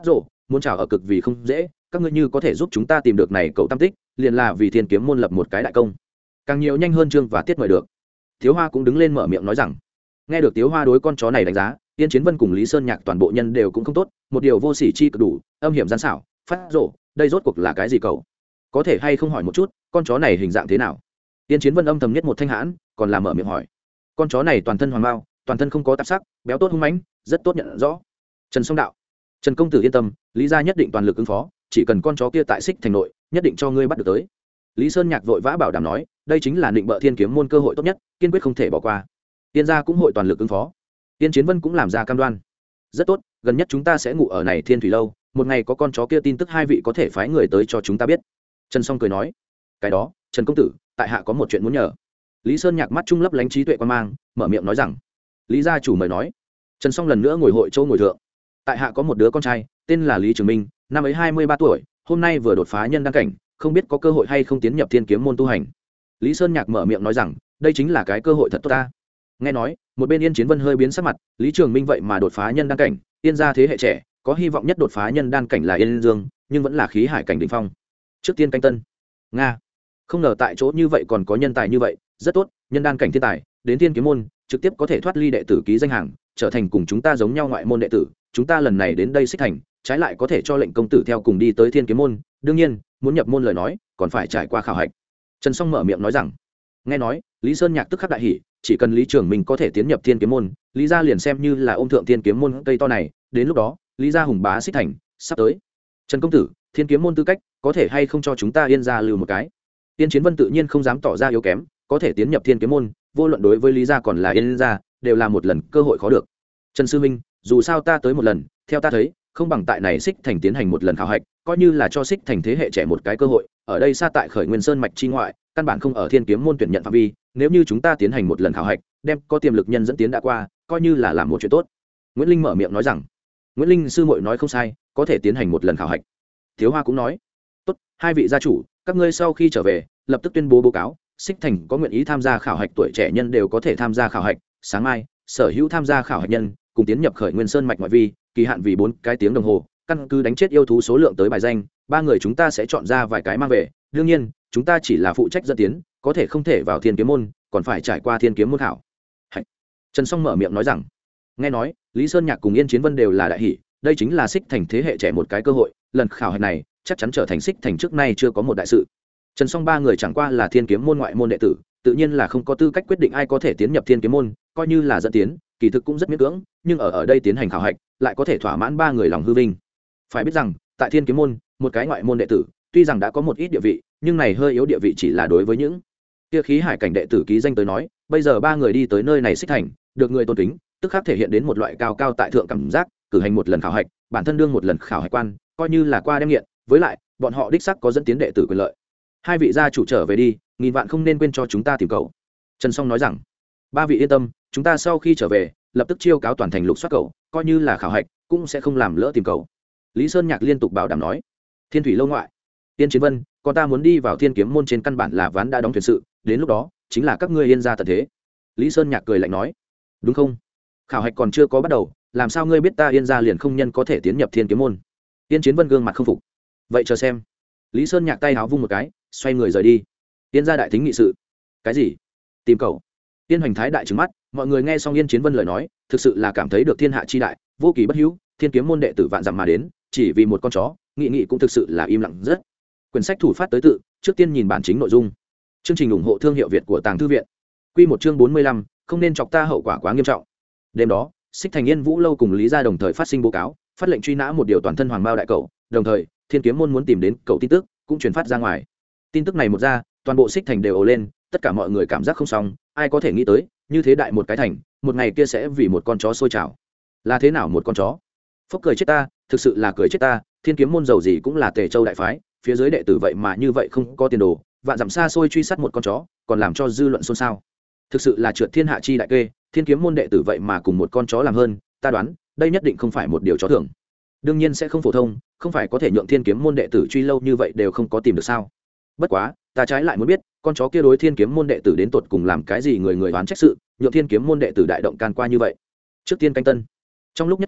Speaker 1: muốn chào ở cực vì không dễ, các ngươi như có thể giúp chúng ta tìm được này cậu tam tích, liền là vì thiên kiếm môn lập một cái đại công. Càng nhiều nhanh hơn chương và tiết mời được. Tiếu Hoa cũng đứng lên mở miệng nói rằng. Nghe được Tiếu Hoa đối con chó này đánh giá, Yên Chiến Vân cùng Lý Sơn Nhạc toàn bộ nhân đều cũng không tốt, một điều vô sỉ chi cực đủ, âm hiểm gian xảo, phát rồ, đây rốt cuộc là cái gì cậu? Có thể hay không hỏi một chút, con chó này hình dạng thế nào? Yên Chiến Vân âm thầm nhất một thanh hãn, còn làm mở miệng hỏi. Con chó này toàn thân hoàng mao, toàn thân không có tạp sắc, béo tốt hung mãnh, rất tốt nhận rõ. Trần Song đạo, Trần công tử yên tâm, Lý gia nhất định toàn lực ứng phó, chỉ cần con chó kia tại Xích Thành nội, nhất định cho ngươi bắt được tới. Lý Sơn Nhạc vội vã bảo đảm nói, đây chính là định bợ thiên kiếm môn cơ hội tốt nhất, kiên quyết không thể bỏ qua. Tiên gia cũng hội toàn lực ứng phó. Tiên Chiến Vân cũng làm ra cam đoan. Rất tốt, gần nhất chúng ta sẽ ngủ ở này Thiên Thủy lâu, một ngày có con chó kia tin tức hai vị có thể phái người tới cho chúng ta biết. Trần Song cười nói, cái đó, Trần công tử, tại hạ có một chuyện muốn nhờ. Lý Sơn Nhạc mắt trung lấp lánh trí tuệ quan mang, mở miệng nói rằng, Lý gia chủ mời nói. Trần Song lần nữa ngồi hội chỗ ngồi thượng. Tại hạ có một đứa con trai, tên là Lý Trường Minh, năm ấy 23 tuổi, hôm nay vừa đột phá nhân đăng cảnh, không biết có cơ hội hay không tiến nhập Thiên Kiếm môn tu hành. Lý Sơn Nhạc mở miệng nói rằng, đây chính là cái cơ hội thật tốt ta. Nghe nói, một bên Yên Chiến Vân hơi biến sắc mặt, Lý Trường Minh vậy mà đột phá nhân đan cảnh, Yên gia thế hệ trẻ, có hy vọng nhất đột phá nhân đan cảnh là Yên Dương, nhưng vẫn là khí hải cảnh đỉnh phong. Trước tiên canh tân. Nga. Không ngờ tại chỗ như vậy còn có nhân tài như vậy, rất tốt, nhân đan cảnh thiên tài, đến Thiên Kiếm môn, trực tiếp có thể thoát ly đệ tử ký danh hàng, trở thành cùng chúng ta giống nhau ngoại môn đệ tử, chúng ta lần này đến đây Xích Thành, trái lại có thể cho lệnh công tử theo cùng đi tới Thiên Kiếm môn, đương nhiên, muốn nhập môn lời nói, còn phải trải qua khảo hạch. Trần Song mở miệng nói rằng. Nghe nói, Lý Sơn Nhạc tức khắc đại hỉ, chỉ cần Lý Trường Minh có thể tiến nhập Thiên Kiếm môn, Lý gia liền xem như là ôm thượng Thiên Kiếm môn cây to này, đến lúc đó, Lý gia hùng bá Xích Thành sắp tới. Trần công tử, Thiên Kiếm môn tư cách, có thể hay không cho chúng ta Yên gia lưu một cái? Yên Chiến Vân tự nhiên không dám tỏ ra yếu kém, có thể tiến nhập Thiên Kiếm môn, vô luận đối với Lý gia còn là Yên gia, đều là một lần cơ hội khó được. Trần sư minh, dù sao ta tới một lần, theo ta thấy, không bằng tại này Xích Thành tiến hành một lần khảo hạch, coi như là cho Xích Thành thế hệ trẻ một cái cơ hội, ở đây xa tại Khởi Nguyên Sơn mạch chi ngoại, căn bản không ở Thiên Kiếm môn tuyển nhận phạm vi, nếu như chúng ta tiến hành một lần khảo hạch, đem có tiềm lực nhân dẫn tiến đã qua, coi như là làm một chuyện tốt. Nguyễn Linh mở miệng nói rằng, Nguyễn Linh sư muội nói không sai, có thể tiến hành một lần khảo hạch. Thiếu Hoa cũng nói, tốt, hai vị gia chủ, các ngươi sau khi trở về, lập tức tuyên bố báo cáo, Xích Thành có nguyện ý tham gia khảo hạch tuổi trẻ nhân đều có thể tham gia khảo hạch, sáng mai, sở hữu tham gia khảo hạch nhân, cùng tiến nhập Khởi Nguyên Sơn mạch ngoại vi, kỳ hạn vì 4 cái tiếng đồng hồ, căn cứ đánh chết yêu thú số lượng tới bài danh, 3 người chúng ta sẽ chọn ra vài cái mang về, đương nhiên, chúng ta chỉ là phụ trách dẫn tiến, có thể không thể vào Thiên Kiếm môn, còn phải trải qua Thiên Kiếm môn khảo hạch. Trần Song mở miệng nói rằng, nghe nói, Lý Sơn Nhạc cùng Yên Chiến Vân đều là đại hỷ, đây chính là Xích Thành thế hệ trẻ một cái cơ hội, lần khảo hạch này chắc chắn trở thành Xích Thành trước nay chưa có một đại sự. Trần Song 3 người chẳng qua là Thiên Kiếm môn ngoại môn đệ tử, tự nhiên là không có tư cách quyết định ai có thể tiến nhập Thiên Kiếm môn, coi như là dẫn tiến, kỳ thực cũng rất miễn cưỡng, nhưng ở đây tiến hành khảo hạch, lại có thể thỏa mãn 3 người lòng hư vinh. Phải biết rằng, tại Thiên Kiếm môn, một cái ngoại môn đệ tử, tuy rằng đã có một ít địa vị, nhưng này hơi yếu địa vị chỉ là đối với những kia khí hải cảnh đệ tử ký danh tới nói, bây giờ 3 người đi tới nơi này Xích Thành, được người tôn kính, tức khắc thể hiện đến một loại cao cao tại thượng cảm giác, cử hành một lần khảo hạch, bản thân đương một lần khảo hạch quan, coi như là qua đem nghiện, với lại, bọn họ đích xác có dẫn tiến đệ tử quyền lợi. Hai vị gia chủ trở về đi, nghìn vạn không nên quên cho chúng ta tìm cậu. Trần Song nói rằng, 3 vị yên tâm, chúng ta sau khi trở về, lập tức chiêu cáo toàn thành lục soát cậu, coi như là khảo hạch, cũng sẽ không làm lỡ tìm cậu. Lý Sơn Nhạc liên tục bảo đảm nói. Thiên Thủy lâu ngoại, Tiên Chiến Vân, còn ta muốn đi vào Thiên Kiếm môn trên căn bản là ván đã đóng thuyền sự, đến lúc đó, chính là các ngươi Yên gia tận thế. Lý Sơn Nhạc cười lạnh nói, đúng không? Khảo hạch còn chưa có bắt đầu, làm sao ngươi biết ta Yên gia liền không nhân có thể tiến nhập Thiên Kiếm môn? Tiên Chiến Vân gương mặt không phục. Vậy chờ xem. Lý Sơn Nhạc tay áo vung một cái, xoay người rời đi. Yên gia đại thính nghị sự. Cái gì? Tìm cậu? Tiên Hoành Thái đại trừng mắt, mọi người nghe xong Yên Chiến Vân lời nói, thực sự là cảm thấy được thiên hạ chi đại, vô kỳ bất hữu, Thiên Kiếm môn đệ tử vạn dặm mà đến, chỉ vì một con chó, nghị cũng thực sự là im lặng rất. Quyển sách thủ phát tới tự, trước tiên nhìn bản chính nội dung. Chương trình ủng hộ thương hiệu Việt của Tàng Thư viện. Quy một chương 45, không nên chọc ta hậu quả quá nghiêm trọng. Đêm đó, Xích Thành Yên Vũ lâu cùng Lý gia đồng thời phát sinh báo cáo, phát lệnh truy nã một điều toàn thân hoàng mao đại cẩu, đồng thời, Thiên Kiếm môn muốn tìm đến cậu tin tức, cũng truyền phát ra ngoài. Tin tức này một ra, toàn bộ Xích Thành đều ồ lên, tất cả mọi người cảm giác không xong, ai có thể nghĩ tới, như thế đại một cái thành, một ngày kia sẽ vì một con chó sôi trào. Là thế nào một con chó? Phốc cười chết ta, thực sự là cười chết ta, Thiên Kiếm môn giàu gì cũng là Tề Châu đại phái, phía dưới đệ tử vậy mà như vậy không có tiền đồ, vạn dặm xa xôi truy sát một con chó, còn làm cho dư luận xôn xao. Thực sự là trượt thiên hạ chi đại kê, Thiên Kiếm môn đệ tử vậy mà cùng một con chó làm hơn, ta đoán, đây nhất định không phải một điều chó thường. Đương nhiên sẽ không phổ thông, không phải có thể nhượng Thiên Kiếm môn đệ tử truy lâu như vậy đều không có tìm được sao? Bất quá, ta trái lại muốn biết, con chó kia đối Thiên Kiếm môn đệ tử đến tột cùng làm cái gì người oán trách sự, nhượng Thiên Kiếm môn đệ tử đại động can qua như vậy. Trước tiên canh tân. Trong lúc nhất thời,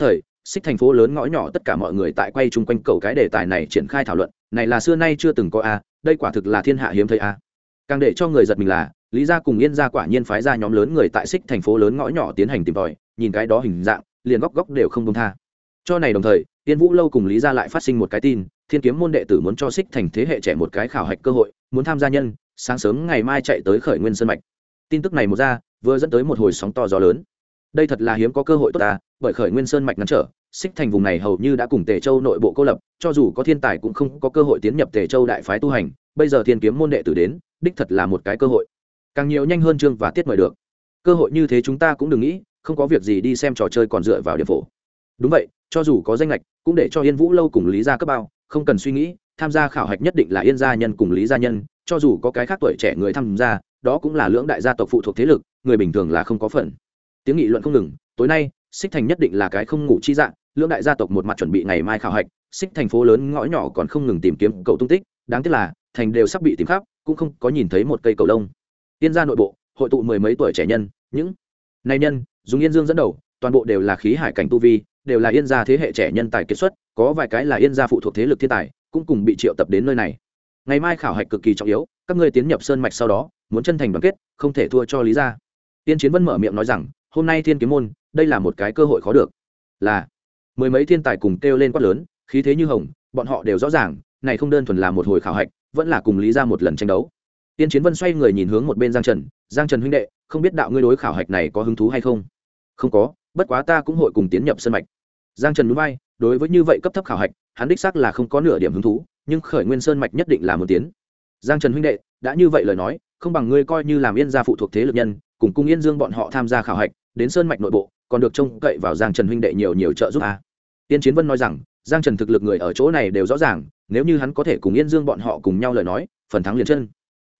Speaker 1: xích thành phố lớn ngõ nhỏ tất cả mọi người tại quay chung quanh cầu cái đề tài này triển khai thảo luận, này là xưa nay chưa từng có a, đây quả thực là thiên hạ hiếm thấy a. Càng để cho người giật mình là lý gia cùng yên gia quả nhiên phái ra nhóm lớn người tại xích thành phố lớn ngõ nhỏ tiến hành tìm tòi, nhìn cái đó hình dạng liền góc góc đều không đông tha. Cho này đồng thời Tiên Vũ lâu cùng lý gia lại phát sinh một cái tin, thiên kiếm môn đệ tử muốn cho xích thành thế hệ trẻ một cái khảo hạch cơ hội, muốn tham gia nhân sáng sớm ngày mai chạy tới khởi nguyên sơn mạch. Tin tức này một ra vừa dẫn tới một hồi sóng to gió lớn. Đây thật là hiếm có cơ hội tốt ta, bởi khởi nguyên sơn mạch ngăn trở xích thành vùng này hầu như đã cùng Tề Châu nội bộ cô lập, cho dù có thiên tài cũng không có cơ hội tiến nhập Tề Châu đại phái tu hành, bây giờ thiên kiếm môn đệ tử đến đích thật là một cái cơ hội, càng nhiều nhanh hơn chương và tiết mời được. Cơ hội như thế chúng ta cũng đừng nghĩ không có việc gì đi xem trò chơi còn dựa vào điểm phổ. Đúng vậy, cho dù có danh lệch cũng để cho Yên Vũ lâu cùng lý gia cấp bao, không cần suy nghĩ, tham gia khảo hạch nhất định là Yên gia nhân cùng lý gia nhân, cho dù có cái khác tuổi trẻ người tham gia, đó cũng là lưỡng đại gia tộc phụ thuộc thế lực, người bình thường là không có phần. Tiếng nghị luận không ngừng, tối nay xích thành nhất định là cái không ngủ chi dạng, lưỡng đại gia tộc một mặt chuẩn bị ngày mai khảo hạch, xích thành phố lớn ngõ nhỏ còn không ngừng tìm kiếm cậu tung tích, đáng tiếc là thành đều sắp bị tìm khắp, cũng không có nhìn thấy một cây cầu lông. Yên gia nội bộ hội tụ mười mấy tuổi trẻ nhân, những này nhân dùng Yên Dương dẫn đầu, toàn bộ đều là khí hải cảnh tu vi, đều là Yên gia thế hệ trẻ nhân tài kiệt xuất, có vài cái là Yên gia phụ thuộc thế lực thiên tài, cũng cùng bị triệu tập đến nơi này. Ngày mai khảo hạch cực kỳ trọng yếu, các ngươi tiến nhập sơn mạch sau đó, muốn chân thành đoàn kết, không thể thua cho lý gia. Tiên Chiến Vân mở miệng nói rằng, hôm nay thiên kiếm môn, đây là một cái cơ hội khó được. Là mười mấy thiên tài cùng kêu lên quát lớn, khí thế như hồng, bọn họ đều rõ ràng, này không đơn thuần là một hồi khảo hạch, vẫn là cùng lý gia một lần tranh đấu. Tiên Chiến Vân xoay người nhìn hướng một bên Giang Trần huynh đệ, không biết đạo ngươi đối khảo hạch này có hứng thú hay không? Không có, bất quá ta cũng hội cùng tiến nhập sơn mạch. Giang Trần nhún vai, đối với như vậy cấp thấp khảo hạch, hắn đích xác là không có nửa điểm hứng thú, nhưng khởi nguyên sơn mạch nhất định là một tiến. Giang Trần huynh đệ, đã như vậy lời nói, không bằng ngươi coi như làm Yên gia phụ thuộc thế lực nhân, cùng cung Yên Dương bọn họ tham gia khảo hạch, đến sơn mạch nội bộ, còn được trông cậy vào Giang Trần huynh đệ nhiều trợ giúp a. Tiên Chiến Vân nói rằng, Giang Trần thực lực người ở chỗ này đều rõ ràng, nếu như hắn có thể cùng Yên Dương bọn họ cùng nhau lời nói, phần thắng liền chân.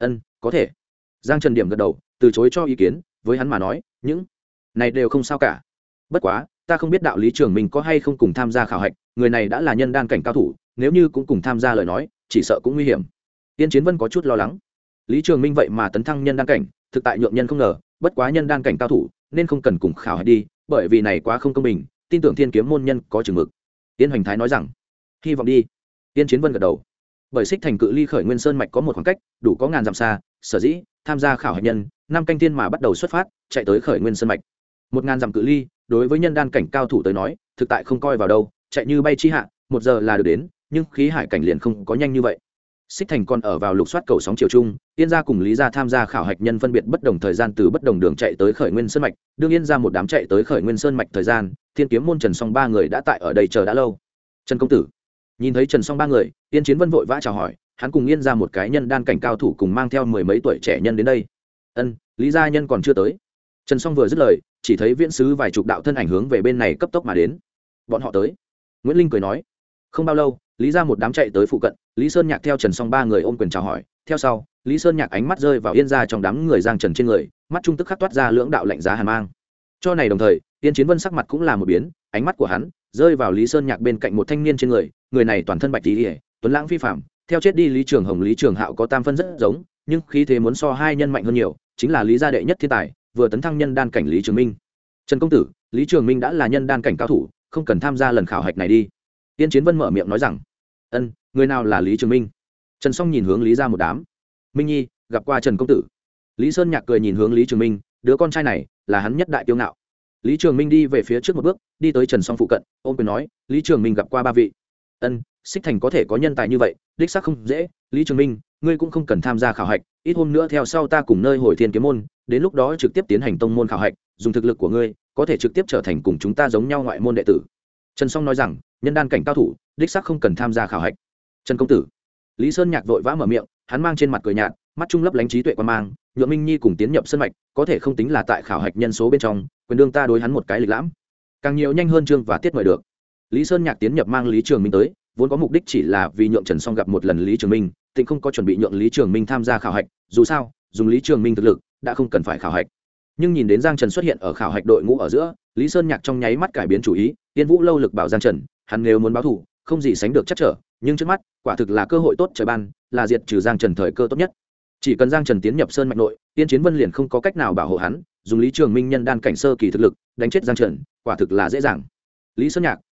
Speaker 1: Có thể. Giang Trần điểm gật đầu, từ chối cho ý kiến, với hắn mà nói, những này đều không sao cả. Bất quá, ta không biết đạo lý Trường Minh có hay không cùng tham gia khảo hạch, người này đã là nhân đan cảnh cao thủ, nếu như cũng cùng tham gia lời nói, chỉ sợ cũng nguy hiểm. Tiên Chiến Vân có chút lo lắng. Lý Trường Minh vậy mà tấn thăng nhân đan cảnh, thực tại nhượng nhân không ngờ, bất quá nhân đan cảnh cao thủ, nên không cần cùng khảo hạch đi, bởi vì này quá không công bình, tin tưởng thiên kiếm môn nhân có chừng mực. Tiên Hoành Thái nói rằng, hy vọng đi. Tiên Chiến Vân gật đầu. Bởi xích thành cự ly khởi nguyên sơn mạch có một khoảng cách, đủ có ngàn dặm xa, sở dĩ tham gia khảo hạch nhân, năm canh tiên mà bắt đầu xuất phát, chạy tới khởi nguyên sơn mạch. 1000 dặm cự ly, đối với nhân đan cảnh cao thủ tới nói, thực tại không coi vào đâu, chạy như bay chi hạ, 1 giờ là được đến, nhưng khí hải cảnh liền không có nhanh như vậy. Xích thành còn ở vào lục soát cầu sóng chiều trung, Yên gia cùng Lý gia tham gia khảo hạch nhân phân biệt bất đồng thời gian từ bất đồng đường chạy tới khởi nguyên sơn mạch, đương Yên gia một đám chạy tới khởi nguyên sơn mạch thời gian, thiên kiếm môn Trần Song ba người đã tại ở đây chờ đã lâu. Trần công tử, nhìn thấy Trần Song ba người, Yên Chiến Vân vội vã chào hỏi, hắn cùng Yên gia một cái nhân đan cảnh cao thủ cùng mang theo mười mấy tuổi trẻ nhân đến đây. Lý gia nhân còn chưa tới. Trần Song vừa dứt lời, chỉ thấy viễn sứ vài chục đạo thân ảnh hướng về bên này cấp tốc mà đến. Bọn họ tới. Nguyễn Linh cười nói. Không bao lâu, Lý gia một đám chạy tới phụ cận, Lý Sơn Nhạc theo Trần Song ba người ôm quyền chào hỏi, theo sau, Lý Sơn Nhạc ánh mắt rơi vào Yên gia trong đám người Giang Trần trên người, mắt trung tức khắc toát ra lưỡng đạo lạnh giá hàn mang. Cho này đồng thời, Tiên Chiến Vân sắc mặt cũng là một biến, ánh mắt của hắn rơi vào Lý Sơn Nhạc bên cạnh một thanh niên trên người, người này toàn thân bạch tí, tuấn lãng phi phàm, theo chết đi Lý Trường Hồng Lý Trường Hạo có tam phân rất giống, nhưng khí thế muốn so hai nhân mạnh hơn nhiều, chính là Lý gia đệ nhất thiên tài, vừa tấn thăng nhân đan cảnh Lý Trường Minh. Trần công tử, Lý Trường Minh đã là nhân đan cảnh cao thủ, không cần tham gia lần khảo hạch này đi. Tiên Chiến Vân mở miệng nói rằng, người nào là Lý Trường Minh? Trần Song nhìn hướng Lý gia một đám. Minh Nhi, gặp qua Trần công tử. Lý Sơn Nhạc cười nhìn hướng Lý Trường Minh, đứa con trai này là hắn nhất đại tiêu ngạo. Lý Trường Minh đi về phía trước một bước, đi tới Trần Song phụ cận, ôm quyền nói, Lý Trường Minh gặp qua ba vị. Xích thành có thể có nhân tài như vậy, đích xác không dễ. Lý Trường Minh, ngươi cũng không cần tham gia khảo hạch, ít hôm nữa theo sau ta cùng nơi hồi thiên kiếm môn, đến lúc đó trực tiếp tiến hành tông môn khảo hạch, dùng thực lực của ngươi, có thể trực tiếp trở thành cùng chúng ta giống nhau ngoại môn đệ tử. Trần Song nói rằng, nhân đan cảnh cao thủ, đích xác không cần tham gia khảo hạch. Trần công tử. Lý Sơn Nhạc vội vã mở miệng, hắn mang trên mặt cười nhạt, mắt trung lấp lánh trí tuệ quan mang, nhượng Minh Nhi cùng tiến nhập sơn mạch, có thể không tính là tại khảo hạch nhân số bên trong, quyền đương ta đối hắn một cái lịch lãm. Càng nhiều nhanh hơn chương và tiết mời được. Lý Sơn Nhạc tiến nhập mang Lý Trường Minh tới, vốn có mục đích chỉ là vì nhượng Trần Song gặp một lần Lý Trường Minh, tịnh không có chuẩn bị nhượng Lý Trường Minh tham gia khảo hạch, dù sao, dùng Lý Trường Minh thực lực, đã không cần phải khảo hạch. Nhưng nhìn đến Giang Trần xuất hiện ở khảo hạch đội ngũ ở giữa, Lý Sơn Nhạc trong nháy mắt cải biến chủ ý, Tiên Vũ lâu lực bảo Giang Trần, hắn nếu muốn báo thù, không gì sánh được chắc trở, nhưng trước mắt, quả thực là cơ hội tốt trời ban, là diệt trừ Giang Trần thời cơ tốt nhất. Chỉ cần Giang Trần tiến nhập sơn mạch nội, Tiên Chiến Vân liền không có cách nào bảo hộ hắn, dùng Lý Trường Minh nhân đan cảnh sơ kỳ thực lực, đánh chết Giang Trần, quả thực là dễ dàng. Lý Sơn Nhạc,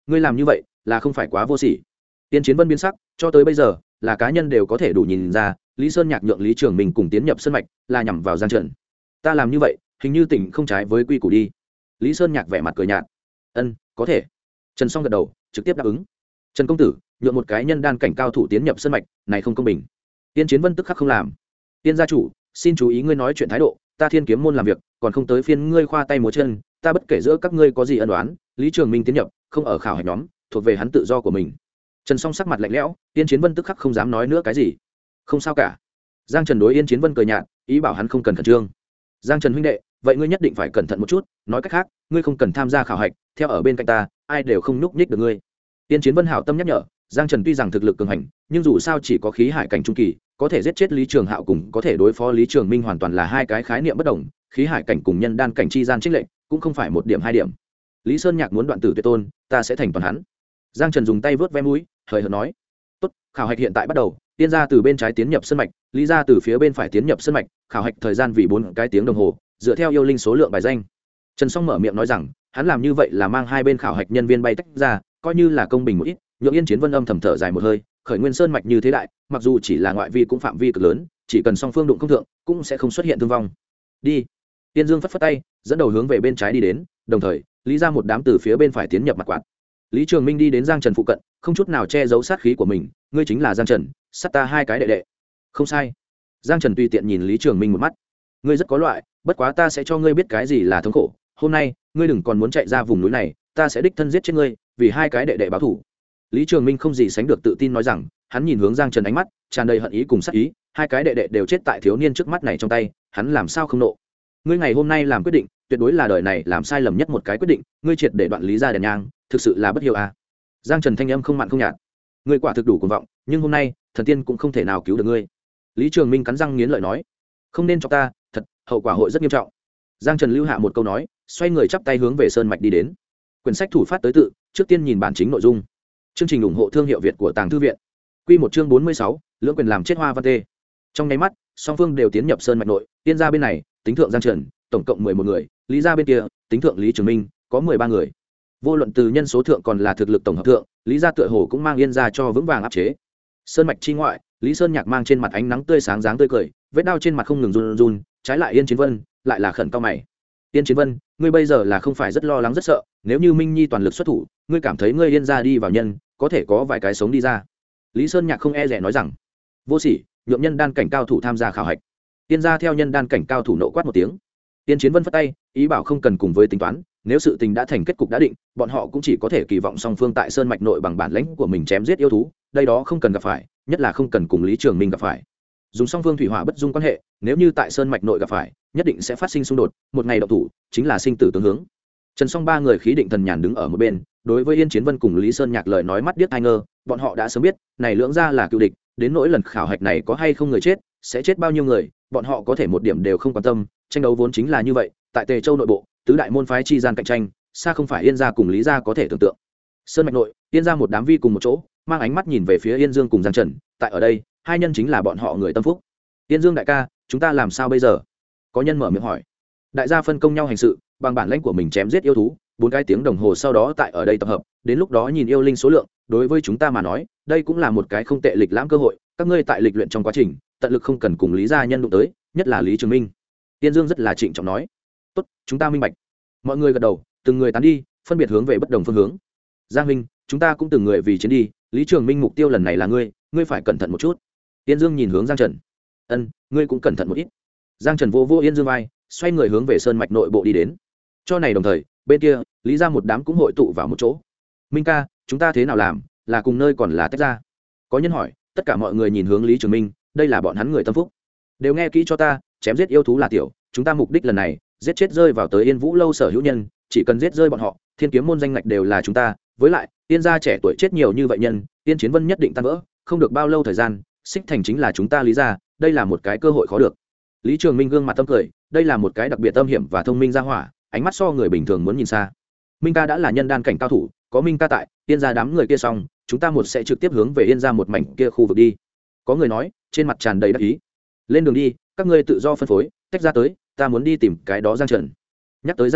Speaker 1: ngươi làm như vậy là không phải quá vô sỉ. Tiên Chiến Vân biến sắc, cho tới bây giờ là cá nhân đều có thể đủ nhìn ra Lý Sơn Nhạc nhượng Lý Trường Minh cùng tiến nhập sân mạch là nhằm vào Giang Trần. Ta làm như vậy hình như tỉnh không trái với quy củ đi. Lý Sơn Nhạc vẻ mặt cười nhạt. Ân, có thể. Trần Song gật đầu trực tiếp đáp ứng. Trần công tử nhượng một cái nhân đan cảnh cao thủ tiến nhập sân mạch này không công bình. Tiên Chiến Vân tức khắc không làm. Tiên gia chủ xin chú ý ngươi nói chuyện thái độ, ta Thiên Kiếm môn làm việc còn không tới phiên ngươi khoa tay múa chân, ta bất kể giữa các ngươi có gì ân oán, Lý Trường Minh tiến nhập không ở khảo hạch nhóm, thuộc về hắn tự do của mình. Trần Song sắc mặt lạnh lẽo, Yên Chiến Vân tức khắc không dám nói nữa cái gì. Không sao cả. Giang Trần đối Yên Chiến Vân cười nhạt, ý bảo hắn không cần khẩn trương. Giang Trần huynh đệ, vậy ngươi nhất định phải cẩn thận một chút, nói cách khác, ngươi không cần tham gia khảo hạch, theo ở bên cạnh ta, ai đều không nhúc nhích được ngươi. Yên Chiến Vân hảo tâm nhắc nhở, Giang Trần tuy rằng thực lực cường hành, nhưng dù sao chỉ có khí hải cảnh trung kỳ, có thể giết chết Lý Trường Hạo cùng có thể đối phó Lý Trường Minh hoàn toàn là hai cái khái niệm bất đồng, khí hải cảnh cùng nhân đan cảnh chi gian chênh lệch, cũng không phải một điểm hai điểm. Lý Sơn Nhạc muốn đoạn tử tuyệt tôn, ta sẽ thành toàn hắn. Giang Trần dùng tay vớt ve mũi, hời hợt nói: "Tốt, khảo hạch hiện tại bắt đầu, Tiên gia từ bên trái tiến nhập sân mạch, Lý gia từ phía bên phải tiến nhập sân mạch, khảo hạch thời gian vì 4 cái tiếng đồng hồ, dựa theo yêu linh số lượng bài danh." Trần Song mở miệng nói rằng, hắn làm như vậy là mang hai bên khảo hạch nhân viên bay tách ra, coi như là công bình một ít, nhượng Yên Chiến Vân âm thầm thở dài một hơi, khởi nguyên sơn mạch như thế đại, mặc dù chỉ là ngoại vi cũng phạm vi cực lớn, chỉ cần song phương đụng không thượng, cũng sẽ không xuất hiện thương vong. Đi. Tiên Dương phất phất tay, dẫn đầu hướng về bên trái đi đến, đồng thời, Lý gia một đám từ phía bên phải tiến nhập mặt quạt. Lý Trường Minh đi đến Giang Trần phụ cận, không chút nào che giấu sát khí của mình, ngươi chính là Giang Trần, sát ta hai cái đệ đệ. Không sai. Giang Trần tùy tiện nhìn Lý Trường Minh một mắt. Ngươi rất có loại, bất quá ta sẽ cho ngươi biết cái gì là thống khổ, hôm nay, ngươi đừng còn muốn chạy ra vùng núi này, ta sẽ đích thân giết chết ngươi, vì hai cái đệ đệ báo thù. Lý Trường Minh không gì sánh được tự tin nói rằng, hắn nhìn hướng Giang Trần ánh mắt tràn đầy hận ý cùng sát ý, hai cái đệ đệ đều chết tại thiếu niên trước mắt này trong tay, hắn làm sao không nộ. Ngươi ngày hôm nay làm quyết định, tuyệt đối là đời này làm sai lầm nhất một cái quyết định, ngươi triệt để đoạn Lý gia đèn nhang, thực sự là bất hiếu à. Giang Trần thanh âm không mặn không nhạt, ngươi quả thực đủ cuồng vọng, nhưng hôm nay, thần tiên cũng không thể nào cứu được ngươi. Lý Trường Minh cắn răng nghiến lợi nói, không nên cho ta, thật, hậu quả hội rất nghiêm trọng. Giang Trần lưu hạ một câu nói, xoay người chắp tay hướng về sơn mạch đi đến. Quyển sách thủ phát tới tự, trước tiên nhìn bản chính nội dung. Chương trình ủng hộ thương hiệu Việt của Tàng Thư viện. Quy một chương 46, lưỡng quyền làm chết Hoa Văn Tê. Trong nháy mắt, song phương đều tiến nhập sơn mạch nội, Tiên gia bên này, tính thượng Giang Trần, tổng cộng 11 người, Lý gia bên kia, tính thượng Lý Trường Minh, có 13 người. Vô luận từ nhân số thượng còn là thực lực tổng hợp thượng, Lý gia tựa hồ cũng mang Yên gia cho vững vàng áp chế. Sơn mạch chi ngoại, Lý Sơn Nhạc mang trên mặt ánh nắng tươi sáng dáng tươi cười, vết đao trên mặt không ngừng run run, trái lại Yên Chiến Vân, lại là khẩn cao mày. Yên Chiến Vân, ngươi bây giờ là không phải rất lo lắng rất sợ, nếu như Minh Nhi toàn lực xuất thủ, ngươi cảm thấy ngươi Yên gia đi vào nhân, có thể có vài cái sống đi ra. Lý Sơn Nhạc không e dè nói rằng, vô sỉ, nhượng nhân đan cảnh cao thủ tham gia khảo hạch. Tiên gia theo nhân đan cảnh cao thủ nộ quát một tiếng. Tiên Chiến Vân phất tay, ý bảo không cần cùng với tính toán, nếu sự tình đã thành kết cục đã định, bọn họ cũng chỉ có thể kỳ vọng song phương tại sơn mạch nội bằng bản lãnh của mình chém giết yêu thú, đây đó không cần gặp phải, nhất là không cần cùng Lý Trường Minh gặp phải. Dùng song phương thủy hỏa bất dung quan hệ, nếu như tại sơn mạch nội gặp phải, nhất định sẽ phát sinh xung đột, một ngày động thủ, chính là sinh tử tương hướng. Trần Song ba người khí định thần nhàn đứng ở một bên, đối với Yên Chiến Vân cùng Lý Sơn Nhạc lời nói mắt điếc tai ngơ, bọn họ đã sớm biết, này lưỡng gia là cựu địch, đến nỗi lần khảo hạch này có hay không người chết, sẽ chết bao nhiêu người, bọn họ có thể một điểm đều không quan tâm, tranh đấu vốn chính là như vậy, tại Tề Châu nội bộ, tứ đại môn phái chi gian cạnh tranh, xa không phải Yên gia cùng Lý gia có thể tưởng tượng. Sơn mạch nội, Yên gia một đám vi cùng một chỗ, mang ánh mắt nhìn về phía Yên Dương cùng Giang Trần, tại ở đây, hai nhân chính là bọn họ người tâm phúc. Yên Dương đại ca, chúng ta làm sao bây giờ? Có nhân mở miệng hỏi. Đại gia phân công nhau hành sự, bằng bản lãnh của mình chém giết yêu thú, 4 cái tiếng đồng hồ sau đó tại ở đây tập hợp, đến lúc đó nhìn yêu linh số lượng, đối với chúng ta mà nói, đây cũng là một cái không tệ lịch lãm cơ hội, các ngươi tại lịch luyện trong quá trình, tận lực không cần cùng Lý gia nhân đụng tới, nhất là Lý Trường Minh. Tiên Dương rất là trịnh trọng nói, tốt, chúng ta minh bạch. Mọi người gật đầu, từng người tán đi, phân biệt hướng về bất đồng phương hướng. Giang Minh, chúng ta cũng từng người vì chiến đi, Lý Trường Minh mục tiêu lần này là ngươi phải cẩn thận một chút. Tiên Dương nhìn hướng Giang Trần, ân, ngươi cũng cẩn thận một ít. Giang Trần vô vô Yên Dương vai, xoay người hướng về sơn mạch nội bộ đi đến. Cho này đồng thời, bên kia, Lý gia một đám cũng hội tụ vào một chỗ. Minh ca, chúng ta thế nào làm, là cùng nơi còn là tách ra? Có nhân hỏi, tất cả mọi người nhìn hướng Lý Trường Minh, đây là bọn hắn người tâm phúc. Đều nghe kỹ cho ta, chém giết yêu thú là tiểu, chúng ta mục đích lần này, giết chết rơi vào tới Yên Vũ lâu sở hữu nhân, chỉ cần giết rơi bọn họ, Thiên Kiếm môn danh ngạch đều là chúng ta, với lại, Yên gia trẻ tuổi chết nhiều như vậy nhân, Yên Chiến Vân nhất định tan vỡ, không được bao lâu thời gian, Xích Thành chính là chúng ta Lý gia, đây là một cái cơ hội khó được. Lý Trường Minh gương mặt tâm cười, đây là một cái đặc biệt âm hiểm và thông minh gia hỏa, ánh mắt so người bình thường muốn nhìn xa. Minh ca đã là nhân đan cảnh cao thủ, có Minh ca tại, Yên gia đám người kia xong, chúng ta một sẽ trực tiếp hướng về Yên gia một mảnh kia khu vực đi. Có người nói, trên mặt tràn đầy đắc ý. Lên đường đi, các ngươi tự do phân phối, tách ra tới, ta muốn đi tìm cái đó Giang Trần. Nhắc tới Giang Trần,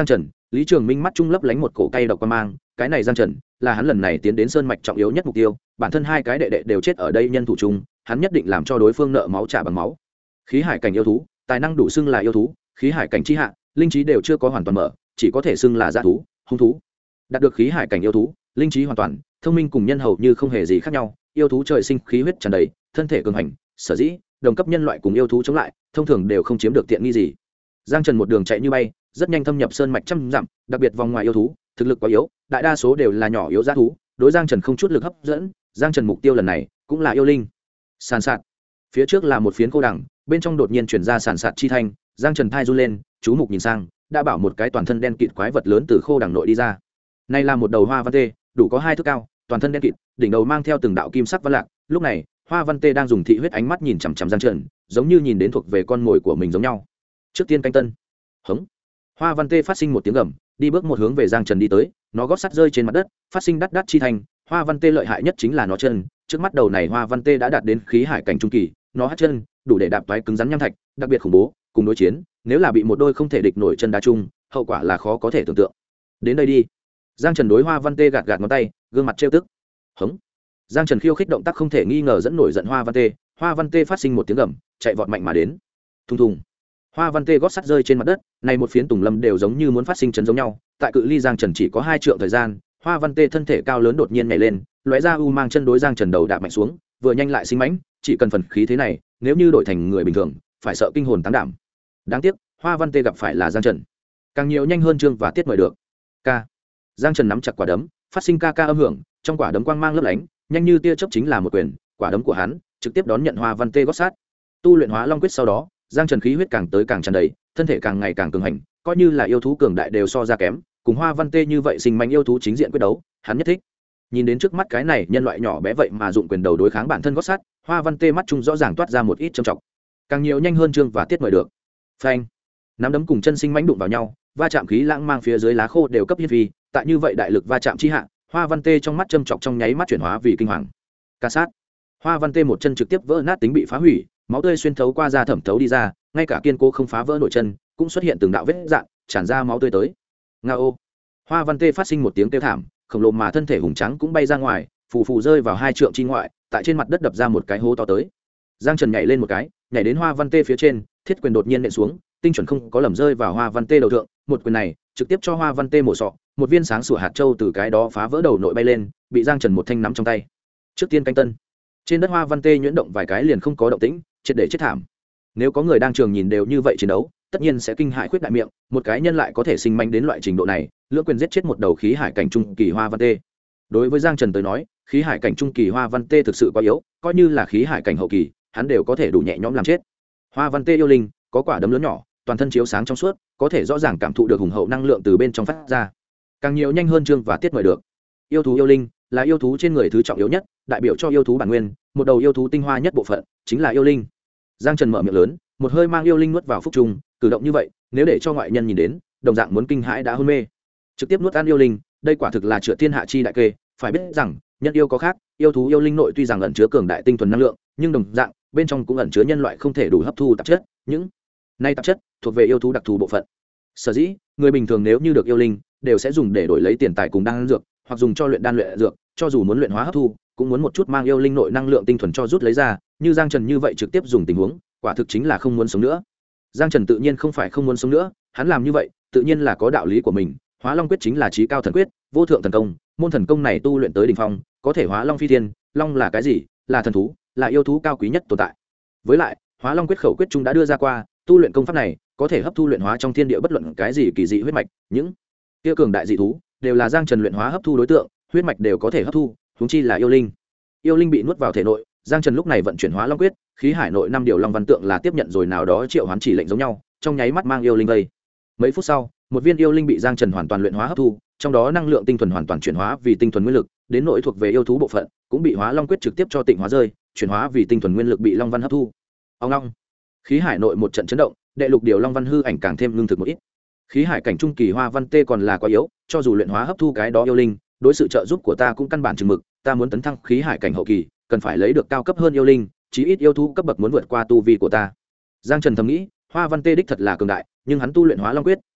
Speaker 1: Lý Trường Minh mắt trung lấp lánh một cổ cay độc quan mang, cái này Giang Trần là hắn lần này tiến đến sơn mạch trọng yếu nhất mục tiêu, bản thân hai cái đệ đệ đều chết ở đây nhân thủ chung, hắn nhất định làm cho đối phương nợ máu trả bằng máu. Khí hải cảnh yêu thú, tài năng đủ xưng là yêu thú, khí hải cảnh chi hạ, linh trí đều chưa có hoàn toàn mở, chỉ có thể xưng là dã thú, hung thú. Đạt được khí hải cảnh yêu thú, linh trí hoàn toàn, thông minh cùng nhân hầu như không hề gì khác nhau, yêu thú trời sinh khí huyết tràn đầy, thân thể cường hành, sở dĩ đồng cấp nhân loại cùng yêu thú chống lại, thông thường đều không chiếm được tiện nghi gì. Giang Trần một đường chạy như bay, rất nhanh thâm nhập sơn mạch trăm dặm, đặc biệt vòng ngoài yêu thú, thực lực quá yếu, đại đa số đều là nhỏ yếu dã thú, đối Giang Trần không chút lực hấp dẫn. Giang Trần mục tiêu lần này cũng là yêu linh. Sàn sạt, phía trước là một phiến cô đằng, bên trong đột nhiên truyền ra sàn sạt chi thanh, Giang Trần thai run lên, chú mục nhìn sang, đã bảo một cái toàn thân đen kịt quái vật lớn từ khô đằng nội đi ra. Này là một đầu hoa văn tê, đủ có 2 thước cao, toàn thân đen kịt, đỉnh đầu mang theo từng đạo kim sắc văn lạc. Lúc này, hoa văn tê đang dùng thị huyết ánh mắt nhìn chằm chằm Giang Trần, giống như nhìn đến thuộc về con mồi của mình giống nhau. Trước tiên canh tân, hống, hoa văn tê phát sinh một tiếng gầm, đi bước một hướng về Giang Trần đi tới, nó gót sắt rơi trên mặt đất, phát sinh đắt đắt chi thành. Hoa văn tê lợi hại nhất chính là nó chân, trước mắt đầu này hoa văn tê đã đạt đến khí hải cảnh trung kỳ, nó hất chân đủ để đạp toái cứng rắn nham thạch, đặc biệt khủng bố, cùng đối chiến, nếu là bị một đôi không thể địch nổi chân đá chung, hậu quả là khó có thể tưởng tượng. Đến đây đi. Giang Trần đối hoa văn tê gạt gạt ngón tay, gương mặt trêu tức. Hống. Giang Trần khiêu khích động tác không thể nghi ngờ dẫn nổi giận hoa văn tê, hoa văn tê phát sinh một tiếng gầm, chạy vọt mạnh mà đến. Thùng thùng. Hoa văn tê gót sắt rơi trên mặt đất, này một phiến tùng lâm đều giống như muốn phát sinh chấn giống nhau. Tại cự ly Giang Trần chỉ có 2 trượng thời gian, hoa văn tê thân thể cao lớn đột nhiên nhảy lên, lóe ra u mang chân đối Giang Trần đầu đạp mạnh xuống, vừa nhanh lại sinh mãnh, chỉ cần phần khí thế này, nếu như đổi thành người bình thường, phải sợ kinh hồn táng đảm. Đáng tiếc, hoa văn tê gặp phải là Giang Trần, càng nhiều nhanh hơn Trương và Tiết mời được. K. Giang Trần nắm chặt quả đấm, phát sinh ca ca âm hưởng, trong quả đấm quang mang lấp lánh, nhanh như tia chớp chính là một quyền, quả đấm của hắn trực tiếp đón nhận hoa văn tê gót sát. Tu luyện hóa long quyết sau đó, Giang Trần khí huyết càng tới càng tràn đầy, thân thể càng ngày càng cường hành, coi như là yêu thú cường đại đều so ra kém, cùng hoa văn tê như vậy sinh manh yêu thú chính diện quyết đấu, hắn nhất thích. Nhìn đến trước mắt cái này nhân loại nhỏ bé vậy mà dụng quyền đầu đối kháng bản thân gót sát, hoa văn tê mắt trung rõ ràng toát ra một ít trầm trọng, càng nhiều nhanh hơn Trương và Tiết mời được. Phanh, nắm đấm cùng chân sinh mãnh đụng vào nhau, va chạm khí lãng mang phía dưới lá khô đều cấp hiên phi, tại như vậy đại lực va chạm chi hạ, hoa văn tê trong mắt châm chọc trong nháy mắt chuyển hóa vì kinh hoàng. Ca sát, hoa văn tê một chân trực tiếp vỡ nát tính bị phá hủy, máu tươi xuyên thấu qua da thẩm thấu đi ra, ngay cả kiên cố không phá vỡ nổi chân cũng xuất hiện từng đạo vết dạn, tràn ra máu tươi tới. Ngao, hoa văn tê phát sinh một tiếng kêu thảm, khổng lồ mà thân thể hùng trắng cũng bay ra ngoài, phù phù rơi vào 2 trượng chi ngoại, tại trên mặt đất đập ra một cái hố to tới. Giang Trần nhảy lên một cái, nhảy đến hoa văn tê phía trên, thiết quyền đột nhiên nện xuống, tinh chuẩn không có lầm rơi vào hoa văn tê đầu thượng, một quyền này trực tiếp cho hoa văn tê mổ sọ, một viên sáng sủa hạt châu từ cái đó phá vỡ đầu nội bay lên, bị Giang Trần một thanh nắm trong tay. Trước tiên canh tân, trên đất hoa văn tê nhuyễn động vài cái liền không có động tĩnh, triệt để chết thảm. Nếu có người đang trường nhìn đều như vậy chiến đấu, tất nhiên sẽ kinh hãi khuyết đại miệng, một cái nhân lại có thể sinh manh đến loại trình độ này, lưỡng quyền giết chết một đầu khí hải cảnh trung kỳ hoa văn tê. Đối với Giang Trần tới nói, khí hải cảnh trung kỳ hoa văn tê thực sự quá yếu, coi như là khí hải cảnh hậu kỳ, hắn đều có thể đủ nhẹ nhõm làm chết. Hoa văn tê yêu linh, có quả đấm lớn nhỏ, toàn thân chiếu sáng trong suốt, có thể rõ ràng cảm thụ được hùng hậu năng lượng từ bên trong phát ra, càng nhiều nhanh hơn Trương và Tiết mời được. Yêu thú yêu linh là yêu thú trên người thứ trọng yếu nhất, đại biểu cho yêu thú bản nguyên, một đầu yêu thú tinh hoa nhất bộ phận chính là yêu linh. Giang Trần mở miệng lớn, một hơi mang yêu linh nuốt vào phúc trung, cử động như vậy nếu để cho ngoại nhân nhìn đến, đồng dạng muốn kinh hãi đã hôn mê. Trực tiếp nuốt ăn yêu linh, đây quả thực là chữa thiên hạ chi đại kê. Phải biết rằng nhân yêu có khác, yêu thú yêu linh nội tuy rằng ẩn chứa cường đại tinh thuần năng lượng, nhưng đồng dạng bên trong cũng ẩn chứa nhân loại không thể đủ hấp thu tạp chất, những này tạp chất thuộc về yêu thú đặc thù bộ phận. Sở dĩ người bình thường nếu như được yêu linh, đều sẽ dùng để đổi lấy tiền tài cùng đan dược, hoặc dùng cho luyện đan luyện dược, cho dù muốn luyện hóa hấp thu, cũng muốn một chút mang yêu linh nội năng lượng tinh thuần cho rút lấy ra, như Giang Trần như vậy trực tiếp dùng tình huống, quả thực chính là không muốn sống nữa. Giang Trần tự nhiên không phải không muốn sống nữa, hắn làm như vậy, tự nhiên là có đạo lý của mình. Hóa Long quyết chính là chí cao thần quyết, vô thượng thần công, môn thần công này tu luyện tới đỉnh phong, có thể hóa long phi thiên. Long là cái gì? Là thần thú, là yêu thú cao quý nhất tồn tại. Với lại, Hóa Long quyết khẩu quyết trung đã đưa ra qua, tu luyện công pháp này, có thể hấp thu luyện hóa trong thiên địa bất luận cái gì kỳ dị huyết mạch, những kia cường đại dị thú, đều là Giang Trần luyện hóa hấp thu đối tượng, huyết mạch đều có thể hấp thu, huống chi là yêu linh. Yêu linh bị nuốt vào thể nội, Giang Trần lúc này vận chuyển Hóa Long quyết, khí hải nội 5 điều long văn tượng là tiếp nhận rồi nào đó triệu hoán chỉ lệnh giống nhau, trong nháy mắt mang yêu linh vây. Mấy phút sau, một viên yêu linh bị Giang Trần hoàn toàn luyện hóa hấp thu, trong đó năng lượng tinh thuần hoàn toàn chuyển hóa vì tinh thuần nguyên lực, đến nội thuộc về yêu thú bộ phận, cũng bị Hóa Long quyết trực tiếp cho tịnh hóa rơi, chuyển hóa vì tinh thuần nguyên lực bị long văn hấp thu. Ông long, khí hải nội một trận chấn động, đệ lục điều long văn hư ảnh càng thêm lương thực một ít. Khí hải cảnh trung kỳ hoa văn tê còn là quá yếu, cho dù luyện hóa hấp thu cái đó yêu linh, đối sự trợ giúp của ta cũng căn bản chừng mực, ta muốn tấn thăng khí hải cảnh hậu kỳ, cần phải lấy được cao cấp hơn yêu linh, chí ít yêu thú cấp bậc muốn vượt qua tu vi của ta. Giang Trần thầm nghĩ, hoa văn tê đích thật là cường đại, nhưng hắn tu luyện Hóa Long quyết,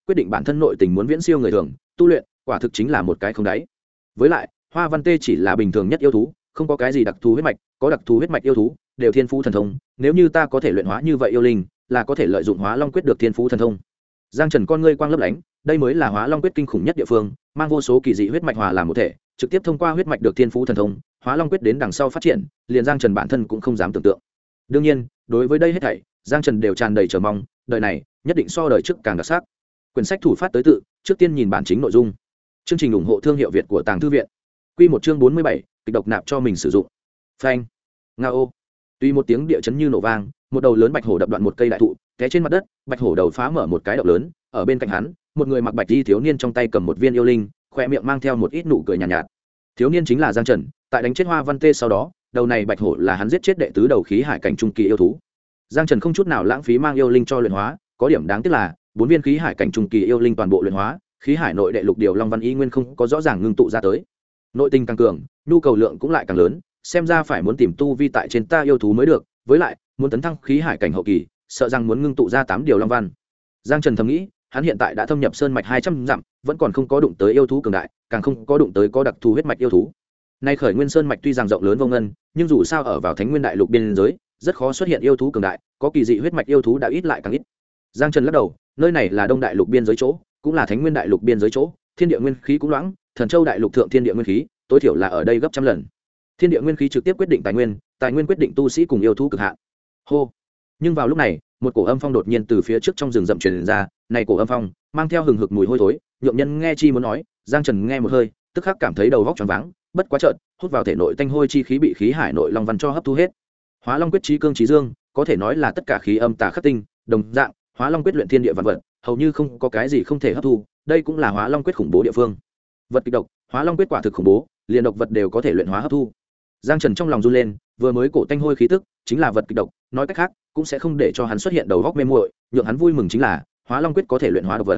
Speaker 1: quyết định bản thân nội tình muốn viễn siêu người thường, tu luyện quả thực chính là một cái không đáy. Với lại Hoa Văn Tê chỉ là bình thường nhất yêu thú, không có cái gì đặc thù huyết mạch, có đặc thù huyết mạch yêu thú đều thiên phú thần thông, nếu như ta có thể luyện hóa như vậy yêu linh, là có thể lợi dụng Hóa Long quyết được thiên phú thần thông. Giang Trần con ngươi quang lấp lánh, đây mới là Hóa Long quyết kinh khủng nhất địa phương, mang vô số kỳ dị huyết mạch hòa làm một thể, trực tiếp thông qua huyết mạch được thiên phú thần thông. Hóa Long quyết đến đằng sau phát triển, liền Giang Trần bản thân cũng không dám tưởng tượng. Đương nhiên, đối với đây hết thảy, Giang Trần đều tràn đầy chờ mong, đời này nhất định so đời trước càng đặc sắc. Quyển sách thủ phát tới tự, trước tiên nhìn bản chính nội dung. Chương trình ủng hộ thương hiệu Việt của Tàng Thư viện. Quy một chương 47, kịch độc nạp cho mình sử dụng. Phanh. Ngao. Tuy một tiếng địa chấn như nổ vang, một đầu lớn bạch hổ đập đoạn một cây đại thụ, té trên mặt đất, bạch hổ đầu phá mở một cái động lớn, ở bên cạnh hắn, một người mặc bạch y thiếu niên trong tay cầm một viên yêu linh, khóe miệng mang theo một ít nụ cười nhàn nhạt. Thiếu niên chính là Giang Trần, tại đánh chết Hoa Văn Tê sau đó, đầu này bạch hổ là hắn giết chết đệ tứ đầu khí hải cảnh trung kỳ yêu thú. Giang Trần không chút nào lãng phí mang yêu linh cho luyện hóa, có điểm đáng tiếc là, 4 viên khí hải cảnh trung kỳ yêu linh toàn bộ luyện hóa, khí hải nội đệ lục điều long văn y nguyên không có rõ ràng ngưng tụ ra tới. Nội tình càng cường, nhu cầu lượng cũng lại càng lớn, xem ra phải muốn tìm tu vi tại trên ta yêu thú mới được, với lại, muốn tấn thăng khí hải cảnh hậu kỳ, sợ rằng muốn ngưng tụ ra 8 điều long văn. Giang Trần thầm nghĩ, hắn hiện tại đã thâm nhập sơn mạch 200 dặm, vẫn còn không có đụng tới yêu thú cường đại, càng không có đụng tới có đặc thù huyết mạch yêu thú. Nay Khởi Nguyên Sơn mạch tuy rằng rộng lớn vô ngân, nhưng dù sao ở vào Thánh Nguyên đại lục biên giới, rất khó xuất hiện yêu thú cường đại, có kỳ dị huyết mạch yêu thú đã ít lại càng ít. Giang Trần lắc đầu, nơi này là Đông đại lục biên giới chỗ, cũng là Thánh Nguyên đại lục biên giới chỗ, thiên địa nguyên khí cũng loãng, Thần Châu đại lục thượng thiên địa nguyên khí, tối thiểu là ở đây gấp trăm lần. Thiên địa nguyên khí trực tiếp quyết định tài nguyên quyết định tu sĩ cùng yêu thú cực hạn. Hô. Nhưng vào lúc này, một cổ âm phong đột nhiên từ phía trước trong rừng rậm truyền ra, này cổ âm phong mang theo hừng hực mùi hôi thối, nhượng nhân nghe chi muốn nói. Giang Trần nghe một hơi, tức khắc cảm thấy đầu óc choáng váng, bất quá chợt, hút vào thể nội tanh hôi chi khí bị khí hải nội long văn cho hấp thu hết. Hóa Long quyết chí cương chí dương, có thể nói là tất cả khí âm tà khắc tinh, đồng dạng, Hóa Long quyết luyện thiên địa vạn vật, hầu như không có cái gì không thể hấp thu, đây cũng là Hóa Long quyết khủng bố địa phương. Vật kịch độc, Hóa Long quyết quả thực khủng bố, liền độc vật đều có thể luyện hóa hấp thu. Giang Trần trong lòng run lên, vừa mới cổ tanh hôi khí tức, chính là vật kịch độc, nói cách khác, cũng sẽ không để cho hắn xuất hiện đầu óc mê muội, nhượng hắn vui mừng chính là, Hóa Long quyết có thể luyện hóa độc vật.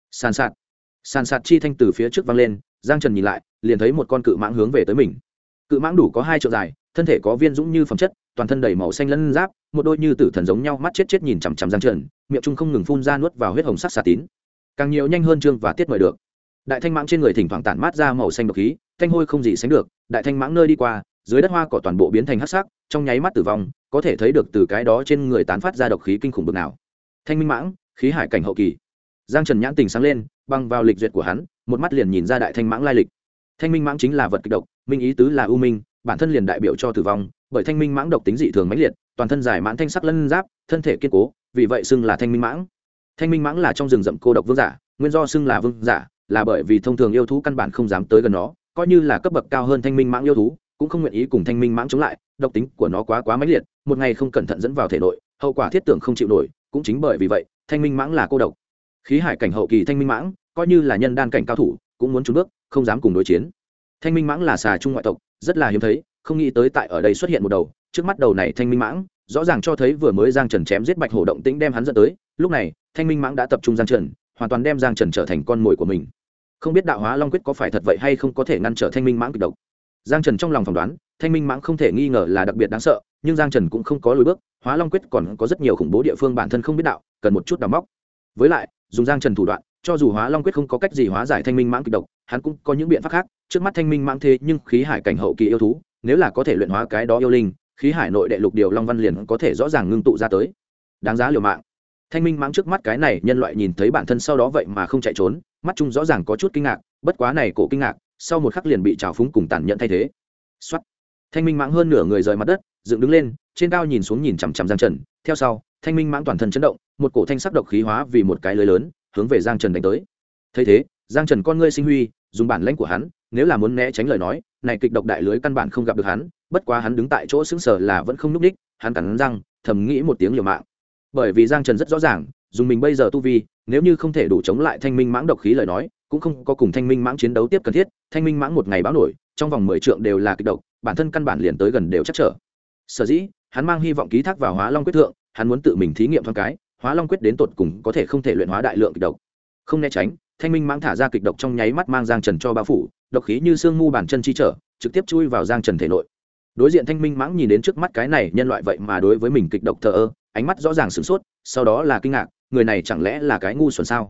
Speaker 1: Sàn sạt chi thanh từ phía trước vang lên, Giang Trần nhìn lại, liền thấy một con cự mãng hướng về tới mình. Cự mãng đủ có 2 trượng dài, thân thể có viên dũng như phẩm chất, toàn thân đầy màu xanh lân giáp, một đôi như tử thần giống nhau mắt chết nhìn chằm chằm Giang Trần, miệng trung không ngừng phun ra nuốt vào huyết hồng sắc xà tín. Càng nhiều nhanh hơn chương và tiết mời được. Đại thanh mãng trên người thỉnh thoảng tản mát ra màu xanh độc khí, thanh hôi không gì sánh được, đại thanh mãng nơi đi qua, dưới đất hoa cỏ toàn bộ biến thành hắc sắc, trong nháy mắt tử vong, có thể thấy được từ cái đó trên người tán phát ra độc khí kinh khủng bực nào. Thanh minh mãng, khí hải cảnh hậu kỳ. Giang Trần nhãn tình sáng lên, băng vào lịch duyệt của hắn, một mắt liền nhìn ra đại thanh mãng lai lịch. Thanh minh mãng chính là vật kịch độc, minh ý tứ là u minh, bản thân liền đại biểu cho tử vong, bởi thanh minh mãng độc tính dị thường mãnh liệt, toàn thân dài mãn thanh sắc lân giáp, thân thể kiên cố, vì vậy xưng là thanh minh mãng. Thanh minh mãng là trong rừng rậm cô độc vương giả, nguyên do xưng là vương giả, là bởi vì thông thường yêu thú căn bản không dám tới gần nó, coi như là cấp bậc cao hơn thanh minh mãng yêu thú, cũng không nguyện ý cùng thanh minh mãng chống lại, độc tính của nó quá mãnh liệt, một ngày không cẩn thận dẫn vào thể nội, hậu quả thiết tưởng không chịu nổi, cũng chính bởi vì vậy, thanh minh mãng là cô độc. Khí hải cảnh hậu kỳ thanh minh mãng, coi như là nhân đan cảnh cao thủ, cũng muốn trốn bước, không dám cùng đối chiến. Thanh minh mãng là xà trung ngoại tộc, rất là hiếm thấy, không nghĩ tới tại ở đây xuất hiện một đầu, trước mắt đầu này thanh minh mãng, rõ ràng cho thấy vừa mới Giang Trần chém giết bạch hổ động tĩnh đem hắn dẫn tới, lúc này, thanh minh mãng đã tập trung Giang Trần, hoàn toàn đem Giang Trần trở thành con mồi của mình. Không biết đạo Hóa Long quyết có phải thật vậy hay không có thể ngăn trở thanh minh mãng kịch độc. Giang Trần trong lòng phỏng đoán, thanh minh mãng không thể nghi ngờ là đặc biệt đáng sợ, nhưng Giang Trần cũng không có lùi bước, Hóa Long quyết còn có rất nhiều khủng bố địa phương bản thân không biết đạo, cần một chút đào móc. Với lại, dùng Giang Trần thủ đoạn, cho dù Hóa Long quyết không có cách gì hóa giải thanh minh mãng kịch độc, hắn cũng có những biện pháp khác, trước mắt thanh minh mãng thế nhưng khí hải cảnh hậu kỳ yêu thú, nếu là có thể luyện hóa cái đó yêu linh, khí hải nội đệ lục điều long văn liền có thể rõ ràng ngưng tụ ra tới. Đáng giá liều mạng. Thanh minh mãng trước mắt cái này nhân loại nhìn thấy bản thân sau đó vậy mà không chạy trốn, mắt trung rõ ràng có chút kinh ngạc, bất quá này cổ kinh ngạc, sau một khắc liền bị trào phúng cùng tàn nhẫn thay thế. Soát. Thanh minh mãng hơn nửa người rời mặt đất, dựng đứng lên, trên cao nhìn xuống nhìn chằm chằm Giang Trần, theo sau, thanh minh mãng toàn thân chấn động, một cổ thanh sắc độc khí hóa vì một cái lưới lớn, hướng về Giang Trần đánh tới. Thấy thế, Giang Trần con ngươi sinh huy, dùng bản lãnh của hắn, nếu là muốn né tránh lời nói, này kịch độc đại lưới căn bản không gặp được hắn, bất quá hắn đứng tại chỗ sững sờ là vẫn không nhúc nhích, hắn cắn răng, thầm nghĩ một tiếng liều mạng. Bởi vì Giang Trần rất rõ ràng, dùng mình bây giờ tu vi, nếu như không thể đủ chống lại thanh minh mãng độc khí lời nói, cũng không có cùng thanh minh mãng chiến đấu tiếp cần thiết, thanh minh mãng một ngày báo nổi, trong vòng 10 trượng đều là kịch độc, bản thân căn bản liền tới gần đều chắc trở. Sở dĩ, hắn mang hy vọng ký thác vào Hóa Long quyết thượng, hắn muốn tự mình thí nghiệm thoáng cái, Hóa Long quyết đến tột cùng có thể không thể luyện hóa đại lượng kịch độc. Không né tránh, thanh minh mãng thả ra kịch độc trong nháy mắt mang Giang Trần cho bao phủ, độc khí như xương mu bàn chân chi trở, trực tiếp chui vào Giang Trần thể nội. Đối diện thanh minh mãng nhìn đến trước mắt cái này nhân loại vậy mà đối với mình kịch độc thờ ơ, ánh mắt rõ ràng sửng sốt, sau đó là kinh ngạc, người này chẳng lẽ là cái ngu xuẩn sao?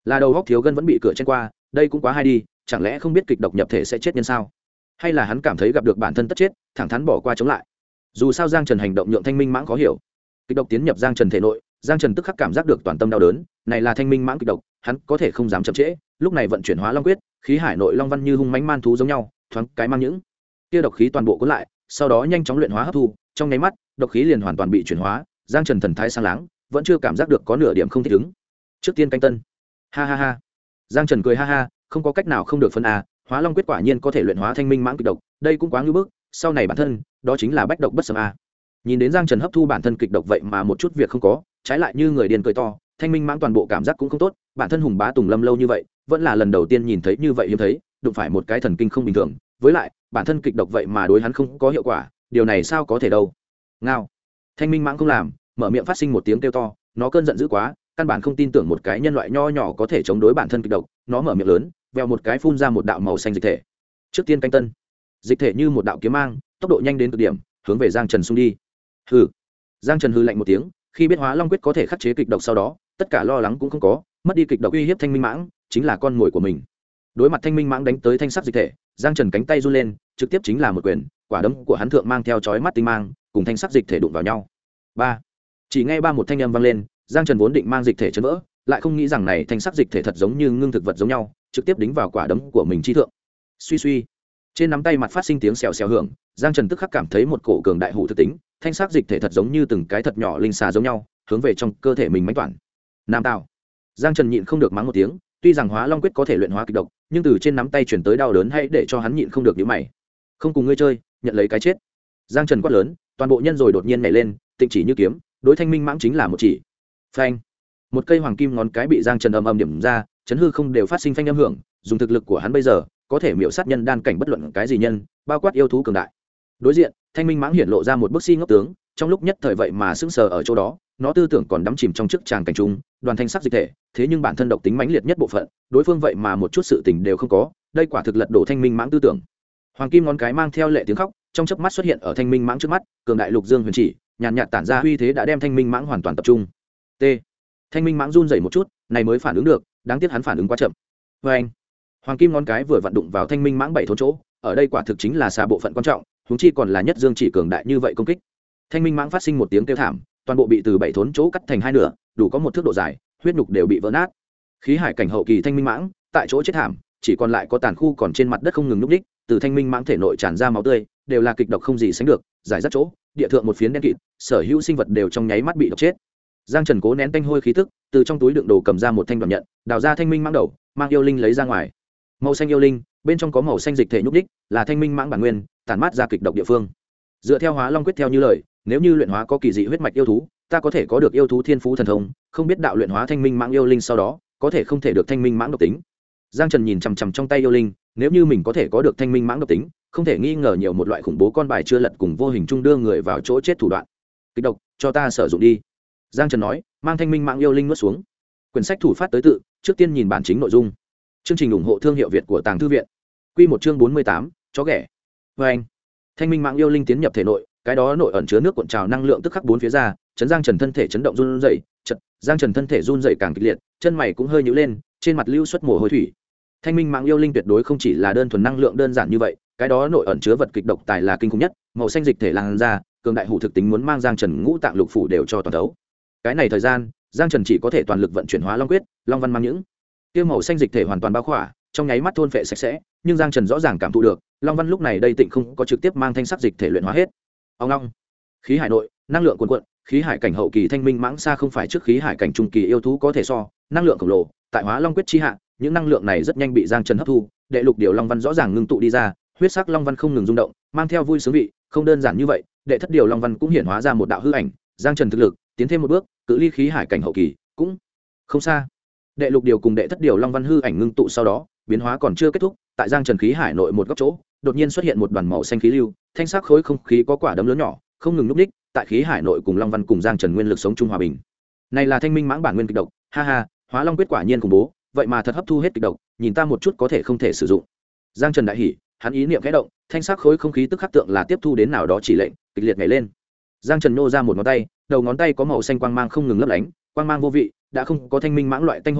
Speaker 1: là đầu góc thiếu gân vẫn bị cửa chen qua, đây cũng quá hay đi, chẳng lẽ không biết kịch độc nhập thể sẽ chết nhân sao? Hay là hắn cảm thấy gặp được bản thân tất chết, thẳng thắn bỏ qua chống lại? Dù sao Giang Trần hành động nhượng Thanh Minh Mãng khó hiểu. Kịch độc tiến nhập Giang Trần thể nội, Giang Trần tức khắc cảm giác được toàn tâm đau đớn, này là Thanh Minh Mãng kịch độc, hắn có thể không dám chậm trễ, lúc này vận chuyển Hóa Long quyết, khí hải nội long văn như hung mãnh man thú giống nhau, thoáng cái mang những kia độc khí toàn bộ cuốn lại, sau đó nhanh chóng luyện hóa hấp thu, trong nháy mắt, độc khí liền hoàn toàn bị chuyển hóa, Giang Trần thần thái sáng láng, vẫn chưa cảm giác được có nửa điểm không thích ứng. Trước tiên canh tân. Ha ha ha. Giang Trần cười ha ha, không có cách nào không được phân a, Hóa Long quyết quả nhiên có thể luyện hóa Thanh Minh Mãng kịch độc, đây cũng quá ngưu bức, sau này bản thân, đó chính là bách độc bất xâm a. Nhìn đến Giang Trần hấp thu bản thân kịch độc vậy mà một chút việc không có, trái lại như người điên cười to, Thanh Minh Mãng toàn bộ cảm giác cũng không tốt, bản thân hùng bá Tùng Lâm lâu như vậy, vẫn là lần đầu tiên nhìn thấy như vậy hiếm thấy, đụng phải một cái thần kinh không bình thường, với lại, bản thân kịch độc vậy mà đối hắn không có hiệu quả, điều này sao có thể đâu. Ngao. Thanh Minh Mãng không làm, mở miệng phát sinh một tiếng kêu to, nó cơn giận dữ quá, căn bản không tin tưởng một cái nhân loại nho nhỏ có thể chống đối bản thân kịch độc, nó mở miệng lớn, vèo một cái phun ra một đạo màu xanh dịch thể. Trước tiên canh tân. Dịch thể như một đạo kiếm mang, tốc độ nhanh đến cực điểm, hướng về Giang Trần xung đi. Hừ. Giang Trần hừ lạnh một tiếng, khi biết Hóa Long quyết có thể khắc chế kịch độc sau đó, tất cả lo lắng cũng không có, mất đi kịch độc uy hiếp Thanh Minh Mãng, chính là con mồi của mình. Đối mặt Thanh Minh Mãng đánh tới thanh sắc dịch thể, Giang Trần cánh tay run lên, trực tiếp chính là một quyền, quả đấm của hắn thượng mang theo chói mắt tinh mang, cùng thanh sắc dịch thể đụng vào nhau. Ba. Chỉ nghe ba một thanh âm vang lên, Giang Trần vốn định mang dịch thể chấn vỡ, lại không nghĩ rằng này thanh sắc dịch thể thật giống như ngưng thực vật giống nhau, trực tiếp đính vào quả đấm của mình chi thượng. Suy suy. Trên nắm tay mặt phát sinh tiếng xèo xèo hưởng, Giang Trần tức khắc cảm thấy một cổ cường đại hủ thực tính, thanh sắc dịch thể thật giống như từng cái thật nhỏ linh xà giống nhau, hướng về trong cơ thể mình mãnh toàn. Nam tạo. Giang Trần nhịn không được mắng một tiếng, tuy rằng Hóa Long quyết có thể luyện hóa kịch độc, nhưng từ trên nắm tay chuyển tới đau đớn hay để cho hắn nhịn không được nhíu mày. Không cùng ngươi chơi, nhận lấy cái chết. Giang Trần quát lớn, toàn bộ nhân rồi đột nhiên nhảy lên, tịnh chỉ như kiếm, đối Thanh Minh Mãng chính là một chỉ. Phanh. Một cây hoàng kim ngón cái bị Giang Trần ầm ầm điểm ra, chấn hư không đều phát sinh phanh âm hưởng, dùng thực lực của hắn bây giờ, có thể miểu sát nhân đan cảnh bất luận cái gì nhân, bao quát yêu thú cường đại. Đối diện, Thanh Minh Mãng hiển lộ ra một bức si ngốc tướng, trong lúc nhất thời vậy mà sững sờ ở chỗ đó, nó tư tưởng còn đắm chìm trong trước tràng cảnh trung, đoàn thanh sắc dịch thể, thế nhưng bản thân độc tính mãnh liệt nhất bộ phận, đối phương vậy mà một chút sự tình đều không có, đây quả thực lật đổ Thanh Minh Mãng tư tưởng. Hoàng kim ngón cái mang theo lệ tiếng khóc, trong chớp mắt xuất hiện ở Thanh Minh Mãng trước mắt, cường đại lục dương huyền chỉ, nhàn nhạt tản ra uy thế đã đem Thanh Minh Mãng hoàn toàn tập trung. T. Thanh Minh Mãng run rẩy một chút, này mới phản ứng được, đáng tiếc hắn phản ứng quá chậm. Oeng. Hoàng kim ngón cái vừa vặn đụng vào Thanh Minh Mãng bảy thốn chỗ, ở đây quả thực chính là xà bộ phận quan trọng, huống chi còn là nhất dương chỉ cường đại như vậy công kích. Thanh Minh Mãng phát sinh một tiếng kêu thảm, toàn bộ bị từ bảy thốn chỗ cắt thành hai nửa, đủ có một thước độ dài, huyết nhục đều bị vỡ nát. Khí hải cảnh hậu kỳ Thanh Minh Mãng, tại chỗ chết thảm, chỉ còn lại có tàn khu còn trên mặt đất không ngừng nhúc nhích, từ Thanh Minh Mãng thể nội tràn ra máu tươi, đều là kịch độc không gì sánh được, giải rác chỗ, địa thượng một phiến đen kịt, sở hữu sinh vật đều trong nháy mắt bị độc chết. Giang Trần cố nén tanh hôi khí tức, từ trong túi đựng đồ cầm ra một thanh đoạn nhận, đào ra Thanh Minh Mãng đầu, mang yêu linh lấy ra ngoài. Màu xanh yêu linh, bên trong có màu xanh dịch thể nhúc nhích, là Thanh Minh Mãng bản nguyên, tản mát ra kịch độc địa phương. Dựa theo Hóa Long quyết theo như lời, nếu như luyện hóa có kỳ dị huyết mạch yêu thú, ta có thể có được yêu thú thiên phú thần thông, không biết đạo luyện hóa Thanh Minh Mãng yêu linh sau đó, có thể không thể được Thanh Minh Mãng độc tính. Giang Trần nhìn chằm chằm trong tay yêu linh, nếu như mình có thể có được Thanh Minh Mãng độc tính, không thể nghi ngờ nhiều một loại khủng bố con bài chưa lật cùng vô hình trung đưa người vào chỗ chết thủ đoạn. Kịch độc, cho ta sử dụng đi. Giang Trần nói, mang Thanh Minh Mãng yêu linh nuốt xuống. Quyển sách thủ phát tới tự, trước tiên nhìn bản chính nội dung. Chương trình ủng hộ thương hiệu Việt của Tàng Thư viện. Quy một chương 48, chó ghẻ. Oeng. Thanh Minh Mãng yêu linh tiến nhập thể nội, cái đó nội ẩn chứa nước cuộn trào năng lượng tức khắc bốn phía ra, chấn Giang Trần thân thể chấn động run rẩy, chợt, Giang Trần thân thể run rẩy càng kịch liệt, chân mày cũng hơi nhíu lên, trên mặt lưu xuất mồ hôi thủy. Thanh Minh Mãng yêu linh tuyệt đối không chỉ là đơn thuần năng lượng đơn giản như vậy, cái đó nội ẩn chứa vật kịch độc tài là kinh khủng nhất, màu xanh dịch thể lan ra, cường đại hủ thực tính muốn mang Giang Trần ngũ tạng lục phủ đều cho toàn thấu. Cái này thời gian, Giang Trần chỉ có thể toàn lực vận chuyển Hóa Long quyết, Long Văn mang những kia màu xanh dịch thể hoàn toàn bao khỏa, trong nháy mắt thôn phệ sạch sẽ, nhưng Giang Trần rõ ràng cảm thụ được, Long Văn lúc này đây tịnh không có trực tiếp mang thanh sắc dịch thể luyện hóa hết. Ông long, khí hải nội, năng lượng cuồn cuộn, khí hải cảnh hậu kỳ Thanh Minh Mãng xa không phải trước khí hải cảnh trung kỳ yêu thú có thể so, năng lượng khổng lồ, tại Hóa Long quyết chi hạ, những năng lượng này rất nhanh bị Giang Trần hấp thu, đệ lục điều Long Văn rõ ràng ngưng tụ đi ra, huyết sắc Long Văn không ngừng rung động, mang theo vui sướng vị, không đơn giản như vậy, đệ thất điều Long Văn cũng hiển hóa ra một đạo hư ảnh, Giang Trần thực lực tiến thêm một bước, cự ly khí hải cảnh hậu kỳ cũng không xa. Đệ lục điều cùng đệ thất điều Long Văn hư ảnh ngưng tụ sau đó, biến hóa còn chưa kết thúc, tại Giang Trần khí hải nội một góc chỗ, đột nhiên xuất hiện một đoàn màu xanh khí lưu, thanh sắc khối không khí có quả đấm lớn nhỏ, không ngừng núp ních, tại khí hải nội cùng Long Văn cùng Giang Trần nguyên lực sống chung hòa bình. Này là Thanh Minh Mãng bản nguyên kịch độc, ha ha, Hóa Long quyết quả nhiên khủng bố, vậy mà thật hấp thu hết kịch độc, nhìn ta một chút có thể không thể sử dụng. Giang Trần đại hỉ, hắn ý niệm khẽ động, thanh sắc khối không khí tức khắc tượng là tiếp thu đến nào đó chỉ lệnh, kịch liệt nhảy lên. Giang Trần nô ra một ngón tay, đầu ngón tay có màu xanh quang mang không ngừng lấp lánh, quang mang vô vị, đã không có Thanh Minh Mãng loại tanh hôi vị,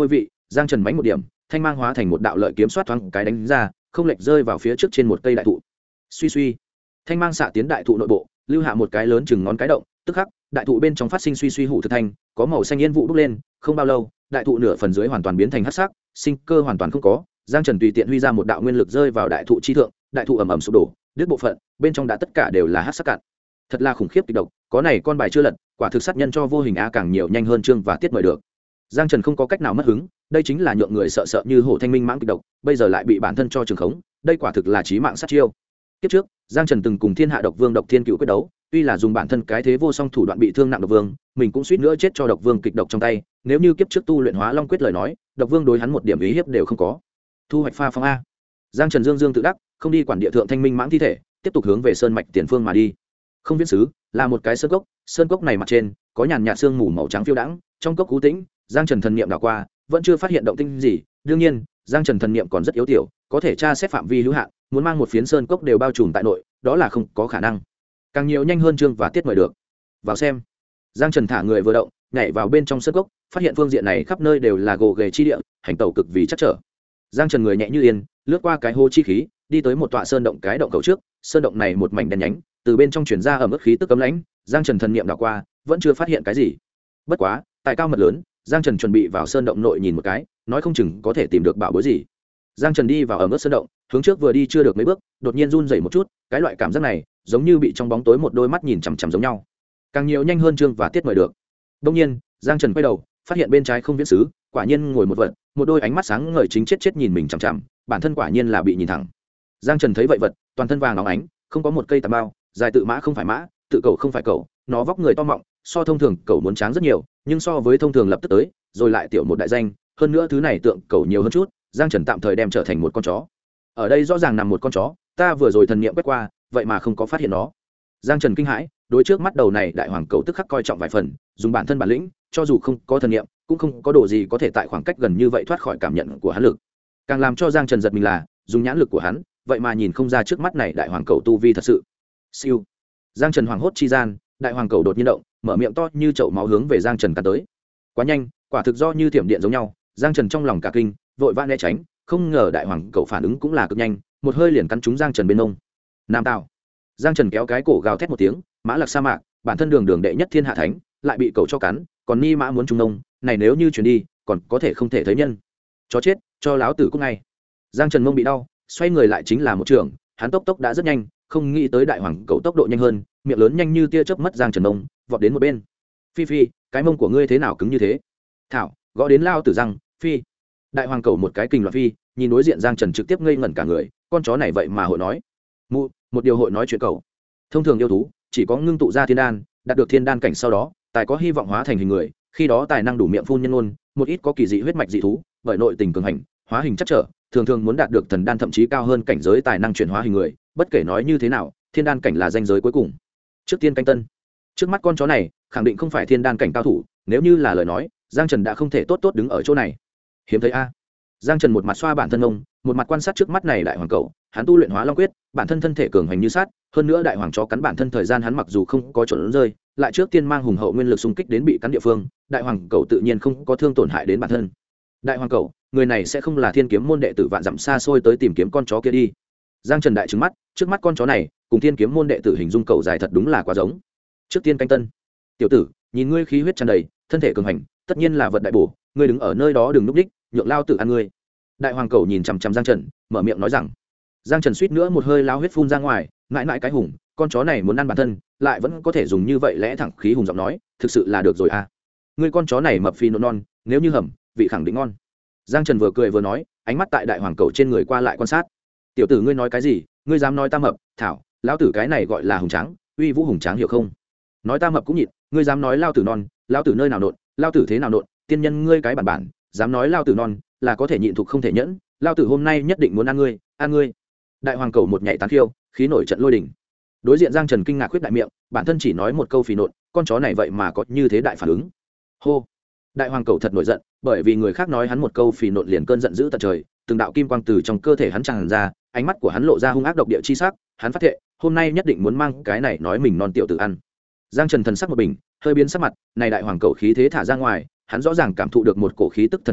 Speaker 1: giang trần bánh một điểm thanh mang hóa thành một đạo lợi kiếm xoát thoáng cái đánh ra, không lệch rơi vào phía trước trên một cây đại thụ. Suy suy, thanh mang xạ tiến đại thụ nội bộ, lưu hạ một cái lớn chừng ngón cái động, tức khắc đại thụ bên trong phát sinh suy suy hủ thực thanh, có màu xanh yên vụ bốc lên. Không bao lâu, đại thụ nửa phần dưới hoàn toàn biến thành hắc sắc, sinh cơ hoàn toàn không có. Giang Trần tùy tiện huy ra một đạo nguyên lực rơi vào đại thụ chi thượng, đại thụ ầm ầm sụp đổ, đứt bộ phận, bên trong đã tất cả đều là hắc sắc cạn. Thật là khủng khiếp kịch độc, có này con bài chưa lật, quả thực sát nhân cho vô hình a càng nhiều nhanh hơn chương và tiết mời được. Giang Trần không có cách nào mất hứng, đây chính là nhượng người sợ sợ như hổ thanh minh mãng kịch độc, bây giờ lại bị bản thân cho trường khống, đây quả thực là chí mạng sát chiêu. Kiếp trước, Giang Trần từng cùng Thiên Hạ Độc Vương Độc Thiên Cựu quyết đấu, tuy là dùng bản thân cái thế vô song thủ đoạn bị thương nặng Độc Vương, mình cũng suýt nữa chết cho Độc Vương kịch độc trong tay, nếu như kiếp trước tu luyện Hóa Long quyết lời nói, Độc Vương đối hắn một điểm ý hiếp đều không có. Thu hoạch pha phong a. Giang Trần dương dương tự đắc, không đi quản địa thượng thanh minh mãng thi thể, tiếp tục hướng về sơn mạch tiền phương mà đi. Không viễn xứ là một cái sơn cốc này mặt trên có nhàn nhạt sương mù màu trắng phiêu đãng, trong cốc cú tĩnh, Giang Trần thần niệm đảo qua, vẫn chưa phát hiện động tĩnh gì. Đương nhiên, Giang Trần thần niệm còn rất yếu tiểu, có thể tra xét phạm vi hữu hạn, muốn mang một phiến sơn cốc đều bao trùm tại nội, đó là không có khả năng. Càng nhiều nhanh hơn chương và tiết mời được. Vào xem. Giang Trần thả người vừa động, nhảy vào bên trong sơn cốc, phát hiện phương diện này khắp nơi đều là gồ ghề chi địa, hành tẩu cực vì chắc trở. Giang Trần người nhẹ như yên, lướt qua cái hô chi khí, đi tới một tọa sơn động cái động cầu trước, sơn động này một mảnh đen nhánh, từ bên trong truyền ra ẩm ướt khí tức cấm lãnh. Giang Trần thần niệm đảo qua, vẫn chưa phát hiện cái gì. Bất quá, tại cao mật lớn, Giang Trần chuẩn bị vào sơn động nội nhìn một cái, nói không chừng có thể tìm được bảo bối gì. Giang Trần đi vào ẩm ướt sơn động, hướng trước vừa đi chưa được mấy bước, đột nhiên run rẩy một chút, cái loại cảm giác này, giống như bị trong bóng tối một đôi mắt nhìn chằm chằm giống nhau. Càng nhiều nhanh hơn chương và tiết mời được. Đương nhiên, Giang Trần quay đầu, phát hiện bên trái không viễn xứ, quả nhiên ngồi một vật, một đôi ánh mắt sáng ngời chính chết nhìn mình chằm chằm, bản thân quả nhiên là bị nhìn thẳng. Giang Trần thấy vậy vật, toàn thân vàng óng ánh, không có một cây tà bao, dài tự mã không phải mã, tự cầu không phải cầu, nó vóc người to mọng, so thông thường cầu muốn tráng rất nhiều, nhưng so với thông thường lập tức tới, rồi lại tiểu một đại danh, hơn nữa thứ này tượng cầu nhiều hơn chút, Giang Trần tạm thời đem trở thành một con chó. Ở đây rõ ràng nằm một con chó, ta vừa rồi thần niệm quét qua, vậy mà không có phát hiện nó. Giang Trần kinh hãi, đối trước mắt đầu này đại hoàng cầu tức khắc coi trọng vài phần, dùng bản thân bản lĩnh, cho dù không có thần niệm, cũng không có đồ gì có thể tại khoảng cách gần như vậy thoát khỏi cảm nhận của hắn lực. Càng làm cho Giang Trần giật mình là, dùng nhãn lực của hắn, vậy mà nhìn không ra trước mắt này đại hoàng cầu tu vi thật sự. Siêu. Giang Trần hoảng hốt chi gian, đại hoàng cầu đột nhiên động, mở miệng to như chậu máu hướng về Giang Trần cắn tới. Quá nhanh, quả thực do như thiểm điện giống nhau, Giang Trần trong lòng cả kinh, vội vã né tránh, không ngờ đại hoàng cầu phản ứng cũng là cực nhanh, một hơi liền cắn trúng Giang Trần bên mông. Nam Tào. Giang Trần kéo cái cổ gào thét một tiếng, mã lạc sa mạc, bản thân đường đệ nhất thiên hạ thánh, lại bị cầu cho cắn, còn ni mã muốn trung nông, này nếu như chuyển đi, còn có thể không thể thấy nhân. Chó chết, cho láo tử cút ngay. Giang Trần mông bị đau, xoay người lại chính là một trường, hắn tốc đã rất nhanh, không nghĩ tới đại hoàng cầu tốc độ nhanh hơn, miệng lớn nhanh như tia chớp mất Giang Trần mông, vọt đến một bên. Phi phi, cái mông của ngươi thế nào cứng như thế? Thảo, gõ đến lao tử răng, phi. Đại hoàng cầu một cái kình loạn phi, nhìn đối diện Giang Trần trực tiếp ngây ngẩn cả người, con chó này vậy mà hội nói. Một điều hội nói chuyện cầu. Thông thường yêu thú chỉ có ngưng tụ ra thiên đan, đạt được thiên đan cảnh sau đó, tài có hy vọng hóa thành hình người, khi đó tài năng đủ miệng phun nhân ngôn, một ít có kỳ dị huyết mạch dị thú, bởi nội tình cường hành, hóa hình chắc trở, thường muốn đạt được thần đan thậm chí cao hơn cảnh giới tài năng chuyển hóa hình người, bất kể nói như thế nào, thiên đan cảnh là danh giới cuối cùng. Trước tiên canh tân. Trước mắt con chó này, khẳng định không phải thiên đan cảnh cao thủ, nếu như là lời nói, Giang Trần đã không thể tốt đứng ở chỗ này. Hiếm thấy a. Giang Trần một mặt xoa bản thân ông, một mặt quan sát trước mắt này đại hoàng cầu, hắn tu luyện Hóa Long quyết, bản thân thân thể cường hành như sát, hơn nữa đại hoàng chó cắn bản thân thời gian hắn mặc dù không có chuẩn rơi, lại trước tiên mang hùng hậu nguyên lực xung kích đến bị cắn địa phương, đại hoàng cầu tự nhiên không có thương tổn hại đến bản thân. Đại hoàng cầu, người này sẽ không là Thiên Kiếm môn đệ tử vạn dặm xa xôi tới tìm kiếm con chó kia đi. Giang Trần đại trừng mắt, trước mắt con chó này, cùng Thiên Kiếm môn đệ tử hình dung cầu dài thật đúng là quá giống. Trước tiên canh tân. Tiểu tử, nhìn ngươi khí huyết tràn đầy, thân thể cường hành, tất nhiên là vật đại bổ, ngươi đứng ở nơi đó đừng núp đích, nhượng lao tử ăn ngươi. Đại hoàng cầu nhìn chằm chằm Giang Trần, mở miệng nói rằng. Giang Trần suýt nữa một hơi lao huyết phun ra ngoài, mãi cái hùng, con chó này muốn ăn bản thân, lại vẫn có thể dùng như vậy lẽ thẳng khí hùng giọng nói, thực sự là được rồi à. Ngươi con chó này mập phi nộn non, nếu như hầm, vị khẳng định ngon. Giang Trần vừa cười vừa nói, ánh mắt tại đại hoàng cầu trên người qua lại quan sát. Tiểu tử ngươi nói cái gì, ngươi dám nói ta mập, thảo, lão tử cái này gọi là hùng tráng, uy vũ hùng tráng hiểu không? Nói ta mập cũng nhịn, ngươi dám nói lao tử non, lao tử nơi nào nộn, lao tử thế nào nộn, tiên nhân ngươi cái bản, dám nói lao tử non, là có thể nhịn thục không thể nhẫn, lao tử hôm nay nhất định muốn ăn ngươi. Đại hoàng cầu một nhảy tán khiêu, khí nổi trận lôi đình. Đối diện Giang Trần kinh ngạc khuyết đại miệng, bản thân chỉ nói một câu phì nộn, con chó này vậy mà có như thế đại phản ứng. Hô. Đại hoàng cầu thật nổi giận, bởi vì người khác nói hắn một câu phì nộn liền cơn giận dữ tận trời, từng đạo kim quang từ trong cơ thể hắn tràn ra, ánh mắt của hắn lộ ra hung ác độc địa chi sắc, hắn phát thệ, hôm nay nhất định muốn mang cái này nói mình non tiểu tử ăn. Giang Trần thần sắc một bình, hơi biến sắc mặt, này đại hoàng cầu khí thế thả ra ngoài, hắn rõ ràng cảm thụ được một cổ khí tức thần thánh,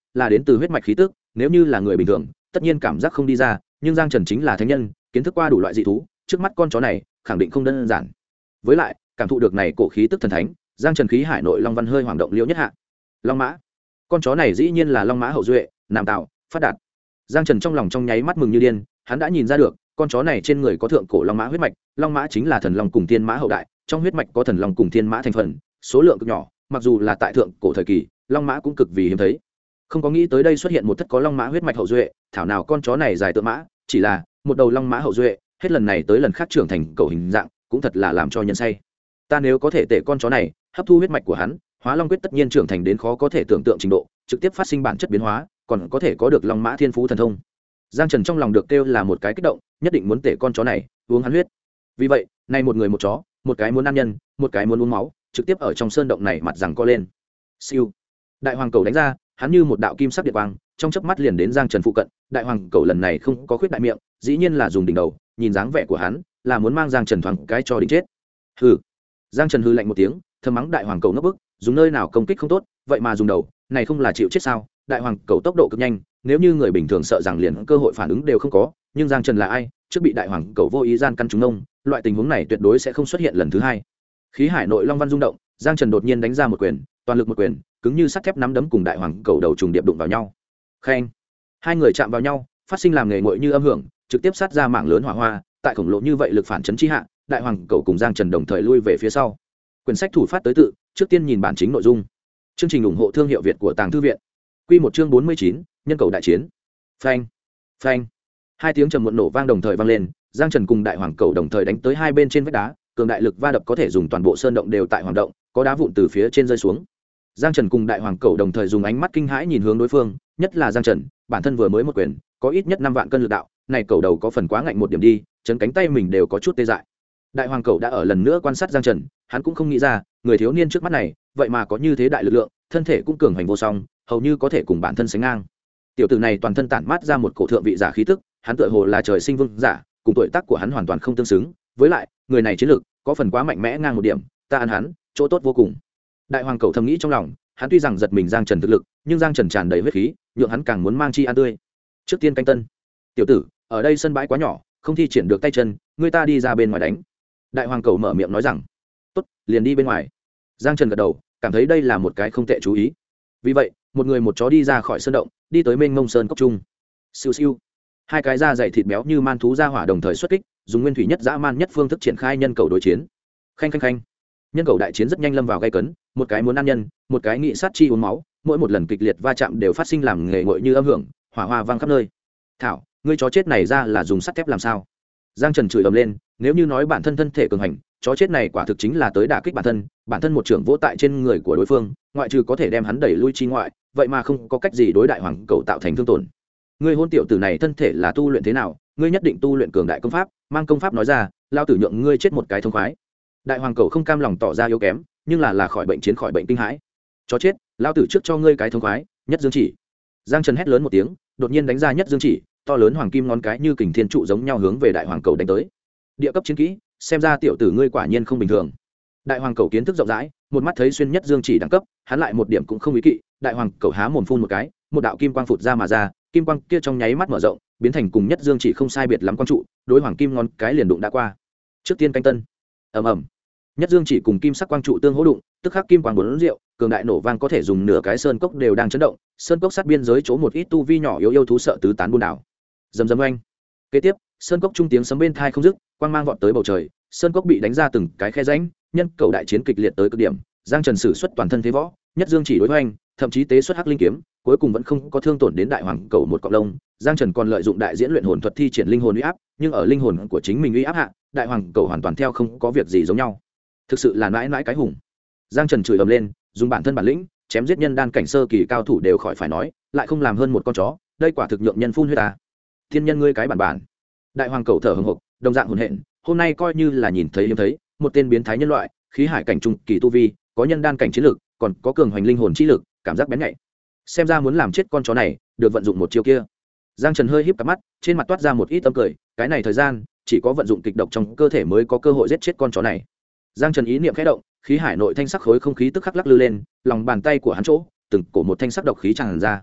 Speaker 1: là đến từ huyết mạch khí tức, nếu như là người bình thường tất nhiên cảm giác không đi ra, nhưng Giang Trần chính là thánh nhân, kiến thức qua đủ loại dị thú, trước mắt con chó này khẳng định không đơn giản. Với lại cảm thụ được này cổ khí tức thần thánh, Giang Trần khí hải nội long văn hơi hoảng động liễu nhất hạ. Long mã, con chó này dĩ nhiên là long mã hậu duệ, nam tạo phát đạt. Giang Trần trong lòng trong nháy mắt mừng như điên, hắn đã nhìn ra được con chó này trên người có thượng cổ long mã huyết mạch, long mã chính là thần long cùng thiên mã hậu đại, trong huyết mạch có thần long cùng thiên mã thành phần, số lượng cực nhỏ, mặc dù là tại thượng cổ thời kỳ long mã cũng cực vì hiếm thấy. Không có nghĩ tới đây xuất hiện một thất có long mã huyết mạch hậu duệ, thảo nào con chó này dài tượng mã, chỉ là một đầu long mã hậu duệ, hết lần này tới lần khác trưởng thành cầu hình dạng, cũng thật là làm cho nhân say. Ta nếu có thể tể con chó này hấp thu huyết mạch của hắn, hóa long quyết tất nhiên trưởng thành đến khó có thể tưởng tượng trình độ, trực tiếp phát sinh bản chất biến hóa, còn có thể có được long mã thiên phú thần thông. Giang Trần trong lòng được kêu là một cái kích động, nhất định muốn tể con chó này uống hắn huyết. Vì vậy nay một người một chó, một cái muốn ăn nhân, một cái muốn uống máu, trực tiếp ở trong sơn động này mặt rằng co lên. Siêu, đại hoàng cầu đánh ra, hắn như một đạo kim sắc điện quang, trong chớp mắt liền đến Giang Trần phụ cận. Đại hoàng cầu lần này không có khuyết đại miệng, dĩ nhiên là dùng đỉnh đầu, nhìn dáng vẻ của hắn là muốn mang Giang Trần thoáng cái cho đỉnh chết. Hừ. Giang Trần hừ lạnh một tiếng, thầm mắng đại hoàng cầu ngốc bức, dùng nơi nào công kích không tốt, vậy mà dùng đầu, này không là chịu chết sao? Đại hoàng cầu tốc độ cực nhanh, nếu như người bình thường sợ rằng liền cơ hội phản ứng đều không có, nhưng Giang Trần là ai, trước bị đại hoàng cầu vô ý gian căn trúng ông, loại tình huống này tuyệt đối sẽ không xuất hiện lần thứ hai. Khí hải nội long văn rung động, Giang Trần đột nhiên đánh ra một quyền, toàn lực một quyền, cứng như sắt thép nắm đấm cùng đại hoàng cầu đầu trùng điệp đụng vào nhau. Khen, hai người chạm vào nhau, phát sinh làm nghề nguội như âm hưởng, trực tiếp sát ra mảng lớn hỏa hoa, tại khổng lồ như vậy lực phản chấn chi hạ, đại hoàng cầu cùng Giang Trần đồng thời lui về phía sau. Quyển sách thủ phát tới tự, trước tiên nhìn bản chính nội dung. Chương trình ủng hộ thương hiệu Việt của Tàng Thư viện. Quy một chương 49, nhân cầu đại chiến. Phanh, phanh. Hai tiếng trầm muộn nổ vang đồng thời vang lên, Giang Trần cùng đại hoàng cầu đồng thời đánh tới hai bên trên vách đá, cường đại lực va đập có thể dùng toàn bộ sơn động đều tại hoạt động, có đá vụn từ phía trên rơi xuống. Giang Trần cùng đại hoàng cầu đồng thời dùng ánh mắt kinh hãi nhìn hướng đối phương, nhất là Giang Trần, bản thân vừa mới một quyền, có ít nhất 5 vạn cân lực đạo, này cầu đầu có phần quá ngạnh một điểm đi, chấn cánh tay mình đều có chút tê dại. Đại hoàng cầu đã ở lần nữa quan sát Giang Trần, hắn cũng không nghĩ ra, người thiếu niên trước mắt này, vậy mà có như thế đại lực lượng, thân thể cũng cường hành vô song, hầu như có thể cùng bản thân sánh ngang. Tiểu tử này toàn thân tản mát ra một cổ thượng vị giả khí tức, hắn tựa hồ là trời sinh vương giả, cùng tuổi tác của hắn hoàn toàn không tương xứng, với lại, người này chiến lực có phần quá mạnh mẽ ngang một điểm, ta ăn hắn, chỗ tốt vô cùng. Đại hoàng cầu thầm nghĩ trong lòng, hắn tuy rằng giật mình Giang Trần thực lực, nhưng Giang Trần tràn đầy huyết khí, nhượng hắn càng muốn mang chi ăn tươi. Trước tiên canh tân. Tiểu tử, ở đây sân bãi quá nhỏ, không thi triển được tay chân, người ta đi ra bên ngoài đánh. Đại hoàng cầu mở miệng nói rằng, tốt, liền đi bên ngoài. Giang Trần gật đầu, cảm thấy đây là một cái không tệ chú ý. Vì vậy, một người một chó đi ra khỏi sơn động, đi tới mênh mông sơn cốc trung. Siêu siêu, hai cái da dày thịt béo như man thú ra hỏa đồng thời xuất kích, dùng nguyên thủy nhất dã man nhất phương thức triển khai nhân cầu đối chiến. Khanh khanh khanh, nhân cầu đại chiến rất nhanh lâm vào gay cấn, một cái muốn ăn nhân, một cái nghị sát chi uống máu, mỗi một lần kịch liệt va chạm đều phát sinh làm nghề nguội như âm hưởng, hỏa hoa vang khắp nơi. Thảo, ngươi chó chết này ra là dùng sắt thép làm sao? Giang Trần chửi ầm lên, nếu như nói bản thân thân thể cường hành, chó chết này quả thực chính là tới đả kích bản thân một trưởng vỗ tại trên người của đối phương, ngoại trừ có thể đem hắn đẩy lui chi ngoại, vậy mà không có cách gì đối đại hoàng cầu tạo thành thương tổn. Ngươi hôn tiểu tử này thân thể là tu luyện thế nào, ngươi nhất định tu luyện cường đại công pháp, mang công pháp nói ra, lao tử nhượng ngươi chết một cái thông khoái. Đại hoàng cầu không cam lòng tỏ ra yếu kém, nhưng là khỏi bệnh chiến khỏi bệnh kinh hãi. Chó chết, lao tử trước cho ngươi cái thông khoái, nhất dương chỉ. Giang Trần hét lớn một tiếng, đột nhiên đánh ra nhất dương chỉ, to lớn hoàng kim ngón cái như kình thiên trụ giống nhau hướng về đại hoàng cầu đánh tới. Địa cấp chiến kỹ, xem ra tiểu tử ngươi quả nhiên không bình thường. Đại hoàng cầu kiến thức rộng rãi, một mắt thấy xuyên nhất dương chỉ đẳng cấp, hắn lại một điểm cũng không ý kỵ. Đại hoàng cầu há mồm phun một cái, một đạo kim quang phụt ra mà ra, kim quang kia trong nháy mắt mở rộng, biến thành cùng nhất dương chỉ không sai biệt lắm quang trụ, đối hoàng kim ngón cái liền đụng đã qua. Trước tiên canh tân, ầm ầm, nhất dương chỉ cùng kim sắc quang trụ tương hỗ đụng, tức khắc kim quang bốn rượu, cường đại nổ vang có thể dùng nửa cái sơn cốc đều đang chấn động, sơn cốc sát biên giới chỗ một ít tu vi nhỏ yếu yêu thú sợ tứ tán buôn đảo. Rầm rầm oanh. Kế tiếp, sơn cốc trung tiếng sấm bên thai không dứt, quang mang vọt tới bầu trời, sơn cốc bị đánh ra từng cái khe rãnh, nhân cầu đại chiến kịch liệt tới cực điểm. Giang Trần sử xuất toàn thân thế võ, nhất dương chỉ đối hoành, thậm chí tế xuất hắc linh kiếm, cuối cùng vẫn không có thương tổn đến đại hoàng cầu một cọng lông. Giang Trần còn lợi dụng đại diễn luyện hồn thuật thi triển linh hồn uy áp, nhưng ở linh hồn của chính mình uy áp hạ, đại hoàng cầu hoàn toàn theo không có việc gì giống nhau. Thực sự là mãi mãi cái hùng. Giang Trần chửi ầm lên, dùng bản thân bản lĩnh chém giết nhân đan cảnh sơ kỳ cao thủ đều khỏi phải nói, lại không làm hơn một con chó, đây quả thực nhượng nhân phun huyết ta. Thiên nhân ngươi cái bản bản. Đại hoàng cầu thở hổn hộc, đồng dạng hồn hện, hôm nay coi như là nhìn thấy hiếm thấy, một tên biến thái nhân loại, khí hải cảnh trung kỳ tu vi, có nhân đan cảnh chiến lực, còn có cường hoành linh hồn chi lực, cảm giác bén nhạy. Xem ra muốn làm chết con chó này, được vận dụng một chiêu kia. Giang Trần hơi híp cặp mắt, trên mặt toát ra một ít tâm cười, cái này thời gian, chỉ có vận dụng kịch độc trong cơ thể mới có cơ hội giết chết con chó này. Giang Trần ý niệm khẽ động, khí hải nội thanh sắc khối không khí tức khắc lắc lư lên, lòng bàn tay của hắn chỗ, từng cổ một thanh sắc độc khí tràn ra.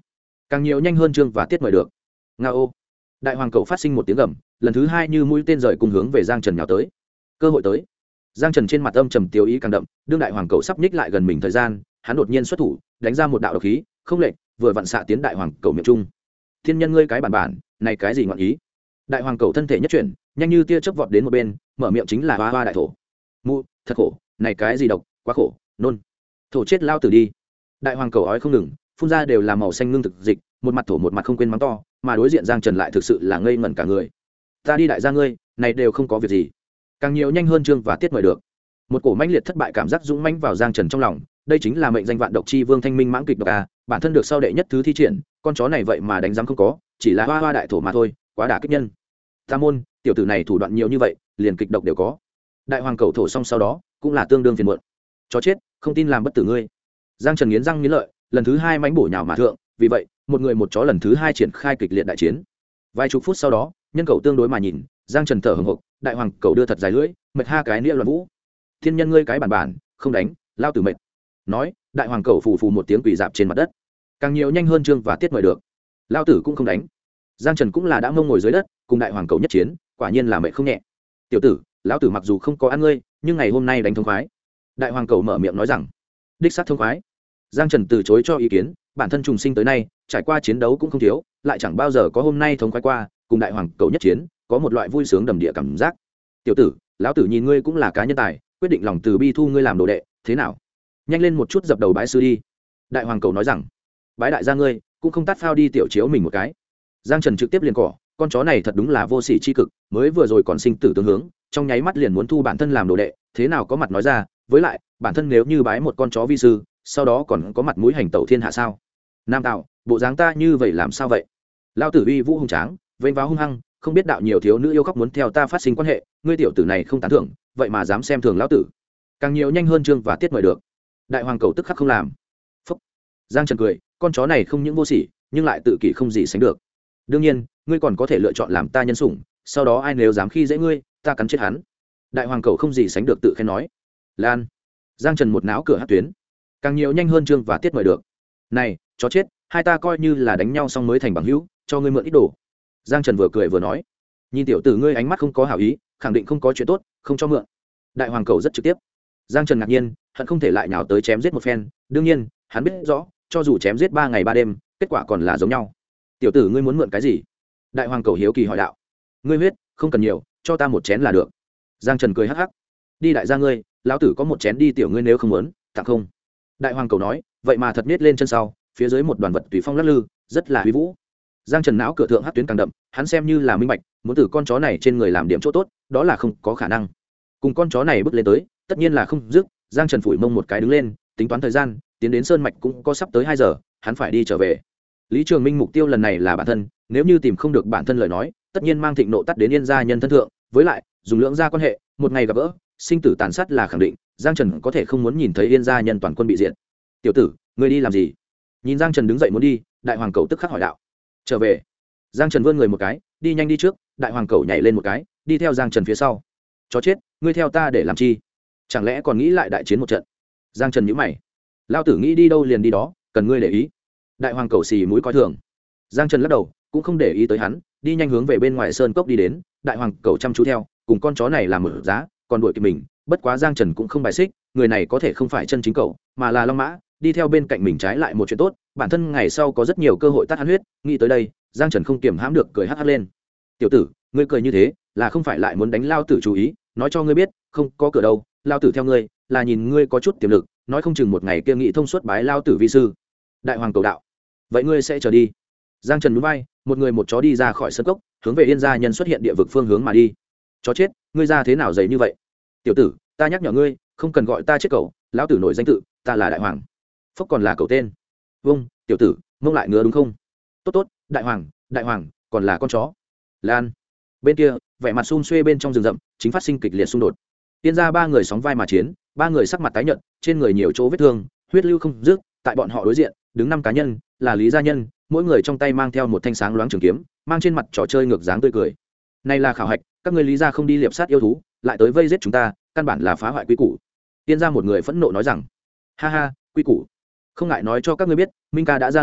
Speaker 1: càng nhiều nhanh hơn chương và tiết mời được. Nga ô. Đại hoàng cầu phát sinh một tiếng gầm, lần thứ hai như mũi tên rời cùng hướng về Giang Trần nhào tới. Cơ hội tới. Giang Trần trên mặt âm trầm tiêu ý càng đậm, đương đại hoàng cầu sắp nhích lại gần mình thời gian, hắn đột nhiên xuất thủ, đánh ra một đạo độc khí, không lệch, vừa vặn xạ tiến đại hoàng cầu miệng trung. Thiên nhân ngươi cái bản bản, này cái gì ngọn ý? Đại hoàng cầu thân thể nhất chuyển, nhanh như tia chớp vọt đến một bên, mở miệng chính là hoa hoa đại thổ. Mu, thật khổ, này cái gì độc, quá khổ, nôn. Thổ chết lao tử đi. Đại hoàng cầu ói không ngừng, phun ra đều là màu xanh ngưng thực dịch, một mặt thổ một mặt không quên mắng to, mà đối diện Giang Trần lại thực sự là ngây ngẩn cả người. Ta đi đại gia ngươi, này đều không có việc gì. Càng nhiều nhanh hơn chương và tiết mời được. Một cổ mãnh liệt thất bại cảm giác dũng mãnh vào Giang Trần trong lòng, đây chính là mệnh danh vạn độc chi vương thanh minh mãng kịch độc a, bản thân được sau đệ nhất thứ thi triển, con chó này vậy mà đánh giám không có, chỉ là hoa hoa đại thổ mà thôi, quá đả kích nhân. Ta môn, tiểu tử này thủ đoạn nhiều như vậy, liền kịch độc đều có. Đại hoàng cầu thổ xong sau đó, cũng là tương đương phiền muộn. Chó chết, không tin làm bất tử ngươi. Giang Trần nghiến răng nghiến lợi, lần thứ hai mãnh bổ nhào mà thượng, vì vậy, một người một chó lần thứ hai triển khai kịch liệt đại chiến. Vài chục phút sau đó, nhân cầu tương đối mà nhìn, Giang Trần thở hổn hộc, đại hoàng cầu đưa thật dài lưỡi, mệt ha cái nĩa loạn vũ. Thiên nhân ngươi cái bản bản, không đánh, lao tử mệt. Nói, đại hoàng cầu phù phù một tiếng quỳ dạp trên mặt đất. Càng nhiều nhanh hơn chương và tiết mời được. Lao tử cũng không đánh. Giang Trần cũng là đã ngông ngồi dưới đất, cùng đại hoàng cầu nhất chiến, quả nhiên là mệt không nhẹ. Tiểu tử, lão tử mặc dù không có ăn ngươi, nhưng ngày hôm nay đánh thông khoái. Đại hoàng cầu mở miệng nói rằng, đích xác thông khoái. Giang Trần từ chối cho ý kiến, bản thân trùng sinh tới nay, trải qua chiến đấu cũng không thiếu, lại chẳng bao giờ có hôm nay thông khoái qua, cùng đại hoàng cầu nhất chiến, có một loại vui sướng đầm địa cảm giác. Tiểu tử, lão tử nhìn ngươi cũng là cá nhân tài, quyết định lòng từ bi thu ngươi làm đồ đệ, thế nào? Nhanh lên một chút dập đầu bái sư đi. Đại hoàng cầu nói rằng, bái đại gia ngươi, cũng không tát phao đi tiểu chiếu mình một cái. Giang Trần trực tiếp liền cỏ, con chó này thật đúng là vô sỉ chi cực, mới vừa rồi còn sinh tử tương hướng, trong nháy mắt liền muốn thu bản thân làm đồ đệ, thế nào có mặt nói ra, với lại, bản thân nếu như bái một con chó vi sư, sau đó còn có mặt mũi hành tẩu thiên hạ sao? Nam tạo, bộ dáng ta như vậy làm sao vậy? Lão tử uy vũ hùng tráng, vênh váo hung hăng, không biết đạo nhiều thiếu nữ yêu khóc muốn theo ta phát sinh quan hệ, ngươi tiểu tử này không tán thưởng, vậy mà dám xem thường lão tử. Càng nhiều nhanh hơn chương và tiết mời được. Đại hoàng cầu tức khắc không làm. Phúc. Giang Trần cười, con chó này không những vô sỉ, nhưng lại tự kỷ không gì sánh được. Đương nhiên, ngươi còn có thể lựa chọn làm ta nhân sủng, sau đó ai nếu dám khi dễ ngươi, ta cắn chết hắn. Đại hoàng cầu không gì sánh được tự khen nói. Lan. Giang Trần một náo cửa hát tuyến. Càng nhiều nhanh hơn chương và tiết mời được. Này, chó chết, hai ta coi như là đánh nhau xong mới thành bằng hữu, cho ngươi mượn ít đồ. Giang Trần vừa cười vừa nói, nhìn tiểu tử ngươi ánh mắt không có hảo ý, khẳng định không có chuyện tốt, không cho mượn. Đại hoàng cầu rất trực tiếp. Giang Trần ngạc nhiên, hận không thể lại nhào tới chém giết một phen, đương nhiên, hắn biết rõ, cho dù chém giết 3 ngày 3 đêm, kết quả còn là giống nhau. Tiểu tử ngươi muốn mượn cái gì? Đại hoàng cầu hiếu kỳ hỏi đạo. Ngươi huyết, không cần nhiều, cho ta một chén là được. Giang Trần cười hắc hắc. Đi đại gia ngươi, lão tử có một chén đi tiểu ngươi nếu không muốn, tặng không. Đại hoàng cầu nói, vậy mà thật biết lên chân sau, phía dưới một đoàn vật tùy phong lắc lư, rất là uy vũ. Giang Trần não cửa thượng hắc tuyến càng đậm, hắn xem như là minh bạch, muốn từ con chó này trên người làm điểm chỗ tốt, đó là không có khả năng. Cùng con chó này bước lên tới, tất nhiên là không dứt. Giang Trần phủi mông một cái đứng lên, tính toán thời gian, tiến đến sơn mạch cũng có sắp tới 2 giờ, hắn phải đi trở về. Lý Trường Minh mục tiêu lần này là bản thân, nếu như tìm không được bản thân lời nói, tất nhiên mang thịnh nộ tắt đến Yên gia nhân thân thượng, với lại, dùng lưỡng gia quan hệ, một ngày gặp gỡ, sinh tử tàn sát là khẳng định, Giang Trần có thể không muốn nhìn thấy Yên gia nhân toàn quân bị diệt. Tiểu tử, ngươi đi làm gì? Nhìn Giang Trần đứng dậy muốn đi, đại hoàng cầu tức khắc hỏi đạo. Trở về. Giang Trần vươn người một cái, đi nhanh đi trước, đại hoàng cầu nhảy lên một cái, đi theo Giang Trần phía sau. Chó chết, ngươi theo ta để làm chi? Chẳng lẽ còn nghĩ lại đại chiến một trận? Giang Trần nhíu mày. Lao tử nghĩ đi đâu liền đi đó, cần ngươi để ý. Đại hoàng cầu xì mũi coi thường. Giang Trần lắc đầu, cũng không để ý tới hắn, đi nhanh hướng về bên ngoài sơn cốc đi đến. Đại hoàng cầu chăm chú theo, cùng con chó này làm mở giá, còn đuổi kịp mình. Bất quá Giang Trần cũng không bài xích, người này có thể không phải chân chính cậu, mà là long mã, đi theo bên cạnh mình trái lại một chuyện tốt, bản thân ngày sau có rất nhiều cơ hội tát hắn huyết. Nghĩ tới đây, Giang Trần không kiềm hãm được cười hắc hắc lên. Tiểu tử, ngươi cười như thế, là không phải lại muốn đánh lao tử chú ý? Nói cho ngươi biết, không có cửa đâu, lao tử theo ngươi, là nhìn ngươi có chút tiềm lực, nói không chừng một ngày kia nghị thông suốt bái lao tử vi sư. Đại hoàng cầu đạo. Vậy ngươi sẽ chờ đi. Giang Trần nhún vai, một người một chó đi ra khỏi sân cốc, hướng về Yên gia nhân xuất hiện địa vực phương hướng mà đi. Chó chết, ngươi ra thế nào dày như vậy? Tiểu tử, ta nhắc nhở ngươi, không cần gọi ta chết cậu, lão tử nổi danh tự, ta là đại hoàng. Phúc còn là cậu tên. Vâng, tiểu tử, mông lại ngứa đúng không? Tốt tốt, đại hoàng, còn là con chó. Lan. Bên kia, vẻ mặt xum xuê bên trong rừng rậm, chính phát sinh kịch liệt xung đột. Tiên ra 3 người sóng vai mà chiến, 3 người sắc mặt tái nhợt, trên người nhiều chỗ vết thương, huyết lưu không dứt. Tại bọn họ đối diện, đứng 5 cá nhân, là Lý gia nhân, mỗi người trong tay mang theo một thanh sáng loáng trường kiếm, mang trên mặt trò chơi ngược dáng tươi cười. Này là khảo hạch, các ngươi Lý gia không đi liệp sát yêu thú, lại tới vây giết chúng ta, căn bản là phá hoại quy củ. Tiên ra một người phẫn nộ nói rằng, ha ha, quy củ. Không ngại nói cho các ngươi biết, Minh ca đã ra lệnh,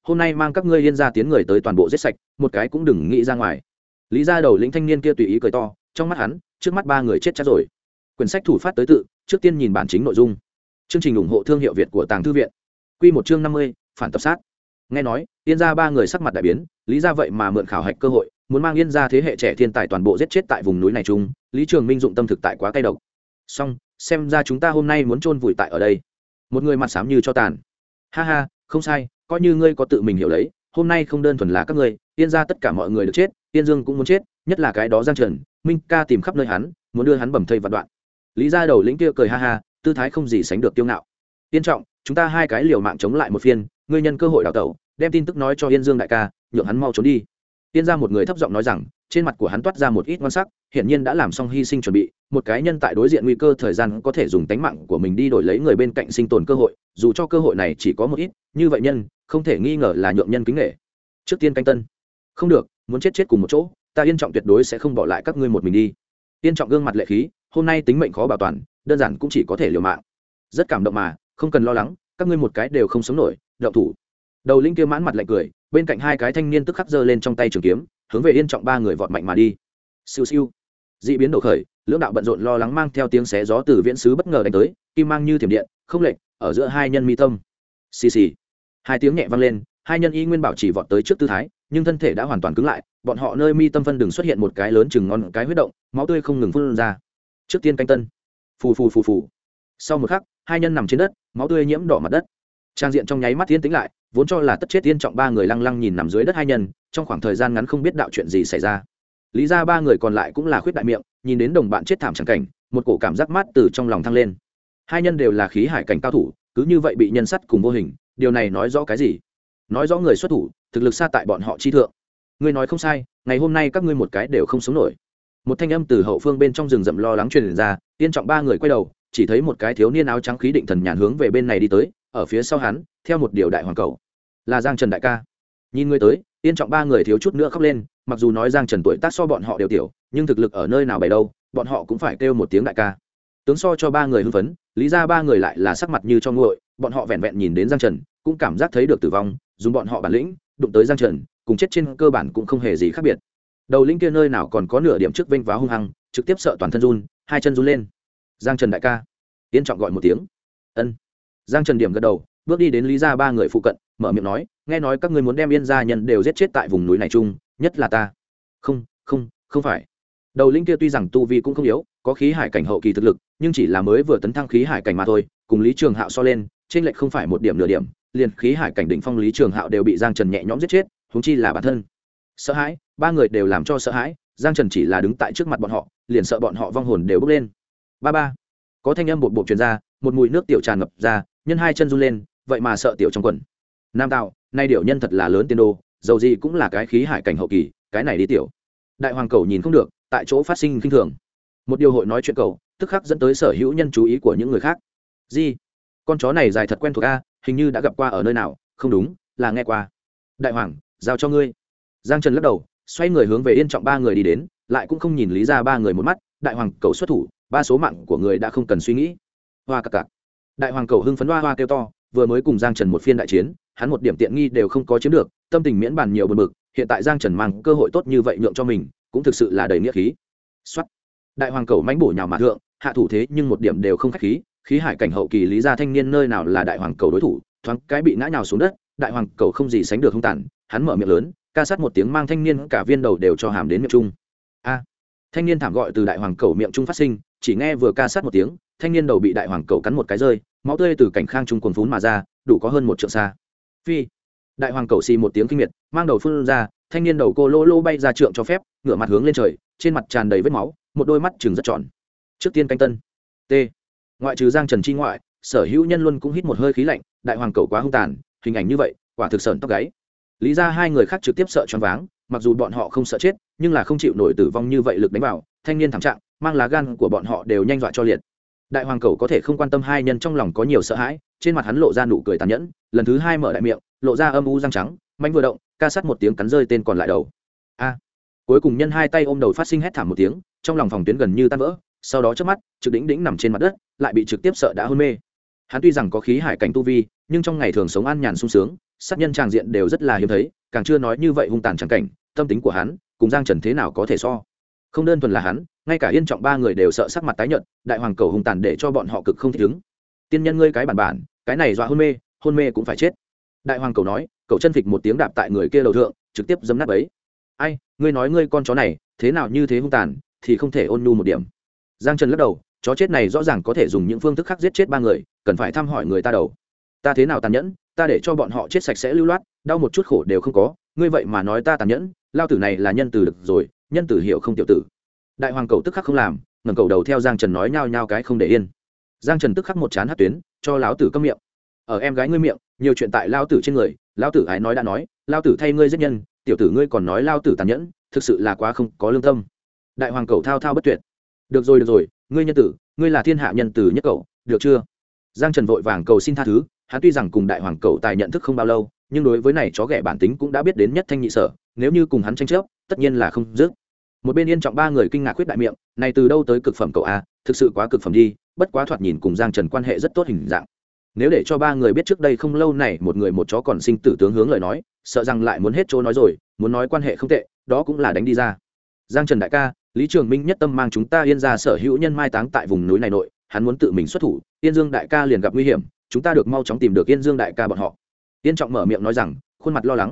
Speaker 1: hôm nay mang các ngươi yên gia tiến người tới toàn bộ giết sạch, một cái cũng đừng nghĩ ra ngoài. Lý gia đầu lĩnh thanh niên kia tùy ý cười to, trong mắt hắn trước mắt ba người chết chắc rồi. Quyển sách thủ phát tới tự, trước tiên nhìn bản chính nội dung. Chương trình ủng hộ thương hiệu Việt của Tàng Thư viện. Quy một chương 50, phản tập sát. Nghe nói yên gia ba người sắc mặt đại biến, Lý gia vậy mà mượn khảo hạch cơ hội muốn mang yên gia thế hệ trẻ thiên tài toàn bộ giết chết tại vùng núi này chung. Lý Trường Minh dụng tâm thực tại quá cay độc. Xong, xem ra chúng ta hôm nay muốn chôn vùi tại ở đây. Một người mặt xám như cho tàn. Ha ha, không sai, coi như ngươi có tự mình hiểu lấy, hôm nay không đơn thuần là các ngươi, yên gia tất cả mọi người được chết, Yên Dương cũng muốn chết, nhất là cái đó Giang Trần, Minh Ca tìm khắp nơi hắn, muốn đưa hắn bầm thây vạn đoạn. Lý gia đầu lĩnh kia cười ha ha, tư thái không gì sánh được kiêu ngạo. Tiên trọng, chúng ta hai cái liều mạng chống lại một phiên, ngươi nhân cơ hội đào tẩu, đem tin tức nói cho Yên Dương đại ca, nhượng hắn mau trốn đi. Tiên gia một người thấp giọng nói rằng, trên mặt của hắn toát ra một ít ngon sắc, hiển nhiên đã làm xong hy sinh chuẩn bị, một cái nhân tại đối diện nguy cơ thời gian có thể dùng tánh mạng của mình đi đổi lấy người bên cạnh sinh tồn cơ hội, dù cho cơ hội này chỉ có một ít, như vậy nhân, không thể nghi ngờ là nhượng nhân kính nể. Trước tiên canh tân. Không được, muốn chết chết cùng một chỗ, ta Yên Trọng tuyệt đối sẽ không bỏ lại các ngươi một mình đi. Yên Trọng gương mặt lệ khí, hôm nay tính mệnh khó bảo toàn, đơn giản cũng chỉ có thể liều mạng. Rất cảm động mà, không cần lo lắng, các ngươi một cái đều không sống nổi, động thủ. Đầu linh kia mãn mặt lạnh cười, bên cạnh hai cái thanh niên tức khắc giơ lên trong tay trường kiếm, hướng về Yên Trọng ba người vọt mạnh mà đi. Siêu siêu. Dị biến đổ khởi, lưỡng đạo bận rộn lo lắng mang theo tiếng xé gió từ viễn xứ bất ngờ đánh tới, kim mang như thiểm điện, không lệch, ở giữa hai nhân mi tâm. Xì xì. Hai tiếng nhẹ vang lên, hai nhân y nguyên bảo chỉ vọt tới trước tư thái, nhưng thân thể đã hoàn toàn cứng lại, bọn họ nơi mi tâm phân đường xuất hiện một cái lớn chừng ngón cái huyết động, máu tươi không ngừng phun ra. Trước tiên canh tân. Phù phù phù phù. Sau một khắc, hai nhân nằm trên đất, máu tươi nhiễm đỏ mặt đất. Trang diện trong nháy mắt tiến tĩnh lại, vốn cho là tất chết Yên Trọng ba người lăng lăng nhìn nằm dưới đất hai nhân, trong khoảng thời gian ngắn không biết đạo chuyện gì xảy ra. Lý ra ba người còn lại cũng là khuyết đại miệng, nhìn đến đồng bạn chết thảm chẳng cảnh, một cổ cảm giác mát từ trong lòng thăng lên. Hai nhân đều là khí hải cảnh cao thủ, cứ như vậy bị nhân sắt cùng vô hình, điều này nói rõ cái gì? Nói rõ người xuất thủ thực lực xa tại bọn họ chi thượng. Ngươi nói không sai, ngày hôm nay các ngươi một cái đều không sống nổi. Một thanh âm từ hậu phương bên trong rừng rậm lo lắng truyền ra, Yên Trọng ba người quay đầu, chỉ thấy một cái thiếu niên áo trắng khí định thần nhàn hướng về bên này đi tới, ở phía sau hắn, theo một điều đại hoàng cầu, là Giang Trần đại ca. Nhìn ngươi tới, Yên Trọng ba người thiếu chút nữa khóc lên, mặc dù nói Giang Trần tuổi tác so bọn họ đều tiểu, nhưng thực lực ở nơi nào bày đâu, bọn họ cũng phải kêu một tiếng đại ca. Tướng so cho ba người hưng phấn, Lý ra ba người lại là sắc mặt như cho nguội, bọn họ vẹn vẹn nhìn đến Giang Trần, cũng cảm giác thấy được tử vong, dùng bọn họ bản lĩnh, đụng tới Giang Trần, cùng chết trên cơ bản cũng không hề gì khác biệt. Đầu lĩnh kia nơi nào còn có nửa điểm trước vênh váo hung hăng, trực tiếp sợ toàn thân run, hai chân run lên. Giang Trần đại ca. Yên Trọng gọi một tiếng. Ân. Giang Trần điểm gật đầu, bước đi đến Lý gia ba người phụ cận, mở miệng nói, nghe nói các ngươi muốn đem Yên gia nhân đều giết chết tại vùng núi này chung, nhất là ta. Không phải. Đầu lĩnh kia tuy rằng tu vi cũng không yếu, có khí hải cảnh hậu kỳ thực lực, nhưng chỉ là mới vừa tấn thăng khí hải cảnh mà thôi, cùng Lý Trường Hạo so lên, trên lệch không phải một điểm nửa điểm, liền khí hải cảnh đỉnh phong Lý Trường Hạo đều bị Giang Trần nhẹ nhõm giết chết, huống chi là bản thân. Sợ hãi, ba người đều làm cho sợ hãi, Giang Trần chỉ là đứng tại trước mặt bọn họ, liền sợ bọn họ vong hồn đều bốc lên. Ba. Có thanh âm bột bột truyền ra, một mùi nước tiểu tràn ngập ra, nhân hai chân run lên, vậy mà sợ tiểu trong quần. Nam Tạo, nay điểu nhân thật là lớn tiền đồ, dầu gì cũng là cái khí hải cảnh hậu kỳ, cái này đi tiểu. Đại hoàng cầu nhìn không được, tại chỗ phát sinh kinh thường. Một điều hội nói chuyện cầu, tức khắc dẫn tới sở hữu nhân chú ý của những người khác. Gì? Con chó này dài thật quen thuộc a, hình như đã gặp qua ở nơi nào, không đúng, là nghe qua. Đại hoàng, giao cho ngươi. Giang Trần lắc đầu, xoay người hướng về Yên Trọng ba người đi đến, lại cũng không nhìn Lý ra ba người một mắt. Đại hoàng cầu xuất thủ, ba số mạng của người đã không cần suy nghĩ. Hoa cặc cặc. Đại hoàng cầu hưng phấn hoa hoa kêu to, vừa mới cùng Giang Trần một phiên đại chiến, hắn một điểm tiện nghi đều không có chiếm được, tâm tình miễn bàn nhiều bực bực, hiện tại Giang Trần mang cơ hội tốt như vậy nhượng cho mình, cũng thực sự là đầy nghĩa khí. Soát. Đại hoàng cầu mãnh bổ nhào mà thượng, hạ thủ thế nhưng một điểm đều không khách khí, khí hải cảnh hậu kỳ Lý gia thanh niên nơi nào là đại hoàng cầu đối thủ, thoáng cái bị ngã nhào xuống đất, đại hoàng cầu không gì sánh được hung tàn, hắn mở miệng lớn, ca sát một tiếng mang thanh niên cả viên đầu đều cho hàm đến miệng trung. A. Thanh niên thảm gọi từ đại hoàng cầu miệng trung phát sinh, chỉ nghe vừa ca sát một tiếng, thanh niên đầu bị đại hoàng cầu cắn một cái rơi, máu tươi từ cảnh khang trung cuồn phún mà ra, đủ có hơn một trượng xa. Phi. Đại hoàng cầu xì một tiếng kinh miệt, mang đầu phun ra, thanh niên đầu cô lô lô bay ra trượng cho phép, ngửa mặt hướng lên trời, trên mặt tràn đầy vết máu, một đôi mắt trừng rất tròn. Trước tiên canh tân. T. Ngoại trừ Giang Trần chi ngoại, sở hữu nhân luôn cũng hít một hơi khí lạnh, đại hoàng cầu quá hung tàn, hình ảnh như vậy, quả thực sởn tóc gáy. Lý ra hai người khác trực tiếp sợ choáng váng, mặc dù bọn họ không sợ chết, nhưng là không chịu nổi tử vong như vậy lực đánh vào, thanh niên thảm trạng, mang lá gan của bọn họ đều nhanh dọa cho liệt. Đại hoàng cầu có thể không quan tâm hai nhân trong lòng có nhiều sợ hãi, trên mặt hắn lộ ra nụ cười tàn nhẫn, lần thứ hai mở đại miệng, lộ ra âm u răng trắng, manh vừa động, ca sát một tiếng cắn rơi tên còn lại đầu. A. Cuối cùng nhân hai tay ôm đầu phát sinh hét thảm một tiếng, trong lòng phòng tuyến gần như tan vỡ, sau đó chớp mắt, trực đỉnh đỉnh nằm trên mặt đất, lại bị trực tiếp sợ đã hôn mê. Hắn tuy rằng có khí hải cảnh tu vi, nhưng trong ngày thường sống an nhàn sung sướng, sát nhân tràng diện đều rất là hiếm thấy, càng chưa nói như vậy hung tàn trắng cảnh, tâm tính của hắn cùng Giang Trần thế nào có thể so. Không đơn thuần là hắn, ngay cả Yên Trọng ba người đều sợ sắc mặt tái nhợt, đại hoàng cầu hung tàn để cho bọn họ cực không thích ứng. Tiên nhân ngươi cái bản, cái này dọa hôn mê cũng phải chết. Đại hoàng cầu nói, cậu chân phịch một tiếng đạp tại người kia đầu thượng, trực tiếp giẫm nát ấy. Ai, ngươi nói ngươi con chó này, thế nào như thế hung tàn, thì không thể ôn nhu một điểm. Giang Trần lắc đầu, chó chết này rõ ràng có thể dùng những phương thức khác giết chết ba người, cần phải thăm hỏi người ta đầu. Ta thế nào tàn nhẫn, ta để cho bọn họ chết sạch sẽ lưu loát, đau một chút khổ đều không có, ngươi vậy mà nói ta tàn nhẫn, lao tử này là nhân từ được rồi, nhân tử hiểu không tiểu tử. Đại hoàng cầu tức khắc không làm, ngẩng cầu đầu theo Giang Trần nói nhao nhao cái không để yên. Giang Trần tức khắc một chán hất tuyến, cho lão tử câm miệng. Ở em gái ngươi miệng, nhiều chuyện tại lao tử trên người, lao tử ái nói đã nói, lao tử thay ngươi giết nhân, tiểu tử ngươi còn nói lao tử tàn nhẫn, thực sự là quá không có lương tâm. Đại hoàng cầu thao thao bất tuyệt. Được rồi, ngươi nhân tử, ngươi là thiên hạ nhân tử nhất cậu, được chưa? Giang Trần vội vàng cầu xin tha thứ, hắn tuy rằng cùng đại hoàng cầu tài nhận thức không bao lâu, nhưng đối với này chó ghẻ bản tính cũng đã biết đến nhất thanh nhị sở, nếu như cùng hắn tranh chấp, tất nhiên là không dứt. Một bên Yên Trọng ba người kinh ngạc khuyết đại miệng, này từ đâu tới cực phẩm cậu a, thực sự quá cực phẩm đi, bất quá thoạt nhìn cùng Giang Trần quan hệ rất tốt hình dạng. Nếu để cho ba người biết trước đây không lâu này một người một chó còn sinh tử tướng hướng lời nói, sợ rằng lại muốn hết chỗ nói rồi, muốn nói quan hệ không tệ, đó cũng là đánh đi ra. Giang Trần đại ca, Lý Trường Minh nhất tâm mang chúng ta Yên ra sở hữu nhân mai táng tại vùng núi này nội, hắn muốn tự mình xuất thủ, Yên Dương đại ca liền gặp nguy hiểm, chúng ta được mau chóng tìm được Yên Dương đại ca bọn họ. Yên Trọng mở miệng nói rằng, khuôn mặt lo lắng.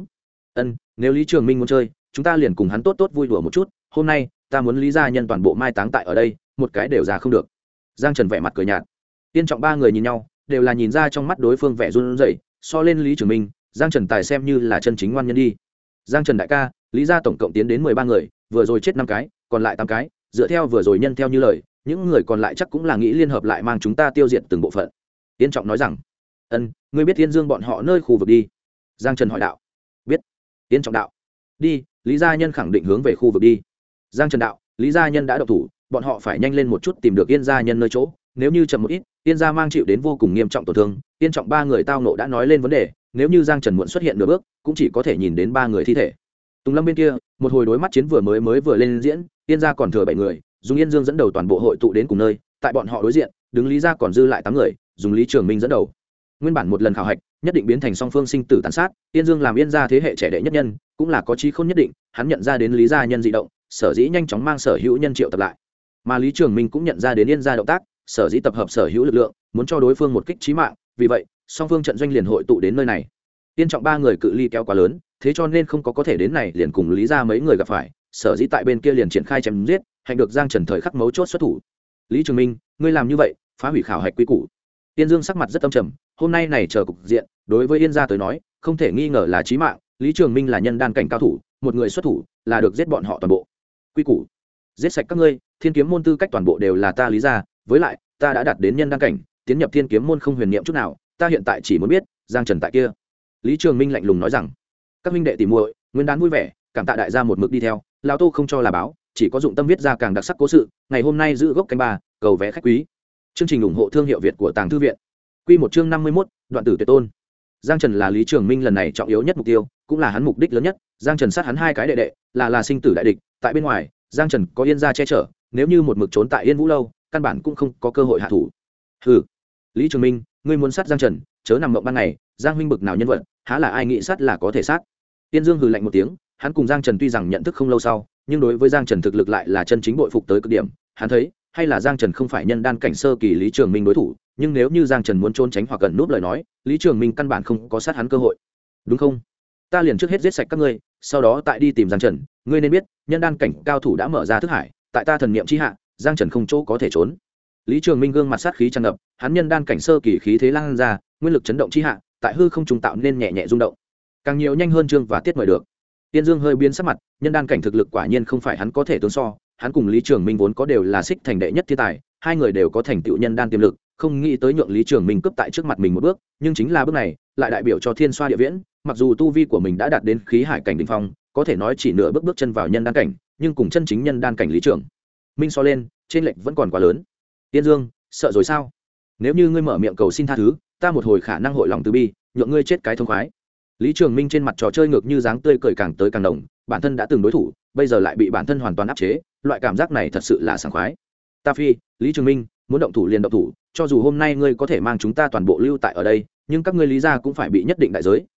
Speaker 1: Nếu Lý Trường Minh muốn chơi, chúng ta liền cùng hắn tốt tốt vui đùa một chút, hôm nay ta muốn Lý gia nhân toàn bộ mai táng tại ở đây, một cái đều ra không được. Giang Trần vẻ mặt cười nhạt. Yên Trọng ba người nhìn nhau, đều là nhìn ra trong mắt đối phương vẻ run rẩy, so lên Lý Trường Minh, Giang Trần tài xem như là chân chính ngoan nhân đi. Giang Trần đại ca, Lý gia tổng cộng tiến đến 13 người, vừa rồi chết 5 cái, còn lại 8 cái, dựa theo vừa rồi nhân theo như lời, những người còn lại chắc cũng là nghĩ liên hợp lại mang chúng ta tiêu diệt từng bộ phận. Yên Trọng nói rằng, ngươi biết Yên Dương bọn họ nơi khu vực đi? Giang Trần hỏi đạo. Biết. Yên Trọng đạo. Đi, Lý gia nhân khẳng định hướng về khu vực đi. Giang Trần đạo, Lý gia nhân đã động thủ, bọn họ phải nhanh lên một chút tìm được Yên gia nhân nơi chỗ, nếu như chậm một ít, Yên gia mang chịu đến vô cùng nghiêm trọng tổn thương. Yên Trọng ba người tao nộ đã nói lên vấn đề, nếu như Giang Trần muộn xuất hiện nửa bước, cũng chỉ có thể nhìn đến 3 người thi thể. Tùng Lâm bên kia, một hồi đối mắt chiến vừa mới lên diễn, Yên gia còn thừa 7 người, dùng Yên Dương dẫn đầu toàn bộ hội tụ đến cùng nơi, tại bọn họ đối diện, đứng Lý gia còn dư lại 8 người, dùng Lý Trường Minh dẫn đầu. Nguyên bản một lần khảo hạch, nhất định biến thành song phương sinh tử tàn sát, Yên Dương làm Yên gia thế hệ trẻ đệ nhất nhân, cũng là có trí khôn nhất định, hắn nhận ra đến Lý gia nhân dị động, sở dĩ nhanh chóng mang sở hữu nhân triệu tập lại. Mà Lý Trường Minh cũng nhận ra đến Yên gia động tác, sở dĩ tập hợp sở hữu lực lượng, muốn cho đối phương một kích chí mạng, vì vậy, song phương trận doanh liền hội tụ đến nơi này. Yên Trọng ba người cự ly kéo quá lớn, thế cho nên không có thể đến này liền cùng Lý gia mấy người gặp phải, sở dĩ tại bên kia liền triển khai chém giết, hành được Giang Trần thời khắc mấu chốt xuất thủ. Lý Trường Minh, ngươi làm như vậy, phá hủy khảo hạch quy củ. Yên Dương sắc mặt rất âm trầm, hôm nay này chờ cục diện, đối với Yên gia tới nói, không thể nghi ngờ là chí mạng, Lý Trường Minh là nhân đan cảnh cao thủ, một người xuất thủ, là được giết bọn họ toàn bộ. Quy củ, giết sạch các ngươi, Thiên Kiếm môn tư cách toàn bộ đều là ta Lý gia, với lại, ta đã đạt đến nhân đan cảnh, tiến nhập Thiên Kiếm môn không huyền niệm chút nào, ta hiện tại chỉ muốn biết, Giang Trần tại kia. Lý Trường Minh lạnh lùng nói rằng, các huynh đệ tỉ muội, nguyên đán vui vẻ, cảm tạ đại gia một mực đi theo, lão Tô không cho là báo, chỉ có dụng tâm viết ra càng đặc sắc cố sự, ngày hôm nay giữ gốc canh ba, cầu vé khách quý. Chương trình ủng hộ thương hiệu Việt của Tàng Thư viện. Quy một chương 51, đoạn tử tuyệt tôn. Giang Trần là Lý Trường Minh lần này trọng yếu nhất mục tiêu, cũng là hắn mục đích lớn nhất. Giang Trần sát hắn 2 cái đệ đệ, là sinh tử đại địch, tại bên ngoài, Giang Trần có Yên gia che chở, nếu như một mực trốn tại Yên Vũ lâu, căn bản cũng không có cơ hội hạ thủ. Hừ, Lý Trường Minh, ngươi muốn sát Giang Trần, chớ nằm mộng ban ngày, Giang huynh bực nào nhân vật, há là ai nghĩ sát là có thể sát. Tiên Dương hừ lạnh một tiếng, hắn cùng Giang Trần tuy rằng nhận thức không lâu sau, nhưng đối với Giang Trần thực lực lại là chân chính bội phục tới cực điểm, hắn thấy, hay là Giang Trần không phải nhân đan cảnh sơ kỳ Lý Trường Minh đối thủ, nhưng nếu như Giang Trần muốn trốn tránh hoặc gần núp lời nói, Lý Trường Minh căn bản không có sát hắn cơ hội. Đúng không? Ta liền trước hết giết sạch các ngươi, sau đó tại đi tìm Giang Trần, ngươi nên biết, nhân đan cảnh cao thủ đã mở ra thức hải, tại ta thần niệm chi hạ, Giang Trần không chỗ có thể trốn. Lý Trường Minh gương mặt sát khí tràn ngập, hắn nhân đan cảnh sơ kỳ khí thế lan ra, nguyên lực chấn động chi hạ, tại hư không trùng tạo nên nhẹ nhẹ rung động. Càng nhiều nhanh hơn chương và tiết mời được. Tiên Dương hơi biến sắc mặt, nhân đan cảnh thực lực quả nhiên không phải hắn có thể tương so, hắn cùng Lý Trường Minh vốn có đều là xích thành đệ nhất thiên tài, 2 người đều có thành tựu nhân đan tiềm lực, không nghĩ tới nhượng Lý Trường Minh cướp tại trước mặt mình một bước, nhưng chính là bước này, lại đại biểu cho thiên xoa địa viễn, mặc dù tu vi của mình đã đạt đến khí hải cảnh đỉnh phong, có thể nói chỉ nửa bước chân vào nhân đan cảnh, nhưng cùng chân chính nhân đan cảnh Lý Trường Minh so lên, trên lệch vẫn còn quá lớn. Tiên Dương, sợ rồi sao? Nếu như ngươi mở miệng cầu xin tha thứ, ta một hồi khả năng hội lòng từ bi, nhượng ngươi chết cái thông khoái. Lý Trường Minh trên mặt trò chơi ngược như dáng tươi cười càng tới càng đồng, bản thân đã từng đối thủ, bây giờ lại bị bản thân hoàn toàn áp chế, loại cảm giác này thật sự là sảng khoái. Ta phi, Lý Trường Minh, muốn động thủ liền động thủ, cho dù hôm nay ngươi có thể mang chúng ta toàn bộ lưu tại ở đây, nhưng các ngươi Lý gia cũng phải bị nhất định đại giới,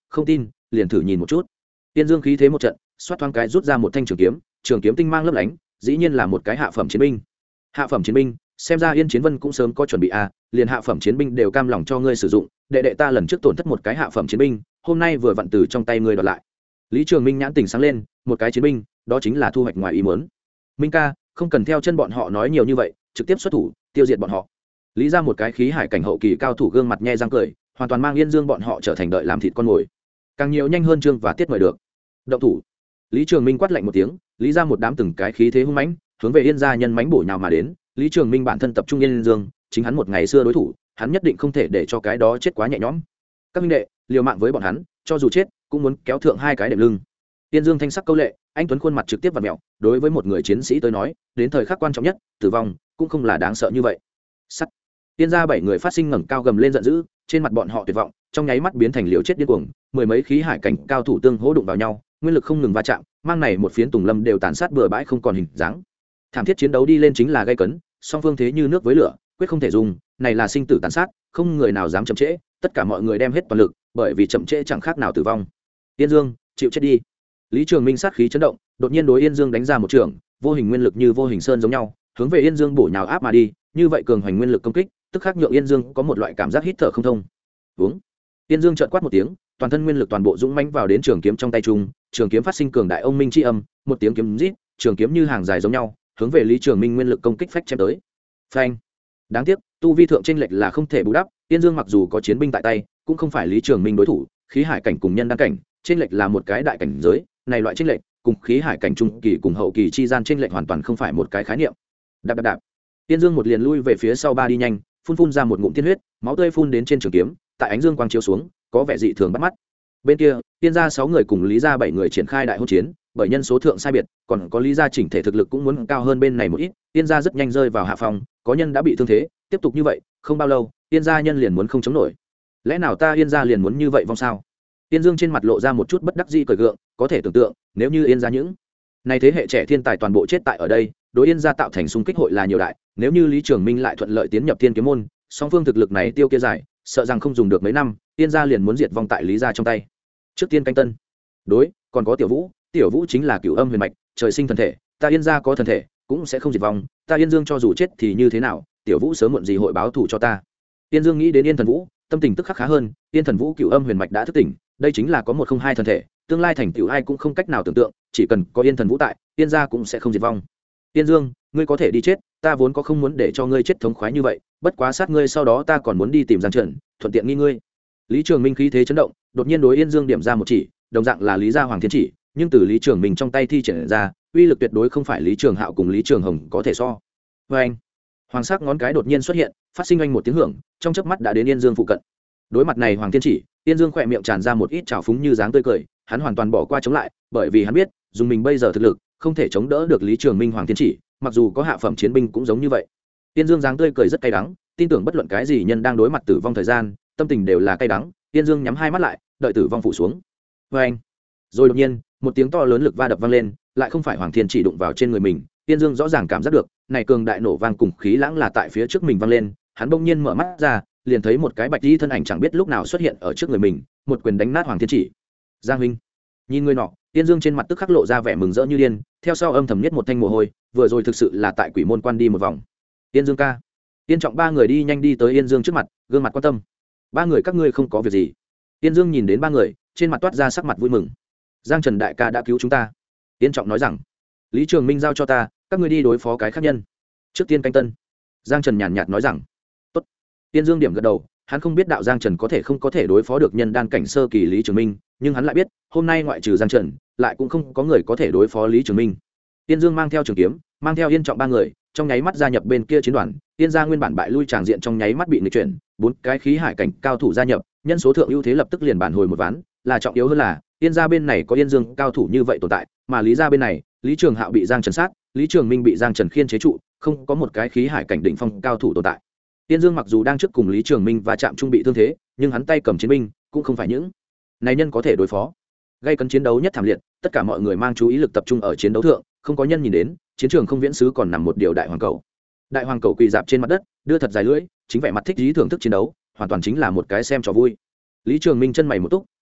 Speaker 1: không tin liền thử nhìn một chút. Tiên Dương khí thế một trận, xoát thoáng cái rút ra một thanh trường kiếm tinh mang lấp lánh, dĩ nhiên là một cái hạ phẩm chiến binh. Hạ phẩm chiến binh, xem ra Yên Chiến Vân cũng sớm có chuẩn bị liền hạ phẩm chiến binh đều cam lòng cho ngươi sử dụng, đệ đệ ta lần trước tổn thất một cái hạ phẩm chiến binh, hôm nay vừa vặn từ trong tay ngươi đoạt lại. Lý Trường Minh nhãn tỉnh sáng lên, một cái chiến binh, đó chính là thu hoạch ngoài ý muốn. Minh ca, không cần theo chân bọn họ nói nhiều như vậy, trực tiếp xuất thủ, tiêu diệt bọn họ. Lý ra một cái khí hải cảnh hậu kỳ cao thủ gương mặt nhe răng cười, hoàn toàn mang Yên Dương bọn họ trở thành đợi làm thịt con mồi. Càng nhiều nhanh hơn chương và tiết mời được. Động thủ. Lý Trường Minh quát lạnh một tiếng, lý ra một đám từng cái khí thế hung mãnh, hướng về Yên gia nhân mãnh bổ nhào mà đến. Lý Trường Minh bản thân tập trung Yên Dương, chính hắn một ngày xưa đối thủ, hắn nhất định không thể để cho cái đó chết quá nhẹ nhõm. Các minh đệ, liều mạng với bọn hắn, cho dù chết, cũng muốn kéo thượng hai cái đệm lưng. Yên Dương thanh sắc câu lệ, anh tuấn khuôn mặt trực tiếp vặn mèo, đối với một người chiến sĩ tới nói, đến thời khắc quan trọng nhất, tử vong cũng không là đáng sợ như vậy. Sắt. Yên gia 7 người phát sinh ngẩng cao gầm lên giận dữ, trên mặt bọn họ tuyệt vọng, trong nháy mắt biến thành liều chết điên cuồng, mười mấy khí hải cảnh cao thủ tương hỗ đụng vào nhau, nguyên lực không ngừng va chạm, mang này một phiến tùng lâm đều tàn sát bừa bãi không còn hình dáng. Thảm thiết chiến đấu đi lên chính là gay cấn, song phương thế như nước với lửa, quyết không thể dùng, này là sinh tử tàn sát, không người nào dám chậm trễ, tất cả mọi người đem hết toàn lực, bởi vì chậm trễ chẳng khác nào tử vong. Yên Dương, chịu chết đi. Lý Trường Minh sát khí chấn động, đột nhiên đối Yên Dương đánh ra một trường, vô hình nguyên lực như vô hình sơn giống nhau, hướng về Yên Dương bổ nhào áp mà đi, như vậy cường hoành nguyên lực công kích, tức khắc nhượng Yên Dương có một loại cảm giác hít thở không thông. Uống. Yên Dương chợt quát một tiếng, toàn thân nguyên lực toàn bộ dũng mãnh vào đến trường kiếm trong tay trung, trường kiếm phát sinh cường đại ông minh chi âm, một tiếng kiếm rít, trường kiếm như hàng dài giống nhau, hướng về Lý Trường Minh nguyên lực công kích phách chém tới. Phanh. Đáng tiếc, tu vi thượng chênh lệch là không thể bù đắp, Yên Dương mặc dù có chiến binh tại tay, cũng không phải Lý Trường Minh đối thủ, khí hải cảnh cùng nhân đăng cảnh, chênh lệch là một cái đại cảnh giới, này loại chênh lệch, cùng khí hải cảnh trung kỳ cùng hậu kỳ chi gian chênh lệch hoàn toàn không phải một cái khái niệm. Đạp đạp đạp. Yên Dương một liền lui về phía sau ba đi nhanh, phun ra một ngụm tiên huyết, máu tươi phun đến trên trường kiếm, tại ánh dương quang chiếu xuống, có vẻ dị thường bắt mắt. Bên kia, Tiên gia 6 người cùng Lý gia 7 người triển khai đại hôn chiến, bởi nhân số thượng sai biệt, còn có Lý gia chỉnh thể thực lực cũng muốn cao hơn bên này một ít, Tiên gia rất nhanh rơi vào hạ phòng, có nhân đã bị thương thế, tiếp tục như vậy, không bao lâu, Tiên gia nhân liền muốn không chống nổi. Lẽ nào ta Yên gia liền muốn như vậy vong sao? Tiên Dương trên mặt lộ ra một chút bất đắc dĩ cười gượng, có thể tưởng tượng, nếu như Yên gia những này thế hệ trẻ thiên tài toàn bộ chết tại ở đây, đối Yên gia tạo thành xung kích hội là nhiều đại, nếu như Lý Trường Minh lại thuận lợi tiến nhập Thiên Kiếm môn, song phương thực lực này tiêu kia dài, sợ rằng không dùng được mấy năm, Yên gia liền muốn diệt vong tại Lý gia trong tay. Trước tiên canh tân. Đối, còn có Tiểu Vũ chính là Cửu Âm huyền mạch, trời sinh thần thể, ta Yên gia có thần thể, cũng sẽ không diệt vong, ta Yên Dương cho dù chết thì như thế nào, Tiểu Vũ sớm muộn gì hội báo thù cho ta. Yên Dương nghĩ đến Yên Thần Vũ, tâm tình tức khắc khá hơn, Yên Thần Vũ Cửu Âm huyền mạch đã thức tỉnh, đây chính là có một không hai thần thể, tương lai thành tựu ai cũng không cách nào tưởng tượng, chỉ cần có Yên Thần Vũ tại, Yên gia cũng sẽ không diệt vong. Yên Dương, ngươi có thể đi chết, ta vốn có không muốn để cho ngươi chết thống khoái như vậy, bất quá sát ngươi sau đó ta còn muốn đi tìm Giang Trần, thuận tiện nghi ngươi. Lý Trường Minh khí thế chấn động, đột nhiên đối Yên Dương điểm ra một chỉ, đồng dạng là Lý gia Hoàng Thiên chỉ, nhưng từ Lý Trường Minh trong tay thi triển ra, uy lực tuyệt đối không phải Lý Trường Hạo cùng Lý Trường Hồng có thể so. Oeng! Hoàng sắc ngón cái đột nhiên xuất hiện, phát sinh oanh một tiếng hưởng, trong chớp mắt đã đến Yên Dương phụ cận. Đối mặt này Hoàng Thiên chỉ, Yên Dương khỏe miệng tràn ra một ít trào phúng như dáng tươi cười, hắn hoàn toàn bỏ qua chống lại, bởi vì hắn biết, dùng mình bây giờ thực lực, không thể chống đỡ được Lý Trường Minh Hoàng Thiên chỉ, mặc dù có hạ phẩm chiến binh cũng giống như vậy. Yên Dương dáng tươi cười rất cay đắng, tin tưởng bất luận cái gì nhân đang đối mặt tử vong thời gian, tâm tình đều là cay đắng. Yên Dương nhắm hai mắt lại, đợi tử vong phủ xuống. Oeng! Rồi đột nhiên, một tiếng to lớn lực va đập vang lên, lại không phải Hoàng Thiên chỉ đụng vào trên người mình, Yên Dương rõ ràng cảm giác được, này cường đại nổ vang cùng khí lãng là tại phía trước mình vang lên, hắn bỗng nhiên mở mắt ra, liền thấy một cái bạch y thân ảnh chẳng biết lúc nào xuất hiện ở trước người mình, một quyền đánh nát Hoàng Thiên chỉ. Giang huynh, nhìn người nọ, Yên Dương trên mặt tức khắc lộ ra vẻ mừng rỡ như điên, theo sau âm thầm nhất một thanh mồ hôi, vừa rồi thực sự là tại Quỷ Môn Quan đi một vòng. Yên Dương ca, Yên Trọng ba người đi nhanh đi tới Yên Dương trước mặt, gương mặt quan tâm. Ba người các ngươi không có việc gì? Yên Dương nhìn đến ba người, trên mặt toát ra sắc mặt vui mừng. Giang Trần đại ca đã cứu chúng ta. Yên Trọng nói rằng, Lý Trường Minh giao cho ta, các ngươi đi đối phó cái khác nhân. Trước tiên canh tân. Giang Trần nhàn nhạt nói rằng, tốt. Yên Dương điểm gật đầu, hắn không biết đạo Giang Trần có thể không có thể đối phó được nhân đan cảnh sơ kỳ Lý Trường Minh, nhưng hắn lại biết, hôm nay ngoại trừ Giang Trần, lại cũng không có người có thể đối phó Lý Trường Minh. Yên Dương mang theo trường kiếm, mang theo Yên Trọng ba người, trong nháy mắt gia nhập bên kia chiến đoàn, Yên gia nguyên bản bại lui tràng diện trong nháy mắt bị nghịch chuyển, 4 cái khí hải cảnh cao thủ gia nhập, nhân số thượng ưu thế lập tức liền bản hồi một ván, là trọng yếu hơn là, Yên gia bên này có Yên Dương cao thủ như vậy tồn tại, mà Lý gia bên này, Lý Trường Hạo bị Giang Trần sát, Lý Trường Minh bị Giang Trần khiên chế trụ, không có một cái khí hải cảnh đỉnh phong cao thủ tồn tại. Yên Dương mặc dù đang trước cùng Lý Trường Minh và chạm trung bị thương thế, nhưng hắn tay cầm chiến binh, cũng không phải những này nhân có thể đối phó. Gây cấn chiến đấu nhất thảm liệt, tất cả mọi người mang chú ý lực tập trung ở chiến đấu thượng, không có nhân nhìn đến, chiến trường không viễn xứ còn nằm một điều đại hoàng cầu. Đại hoàng cầu quỳ dạp trên mặt đất, đưa thật dài lưỡi, chính vẻ mặt thích ý thưởng thức chiến đấu, hoàn toàn chính là một cái xem trò vui. Lý Trường Minh chân mày một túc,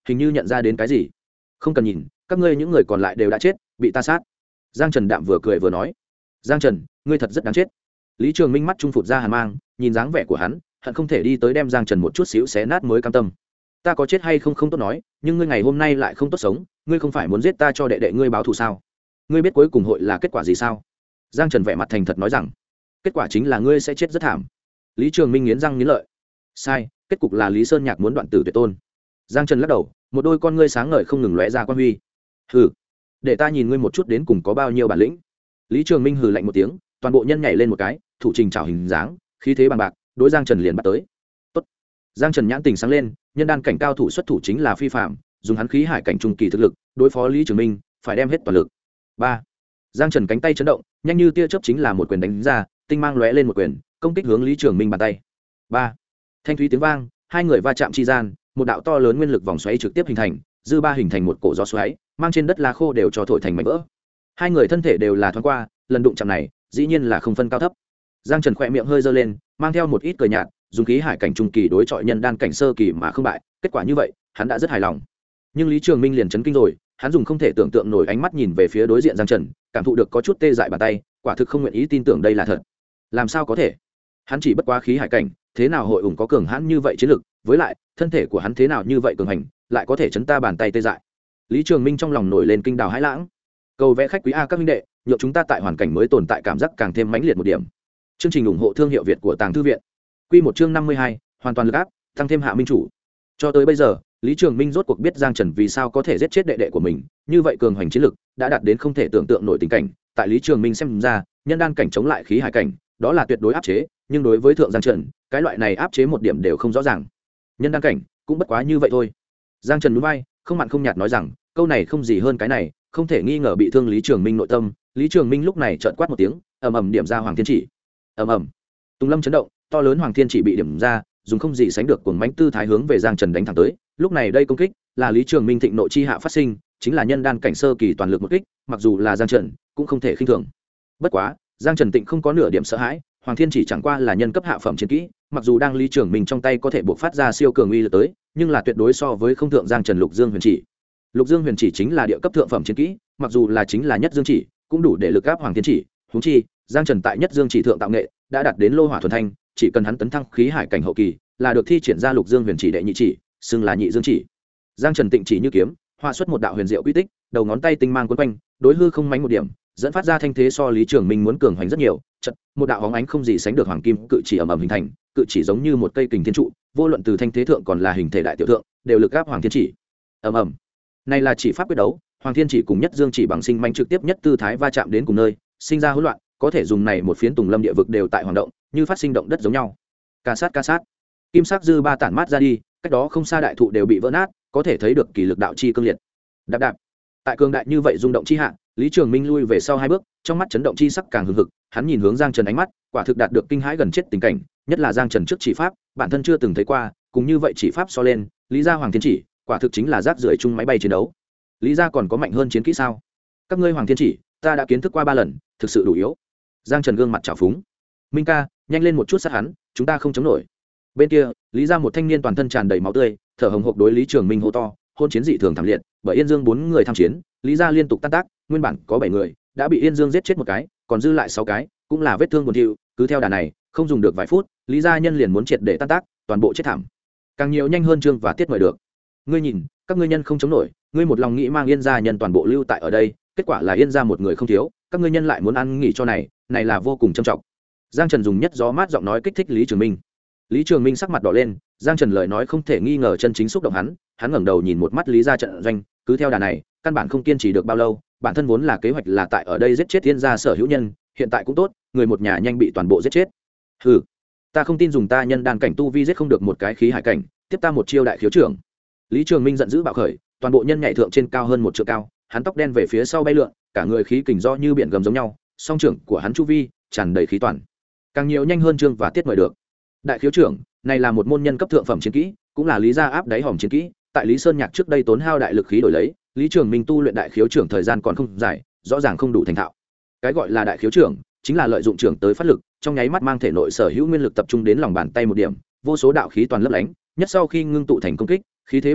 Speaker 1: hình như nhận ra đến cái gì. Không cần nhìn, các ngươi những người còn lại đều đã chết, bị ta sát. Giang Trần đạm vừa cười vừa nói. Giang Trần, ngươi thật rất đáng chết. Lý Trường Minh mắt trung phụt ra hàn mang, nhìn dáng vẻ của hắn, hận không thể đi tới đem Giang Trần một chút xíu xé nát mới cam tâm. Ta có chết hay không không tốt nói, nhưng ngươi ngày hôm nay lại không tốt sống, ngươi không phải muốn giết ta cho đệ đệ ngươi báo thù sao? Ngươi biết cuối cùng hội là kết quả gì sao? Giang Trần vẻ mặt thành thật nói rằng, kết quả chính là ngươi sẽ chết rất thảm. Lý Trường Minh nghiến răng nghiến lợi. Sai, kết cục là Lý Sơn Nhạc muốn đoạn tử tuyệt tôn. Giang Trần lắc đầu, một đôi con ngươi sáng ngời không ngừng lóe ra quan huy. Hừ, để ta nhìn ngươi một chút đến cùng có bao nhiêu bản lĩnh. Lý Trường Minh hừ lạnh một tiếng, toàn bộ nhân nhảy lên một cái, thủ trình trảo hình dáng, khí thế bằng bạc, đối Giang Trần liền bắt tới. Tốt. Giang Trần nhãn tình sáng lên, nhân đan cảnh cao thủ xuất thủ chính là phi phạm, dùng hắn khí hải cảnh trung kỳ thực lực, đối phó Lý Trường Minh, phải đem hết toàn lực. 3. Giang Trần cánh tay chấn động, nhanh như tia chớp chính là một quyền đánh ra, tinh mang lóe lên một quyền, công kích hướng Lý Trường Minh bàn tay. 3. Thanh thúy tiếng vang, hai người va chạm chi gian, một đạo to lớn nguyên lực vòng xoáy trực tiếp hình thành, dư ba hình thành một cổ gió xoáy, mang trên đất lá khô đều cho thổi thành mảnh vỡ. Hai người thân thể đều là thoáng qua, lần đụng chạm này, dĩ nhiên là không phân cao thấp. Giang Trần khẽ miệng hơi giơ lên, mang theo một ít cười nhạt, dùng khí hải cảnh trung kỳ đối chọi nhân đan cảnh sơ kỳ mà không bại, kết quả như vậy, hắn đã rất hài lòng. Nhưng Lý Trường Minh liền chấn kinh rồi, hắn dùng không thể tưởng tượng nổi ánh mắt nhìn về phía đối diện Giang Trần, cảm thụ được có chút tê dại bàn tay, quả thực không nguyện ý tin tưởng đây là thật. Làm sao có thể? Hắn chỉ bất quá khí hải cảnh, thế nào hội ủng có cường hãn như vậy chiến lực, với lại, thân thể của hắn thế nào như vậy cường hành, lại có thể chấn ta bàn tay tê dại. Lý Trường Minh trong lòng nổi lên kinh đào hãi lãng. Cầu vẽ khách quý a các huynh đệ, nhượng chúng ta tại hoàn cảnh mới tồn tại cảm giác càng thêm mãnh liệt một điểm. Chương trình ủng hộ thương hiệu Việt của Tàng Thư viện. Quy một chương 52, hoàn toàn lực áp, tăng thêm hạ minh chủ. Cho tới bây giờ, Lý Trường Minh rốt cuộc biết Giang Trần vì sao có thể giết chết đệ đệ của mình, như vậy cường hoành chiến lực đã đạt đến không thể tưởng tượng nổi tình cảnh, tại Lý Trường Minh xem ra, nhân đan cảnh chống lại khí hải cảnh, đó là tuyệt đối áp chế, nhưng đối với thượng Giang Trần, cái loại này áp chế một điểm đều không rõ ràng. Nhân đan cảnh cũng bất quá như vậy thôi. Giang Trần nhún vai, không mặn không nhạt nói rằng, câu này không gì hơn cái này, không thể nghi ngờ bị thương Lý Trường Minh nội tâm. Lý Trường Minh lúc này chợt quát một tiếng, ầm ầm điểm ra Hoàng Thiên Chỉ. Ầm ầm. Tùng Lâm chấn động, to lớn Hoàng Thiên Chỉ bị điểm ra, dùng không gì sánh được cuồng mãnh tư thái hướng về Giang Trần đánh thẳng tới. Lúc này đây công kích là Lý Trường Minh thịnh nội chi hạ phát sinh, chính là nhân đan cảnh sơ kỳ toàn lực một kích, mặc dù là Giang Trần cũng không thể khinh thường. Bất quá, Giang Trần Tịnh không có nửa điểm sợ hãi, Hoàng Thiên Chỉ chẳng qua là nhân cấp hạ phẩm chiến kỹ, mặc dù đang Lý Trường Minh trong tay có thể buộc phát ra siêu cường uy lực tới, nhưng là tuyệt đối so với không thượng Giang Trần Lục Dương Huyền Chỉ. Lục Dương Huyền Chỉ chính là địa cấp thượng phẩm chiến kỹ, mặc dù là chính là nhất dương chỉ, cũng đủ để lực áp Hoàng Thiên Chỉ. Huống chi, Giang Trần tại nhất dương chỉ thượng tạo nghệ đã đạt đến lô hỏa thuần thanh, chỉ cần hắn tấn thăng khí hải cảnh hậu kỳ, là được thi triển ra Lục Dương Huyền Chỉ đệ nhị chỉ, xưng là nhị dương chỉ. Giang Trần Tịnh chỉ như kiếm, hóa xuất một đạo huyền diệu quy tích, đầu ngón tay tinh mang quấn quanh, đối hư không mánh một điểm, dẫn phát ra thanh thế so Lý Trường Minh muốn cường hoành rất nhiều. Chợt, một đạo hóng ánh không gì sánh được hoàng kim cự chỉ ầm ầm hình thành, cự chỉ giống như một cây kình thiên trụ, vô luận từ thanh thế thượng còn là hình thể đại tiểu thượng, đều lực áp Hoàng Thiên Chỉ. Ầm ầm. Này là chỉ pháp quyết đấu, Hoàng Thiên Chỉ cùng nhất dương chỉ bằng sinh manh trực tiếp nhất tư thái va chạm đến cùng nơi, sinh ra hỗn loạn, có thể dùng này một phiến Tùng Lâm địa vực đều tại hoạt động, như phát sinh động đất giống nhau. Ca sát, kim sắc dư ba tản mát ra đi, cách đó không xa đại thụ đều bị vỡ nát, có thể thấy được kỳ lực đạo chi cương liệt. Đạp đạp. Tại cường đại như vậy rung động chi hạ, Lý Trường Minh lui về sau hai bước, trong mắt chấn động chi sắc càng hừng hực, hắn nhìn hướng Giang Trần ánh mắt, quả thực đạt được kinh hãi gần chết tình cảnh, nhất là Giang Trần trước chỉ pháp, bản thân chưa từng thấy qua, cùng như vậy chỉ pháp so lên, Lý gia Hoàng Thiên Chỉ, quả thực chính là rác rưởi chung máy bay chiến đấu. Lý gia còn có mạnh hơn chiến kỹ sao? Các ngươi Hoàng Thiên Chỉ, ta đã kiến thức qua 3 lần, thực sự đủ yếu. Giang Trần gương mặt trào phúng. Minh ca, nhanh lên một chút sát hắn, chúng ta không chống nổi. Bên kia, Lý gia một thanh niên toàn thân tràn đầy máu tươi, thở hổn hộc đối Lý Trường Minh hô to, hôn chiến dị thường thảm liệt, bởi Yên Dương 4 người tham chiến, Lý gia liên tục tan tác, nguyên bản có 7 người, đã bị Yên Dương giết chết một cái, còn dư lại 6 cái, cũng là vết thương buồn thiu, cứ theo đà này, không dùng được vài phút, Lý gia nhân liền muốn triệt để tan tác, toàn bộ chết thảm. Càng nhiều nhanh hơn chương và tiết mời được. Ngươi nhìn, các ngươi nhân không chống nổi, ngươi một lòng nghĩ mang Yên gia nhân toàn bộ lưu tại ở đây, kết quả là Yên gia một người không thiếu, các ngươi nhân lại muốn ăn nghỉ cho này, này là vô cùng trầm trọng. Giang Trần dùng nhất gió mát giọng nói kích thích Lý Trường Minh. Lý Trường Minh sắc mặt đỏ lên, Giang Trần lời nói không thể nghi ngờ chân chính xúc động hắn, hắn ngẩng đầu nhìn một mắt Lý gia trận doanh, cứ theo đà này, căn bản không kiên trì được bao lâu, bản thân vốn là kế hoạch là tại ở đây giết chết Yên gia sở hữu nhân, hiện tại cũng tốt, người một nhà nhanh bị toàn bộ giết chết. Hừ, ta không tin dùng ta nhân đan cảnh tu vi giết không được một cái khí hải cảnh, tiếp ta một chiêu đại khiếu trưởng. Lý Trường Minh giận dữ bạo khởi, toàn bộ nhân nhảy thượng trên cao hơn 1 trượng cao, hắn tóc đen về phía sau bay lượn, cả người khí kình do như biển gầm giống nhau, song trưởng của hắn chu vi tràn đầy khí toàn. Càng nhiều nhanh hơn chương và tiết mời được. Đại khiếu trưởng, này là một môn nhân cấp thượng phẩm chiến kỹ, cũng là Lý gia áp đáy hòm chiến kỹ, tại Lý Sơn Nhạc trước đây tốn hao đại lực khí đổi lấy, Lý Trường Minh tu luyện đại khiếu trưởng thời gian còn không dài, rõ ràng không đủ thành thạo. Cái gọi là đại khiếu trưởng, chính là lợi dụng trưởng tới phát lực, trong nháy mắt mang thể nội sở hữu nguyên lực tập trung đến lòng bàn tay một điểm, vô số đạo khí toàn lấp lánh, nhất sau khi ngưng tụ thành công kích, khí thế bằng bạc,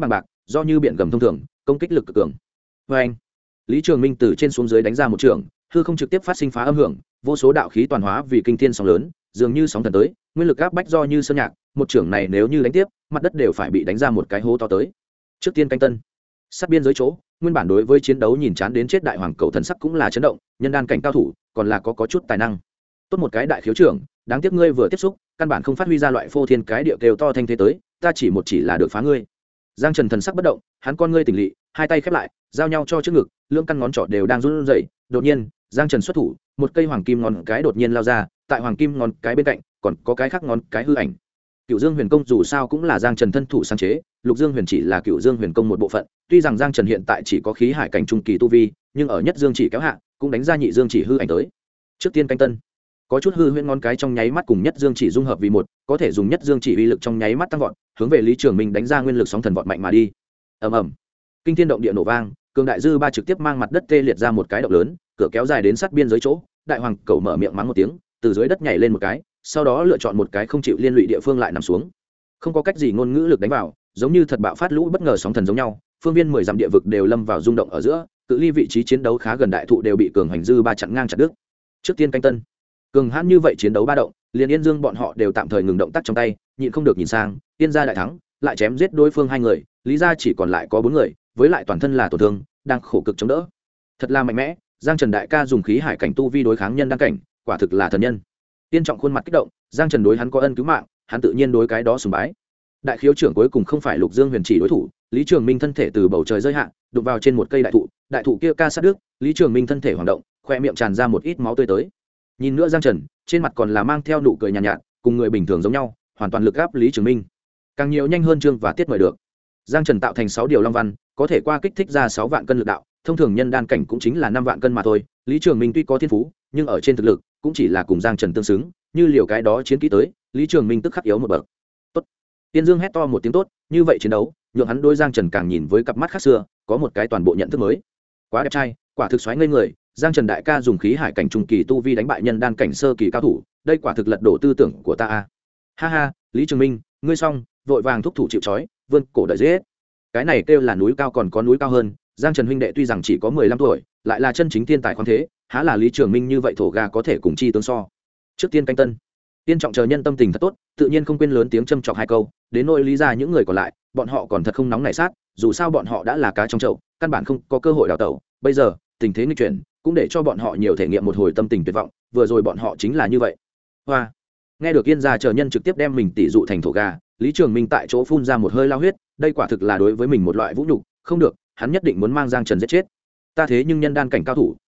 Speaker 1: do như biển gầm thông thường, công kích lực cực cường. Và anh, Lý Trường Minh từ trên xuống dưới đánh ra một trường, hư không trực tiếp phát sinh phá âm hưởng, vô số đạo khí toàn hóa vì kinh thiên sóng lớn, dường như sóng thần tới, nguyên lực áp bách do như sơn nhạc, một trường này nếu như đánh tiếp, mặt đất đều phải bị đánh ra một cái hố to tới. Trước tiên canh tân, sát biên giới chỗ, nguyên bản đối với chiến đấu nhìn chán đến chết đại hoàng cầu thần sắc cũng là chấn động, nhân đan cảnh cao thủ, còn là có chút tài năng. Tốt một cái đại khiếu trưởng, đáng tiếc ngươi vừa tiếp xúc, căn bản không phát huy ra loại phô thiên cái địa kêu to thanh thế tới, ta chỉ là được phá ngươi. Giang Trần thần sắc bất động, hắn con ngươi tỉnh lị, hai tay khép lại, giao nhau cho trước ngực, lưỡng căn ngón trỏ đều đang run rẩy. Đột nhiên, Giang Trần xuất thủ, một cây hoàng kim ngón cái đột nhiên lao ra, tại hoàng kim ngón cái bên cạnh, còn có cái khác ngón cái hư ảnh. Cựu Dương Huyền Công dù sao cũng là Giang Trần thân thủ sáng chế, Lục Dương Huyền chỉ là Cựu Dương Huyền Công một bộ phận, tuy rằng Giang Trần hiện tại chỉ có khí hải cảnh trung kỳ tu vi, nhưng ở Nhất Dương chỉ kéo hạ, cũng đánh ra Nhị Dương chỉ hư ảnh tới. Trước tiên canh tân, có chút hư huyễn ngón cái trong nháy mắt cùng Nhất Dương chỉ dung hợp vì một, có thể dùng Nhất Dương chỉ uy lực trong nháy mắt tăng vọt, hướng về Lý Trường Minh đánh ra nguyên lực sóng thần vọt mạnh mà đi. Ầm ầm, kinh thiên động địa nổ vang, cường đại dư ba trực tiếp mang mặt đất tê liệt ra một cái động lớn, cửa kéo dài đến sát biên giới chỗ, đại hoàng cẩu mở miệng mắng một tiếng, từ dưới đất nhảy lên một cái, sau đó lựa chọn một cái không chịu liên lụy địa phương lại nằm xuống. Không có cách gì ngôn ngữ lực đánh vào, giống như thật bạo phát lũ bất ngờ sóng thần giống nhau, phương viên 10 dặm địa vực đều lâm vào rung động ở giữa, cự ly vị trí chiến đấu khá gần đại thụ đều bị cường hành dư ba chặn ngang chặt đứt. Trước tiên canh tân, cường hãn như vậy chiến đấu ba động, liền Yên Dương bọn họ đều tạm thời ngừng động tác trong tay, nhịn không được nhìn sang, Yên gia đại thắng, lại chém giết đối phương hai người, Lý gia chỉ còn lại có 4 người, với lại toàn thân là tổn thương, đang khổ cực chống đỡ. Thật là mạnh mẽ, Giang Trần đại ca dùng khí hải cảnh tu vi đối kháng nhân đăng cảnh, quả thực là thần nhân. Tiên Trọng khuôn mặt kích động, Giang Trần đối hắn có ân cứu mạng, hắn tự nhiên đối cái đó sùng bái. Đại khiếu trưởng cuối cùng không phải Lục Dương Huyền chỉ đối thủ, Lý Trường Minh thân thể từ bầu trời rơi hạ, đụng vào trên một cây đại thụ kia ca sát đứt, Lý Trường Minh thân thể hoạt động, khoe miệng tràn ra một ít máu tươi tới. Nhìn nữa Giang Trần, trên mặt còn là mang theo nụ cười nhàn nhạt, cùng người bình thường giống nhau, hoàn toàn lực áp Lý Trường Minh. Càng nhiều nhanh hơn chương và tiết mời được. Giang Trần tạo thành 6 điều long văn, có thể qua kích thích ra 6 vạn cân lực đạo, thông thường nhân đan cảnh cũng chính là 5 vạn cân mà thôi. Lý Trường Minh tuy có thiên phú, nhưng ở trên thực lực cũng chỉ là cùng Giang Trần tương xứng, như liều cái đó chiến kỹ tới, Lý Trường Minh tức khắc yếu một bậc. Tốt. Tiên Dương hét to một tiếng tốt, như vậy chiến đấu, nhượng hắn đối Giang Trần càng nhìn với cặp mắt khác xưa, có một cái toàn bộ nhận thức mới. Quá đẹp trai, quả thực xoáy ngây người, Giang Trần đại ca dùng khí hải cảnh trung kỳ tu vi đánh bại nhân đan cảnh sơ kỳ cao thủ, đây quả thực lật đổ tư tưởng của ta a. Ha ha, Lý Trường Minh, ngươi xong, vội vàng thúc thủ chịu trói, vươn cổ đợi giết. Cái này kêu là núi cao còn có núi cao hơn, Giang Trần huynh đệ tuy rằng chỉ có 15 tuổi, lại là chân chính thiên tài khoáng thế, há là Lý Trường Minh như vậy thổ gà có thể cùng chi tướng so. Trước tiên canh tân, Tiên Trọng chờ nhân tâm tình thật tốt, tự nhiên không quên lớn tiếng châm chọc hai câu, đến nỗi Lý gia những người còn lại, bọn họ còn thật không nóng nảy sát, dù sao bọn họ đã là cá trong chậu, căn bản không có cơ hội đào tẩu, bây giờ, tình thế nghịch chuyển, cũng để cho bọn họ nhiều thể nghiệm một hồi tâm tình tuyệt vọng, vừa rồi bọn họ chính là như vậy. Hoa. Nghe được Yên gia chờ nhân trực tiếp đem mình tỷ dụ thành thổ gà, Lý Trường Minh tại chỗ phun ra một hơi lao huyết, đây quả thực là đối với mình một loại vũ nhục, không được, hắn nhất định muốn mang Giang Trần giết chết. Ta thế nhưng nhân đan cảnh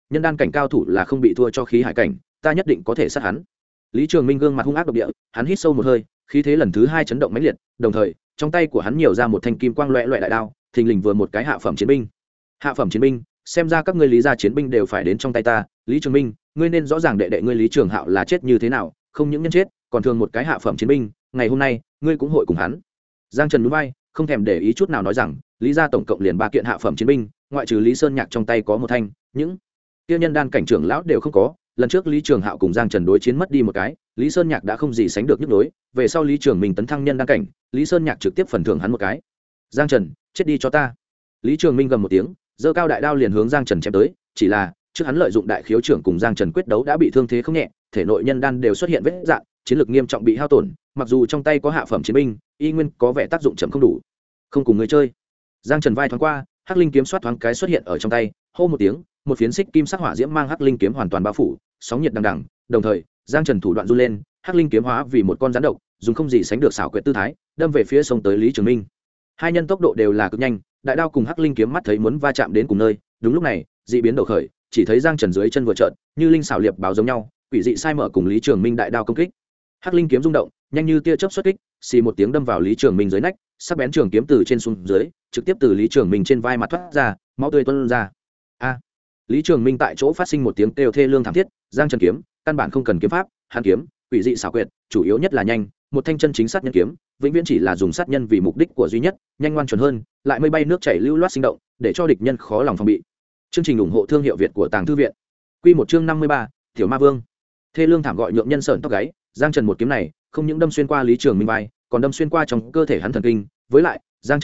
Speaker 1: cao thủ là không bị thua cho khí hải cảnh, ta nhất định có thể sát hắn. Lý Trường Minh gương mặt hung ác độc địa, hắn hít sâu một hơi, khí thế lần thứ 2 chấn động mãnh liệt, đồng thời, trong tay của hắn nhiều ra một thanh kim quang loẹt loẹt đại đao, thình lình vừa một cái hạ phẩm chiến binh. Hạ phẩm chiến binh, xem ra các ngươi Lý gia chiến binh đều phải đến trong tay ta, Lý Trường Minh, ngươi nên rõ ràng đệ đệ ngươi Lý Trường Hạo là chết như thế nào, không những nhân chết, còn thường một cái hạ phẩm chiến binh, ngày hôm nay, ngươi cũng hội cùng hắn. Giang Trần nhún vai, không thèm để ý chút nào nói rằng, Lý gia tổng cộng liền 3 kiện hạ phẩm chiến binh, ngoại trừ Lý Sơn Nhạc trong tay có một thanh, những tiêu nhân đan cảnh trưởng lão đều không có. Lần trước Lý Trường Hạo cùng Giang Trần đối chiến mất đi một cái, Lý Sơn Nhạc đã không gì sánh được nhức đối, về sau Lý Trường Minh tấn thăng nhân đan cảnh, Lý Sơn Nhạc trực tiếp phần thưởng hắn một cái. Giang Trần, chết đi cho ta. Lý Trường Minh gầm một tiếng, giơ cao đại đao liền hướng Giang Trần chém tới, chỉ là, trước hắn lợi dụng đại khiếu trưởng cùng Giang Trần quyết đấu đã bị thương thế không nhẹ, thể nội nhân đan đều xuất hiện vết rạn, chiến lực nghiêm trọng bị hao tổn, mặc dù trong tay có hạ phẩm chiến binh, y nguyên có vẻ tác dụng chậm không đủ. Không cùng người chơi. Giang Trần vai thoáng qua, hắc linh kiếm xoát thoáng cái xuất hiện ở trong tay, hô một tiếng, một phiến xích kim sắc hỏa diễm mang hắc linh kiếm hoàn toàn bao phủ, sóng nhiệt đằng đằng, đồng thời, Giang Trần thủ đoạn run lên, hắc linh kiếm hóa vì một con rắn độc, dùng không gì sánh được xảo quyệt tư thái, đâm về phía sông tới Lý Trường Minh. Hai nhân tốc độ đều là cực nhanh, đại đao cùng hắc linh kiếm mắt thấy muốn va chạm đến cùng nơi, đúng lúc này, dị biến đầu khởi, chỉ thấy Giang Trần dưới chân vừa chợt, như linh xảo liệp báo giống nhau, quỷ dị sai mở cùng Lý Trường Minh đại đao công kích. Hắc linh kiếm rung động, nhanh như tia chớp xuất kích, xì một tiếng đâm vào Lý Trường Minh dưới nách, sắc bén trường kiếm từ trên xuống dưới, trực tiếp từ Lý Trường Minh trên vai mặt thoát ra, máu tươi tuôn ra. A! Lý Trường Minh tại chỗ phát sinh một tiếng kêu thê lương thảm thiết, Giang Trần kiếm, căn bản không cần kiếm pháp, hắn kiếm, quỷ dị xảo quyệt, chủ yếu nhất là nhanh, một thanh chân chính sát nhân kiếm, vĩnh viễn chỉ là dùng sát nhân vì mục đích của duy nhất, nhanh ngoan chuẩn hơn, lại mây bay nước chảy lưu loát sinh động, để cho địch nhân khó lòng phòng bị. Chương trình ủng hộ thương hiệu Việt của Tàng Thư viện. Quy một chương 53, Tiểu Ma Vương. Thê lương thảm gọi nhượng nhân sởn tóc gáy, Giang Trần một kiếm này, không những đâm xuyên qua Lý Trường Minh vai, còn đâm xuyên qua trong cơ thể hắn thần kinh, với lại, Giang Trần kiếm,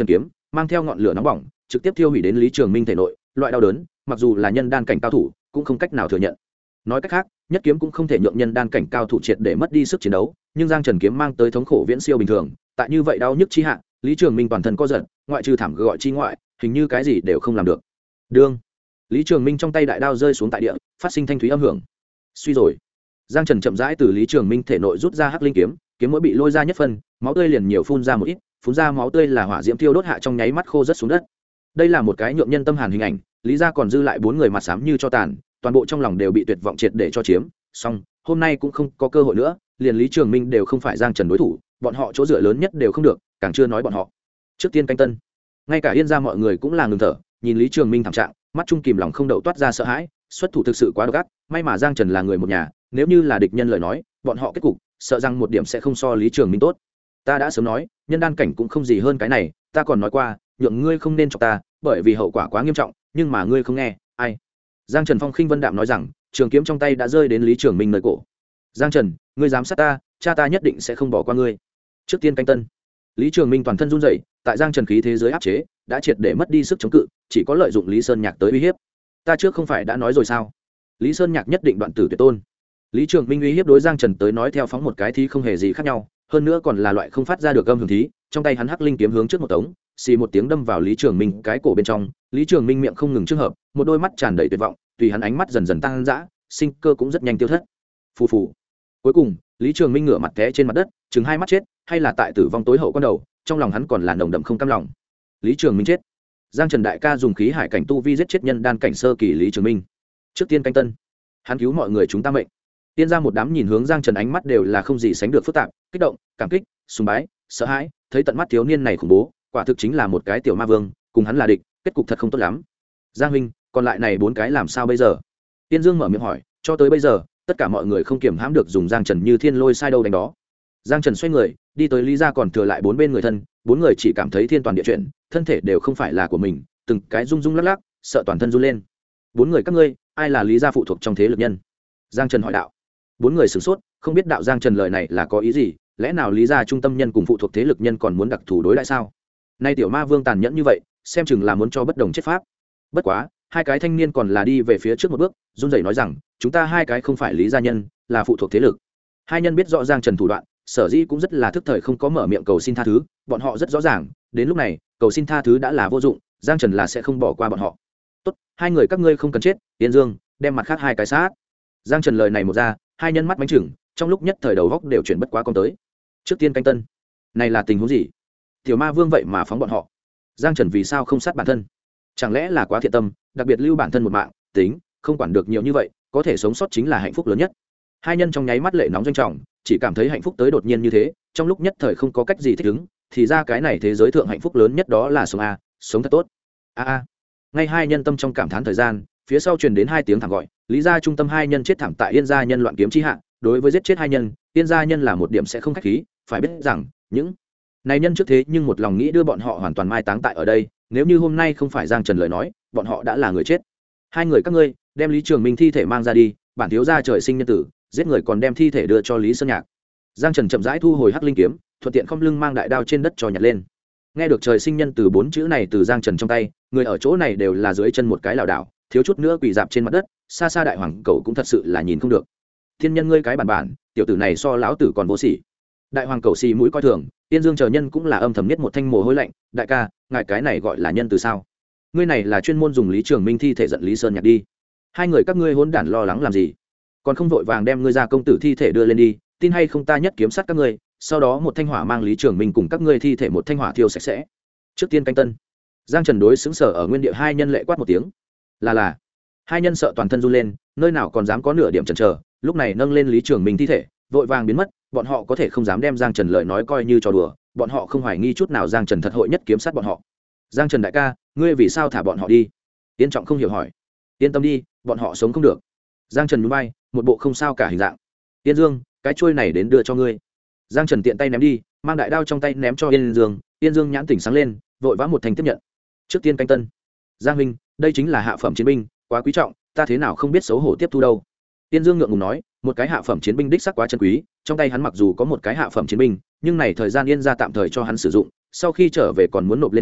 Speaker 1: mang theo ngọn lửa nóng bỏng trực tiếp tiêu hủy đến lý trường minh thể nội. Loại đau đớn mặc dù là nhân đan cảnh cao thủ cũng không cách nào thừa nhận. Nói cách khác, nhất kiếm cũng không thể nhượng nhân đan cảnh cao thủ triệt để mất đi sức chiến đấu, nhưng Giang Trần kiếm mang tới thống khổ viễn siêu bình thường. Tại như vậy đau nhức chi hạ, Lý Trường Minh toàn thân co giật, ngoại trừ thảm gọi chi ngoại, hình như cái gì đều không làm được. Đương, Lý Trường Minh trong tay đại đao rơi xuống tại địa, phát sinh thanh thúy âm hưởng. Suy rồi. Giang Trần chậm rãi từ Lý Trường Minh thể nội rút ra hắc linh kiếm, kiếm mỗi bị lôi ra nhất phân, máu tươi liền nhiều phun ra một ít, phun ra máu tươi là hỏa diễm thiêu đốt hạ trong nháy mắt khô rất xuống đất. Đây là một cái nhượng nhân tâm hàn hình ảnh, Lý gia còn dư lại 4 người mặt xám như cho tàn, toàn bộ trong lòng đều bị tuyệt vọng triệt để cho chiếm. Xong, hôm nay cũng không có cơ hội nữa, liền Lý Trường Minh đều không phải Giang Trần đối thủ, bọn họ chỗ dựa lớn nhất đều không được, càng chưa nói bọn họ. Trước tiên canh tân, ngay cả Yên gia mọi người cũng là ngừng thở, nhìn Lý Trường Minh thảm trạng, mắt trung kìm lòng không đậu toát ra sợ hãi, xuất thủ thực sự quá độc ác, may mà Giang Trần là người một nhà, nếu như là địch nhân lời nói, bọn họ kết cục sợ rằng một điểm sẽ không so Lý Trường Minh tốt. Ta đã sớm nói, nhân đan cảnh cũng không gì hơn cái này, ta còn nói qua, nhượng ngươi không nên chọc ta, bởi vì hậu quả quá nghiêm trọng, nhưng mà ngươi không nghe, ai? Giang Trần phong khinh vân đạm nói rằng, trường kiếm trong tay đã rơi đến Lý Trường Minh nơi cổ. Giang Trần, ngươi dám sát ta, cha ta nhất định sẽ không bỏ qua ngươi. Trước tiên canh tân, Lý Trường Minh toàn thân run rẩy, tại Giang Trần khí thế giới áp chế, đã triệt để mất đi sức chống cự, chỉ có lợi dụng Lý Sơn Nhạc tới uy hiếp. Ta trước không phải đã nói rồi sao? Lý Sơn Nhạc nhất định đoạn tử tuyệt tôn. Lý Trường Minh uy hiếp đối Giang Trần tới nói theo phóng một cái thì không hề gì khác nhau, hơn nữa còn là loại không phát ra được âm hưởng thí, trong tay hắn hắc linh kiếm hướng trước một tống, xì một tiếng đâm vào Lý Trường Minh cái cổ bên trong, Lý Trường Minh miệng không ngừng trường hợp, một đôi mắt tràn đầy tuyệt vọng, tùy hắn ánh mắt dần dần tăng dã, sinh cơ cũng rất nhanh tiêu thất. Phù phù. Cuối cùng, Lý Trường Minh ngửa mặt té trên mặt đất, chừng hai mắt chết, hay là tại tử vong tối hậu con đầu, trong lòng hắn còn là nồng đậm không cam lòng. Lý Trường Minh chết. Giang Trần đại ca dùng khí hải cảnh tu vi giết chết nhân đan cảnh sơ kỳ Lý Trường Minh. Trước tiên canh tân, hắn cứu mọi người chúng ta mệnh. Tiên ra một đám nhìn hướng Giang Trần ánh mắt đều là không gì sánh được phức tạp, kích động, cảm kích, sùng bái, sợ hãi, thấy tận mắt thiếu niên này khủng bố, quả thực chính là một cái tiểu ma vương, cùng hắn là địch, kết cục thật không tốt lắm. Giang huynh, còn lại này 4 cái làm sao bây giờ? Tiên Dương mở miệng hỏi, cho tới bây giờ, tất cả mọi người không kiềm hãm được dùng Giang Trần như thiên lôi sai đâu đánh đó. Giang Trần xoay người, đi tới Lý gia còn thừa lại 4 bên người thân, 4 người chỉ cảm thấy thiên toàn địa chuyển, thân thể đều không phải là của mình, từng cái rung rung lắc lắc, sợ toàn thân run lên. 4 người các ngươi, ai là Lý gia phụ thuộc trong thế lực nhân? Giang Trần hỏi đạo. 4 người sửng sốt, không biết đạo Giang Trần lời này là có ý gì, lẽ nào Lý gia trung tâm nhân cùng phụ thuộc thế lực nhân còn muốn đặc thù đối đãi sao? Nay tiểu ma vương tàn nhẫn như vậy, xem chừng là muốn cho bất đồng chết pháp. Bất quá, hai cái thanh niên còn là đi về phía trước một bước, run rẩy nói rằng, chúng ta hai cái không phải Lý gia nhân, là phụ thuộc thế lực. Hai nhân biết rõ Giang Trần thủ đoạn, sở dĩ cũng rất là thức thời không có mở miệng cầu xin tha thứ, bọn họ rất rõ ràng, đến lúc này, cầu xin tha thứ đã là vô dụng, Giang Trần là sẽ không bỏ qua bọn họ. Tốt, hai người các ngươi không cần chết, Yên Dương, đem mặt khác hai cái sát. Giang Trần lời này một ra, hai nhân mắt bánh chừng, trong lúc nhất thời đầu góc đều chuyển bất quá con tới. Trước tiên canh tân, này là tình huống gì? Tiểu ma vương vậy mà phóng bọn họ. Giang Trần vì sao không sát bản thân? Chẳng lẽ là quá thiện tâm, đặc biệt lưu bản thân một mạng, tính, không quản được nhiều như vậy, có thể sống sót chính là hạnh phúc lớn nhất. Hai nhân trong nháy mắt lệ nóng doanh trọng, chỉ cảm thấy hạnh phúc tới đột nhiên như thế, trong lúc nhất thời không có cách gì thích ứng, thì ra cái này thế giới thượng hạnh phúc lớn nhất đó là sống a, sống thật tốt. A. Ngay hai nhân tâm trong cảm thán thời gian, phía sau truyền đến 2 tiếng thảm gọi, Lý gia trung tâm hai nhân chết thảm tại Yên gia nhân loạn kiếm chi hạ, đối với giết chết hai nhân, Yên gia nhân là một điểm sẽ không khách khí, phải biết rằng, những này nhân trước thế nhưng một lòng nghĩ đưa bọn họ hoàn toàn mai táng tại ở đây, nếu như hôm nay không phải Giang Trần lời nói, bọn họ đã là người chết. Hai người các ngươi, đem Lý Trường Minh thi thể mang ra đi, bản thiếu gia trời sinh nhân tử, giết người còn đem thi thể đưa cho Lý Sơn Nhạc. Giang Trần chậm rãi thu hồi hắc linh kiếm, thuận tiện không lưng mang đại đao trên đất cho nhặt lên. Nghe được trời sinh nhân từ 4 chữ này từ Giang Trần trong tay, người ở chỗ này đều là dưới chân một cái lảo đảo, thiếu chút nữa quỳ dạp trên mặt đất, xa xa đại hoàng cậu cũng thật sự là nhìn không được. Thiên nhân ngươi cái bản, tiểu tử này so lão tử còn vô sỉ. Đại hoàng cậu xì mũi coi thường, Tiên Dương chờ nhân cũng là âm thầm nhất một thanh mồ hôi lạnh, đại ca, ngài cái này gọi là nhân từ sao? Ngươi này là chuyên môn dùng Lý Trường Minh thi thể giận Lý Sơn Nhạc đi. Hai người các ngươi hỗn đản lo lắng làm gì? Còn không vội vàng đem ngươi ra công tử thi thể đưa lên đi, tin hay không ta nhất kiếm sát các ngươi, sau đó một thanh hỏa mang Lý Trường Minh cùng các ngươi thi thể một thanh hỏa thiêu sạch sẽ. Trước tiên canh tân. Giang Trần đối xứng sở ở nguyên địa hai nhân lệ quát một tiếng. Là. Hai nhân sợ toàn thân run lên, nơi nào còn dám có nửa điểm chần chờ, lúc này nâng lên Lý Trường Minh thi thể, vội vàng biến mất, bọn họ có thể không dám đem Giang Trần lời nói coi như trò đùa, bọn họ không hoài nghi chút nào Giang Trần thật hội nhất kiếm sát bọn họ. Giang Trần đại ca, ngươi vì sao thả bọn họ đi? Yên Trọng không hiểu hỏi. Yên tâm đi, bọn họ sống không được. Giang Trần nhún vai, một bộ không sao cả hình dạng. Yên Dương, cái chuôi này đến đưa cho ngươi. Giang Trần tiện tay ném đi, mang đại đao trong tay ném cho Yên Dương. Yên Dương nhãn tỉnh sáng lên, vội vã một thành tiếp nhận. Trước tiên canh tân. Giang huynh, đây chính là hạ phẩm chiến binh, quá quý trọng, ta thế nào không biết xấu hổ tiếp thu đâu. Yên Dương ngượng ngùng nói, một cái hạ phẩm chiến binh đích sắc quá chân quý, trong tay hắn mặc dù có một cái hạ phẩm chiến binh, nhưng này thời gian Yên gia tạm thời cho hắn sử dụng, sau khi trở về còn muốn nộp lên trên,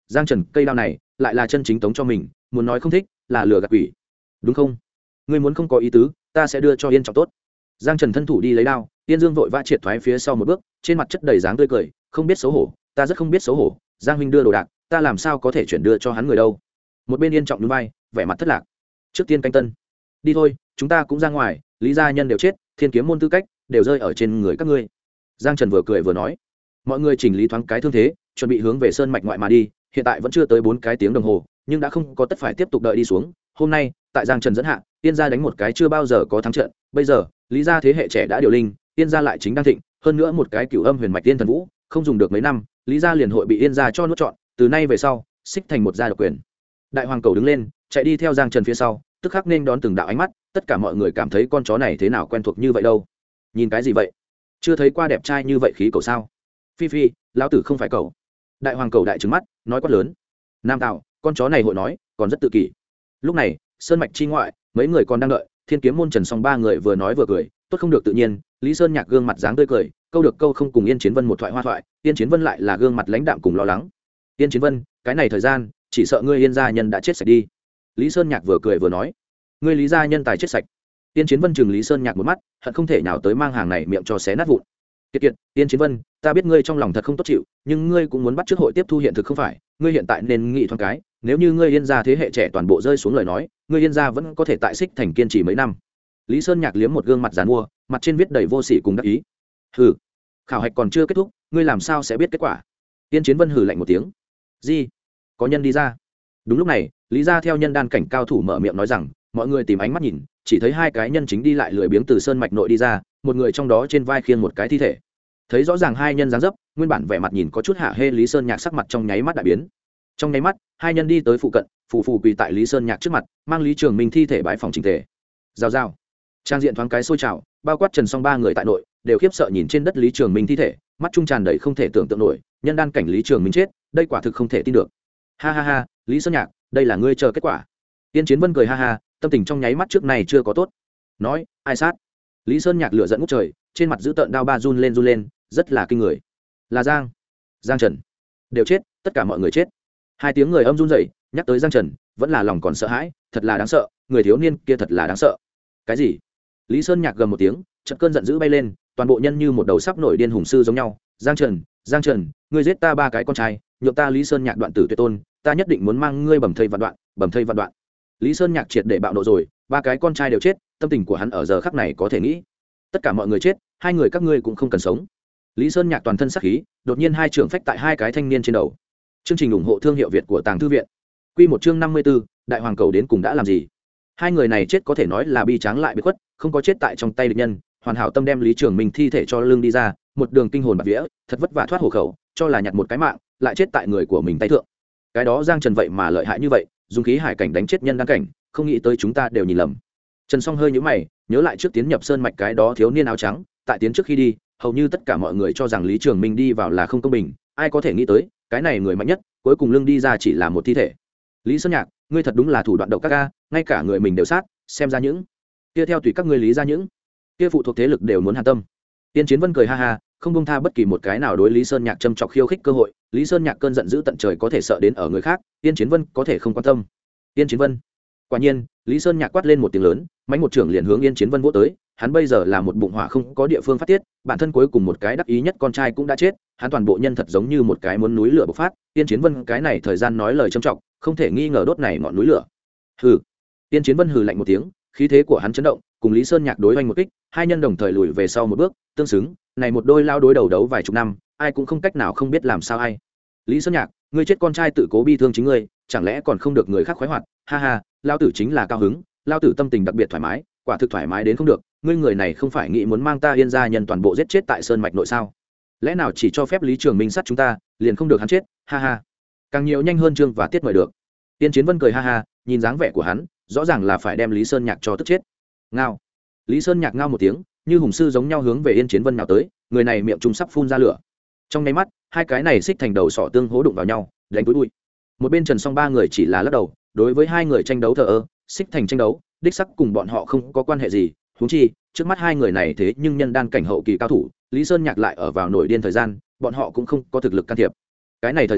Speaker 1: giang trần cây đao này lại là chân chính tống cho mình, muốn nói không thích là lừa gạt quỷ, đúng không? Ngươi muốn không có ý tứ, ta sẽ đưa cho Yên Trọng tốt. Giang Trần thân thủ đi lấy đao, Yên Dương vội vã triệt thoái phía sau một bước, trên mặt chất đầy dáng tươi cười, không biết xấu hổ, ta rất không biết xấu hổ, Giang huynh đưa đồ đạc, ta làm sao có thể chuyển đưa cho hắn người đâu? Một bên Yên Trọng nhún vai, vẻ mặt thất lạc. Trước tiên canh tân, đi thôi, chúng ta cũng ra ngoài, Lý gia nhân đều chết, Thiên Kiếm môn tư cách đều rơi ở trên người các ngươi. Giang Trần vừa cười vừa nói. Mọi người chỉnh lý thoáng cái thương thế, chuẩn bị hướng về sơn mạch ngoại mà đi, hiện tại vẫn chưa tới 4 cái tiếng đồng hồ, nhưng đã không có tất phải tiếp tục đợi đi xuống. Hôm nay, tại Giang Trần dẫn hạ, Tiên gia đánh một cái chưa bao giờ có thắng trận, bây giờ, Lý gia thế hệ trẻ đã điều linh, Tiên gia lại chính đang thịnh, hơn nữa một cái cửu âm huyền mạch tiên thần vũ, không dùng được mấy năm, Lý gia liền hội bị Yên gia cho nuốt trọn, từ nay về sau, xích thành một gia độc quyền. Đại hoàng cầu đứng lên, chạy đi theo Giang Trần phía sau, tức khắc nên đón từng đạo ánh mắt, tất cả mọi người cảm thấy con chó này thế nào quen thuộc như vậy đâu. Nhìn cái gì vậy? Chưa thấy qua đẹp trai như vậy khí cầu sao? Phi phi, lão tử không phải cậu. Đại hoàng cầu đại trừng mắt, nói quát lớn. Nam tạo, con chó này hội nói, còn rất tự kỷ. Lúc này, sơn mạch chi ngoại, mấy người còn đang đợi, Thiên Kiếm môn Trần Song ba người vừa nói vừa cười, tốt không được tự nhiên, Lý Sơn Nhạc gương mặt dáng tươi cười, câu được câu không cùng Yên Chiến Vân một thoại hoa thoại, Yên Chiến Vân lại là gương mặt lãnh đạm cùng lo lắng. Yên Chiến Vân, cái này thời gian, chỉ sợ ngươi Yên gia nhân đã chết sạch đi. Lý Sơn Nhạc vừa cười vừa nói, ngươi Lý gia nhân tài chết sạch. Yên Chiến Vân chừng Lý Sơn Nhạc một mắt, hận không thể nào tới mang hàng này miệng cho xé nát vụn. Kiệt kiệt, Yên Chiến Vân, ta biết ngươi trong lòng thật không tốt chịu, nhưng ngươi cũng muốn bắt trước hội tiếp thu hiện thực không phải? Ngươi hiện tại nên nghĩ thoáng cái, nếu như ngươi Yên gia thế hệ trẻ toàn bộ rơi xuống lời nói, ngươi Yên gia vẫn có thể tại xích thành kiên trì mấy năm. Lý Sơn Nhạc liếm một gương mặt giàn mua, mặt trên viết đầy vô sỉ cùng đắc ý. Hừ, khảo hạch còn chưa kết thúc, ngươi làm sao sẽ biết kết quả? Yên Chiến Vân hừ lạnh một tiếng. Gì? Có nhân đi ra. Đúng lúc này, Lý gia theo nhân đan cảnh cao thủ mở miệng nói rằng, mọi người tìm ánh mắt nhìn, chỉ thấy hai cái nhân chính đi lại lười biếng từ sơn mạch nội đi ra, một người trong đó trên vai khiêng một cái thi thể. Thấy rõ ràng hai nhân dáng dấp, nguyên bản vẻ mặt nhìn có chút hạ hê Lý Sơn Nhạc sắc mặt trong nháy mắt đại biến. Trong nháy mắt, hai nhân đi tới phụ cận, phù phù quỳ tại Lý Sơn Nhạc trước mặt, mang Lý Trường Minh thi thể bái phòng chỉnh thể. Rào rào. Trang diện thoáng cái sôi trào, bao quát Trần Song ba người tại nội, đều khiếp sợ nhìn trên đất Lý Trường Minh thi thể, mắt trung tràn đầy không thể tưởng tượng nổi, nhân đan cảnh Lý Trường Minh chết, đây quả thực không thể tin được. Ha ha ha, Lý Sơn Nhạc, đây là ngươi chờ kết quả. Tiên Chiến Vân cười ha ha, tâm tình trong nháy mắt trước này chưa có tốt. Nói, ai sát? Lý Sơn Nhạc lửa giận ngút trời, trên mặt giữ tợn đao ba run lên, rất là kinh người. Là Giang Trần, đều chết, tất cả mọi người chết. Hai tiếng người âm run rẩy, nhắc tới Giang Trần, vẫn là lòng còn sợ hãi, thật là đáng sợ, người thiếu niên kia thật là đáng sợ. Cái gì? Lý Sơn Nhạc gầm một tiếng, trận cơn giận dữ bay lên, toàn bộ nhân như một đầu sắp nổi điên hùng sư giống nhau. Giang Trần, ngươi giết ta ba cái con trai, nhượng ta Lý Sơn Nhạc đoạn tử tuyệt tôn, ta nhất định muốn mang ngươi bầm thây vạn đoạn. Lý Sơn Nhạc triệt để bạo nộ rồi, ba cái con trai đều chết, tâm tình của hắn ở giờ khắc này có thể nghĩ, tất cả mọi người chết, hai người các ngươi cũng không cần sống. Lý Sơn Nhạc toàn thân sắc khí, đột nhiên hai trưởng phách tại hai cái thanh niên trên đầu. Chương trình ủng hộ thương hiệu Việt của Tàng Thư viện. Quy một chương 54, Đại Hoàng Cầu đến cùng đã làm gì? Hai người này chết có thể nói là bi tráng lại biệt khuất, không có chết tại trong tay địch nhân, hoàn hảo tâm đem Lý Trường Minh thi thể cho lưng đi ra, một đường kinh hồn bạt vía, thật vất vả thoát hổ khẩu, cho là nhặt một cái mạng, lại chết tại người của mình tay thượng. Cái đó Giang Trần vậy mà lợi hại như vậy, dùng khí hải cảnh đánh chết nhân đan cảnh, không nghĩ tới chúng ta đều nhìn lầm. Trần Song hơi nhíu mày, nhớ lại trước tiến nhập sơn mạch cái đó thiếu niên áo trắng, tại tiến trước khi đi, hầu như tất cả mọi người cho rằng Lý Trường Minh đi vào là không công bình, ai có thể nghĩ tới, cái này người mạnh nhất, cuối cùng lưng đi ra chỉ là một thi thể. Lý Sơn Nhạc, ngươi thật đúng là thủ đoạn độc các ga, ngay cả người mình đều sát, xem ra những kia theo tùy các ngươi Lý ra những kia phụ thuộc thế lực đều muốn hàn tâm. Tiên Chiến Vân cười ha ha, không buông tha bất kỳ một cái nào đối Lý Sơn Nhạc châm chọc khiêu khích cơ hội. Lý Sơn Nhạc cơn giận dữ tận trời có thể sợ đến ở người khác, Tiên Chiến Vân có thể không quan tâm. Tiên Chiến Vân. Quả nhiên, Lý Sơn Nhạc quát lên một tiếng lớn, mãnh một trưởng liền hướng Yên Chiến Vân vỗ tới, hắn bây giờ là một bụng hỏa không có địa phương phát tiết, bản thân cuối cùng một cái đắc ý nhất con trai cũng đã chết, hắn toàn bộ nhân thật giống như một cái muốn núi lửa bộc phát, Yên Chiến Vân cái này thời gian nói lời trầm trọng, không thể nghi ngờ đốt này ngọn núi lửa. Hừ. Yên Chiến Vân hừ lạnh một tiếng, khí thế của hắn chấn động, cùng Lý Sơn Nhạc đối oanh một kích, hai nhân đồng thời lùi về sau một bước, tương xứng, này một đôi lao đối đầu đấu vài chục năm, ai cũng không cách nào không biết làm sao ai. Lý Sơn Nhạc, ngươi chết con trai tự cố bi thương chính ngươi, chẳng lẽ còn không được người khác khoái hoạt? Ha ha, lao tử chính là cao hứng, lao tử tâm tình đặc biệt thoải mái, quả thực thoải mái đến không được, ngươi người này không phải nghĩ muốn mang ta Yên gia nhân toàn bộ giết chết tại sơn mạch nội sao? Lẽ nào chỉ cho phép Lý Trường Minh sát chúng ta, liền không được hắn chết? Ha ha. Càng nhiều nhanh hơn chương và tiết mời được. Tiên Chiến Vân cười ha ha, nhìn dáng vẻ của hắn, rõ ràng là phải đem Lý Sơn Nhạc cho tức chết. Ngao. Lý Sơn Nhạc ngao một tiếng, như hùng sư giống nhau hướng về Yên Chiến Vân nào tới, người này miệng trung sắp phun ra lửa. Trong nháy mắt, hai cái này xích thành đầu sỏ tương hỗ đụng vào nhau, đánh túi bụi. Một bên Trần Song ba người chỉ là lắc đầu, đối với hai người tranh đấu thờ ơ, xích thành tranh đấu, đích sắc cùng bọn họ không có quan hệ gì, huống chi, trước mắt hai người này thế nhưng nhân đan cảnh hậu kỳ cao thủ, Lý Sơn Nhạc lại ở vào nổi điên thời gian, bọn họ cũng không có thực lực can thiệp. Cái này thời gian,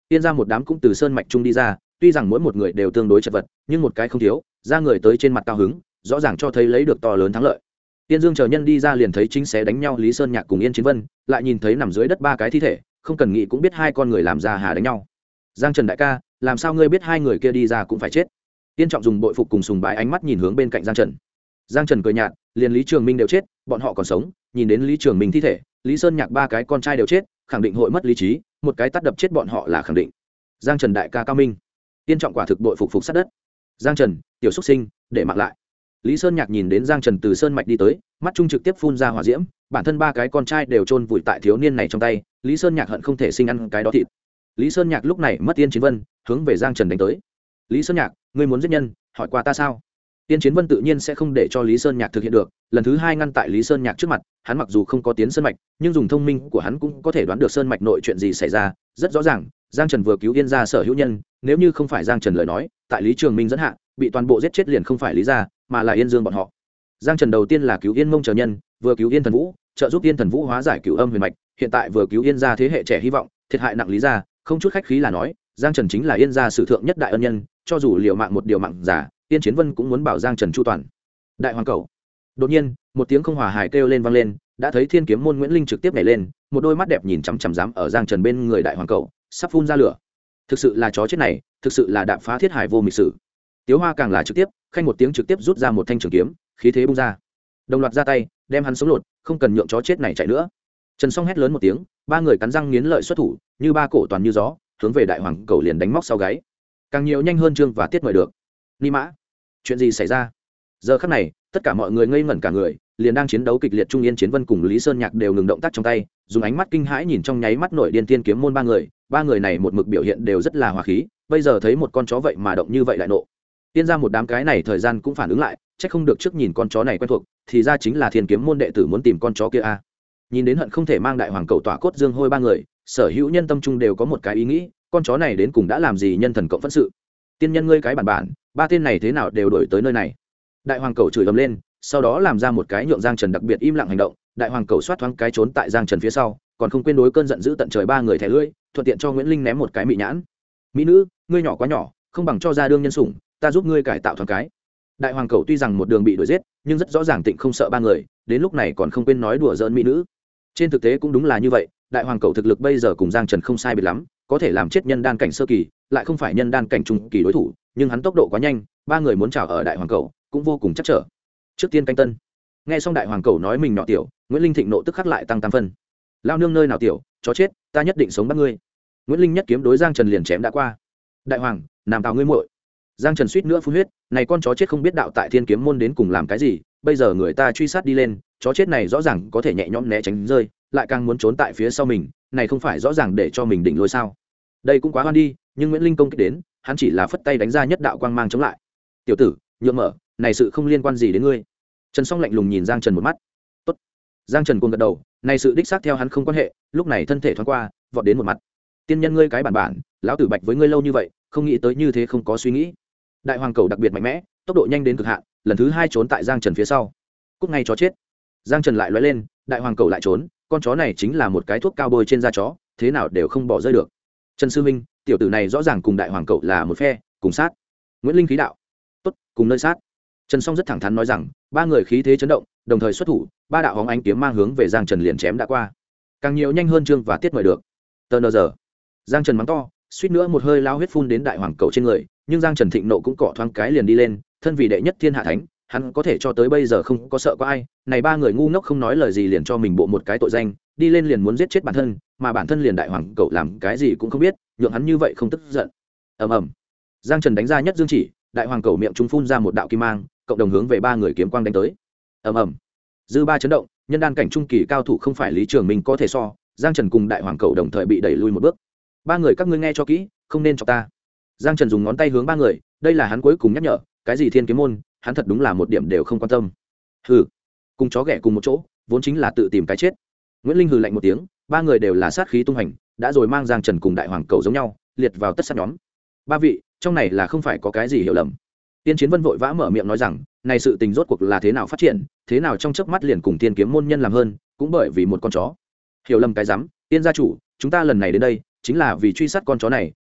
Speaker 1: Tiên ra một đám cũng từ sơn mạch trung đi ra, tuy rằng mỗi một người đều tương đối chật vật, nhưng một cái không thiếu, ra người tới trên mặt cao hứng, rõ ràng cho thấy lấy được to lớn thắng lợi. Tiên Dương chờ nhân đi ra liền thấy chính xé đánh nhau Lý Sơn Nhạc cùng Yên Chiến Vân, lại nhìn thấy nằm dưới đất ba cái thi thể, không cần nghĩ cũng biết hai con người làm ra hà đánh nhau. Giang Trần đại ca, làm sao ngươi biết hai người kia đi ra cũng phải chết? Tiên Trọng dùng bội phục cùng sùng bái ánh mắt nhìn hướng bên cạnh Giang Trần. Giang Trần cười nhạt, liền Lý Trường Minh đều chết, bọn họ còn sống, nhìn đến Lý Trường Minh thi thể, Lý Sơn Nhạc ba cái con trai đều chết, khẳng định hội mất lý trí, một cái tát đập chết bọn họ là khẳng định. Giang Trần đại ca cao minh. Tiên Trọng quả thực bội phục sát đất. Giang Trần, tiểu xuất sinh, để mặc lại. Lý Sơn Nhạc nhìn đến Giang Trần từ sơn mạch đi tới, mắt trung trực tiếp phun ra hỏa diễm, bản thân ba cái con trai đều chôn vùi tại thiếu niên này trong tay, Lý Sơn Nhạc hận không thể sinh ăn cái đó thịt. Lý Sơn Nhạc lúc này mất Tiên Chiến Vân, hướng về Giang Trần đánh tới. Lý Sơn Nhạc, ngươi muốn giết nhân, hỏi qua ta sao? Tiên Chiến Vân tự nhiên sẽ không để cho Lý Sơn Nhạc thực hiện được, lần thứ hai ngăn tại Lý Sơn Nhạc trước mặt, hắn mặc dù không có tiến sơn mạch, nhưng dùng thông minh của hắn cũng có thể đoán được sơn mạch nội chuyện gì xảy ra, rất rõ ràng, Giang Trần vừa cứu Yên gia sở hữu nhân, nếu như không phải Giang Trần lời nói, tại Lý Trường Minh dẫn hạ, bị toàn bộ giết chết liền không phải Lý gia, mà là Yên Dương bọn họ. Giang Trần đầu tiên là cứu Yên Mông chờ nhân, vừa cứu Yên Thần Vũ, trợ giúp Yên Thần Vũ hóa giải cửu âm huyền mạch, hiện tại vừa cứu Yên gia thế hệ trẻ hy vọng, thiệt hại nặng Lý gia, không chút khách khí là nói, Giang Trần chính là Yên gia sử thượng nhất đại ân nhân, cho dù liều mạng một điều mạng giả, Yên Chiến Vân cũng muốn bảo Giang Trần chu toàn. Đại hoàng cầu. Đột nhiên, một tiếng không hòa hài kêu lên vang lên, đã thấy Thiên Kiếm môn Nguyễn Linh trực tiếp nhảy lên, một đôi mắt đẹp nhìn chằm chằm dám ở Giang Trần bên người đại hoàng cầu, sắp phun ra lửa. Thực sự là chó chết này, thực sự là đạp phá thiết hải vô mịch sử. Tiếu Hoa càng là trực tiếp, khanh một tiếng trực tiếp rút ra một thanh trường kiếm, khí thế bung ra. Đồng loạt ra tay, đem hắn sống lột, không cần nhượng chó chết này chạy nữa. Trần Song hét lớn một tiếng, ba người cắn răng nghiến lợi xuất thủ, như ba cổ toàn như gió, hướng về đại hoàng cầu liền đánh móc sau gáy. Càng nhiều nhanh hơn Trương và Tiết mời được. Ni mã, chuyện gì xảy ra? Giờ khắc này, tất cả mọi người ngây ngẩn cả người, liền đang chiến đấu kịch liệt Trung Yên Chiến Vân cùng Lý Sơn Nhạc đều ngừng động tác trong tay, dùng ánh mắt kinh hãi nhìn trong nháy mắt nổi điên Tiên Kiếm môn ba người này một mực biểu hiện đều rất là hòa khí, bây giờ thấy một con chó vậy mà động như vậy lại nộ. Tiên ra một đám cái này thời gian cũng phản ứng lại, chắc không được trước nhìn con chó này quen thuộc, thì ra chính là Thiên Kiếm môn đệ tử muốn tìm con chó kia a. Nhìn đến hận không thể mang đại hoàng cầu tỏa cốt dương hôi ba người, sở hữu nhân tâm trung đều có một cái ý nghĩ, con chó này đến cùng đã làm gì nhân thần cộng phẫn sự. Tiên nhân ngươi cái bản, ba tên này thế nào đều đổi tới nơi này. Đại hoàng cầu chửi ầm lên, sau đó làm ra một cái nhượng Giang Trần đặc biệt im lặng hành động, đại hoàng cầu xoát thoáng cái trốn tại Giang Trần phía sau, còn không quên đối cơn giận dữ tận trời ba người thẻ lưỡi, thuận tiện cho Nguyễn Linh ném một cái mị nhãn. Mỹ nữ, ngươi nhỏ quá nhỏ, không bằng cho ra đương nhân sủng, ta giúp ngươi cải tạo thoáng cái. Đại hoàng cầu tuy rằng một đường bị đuổi giết, nhưng rất rõ ràng Tịnh không sợ ba người, đến lúc này còn không quên nói đùa giỡn mỹ nữ. Trên thực tế cũng đúng là như vậy, đại hoàng cầu thực lực bây giờ cùng Giang Trần không sai biệt lắm, có thể làm chết nhân đan cảnh sơ kỳ, lại không phải nhân đan cảnh trung kỳ đối thủ, nhưng hắn tốc độ quá nhanh, ba người muốn chảo ở đại hoàng cầu cũng vô cùng chắc trở. Trước tiên canh tân. Nghe xong đại hoàng cầu nói mình nhỏ tiểu, Nguyễn Linh thịnh nộ tức khắc lại tăng 8 phân. Lao nương nơi nào tiểu, chó chết, ta nhất định sống bắt ngươi. Nguyễn Linh nhất kiếm đối Giang Trần liền chém đã qua. Đại hoàng, làm tào ngươi muội. Giang Trần suýt nữa phun huyết, này con chó chết không biết đạo tại Thiên Kiếm môn đến cùng làm cái gì, bây giờ người ta truy sát đi lên, chó chết này rõ ràng có thể nhẹ nhõm né tránh rơi, lại càng muốn trốn tại phía sau mình, này không phải rõ ràng để cho mình đỉnh lôi sao? Đây cũng quá hoan đi, nhưng Nguyễn Linh công kích đến, hắn chỉ là phất tay đánh ra nhất đạo quang mang chống lại. Tiểu tử, nhượng mở, này sự không liên quan gì đến ngươi. Trần Song lạnh lùng nhìn Giang Trần một mắt. Tốt. Giang Trần cuồng gật đầu, này sự đích xác theo hắn không quan hệ, lúc này thân thể thoáng qua, vọt đến một mặt. Tiên nhân ngươi cái bản, lão tử bạch với ngươi lâu như vậy, không nghĩ tới như thế không có suy nghĩ. Đại hoàng cầu đặc biệt mạnh mẽ, tốc độ nhanh đến cực hạn, lần thứ hai trốn tại Giang Trần phía sau. Cút ngay chó chết. Giang Trần lại lóe lên, đại hoàng cầu lại trốn, con chó này chính là một cái thuốc cao bôi trên da chó, thế nào đều không bỏ rơi được. Trần sư minh, tiểu tử này rõ ràng cùng đại hoàng cầu là một phe, cùng sát. Nguyễn Linh khí đạo. Tốt, cùng nơi sát. Trần Song rất thẳng thắn nói rằng, ba người khí thế chấn động, đồng thời xuất thủ, ba đạo hóng ánh kiếm mang hướng về Giang Trần liền chém đã qua. Càng nhiều nhanh hơn Trương và Tiết mời được. Tờ giờ. Giang Trần mắng to, suýt nữa một hơi lao huyết phun đến đại hoàng cầu trên người, nhưng Giang Trần thịnh nộ cũng cọ thoáng cái liền đi lên, thân vì đệ nhất thiên hạ thánh, hắn có thể cho tới bây giờ không có sợ có ai, này ba người ngu ngốc không nói lời gì liền cho mình bộ một cái tội danh, đi lên liền muốn giết chết bản thân, mà bản thân liền đại hoàng cầu làm cái gì cũng không biết, nhượng hắn như vậy không tức giận. Ầm ầm. Giang Trần đánh ra nhất dương chỉ, đại hoàng cầu miệng trung phun ra một đạo kim mang, cộng đồng hướng về ba người kiếm quang đánh tới. Ầm ầm. Dư ba chấn động, nhân đan cảnh trung kỳ cao thủ không phải Lý Trường Minh có thể so, Giang Trần cùng đại hoàng cầu đồng thời bị đẩy lui một bước. Ba người các ngươi nghe cho kỹ, không nên chọc ta. Giang Trần dùng ngón tay hướng ba người, đây là hắn cuối cùng nhắc nhở, cái gì Thiên Kiếm môn, hắn thật đúng là một điểm đều không quan tâm. Hừ, cùng chó ghẻ cùng một chỗ, vốn chính là tự tìm cái chết. Nguyễn Linh hừ lạnh một tiếng, ba người đều là sát khí tung hành, đã rồi mang Giang Trần cùng đại hoàng cầu giống nhau, liệt vào tất sát nhóm. Ba vị, trong này là không phải có cái gì hiểu lầm. Tiên Chiến Vân vội vã mở miệng nói rằng, này sự tình rốt cuộc là thế nào phát triển, thế nào trong chớp mắt liền cùng Thiên Kiếm môn nhân làm hơn, cũng bởi vì một con chó. Hiểu lầm cái rắm, Tiên gia chủ, chúng ta lần này đến đây chính là vì truy sát con chó này,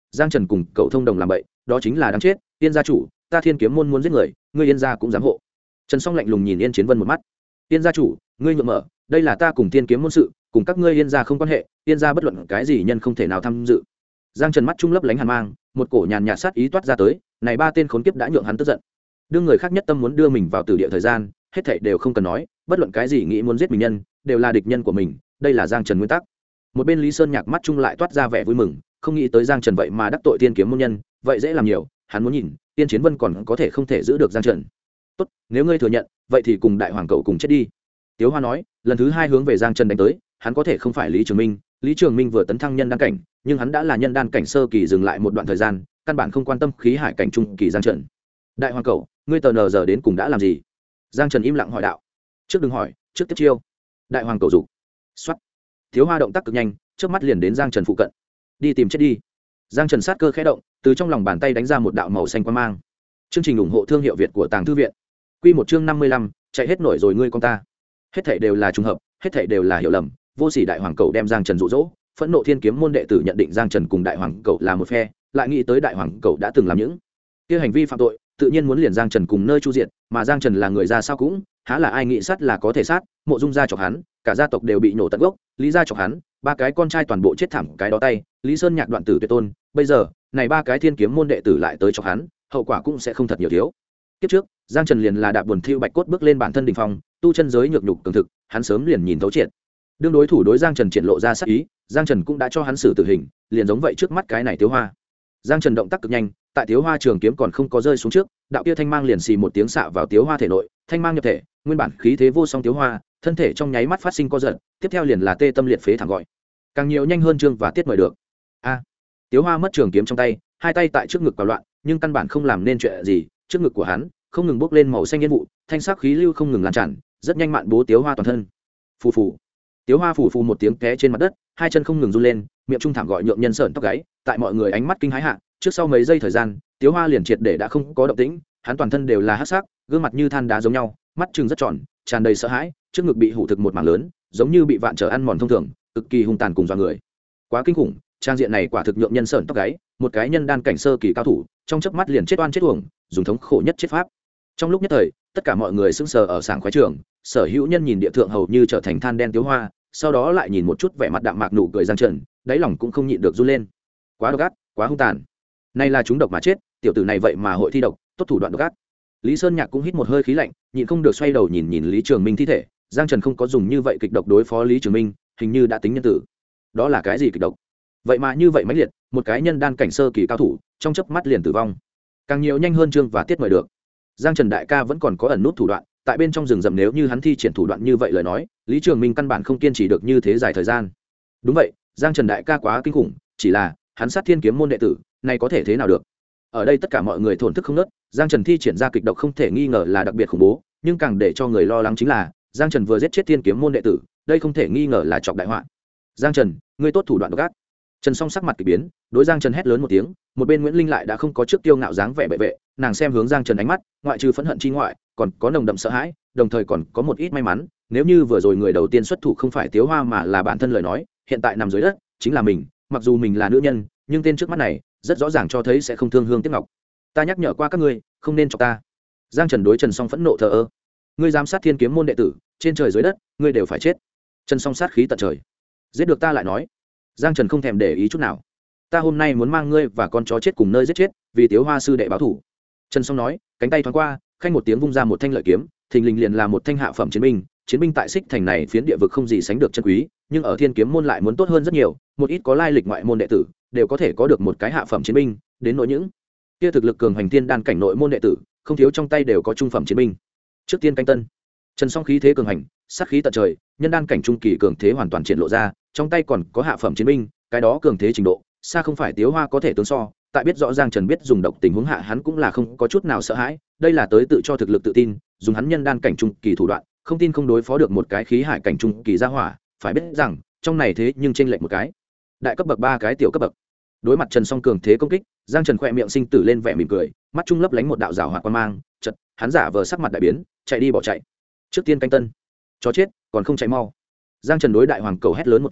Speaker 1: giang trần cùng cậu thông đồng làm bậy đó chính là đáng chết. Yên gia chủ, ta Thiên Kiếm môn muốn giết người, ngươi Yên gia cũng dám hộ? Trần Song lạnh lùng nhìn Yên Chiến Vân một mắt. Yên gia chủ, ngươi nhượng mở, đây là ta cùng Thiên Kiếm môn sự, cùng các ngươi Yên gia không quan hệ, Yên gia bất luận cái gì nhân không thể nào tham dự. Giang Trần mắt trung lấp lánh hàn mang, một cổ nhàn nhạt sát ý toát ra tới, này ba tên khốn kiếp đã nhượng hắn tức giận. Đương người khác nhất tâm muốn đưa mình vào tử địa thời gian, hết thảy đều không cần nói, bất luận cái gì nghĩ muốn giết mình nhân, đều là địch nhân của mình, đây là Giang Trần nguyên tắc. Một bên Lý Sơn Nhạc mắt trung lại toát ra vẻ vui mừng, không nghĩ tới Giang Trần vậy mà đắc tội Thiên Kiếm môn nhân, vậy dễ làm nhiều, hắn muốn nhìn, Tiên Chiến Vân còn có thể không thể giữ được Giang Trần. Tốt, nếu ngươi thừa nhận, vậy thì cùng đại hoàng cậu cùng chết đi. Tiếu Hoa nói, lần thứ hai hướng về Giang Trần đánh tới, hắn có thể không phải Lý Trường Minh, Lý Trường Minh vừa tấn thăng nhân đan cảnh, nhưng hắn đã là nhân đan cảnh sơ kỳ dừng lại một đoạn thời gian, căn bản không quan tâm khí hải cảnh trung kỳ Giang Trần. Đại hoàng cậu, ngươi tờ nờ giờ đến cùng đã làm gì? Giang Trần im lặng hỏi đạo. Trước đừng hỏi, trước tiếp chiêu. Đại hoàng cậu dục. Soát. Tiếu Hoa động tác cực nhanh, trước mắt liền đến Giang Trần phụ cận. Đi tìm chết đi. Giang Trần sát cơ khẽ động, từ trong lòng bàn tay đánh ra một đạo màu xanh quang mang. Chương trình ủng hộ thương hiệu Việt của Tàng Thư viện. Quy một chương 55, chạy hết nổi rồi ngươi con ta. Hết thảy đều là trùng hợp, hết thảy đều là hiểu lầm, vô sỉ đại hoàng cậu đem Giang Trần dụ dỗ, phẫn nộ Thiên Kiếm môn đệ tử nhận định Giang Trần cùng đại hoàng cậu là một phe, lại nghĩ tới đại hoàng cậu đã từng làm những kia hành vi phạm tội, tự nhiên muốn liền Giang Trần cùng nơi chu diện, mà Giang Trần là người ra sao cũng, há là ai nghĩ sát là có thể sát, Mộ Dung gia chọc hắn, cả gia tộc đều bị nổ tận gốc, Lý gia chọc hắn, ba cái con trai toàn bộ chết thảm cái đó tay, Lý Sơn Nhạc đoạn tử tuyệt tôn, bây giờ, này ba cái Thiên Kiếm môn đệ tử lại tới chọc hắn, hậu quả cũng sẽ không thật nhiều thiếu. Kiếp trước, Giang Trần liền là đạp buồn thiêu bạch cốt bước lên bản thân đỉnh phong, tu chân giới nhược nhục cường thực, hắn sớm liền nhìn thấu triệt. Đương đối thủ đối Giang Trần triển lộ ra sát ý, Giang Trần cũng đã cho hắn xử tử hình, liền giống vậy trước mắt cái này Tiếu Hoa. Giang Trần động tác cực nhanh, tại Tiếu Hoa trường kiếm còn không có rơi xuống trước, đạo kia thanh mang liền xì một tiếng xạ vào Tiếu Hoa thể nội, thanh mang nhập thể, nguyên bản khí thế vô song Tiếu Hoa, thân thể trong nháy mắt phát sinh co giật, tiếp theo liền là tê tâm liệt phế thẳng gọi. Càng nhiều nhanh hơn chương và tiết mời được. A. Tiếu Hoa mất trường kiếm trong tay, hai tay tại trước ngực quào loạn, nhưng căn bản không làm nên chuyện gì, trước ngực của hắn không ngừng bốc lên màu xanh yên vụ, thanh sắc khí lưu không ngừng lan tràn, rất nhanh mạn bố Tiếu Hoa toàn thân. Phù phù. Tiếu Hoa phù phù một tiếng té trên mặt đất, hai chân không ngừng run lên, miệng trung thảm gọi nhượng nhân sởn tóc gáy, tại mọi người ánh mắt kinh hãi hạ, trước sau mấy giây thời gian, Tiếu Hoa liền triệt để đã không có động tĩnh, hắn toàn thân đều là hắc sắc, gương mặt như than đá giống nhau, mắt trừng rất tròn, tràn đầy sợ hãi, trước ngực bị hủ thực một mảng lớn, giống như bị vạn trở ăn mòn thông thường, cực kỳ hung tàn cùng dọa người. Quá kinh khủng, trang diện này quả thực nhượng nhân sởn tóc gáy, một cái nhân đan cảnh sơ kỳ cao thủ, trong chớp mắt liền chết oan chết uổng, dùng thống khổ nhất chết pháp. Trong lúc nhất thời, tất cả mọi người sững sờ ở sảng khoái trường, sở hữu nhân nhìn địa thượng hầu như trở thành than đen Tiếu Hoa, sau đó lại nhìn một chút vẻ mặt đạm mạc nụ cười Giang Trần, đáy lòng cũng không nhịn được run lên. Quá độc ác, quá hung tàn. Nay là chúng độc mà chết, tiểu tử này vậy mà hội thi độc, tốt thủ đoạn độc ác. Lý Sơn Nhạc cũng hít một hơi khí lạnh, nhịn không được xoay đầu nhìn nhìn Lý Trường Minh thi thể, Giang Trần không có dùng như vậy kịch độc đối phó Lý Trường Minh, hình như đã tính nhân tử. Đó là cái gì kịch độc? Vậy mà như vậy mãnh liệt, một cái nhân đan cảnh sơ kỳ cao thủ, trong chớp mắt liền tử vong. Càng nhiều nhanh hơn chương và tiết mời được. Giang Trần đại ca vẫn còn có ẩn nút thủ đoạn, tại bên trong rừng rậm nếu như hắn thi triển thủ đoạn như vậy lời nói, Lý Trường Minh căn bản không kiên trì được như thế dài thời gian. Đúng vậy, Giang Trần đại ca quá kinh khủng, chỉ là hắn sát Thiên Kiếm môn đệ tử, này có thể thế nào được? Ở đây tất cả mọi người thổn thức không nớt, Giang Trần thi triển ra kịch độc không thể nghi ngờ là đặc biệt khủng bố, nhưng càng để cho người lo lắng chính là Giang Trần vừa giết chết Thiên Kiếm môn đệ tử, đây không thể nghi ngờ là chọc đại họa. Giang Trần, ngươi tốt thủ đoạn độc ác. Trần Song sắc mặt kỳ biến, đối Giang Trần hét lớn một tiếng, một bên Nguyễn Linh lại đã không có trước tiêu ngạo dáng vẻ bệ vệ, nàng xem hướng Giang Trần ánh mắt, ngoại trừ phẫn hận chi ngoại, còn có nồng đậm sợ hãi, đồng thời còn có một ít may mắn, nếu như vừa rồi người đầu tiên xuất thủ không phải Tiếu Hoa mà là bản thân lời nói, hiện tại nằm dưới đất chính là mình, mặc dù mình là nữ nhân, nhưng tên trước mắt này rất rõ ràng cho thấy sẽ không thương hương tiếc ngọc. Ta nhắc nhở qua các ngươi, không nên chọc ta. Giang Trần đối Trần Song phẫn nộ thờ ơ. Ngươi giám sát Thiên Kiếm môn đệ tử, trên trời dưới đất, ngươi đều phải chết. Trần Song sát khí tận trời. Giết được ta lại nói. Giang Trần không thèm để ý chút nào. Ta hôm nay muốn mang ngươi và con chó chết cùng nơi giết chết, vì Tiếu Hoa sư đệ báo thủ. Trần Song nói, cánh tay thoáng qua, khanh một tiếng vung ra một thanh lợi kiếm, thình lình liền là một thanh hạ phẩm chiến binh. Chiến binh tại Xích Thành này phiến địa vực không gì sánh được chân quý, nhưng ở Thiên Kiếm môn lại muốn tốt hơn rất nhiều, một ít có lai lịch ngoại môn đệ tử đều có thể có được một cái hạ phẩm chiến binh, đến nỗi những kia thực lực cường hành tiên đan cảnh nội môn đệ tử, không thiếu trong tay đều có trung phẩm chiến binh. Trước tiên canh tân, Trần Song khí thế cường hành, sát khí tận trời, nhân đan cảnh trung kỳ cường thế hoàn toàn triển lộ ra, trong tay còn có hạ phẩm chiến binh, cái đó cường thế trình độ, xa không phải Tiếu Hoa có thể tương so. Tại biết rõ Giang Trần biết dùng độc tình huống hạ hắn cũng là không có chút nào sợ hãi, đây là tới tự cho thực lực tự tin, dùng hắn nhân đan cảnh trung kỳ thủ đoạn, không tin không đối phó được một cái khí hải cảnh trung kỳ gia hỏa, phải biết rằng, trong này thế nhưng chênh lệch một cái đại cấp bậc ba cái tiểu cấp bậc. Đối mặt Trần Song cường thế công kích, Giang Trần khỏe miệng sinh tử lên vẻ mỉm cười, mắt trung lấp lánh một đạo rào hoạt quan mang, chợt hắn giả vờ sắc mặt đại biến, chạy đi bỏ chạy. Trước tiên canh tân, chó chết, còn không chạy mau. Giang Trần đối đại hoàng cầu hét lớn một tiếng,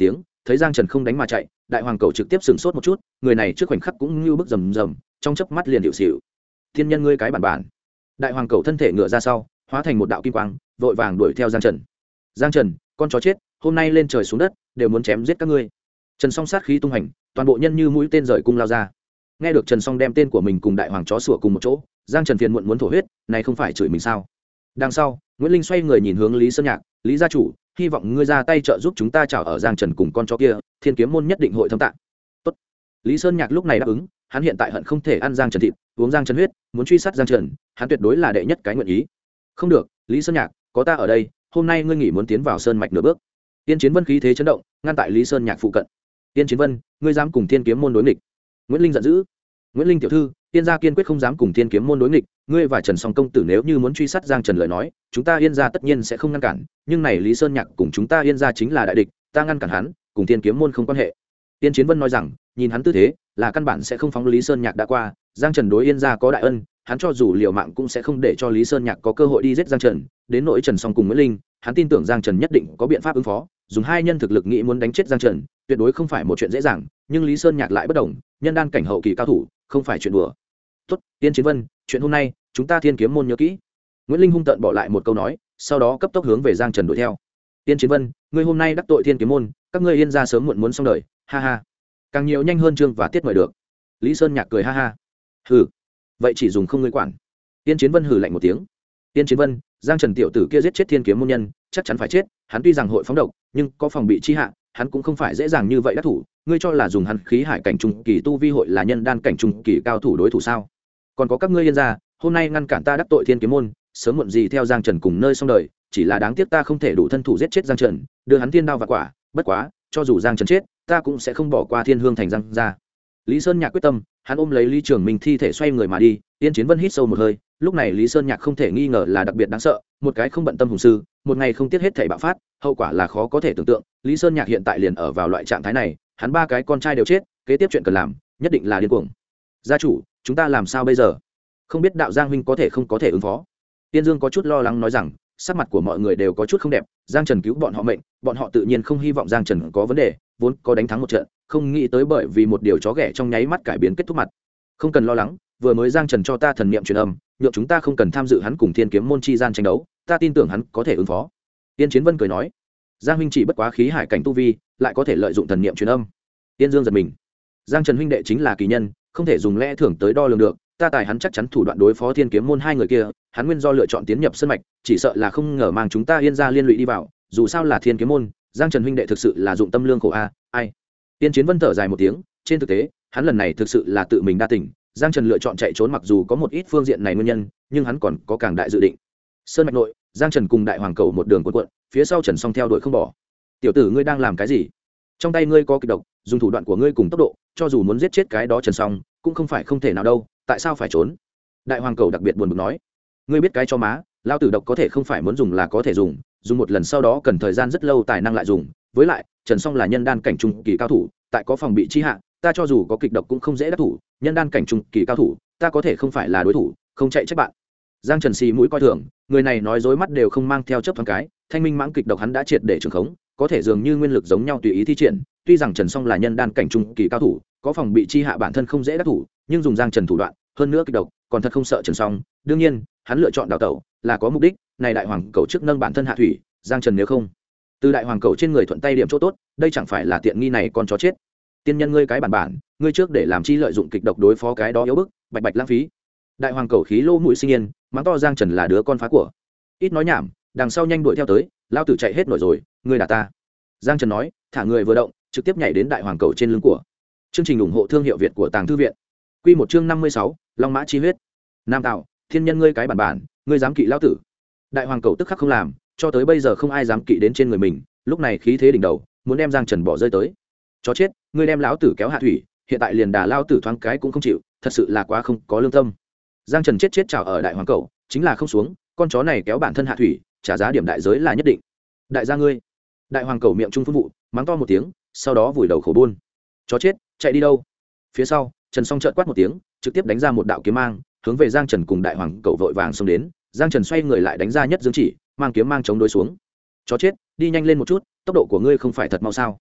Speaker 1: thấy giang trần không đánh mà chạy, đại hoàng cầu trực tiếp sửng sốt một chút, người này trước khoảnh khắc cũng như bức rầm rầm, trong chớp mắt liền hiệu xịu. Thiên nhân ngươi cái bản bản. Đại hoàng cầu thân thể ngựa ra sau, hóa thành một đạo kim quang, vội vàng đuổi theo giang trần. Giang trần, con chó chết, hôm nay lên trời xuống đất đều muốn chém giết các ngươi. Trần Song sát khí tung hành, toàn bộ nhân như mũi tên rời cung lao ra. Nghe được Trần Song đem tên của mình cùng đại hoàng chó sủa cùng một chỗ, giang trần phiền muộn muốn thổ huyết, này không phải chửi mình sao? Đằng sau, Nguyễn Linh xoay người nhìn hướng Lý Sơn Nhạc, Lý gia chủ, hy vọng ngươi ra tay trợ giúp chúng ta chảo ở giang trần cùng con chó kia, Thiên Kiếm môn nhất định hội thâm tạng. Tốt. Lý Sơn Nhạc lúc này đáp ứng, hắn hiện tại hận không thể ăn giang trần thịt, uống giang trần huyết, muốn truy sát giang trần, hắn tuyệt đối là đệ nhất cái nguyện ý. Không được, Lý Sơn Nhạc, có ta ở đây, hôm nay ngươi nghỉ muốn tiến vào sơn mạch nửa bước. Tiên Chiến Vân khí thế chấn động, ngăn tại Lý Sơn Nhạc phụ cận. Tiên Chiến Vân, ngươi dám cùng Thiên Kiếm môn đối nghịch? Nguyễn Linh giận dữ. Nguyễn Linh tiểu thư, Tiên gia kiên quyết không dám cùng Thiên Kiếm môn đối nghịch, ngươi và Trần Song công tử nếu như muốn truy sát Giang Trần lời nói, chúng ta Yên gia tất nhiên sẽ không ngăn cản, nhưng này Lý Sơn Nhạc cùng chúng ta Yên gia chính là đại địch, ta ngăn cản hắn, cùng Thiên Kiếm môn không quan hệ. Tiên Chiến Vân nói rằng, nhìn hắn tư thế, là căn bản sẽ không phóng Lý Sơn Nhạc đã qua, Giang Trần đối Yên gia có đại ân, hắn cho dù liều mạng cũng sẽ không để cho Lý Sơn Nhạc có cơ hội đi giết Giang Trần, đến nỗi Trần Song cùng Nguyễn Linh, hắn tin tưởng Giang Trần nhất định có biện pháp ứng phó, dùng hai nhân thực lực nghĩ muốn đánh chết Giang Trần, tuyệt đối không phải một chuyện dễ dàng, nhưng Lý Sơn Nhạc lại bất đồng, nhân đan cảnh hậu kỳ cao thủ, không phải chuyện đùa. Tốt, Tiên Chiến Vân, chuyện hôm nay, chúng ta Thiên Kiếm môn nhớ kỹ. Nguyễn Linh hung tợn bỏ lại một câu nói, sau đó cấp tốc hướng về Giang Trần đuổi theo. Tiên Chiến Vân, ngươi hôm nay đắc tội Thiên Kiếm môn, các ngươi Yên gia sớm muộn muốn xong đời, ha ha. Càng nhiều nhanh hơn chương và tiết mời được. Lý Sơn Nhạc cười ha ha. Hừ, vậy chỉ dùng không ngươi quản. Tiên Chiến Vân hừ lạnh một tiếng. Tiên Chiến Vân, Giang Trần tiểu tử kia giết chết Thiên Kiếm môn nhân, chắc chắn phải chết, hắn tuy rằng hội phóng độc, nhưng có phòng bị chi hạ, hắn cũng không phải dễ dàng như vậy đắc thủ, ngươi cho là dùng hắn khí hải cảnh trung kỳ tu vi hội là nhân đan cảnh trung kỳ cao thủ đối thủ sao? Còn có các ngươi Yên gia, hôm nay ngăn cản ta đắc tội Thiên Kiếm môn, sớm muộn gì theo Giang Trần cùng nơi xong đời, chỉ là đáng tiếc ta không thể đủ thân thủ giết chết Giang Trần, đưa hắn thiên đao và quả, bất quá, cho dù Giang Trần chết, ta cũng sẽ không bỏ qua Thiên Hương thành Giang gia. Lý Sơn Nhạc quyết tâm, hắn ôm lấy Lý Trường Minh thi thể xoay người mà đi. Tiên Chiến Vân hít sâu một hơi, lúc này Lý Sơn Nhạc không thể nghi ngờ là đặc biệt đáng sợ, một cái không bận tâm hùng sư, một ngày không tiếc hết thảy bạo phát, hậu quả là khó có thể tưởng tượng. Lý Sơn Nhạc hiện tại liền ở vào loại trạng thái này, hắn ba cái con trai đều chết, kế tiếp chuyện cần làm, nhất định là điên cuồng. Gia chủ, chúng ta làm sao bây giờ? Không biết đạo Giang huynh có thể không có thể ứng phó. Tiên Dương có chút lo lắng nói rằng, sắc mặt của mọi người đều có chút không đẹp, Giang Trần cứu bọn họ mệnh, bọn họ tự nhiên không hy vọng Giang Trần có vấn đề, vốn có đánh thắng một trận, không nghĩ tới bởi vì một điều chó ghẻ trong nháy mắt cải biến kết thúc mặt. Không cần lo lắng, vừa mới Giang Trần cho ta thần niệm truyền âm, nhượng chúng ta không cần tham dự hắn cùng Thiên Kiếm môn chi gian tranh đấu, ta tin tưởng hắn có thể ứng phó. Tiên Chiến Vân cười nói, Giang huynh chỉ bất quá khí hải cảnh tu vi, lại có thể lợi dụng thần niệm truyền âm. Tiên Dương giật mình, Giang Trần huynh đệ chính là kỳ nhân, không thể dùng lẽ thưởng tới đo lường được, ta tài hắn chắc chắn thủ đoạn đối phó Thiên Kiếm môn hai người kia, hắn nguyên do lựa chọn tiến nhập sơn mạch, chỉ sợ là không ngờ mang chúng ta Yên gia liên lụy đi vào, dù sao là Thiên Kiếm môn, Giang Trần huynh đệ thực sự là dụng tâm lương khổ a, ai. Tiên Chiến Vân thở dài một tiếng, trên thực tế, hắn lần này thực sự là tự mình đa tình, Giang Trần lựa chọn chạy trốn mặc dù có một ít phương diện này nguyên nhân, nhưng hắn còn có càng đại dự định. Sơn mạch nội, Giang Trần cùng đại hoàng cầu một đường cuộn cuộn, phía sau Trần Song theo đuổi không bỏ. Tiểu tử ngươi đang làm cái gì? Trong tay ngươi có kịch độc, dùng thủ đoạn của ngươi cùng tốc độ, cho dù muốn giết chết cái đó Trần Song, cũng không phải không thể nào đâu, tại sao phải trốn? Đại hoàng cầu đặc biệt buồn bực nói, ngươi biết cái cho má, lao tử độc có thể không phải muốn dùng là có thể dùng, dùng một lần sau đó cần thời gian rất lâu tài năng lại dùng, với lại, Trần Song là nhân đan cảnh trung kỳ cao thủ, tại có phòng bị chi hạ, ta cho dù có kịch độc cũng không dễ đắc thủ, nhân đan cảnh trung kỳ cao thủ, ta có thể không phải là đối thủ, không chạy trách bạn. Giang Trần xì mũi coi thường, người này nói dối mắt đều không mang theo chớp thoáng cái, thanh minh mãng kịch độc hắn đã triệt để trường khống, có thể dường như nguyên lực giống nhau tùy ý thi triển, tuy rằng Trần Song là nhân đan cảnh trung kỳ cao thủ, có phòng bị chi hạ bản thân không dễ đắc thủ, nhưng dùng Giang Trần thủ đoạn, hơn nữa kịch độc, còn thật không sợ Trần Song, đương nhiên, hắn lựa chọn đào tẩu là có mục đích, này đại hoàng cầu trước nâng bản thân hạ thủy, Giang Trần nếu không, từ đại hoàng cầu trên người thuận tay điểm chỗ tốt, đây chẳng phải là tiện nghi này con chó chết. Tiên nhân ngươi cái bản, ngươi trước để làm chi lợi dụng kịch độc đối phó cái đó yếu bức, bạch bạch lãng phí. Đại hoàng cầu khí lô mũi sinh yên, mắng to Giang Trần là đứa con phá của. Ít nói nhảm, đằng sau nhanh đuổi theo tới, lao tử chạy hết nổi rồi, ngươi đả ta. Giang Trần nói, thả người vừa động, trực tiếp nhảy đến đại hoàng cầu trên lưng của. Chương trình ủng hộ thương hiệu Việt của Tàng Thư viện. Quy một chương 56, Long mã chi huyết. Nam tạo, thiên nhân ngươi cái bản, ngươi dám kỵ lao tử. Đại hoàng cầu tức khắc không làm, cho tới bây giờ không ai dám kỵ đến trên người mình, lúc này khí thế đỉnh đầu, muốn đem Giang Trần bỏ rơi tới. Chó chết, ngươi đem lão tử kéo hạ thủy, hiện tại liền đà lao tử thoáng cái cũng không chịu, thật sự là quá không có lương tâm. Giang Trần chết chảo ở đại hoàng cầu, chính là không xuống, con chó này kéo bản thân hạ thủy, trả giá điểm đại giới là nhất định. Đại gia ngươi. Đại hoàng cầu miệng trung phun vụ, mắng to một tiếng, sau đó vùi đầu khổ buôn. Chó chết, chạy đi đâu? Phía sau, Trần Song chợt quát một tiếng, trực tiếp đánh ra một đạo kiếm mang, hướng về Giang Trần cùng đại hoàng cầu vội vàng xông đến. Giang Trần xoay người lại đánh ra nhất dương chỉ, mang kiếm mang chống đối xuống. Chó chết, đi nhanh lên một chút, tốc độ của ngươi không phải thật mau sao?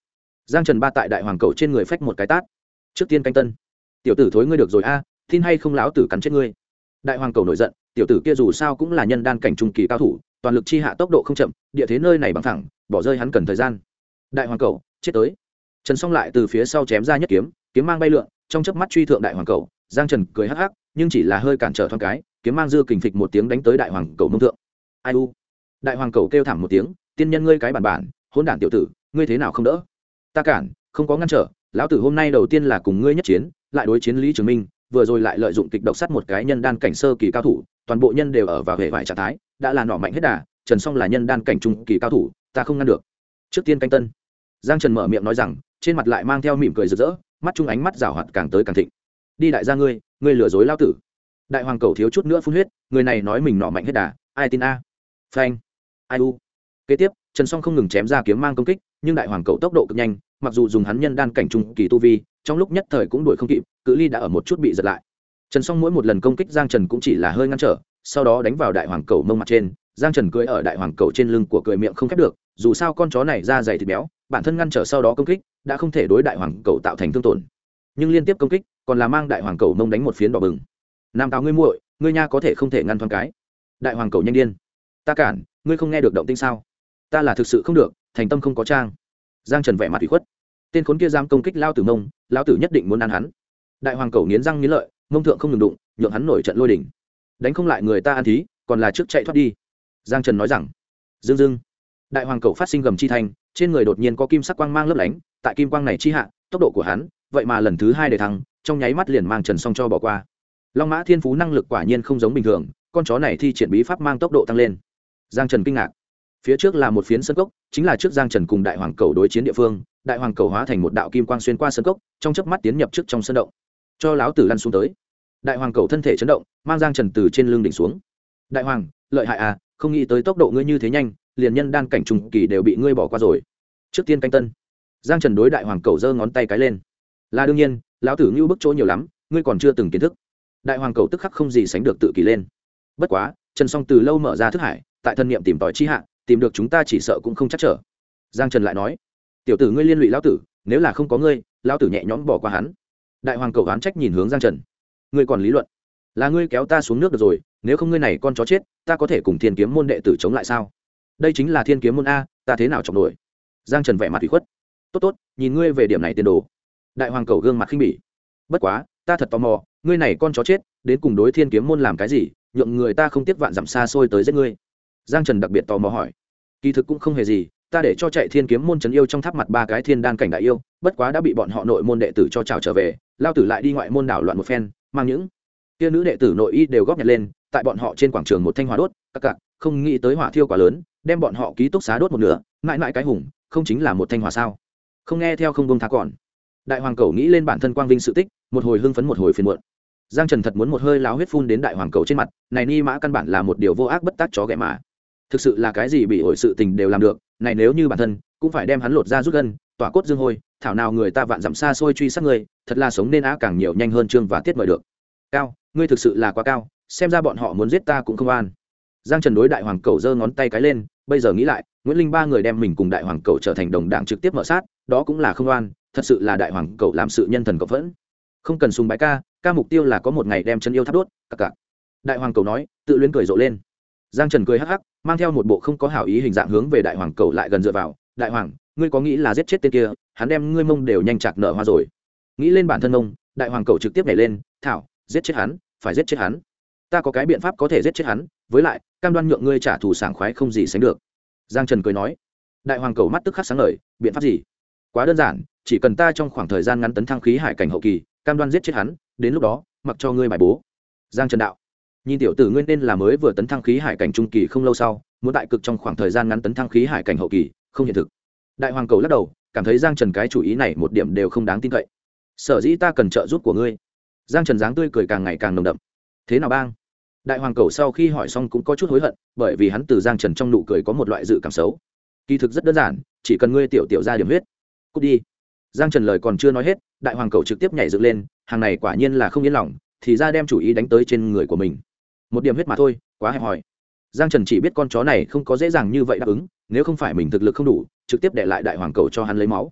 Speaker 1: Giang Trần ba tại đại hoàng cầu trên người phách một cái tát. Trước tiên canh tân, tiểu tử thối ngươi được rồi a, tin hay không lão tử cắn chết ngươi. Đại hoàng cầu nổi giận, tiểu tử kia dù sao cũng là nhân đan cảnh trung kỳ cao thủ, toàn lực chi hạ tốc độ không chậm, địa thế nơi này bằng thẳng, bỏ rơi hắn cần thời gian. Đại hoàng cầu chết tới. Trần Song lại từ phía sau chém ra nhất kiếm, kiếm mang bay lượn, trong chớp mắt truy thượng đại hoàng cầu. Giang Trần cười hắc hắc, nhưng chỉ là hơi cản trở thoáng cái, kiếm mang dư kình phịch một tiếng đánh tới đại hoàng cầu mông thượng. Ai u. Đại hoàng cầu kêu thảm một tiếng, tiên nhân ngươi cái bản bản, hỗn đản tiểu tử, ngươi thế nào không đỡ? Ta cản, không có ngăn trở, lão tử hôm nay đầu tiên là cùng ngươi nhất chiến, lại đối chiến Lý Trường Minh, vừa rồi lại lợi dụng kịch độc sắt một cái nhân đan cảnh sơ kỳ cao thủ, toàn bộ nhân đều ở vào hệ vải trạng thái, đã là nỏ mạnh hết đà. Trần Song là nhân đan cảnh trung kỳ cao thủ, ta không ngăn được. Trước tiên canh tân. Giang Trần mở miệng nói rằng, trên mặt lại mang theo mỉm cười rực rỡ, mắt trung ánh mắt rào hoạt càng tới càng thịnh. Đi đại gia ngươi lừa dối lão tử. Đại hoàng cầu thiếu chút nữa phun huyết, người này nói mình nỏ mạnh hết đà, ai tin a? Phanh. Ai u. Kế tiếp, Trần Song không ngừng chém ra kiếm mang công kích, nhưng đại hoàng cầu tốc độ cực nhanh, mặc dù dùng hắn nhân đan cảnh trung kỳ tu vi, trong lúc nhất thời cũng đuổi không kịp, cự ly đã ở một chút bị giật lại. Trần Song mỗi một lần công kích Giang Trần cũng chỉ là hơi ngăn trở, sau đó đánh vào đại hoàng cầu mông mặt trên. Giang Trần cưỡi ở đại hoàng cầu trên lưng của cười miệng không khép được, dù sao con chó này da dày thịt béo, bản thân ngăn trở sau đó công kích đã không thể đối đại hoàng cầu tạo thành thương tổn, nhưng liên tiếp công kích còn là mang đại hoàng cầu mông đánh một phiến đỏ bừng. Nam táo ngươi muội, ngươi nha có thể không thể ngăn thoáng cái. Đại hoàng cầu nhanh điên. Ta cản, ngươi không nghe được động tĩnh sao? Ta là thực sự không được, thành tâm không có trang. Giang Trần vẻ mặt ủy khuất. Tên khốn kia dám công kích lao tử mông, lao tử nhất định muốn ăn hắn. Đại hoàng cầu nghiến răng nghiến lợi, mông thượng không ngừng đụng, nhượng hắn nổi trận lôi đỉnh. Đánh không lại người ta ăn thí, còn là trước chạy thoát đi. Giang Trần nói rằng. Dương dương. Đại hoàng cầu phát sinh gầm chi thanh, trên người đột nhiên có kim sắc quang mang lấp lánh, tại kim quang này chi hạ, tốc độ của hắn vậy mà lần thứ hai để thắng, trong nháy mắt liền mang Trần Song cho bỏ qua. Long mã thiên phú năng lực quả nhiên không giống bình thường, con chó này thi triển bí pháp mang tốc độ tăng lên. Giang Trần kinh ngạc. Phía trước là một phiến sân cốc, chính là trước Giang Trần cùng đại hoàng cầu đối chiến địa phương. Đại hoàng cầu hóa thành một đạo kim quang xuyên qua sân cốc, trong chớp mắt tiến nhập trước trong sân động. Cho láo tử lăn xuống tới. Đại hoàng cầu thân thể chấn động, mang Giang Trần từ trên lưng đỉnh xuống. Đại hoàng, lợi hại à, không nghĩ tới tốc độ ngươi như thế nhanh, liền nhân đan cảnh trùng kỳ đều bị ngươi bỏ qua rồi. Trước tiên canh tân. Giang Trần đối đại hoàng cầu giơ ngón tay cái lên. Là đương nhiên, lão tử như bức chỗ nhiều lắm, ngươi còn chưa từng kiến thức. Đại hoàng cầu tức khắc không gì sánh được tự kỳ lên. Bất quá, Trần Song từ lâu mở ra thức hải, tại thân niệm tìm tòi chi hạ, tìm được chúng ta chỉ sợ cũng không chắc trở. Giang Trần lại nói, tiểu tử ngươi liên lụy lão tử, nếu là không có ngươi, lão tử nhẹ nhõm bỏ qua hắn. Đại hoàng cầu oán trách nhìn hướng Giang Trần. Ngươi còn lý luận? Là ngươi kéo ta xuống nước được rồi, nếu không ngươi này con chó chết, ta có thể cùng Thiên Kiếm môn đệ tử chống lại sao? Đây chính là Thiên Kiếm môn a, ta thế nào chọc nổi? Giang Trần vẻ mặt ủy khuất. Tốt tốt, nhìn ngươi về điểm này tiền đồ. Đại hoàng cầu gương mặt khinh bỉ. Bất quá, ta thật tò mò, ngươi này con chó chết, đến cùng đối Thiên Kiếm môn làm cái gì, nhượng người ta không tiếc vạn dặm xa xôi tới giết ngươi? Giang Trần đặc biệt tò mò hỏi. Kỳ thực cũng không hề gì, ta để cho chạy Thiên Kiếm môn trấn yêu trong tháp mặt ba cái thiên đan cảnh đại yêu, bất quá đã bị bọn họ nội môn đệ tử cho trảo trở về, lao tử lại đi ngoại môn đảo loạn một phen, mang những kia nữ đệ tử nội y đều góp nhặt lên, tại bọn họ trên quảng trường một thanh hỏa đốt, các cạn, không nghĩ tới hỏa thiêu quá lớn, đem bọn họ ký túc xá đốt một nửa, mãi mãi cái hùng, không chính là một thanh hỏa sao? Không nghe theo không buông tha còn. Đại hoàng cầu nghĩ lên bản thân quang vinh sự tích, một hồi hưng phấn một hồi phiền muộn. Giang Trần thật muốn một hơi láo huyết phun đến đại hoàng cầu trên mặt, này ni mã căn bản là một điều vô ác bất tác chó ghẻ mà. Thực sự là cái gì bị ổi sự tình đều làm được, này nếu như bản thân cũng phải đem hắn lột ra rút gân, tỏa cốt dương hôi, thảo nào người ta vạn dặm xa xôi truy sát người, thật là sống nên á càng nhiều nhanh hơn Trương và Tiết mời được. Cao, ngươi thực sự là quá cao, xem ra bọn họ muốn giết ta cũng không an. Giang Trần đối đại hoàng cầu giơ ngón tay cái lên, bây giờ nghĩ lại, Nguyễn Linh ba người đem mình cùng đại hoàng cầu trở thành đồng đảng trực tiếp mở sát, đó cũng là không oan, thật sự là đại hoàng cầu làm sự nhân thần cộng vẫn. Không cần sùng bái ca mục tiêu là có một ngày đem chân yêu tháp đốt, cặc cặc. Đại hoàng cầu nói, tự luyến cười rộ lên. Giang Trần cười hắc hắc, mang theo một bộ không có hảo ý hình dạng hướng về đại hoàng cầu lại gần dựa vào. Đại hoàng, ngươi có nghĩ là giết chết tên kia, hắn đem ngươi mông đều nhanh chạc nở hoa rồi. Nghĩ lên bản thân mông, đại hoàng cầu trực tiếp nhảy lên, thảo, giết chết hắn, phải giết chết hắn. Ta có cái biện pháp có thể giết chết hắn, với lại cam đoan nhượng ngươi trả thù sảng khoái không gì sánh được. Giang Trần cười nói. Đại hoàng cầu mắt tức khắc sáng ngời, biện pháp gì? Quá đơn giản, chỉ cần ta trong khoảng thời gian ngắn tấn thăng khí hải cảnh hậu kỳ, cam đoan giết chết hắn, đến lúc đó mặc cho ngươi bài bố. Giang Trần đạo. Nhìn tiểu tử ngươi nên là mới vừa tấn thăng khí hải cảnh trung kỳ không lâu sau, muốn đại cực trong khoảng thời gian ngắn tấn thăng khí hải cảnh hậu kỳ, không hiện thực. Đại hoàng cầu lắc đầu, cảm thấy Giang Trần cái chủ ý này một điểm đều không đáng tin cậy. Sở dĩ ta cần trợ giúp của ngươi. Giang Trần dáng tươi cười càng ngày càng nồng đậm. Thế nào bang? Đại hoàng cầu sau khi hỏi xong cũng có chút hối hận, bởi vì hắn từ Giang Trần trong nụ cười có một loại dự cảm xấu. Kỳ thực rất đơn giản, chỉ cần ngươi tiểu ra điểm huyết. Cút đi. Giang Trần lời còn chưa nói hết, đại hoàng cầu trực tiếp nhảy dựng lên, hàng này quả nhiên là không yên lòng, thì ra đem chủ ý đánh tới trên người của mình. Một điểm huyết mà thôi, quá hẹp hòi. Giang Trần chỉ biết con chó này không có dễ dàng như vậy đáp ứng, nếu không phải mình thực lực không đủ, trực tiếp để lại đại hoàng cầu cho hắn lấy máu.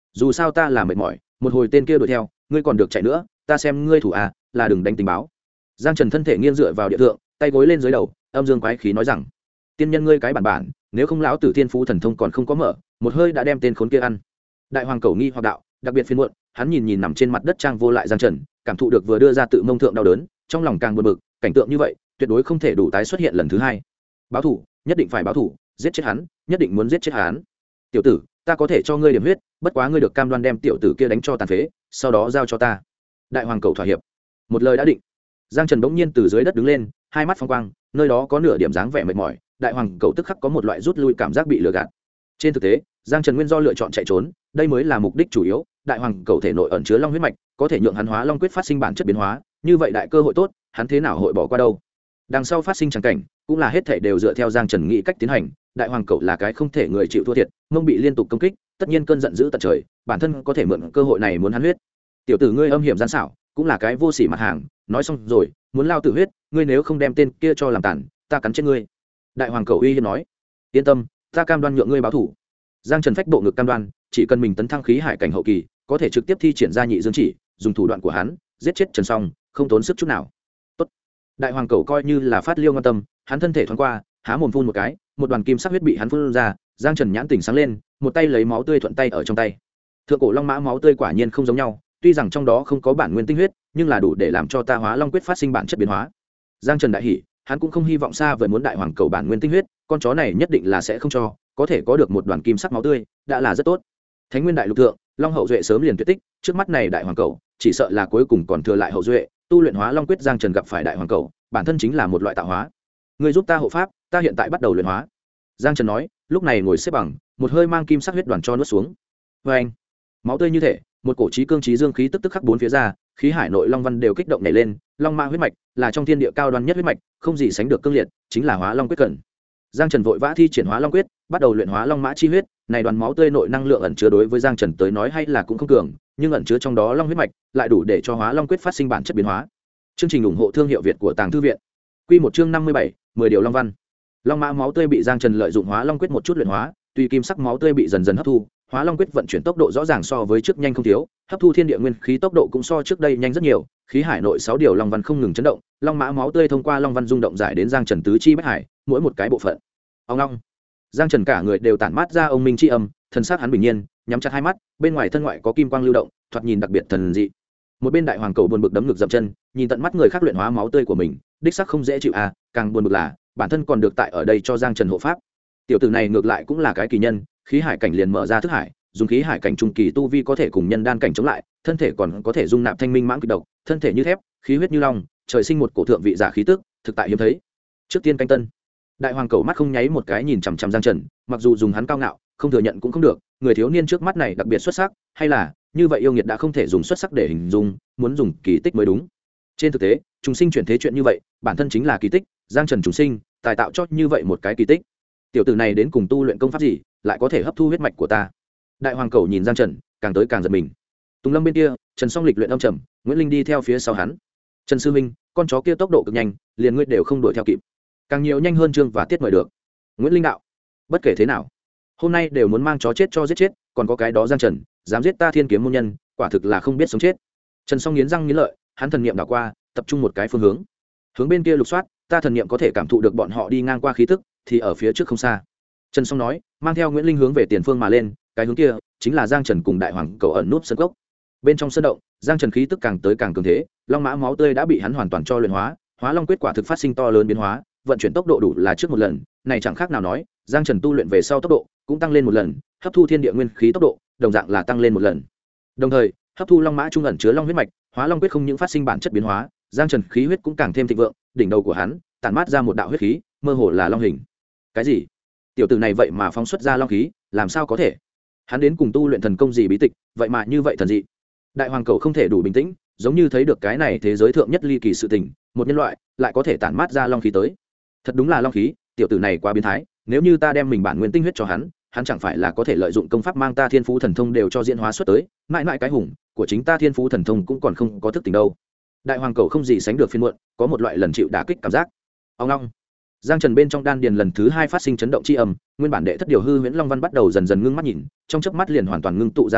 Speaker 1: dù sao ta là mệt mỏi, một hồi tên kia đuổi theo ngươi còn được chạy nữa, ta xem ngươi thủ à, là đừng đánh tình báo. Giang Trần thân thể nghiêng dựa vào địa thượng, tay gối lên dưới đầu, âm dương quái khí nói rằng: tiên nhân ngươi cái bản bản, nếu không lão tử thiên phú thần thông còn không có mở, một hơi đã đem tên khốn kia ăn. Đại hoàng cầu nghi hoặc đạo, đặc biệt phiền muộn, hắn nhìn nằm trên mặt đất trang vô lại Giang Trần, cảm thụ được vừa đưa ra tự mông thượng đau đớn, trong lòng càng buồn bực, cảnh tượng như vậy tuyệt đối không thể đủ tái xuất hiện lần thứ hai. Báo thủ, nhất định phải báo thủ, giết chết hắn, nhất định muốn giết chết hắn. Tiểu tử, ta có thể cho ngươi điểm huyết, bất quá ngươi được cam đoan đem tiểu tử kia đánh cho tàn phế, sau đó giao cho ta. Đại hoàng cầu thỏa hiệp, một lời đã định. Giang Trần bỗng nhiên từ dưới đất đứng lên, hai mắt phong quang, nơi đó có nửa điểm dáng vẻ mệt mỏi, đại hoàng cầu tức khắc có một loại rút lui cảm giác bị lừa gạt. Trên thực tế, Giang Trần nguyên do lựa chọn chạy trốn, đây mới là mục đích chủ yếu. Đại hoàng cầu thể nội ẩn chứa long huyết mạch, có thể nhượng hắn hóa long quyết phát sinh bản chất biến hóa, như vậy đại cơ hội tốt, hắn thế nào hội bỏ qua đâu. Đằng sau phát sinh chẳng cảnh, cũng là hết thảy đều dựa theo Giang Trần nghĩ cách tiến hành. Đại hoàng cầu là cái không thể người chịu thua thiệt, mông bị liên tục công kích, tất nhiên cơn giận dữ tận trời, bản thân có thể mượn cơ hội này muốn hắn huyết. Tiểu tử ngươi âm hiểm gian xảo, cũng là cái vô sỉ mặt hàng, nói xong rồi, muốn lao tử huyết, ngươi nếu không đem tên kia cho làm tàn, ta cắn chết ngươi. Đại hoàng cầu uy hiếp nói: yên tâm, ta cam đoan nhượng ngươi báo thủ. Giang Trần phách bộ ngực cam đoan, chỉ cần mình tấn thăng khí hải cảnh hậu kỳ, có thể trực tiếp thi triển ra nhị dương chỉ, dùng thủ đoạn của hắn giết chết Trần Song, không tốn sức chút nào. Tốt. Đại hoàng cầu coi như là phát liêu ngon tâm, hắn thân thể thoáng qua, há mồm phun một cái, một đoàn kim sắc huyết bị hắn phun ra. Giang Trần nhãn tỉnh sáng lên, một tay lấy máu tươi thuận tay ở trong tay. Thượng cổ long mã máu tươi quả nhiên không giống nhau, tuy rằng trong đó không có bản nguyên tinh huyết, nhưng là đủ để làm cho ta hóa long quyết phát sinh bản chất biến hóa. Giang Trần đại hỉ, hắn cũng không hy vọng xa vời muốn đại hoàng cầu bản nguyên tinh huyết, con chó này nhất định là sẽ không cho, có thể có được một đoàn kim sắc máu tươi đã là rất tốt. Thánh nguyên đại lục thượng, long hậu duệ sớm liền tuyệt tích, trước mắt này đại hoàng cầu chỉ sợ là cuối cùng còn thừa lại hậu duệ. Tu luyện hóa long quyết, Giang Trần gặp phải đại hoàng cầu, bản thân chính là một loại tạo hóa. Ngươi giúp ta hộ pháp, ta hiện tại bắt đầu luyện hóa. Giang Trần nói, lúc này ngồi xếp bằng, một hơi mang kim sắc huyết đoàn cho nuốt xuống. Vê anh, máu tươi như thể một cổ trí cương trí dương khí tức khắc bốn phía ra, khí hải nội long văn đều kích động nhảy lên. Long ma huyết mạch là trong thiên địa cao đoan nhất huyết mạch, không gì sánh được cương liệt, chính là hóa long quyết cần. Giang Trần vội vã thi triển hóa long quyết, bắt đầu luyện hóa long mã chi huyết. Này đoàn máu tươi nội năng lượng ẩn chứa đối với Giang Trần tới nói hay là cũng không cường, nhưng ẩn chứa trong đó long huyết mạch lại đủ để cho hóa long quyết phát sinh bản chất biến hóa. Chương trình ủng hộ thương hiệu Việt của Tàng Thư viện. Quy một chương 57, 10 điều long văn. Long mã máu tươi bị Giang Trần lợi dụng hóa long quyết một chút luyện hóa, tùy kim sắc máu tươi bị dần dần hấp thu, hóa long quyết vận chuyển tốc độ rõ ràng so với trước nhanh không thiếu, hấp thu thiên địa nguyên khí tốc độ cũng so trước đây nhanh rất nhiều. Khí hải nội 6 điều long văn không ngừng chấn động, long mã máu tươi thông qua long văn rung động giải đến Giang Trần tứ chi bách hải, mỗi một cái bộ phận. Ông long. Giang Trần cả người đều tản mát ra ông minh chi âm, thần sắc hắn bình nhiên, nhắm chặt hai mắt, bên ngoài thân ngoại có kim quang lưu động, thoạt nhìn đặc biệt thần dị. Một bên đại hoàng cầu buồn bực đấm ngực dậm chân, nhìn tận mắt người khác luyện hóa máu tươi của mình, đích sắc không dễ chịu à, càng buồn bực là bản thân còn được tại ở đây cho Giang Trần hộ pháp. Tiểu tử này ngược lại cũng là cái kỳ nhân, khí hải cảnh liền mở ra thức hải, dùng khí hải cảnh trung kỳ tu vi có thể cùng nhân đan cảnh chống lại, thân thể còn có thể dung nạp thanh minh mãng kịch độc, thân thể như thép, khí huyết như long, trời sinh một cổ thượng vị giả khí tức, thực tại hiếm thấy. Trước tiên canh tân, đại hoàng cầu mắt không nháy một cái nhìn chằm chằm Giang Trần, mặc dù dùng hắn cao ngạo, không thừa nhận cũng không được, người thiếu niên trước mắt này đặc biệt xuất sắc, hay là như vậy yêu nghiệt đã không thể dùng xuất sắc để hình dung, muốn dùng kỳ tích mới đúng. Trên thực tế, chúng sinh chuyển thế chuyện như vậy, bản thân chính là kỳ tích. Giang Trần chúng sinh, tài tạo cho như vậy một cái kỳ tích. Tiểu tử này đến cùng tu luyện công pháp gì, lại có thể hấp thu huyết mạch của ta? Đại hoàng cầu nhìn Giang Trần, càng tới càng giật mình. Tùng Lâm bên kia, Trần Song lịch luyện âm trầm, Nguyễn Linh đi theo phía sau hắn. Trần sư huynh, con chó kia tốc độ cực nhanh, liền ngươi đều không đuổi theo kịp. Càng nhiều nhanh hơn Trương và Tiết mời được. Nguyễn Linh đạo, bất kể thế nào, hôm nay đều muốn mang chó chết cho giết chết, còn có cái đó Giang Trần, dám giết ta Thiên Kiếm môn nhân, quả thực là không biết sống chết. Trần Song nghiến răng nghiến lợi, hắn thần niệm đảo qua, tập trung một cái phương hướng. Hướng bên kia lục soát, ta thần niệm có thể cảm thụ được bọn họ đi ngang qua khí tức, thì ở phía trước không xa. Trần Song nói, mang theo Nguyễn Linh hướng về tiền phương mà lên, cái hướng kia chính là Giang Trần cùng đại hoàng cầu ẩn núp sân gốc. Bên trong sân động, Giang Trần khí tức càng tới càng cường thế, long mã máu tươi đã bị hắn hoàn toàn cho luyện hóa, hóa long quyết quả thực phát sinh to lớn biến hóa, vận chuyển tốc độ đủ là trước một lần, này chẳng khác nào nói, Giang Trần tu luyện về sau tốc độ cũng tăng lên một lần, hấp thu thiên địa nguyên khí tốc độ đồng dạng là tăng lên một lần. Đồng thời, hấp thu long mã trung ẩn chứa long huyết mạch, hóa long quyết không những phát sinh bản chất biến hóa, Giang Trần khí huyết cũng càng thêm thịnh vượng, đỉnh đầu của hắn tản mát ra một đạo huyết khí, mơ hồ là long hình. Cái gì? Tiểu tử này vậy mà phóng xuất ra long khí, làm sao có thể? Hắn đến cùng tu luyện thần công gì bí tịch, vậy mà như vậy thần dị. Đại hoàng cầu không thể đủ bình tĩnh, giống như thấy được cái này thế giới thượng nhất ly kỳ sự tình, một nhân loại lại có thể tản mát ra long khí tới. Thật đúng là long khí, tiểu tử này quá biến thái, nếu như ta đem mình bản nguyên tinh huyết cho hắn, hắn chẳng phải là có thể lợi dụng công pháp mang ta thiên phú thần thông đều cho diễn hóa xuất tới, mãi mãi cái hùng của chính ta thiên phú thần thông cũng còn không có thức tỉnh đâu. Đại hoàng cầu không gì sánh được phiền muộn, có một loại lần chịu đả kích cảm giác. Ông long. Giang Trần bên trong đan điền lần thứ hai phát sinh chấn động chi âm, nguyên bản đệ thất điều hư huyễn long văn bắt đầu dần dần ngưng mắt nhìn, trong chớp mắt liền hoàn toàn ngưng tụ ra tới,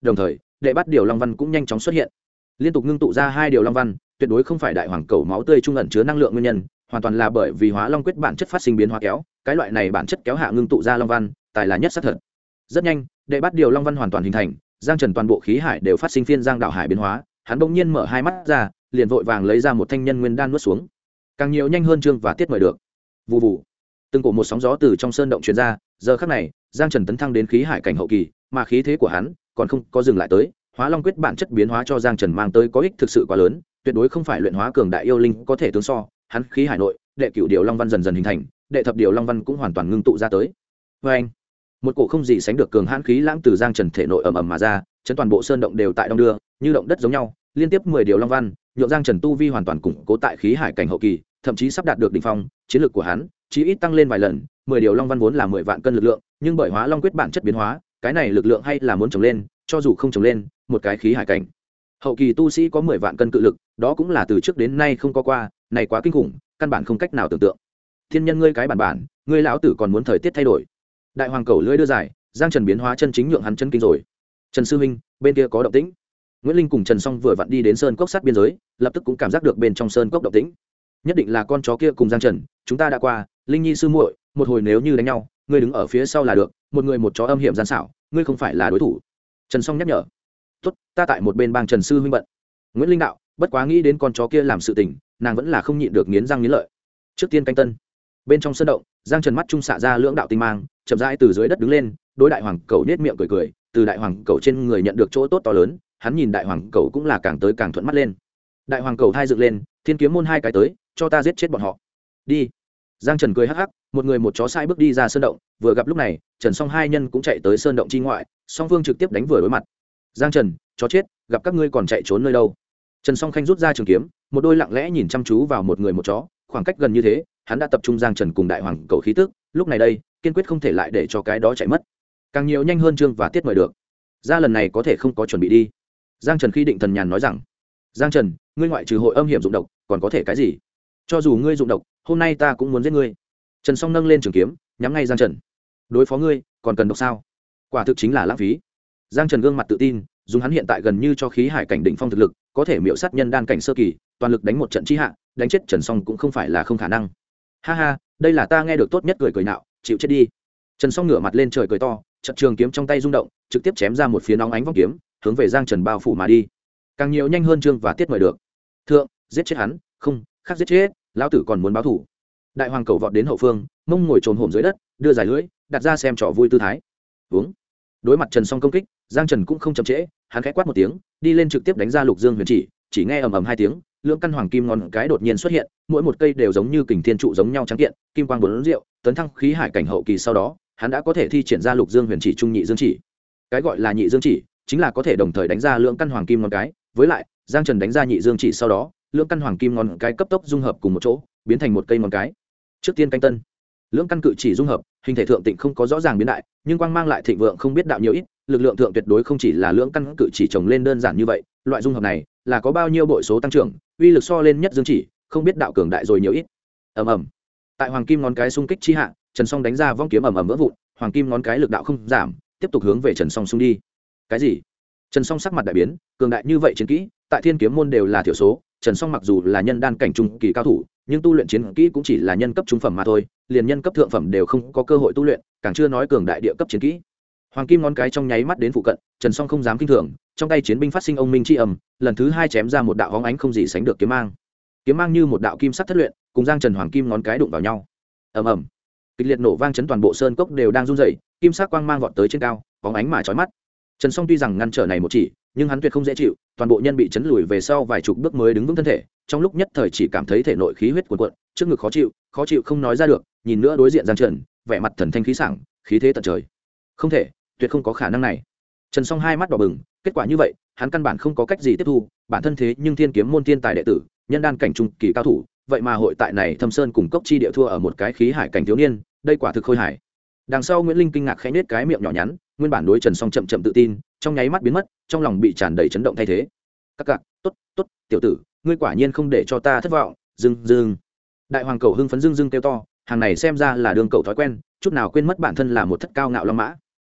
Speaker 1: đồng thời đệ bắt điều long văn cũng nhanh chóng xuất hiện, liên tục ngưng tụ ra 2 điều long văn, tuyệt đối không phải đại hoàng cầu máu tươi trung ẩn chứa năng lượng nguyên nhân, hoàn toàn là bởi vì hóa long quyết bản chất phát sinh biến hóa kéo, cái loại này bản chất kéo hạ ngưng tụ ra long văn, tài là nhất xác thật. Rất nhanh, đệ bắt điều long văn hoàn toàn hình thành, Giang Trần toàn bộ khí hải đều phát sinh phiên giang đạo hải biến hóa, hắn bỗng nhiên mở hai mắt ra, liền vội vàng lấy ra một thanh nhân nguyên đan nuốt xuống. Càng nhiều nhanh hơn Trương và Tiết mời được. Vù vù. Từng cổ một sóng gió từ trong sơn động truyền ra, giờ khắc này, Giang Trần tấn thăng đến khí hải cảnh hậu kỳ, mà khí thế của hắn còn không có dừng lại tới, hóa long quyết bản chất biến hóa cho Giang Trần mang tới có ích thực sự quá lớn, tuyệt đối không phải luyện hóa cường đại yêu linh có thể tương so. Hắn khí hải nội, đệ cửu điều long văn dần dần hình thành, đệ thập điều long văn cũng hoàn toàn ngưng tụ ra tới. Và anh, một cổ không gì sánh được cường hãn khí lãng từ Giang Trần thể nội ầm ầm mà ra, chấn toàn bộ sơn động đều tại đông đưa, như động đất giống nhau, liên tiếp 10 điều long văn, nhượng Giang Trần tu vi hoàn toàn củng cố tại khí hải cảnh hậu kỳ, thậm chí sắp đạt được đỉnh phong, chiến lược của hắn chí ít tăng lên vài lần. 10 điều long văn vốn là 10 vạn cân lực lượng, nhưng bởi hóa long quyết bản chất biến hóa, cái này lực lượng hay là muốn trồng lên, cho dù không trồng lên, một cái khí hải cảnh hậu kỳ tu sĩ có 10 vạn cân cự lực, đó cũng là từ trước đến nay không có qua, này quá kinh khủng, căn bản không cách nào tưởng tượng. Thiên nhân ngươi cái bản, ngươi lão tử còn muốn thời tiết thay đổi. Đại hoàng cầu lưỡi đưa dài, Giang Trần biến hóa chân chính nhượng hắn chân kinh rồi. Trần sư huynh, bên kia có động tĩnh. Nguyễn Linh cùng Trần Song vừa vặn đi đến sơn cốc sát biên giới, lập tức cũng cảm giác được bên trong sơn cốc động tĩnh. Nhất định là con chó kia cùng Giang Trần, chúng ta đã qua, Linh Nhi sư muội, một hồi nếu như đánh nhau, ngươi đứng ở phía sau là được, một người một chó âm hiểm gian xảo, ngươi không phải là đối thủ. Trần Song nhắc nhở. Tốt, ta tại một bên bang Trần sư huynh bận. Nguyễn Linh đạo, bất quá nghĩ đến con chó kia làm sự tình, nàng vẫn là không nhịn được nghiến răng nghiến lợi. Trước tiên canh tân. Bên trong sơn động, Giang Trần mắt trung xạ ra lưỡng đạo tinh mang, chậm rãi từ dưới đất đứng lên, đối đại hoàng cầu nhếch miệng cười cười, từ đại hoàng cầu trên người nhận được chỗ tốt to lớn, hắn nhìn đại hoàng cầu cũng là càng tới càng thuận mắt lên. Đại hoàng cầu thai dựng lên, thiên kiếm môn 2 cái tới, cho ta giết chết bọn họ. Đi. Giang Trần cười hắc hắc, một người một chó sai bước đi ra sơn động, vừa gặp lúc này, Trần Song hai nhân cũng chạy tới sơn động chi ngoại, song phương trực tiếp đánh vừa đối mặt. Giang Trần, chó chết, gặp các ngươi còn chạy trốn nơi đâu? Trần Song khanh rút ra trường kiếm, một đôi lặng lẽ nhìn chăm chú vào một người một chó, khoảng cách gần như thế, hắn đã tập trung Giang Trần cùng đại hoàng cầu khí tức, lúc này đây, kiên quyết không thể lại để cho cái đó chạy mất. Càng nhiều nhanh hơn Trương và Tiết mời được. Ra lần này có thể không có chuẩn bị đi. Giang Trần khi định thần nhàn nói rằng, Giang Trần, ngươi ngoại trừ hội âm hiểm dụng độc, còn có thể cái gì? Cho dù ngươi dụng độc, hôm nay ta cũng muốn giết ngươi. Trần Song nâng lên trường kiếm, nhắm ngay Giang Trần. Đối phó ngươi, còn cần độc sao? Quả thực chính là lãng phí. Giang Trần gương mặt tự tin, dùng hắn hiện tại gần như cho khí hải cảnh đỉnh phong thực lực, có thể miểu sát nhân đan cảnh sơ kỳ, toàn lực đánh một trận chí hạ, đánh chết Trần Song cũng không phải là không khả năng. Ha ha, đây là ta nghe được tốt nhất, cười cười nạo, chịu chết đi. Trần Song ngửa mặt lên trời cười to, trận trường kiếm trong tay rung động, trực tiếp chém ra một phía nóng ánh vong kiếm, hướng về Giang Trần bao phủ mà đi. Càng nhiều nhanh hơn Trương và Tiết mời được. Thượng, giết chết hắn, không, khác giết chết, lão tử còn muốn báo thủ. Đại hoàng cầu vọt đến hậu phương, mông ngồi trồm hổm dưới đất, đưa dài lưỡi, đặt ra xem trò vui tư thái. Uống. Đối mặt Trần Song công kích, Giang Trần cũng không chậm trễ, hắn khẽ quát một tiếng, đi lên trực tiếp đánh ra Lục Dương Huyền chỉ nghe ầm ầm 2 tiếng, lưỡng căn hoàng kim ngón cái đột nhiên xuất hiện, mỗi một cây đều giống như kình thiên trụ giống nhau trắng kiện, kim quang bốn rượu, tấn thăng khí hải cảnh hậu kỳ sau đó, hắn đã có thể thi triển ra Lục Dương Huyền chỉ trung nhị dương chỉ. Cái gọi là nhị dương chỉ, chính là có thể đồng thời đánh ra lưỡng căn hoàng kim ngón cái, với lại, Giang Trần đánh ra nhị dương chỉ sau đó, lưỡng căn hoàng kim ngón cái cấp tốc dung hợp cùng một chỗ, biến thành một cây ngón cái. Trước tiên canh tân, lưỡng căn cự chỉ dung hợp, hình thể thượng tịnh không có rõ ràng biến đại, nhưng quang mang lại thịnh vượng không biết đạo nhiều ít, lực lượng thượng tuyệt đối không chỉ là lưỡng căn cự chỉ trồng lên đơn giản như vậy, loại dung hợp này là có bao nhiêu bội số tăng trưởng, uy lực so lên nhất dương chỉ, không biết đạo cường đại rồi nhiều ít. Ầm ầm. Tại hoàng kim ngón cái xung kích chi hạ, Trần Song đánh ra vong kiếm ầm ầm vỡ vụn, hoàng kim ngón cái lực đạo không giảm, tiếp tục hướng về Trần Song xung đi. Cái gì? Trần Song sắc mặt đại biến, cường đại như vậy chiến kỹ, tại Thiên Kiếm môn đều là thiểu số, Trần Song mặc dù là nhân đan cảnh trung kỳ cao thủ, nhưng tu luyện chiến kỹ cũng chỉ là nhân cấp trung phẩm mà thôi, liền nhân cấp thượng phẩm đều không có cơ hội tu luyện, càng chưa nói cường đại địa cấp chiến kỹ. Hoàng kim ngón cái trong nháy mắt đến phụ cận, Trần Song không dám kinh thường, trong tay chiến binh phát sinh ông minh chi ầm, lần thứ 2 chém ra một đạo hóng ánh không gì sánh được kiếm mang. Kiếm mang như một đạo kim sắc thất luyện, cùng Giang Trần hoàng kim ngón cái đụng vào nhau. Ầm ầm. Kịch liệt nổ vang chấn toàn bộ sơn cốc đều đang run rẩy, kim sắc quang mang vọt tới trên cao, hóng ánh mà chói mắt. Trần Song tuy rằng ngăn trở này một chỉ, nhưng hắn tuyệt không dễ chịu, toàn bộ nhân bị chấn lùi về sau vài chục bước mới đứng vững thân thể, trong lúc nhất thời chỉ cảm thấy thể nội khí huyết cuồn cuộn, trước ngực khó chịu không nói ra được, nhìn nữa đối diện Giang Trần, vẻ mặt thần thanh khí sảng, khí thế tận trời. Không thể, tuyệt không có khả năng này. Trần Song hai mắt đỏ bừng, kết quả như vậy, hắn căn bản không có cách gì tiếp thu, bản thân thế nhưng Thiên Kiếm môn thiên tài đệ tử, nhân đan cảnh trung kỳ cao thủ, vậy mà hội tại này Thâm Sơn cùng cốc chi địa thua ở một cái khí hải cảnh thiếu niên, đây quả thực khôi hài. Đằng sau Nguyễn Linh kinh ngạc khẽ nhếch cái miệng nhỏ nhắn, nguyên bản đối Trần Song chậm chậm tự tin, trong nháy mắt biến mất, trong lòng bị tràn đầy chấn động thay thế. Các tốt, tiểu tử, ngươi quả nhiên không để cho ta thất vọng, dưng. Đại hoàng cầu hưng phấn dưng kêu to, hàng này xem ra là đường cầu thói quen, chút nào quên mất bản thân là một thất cao ngạo long mã.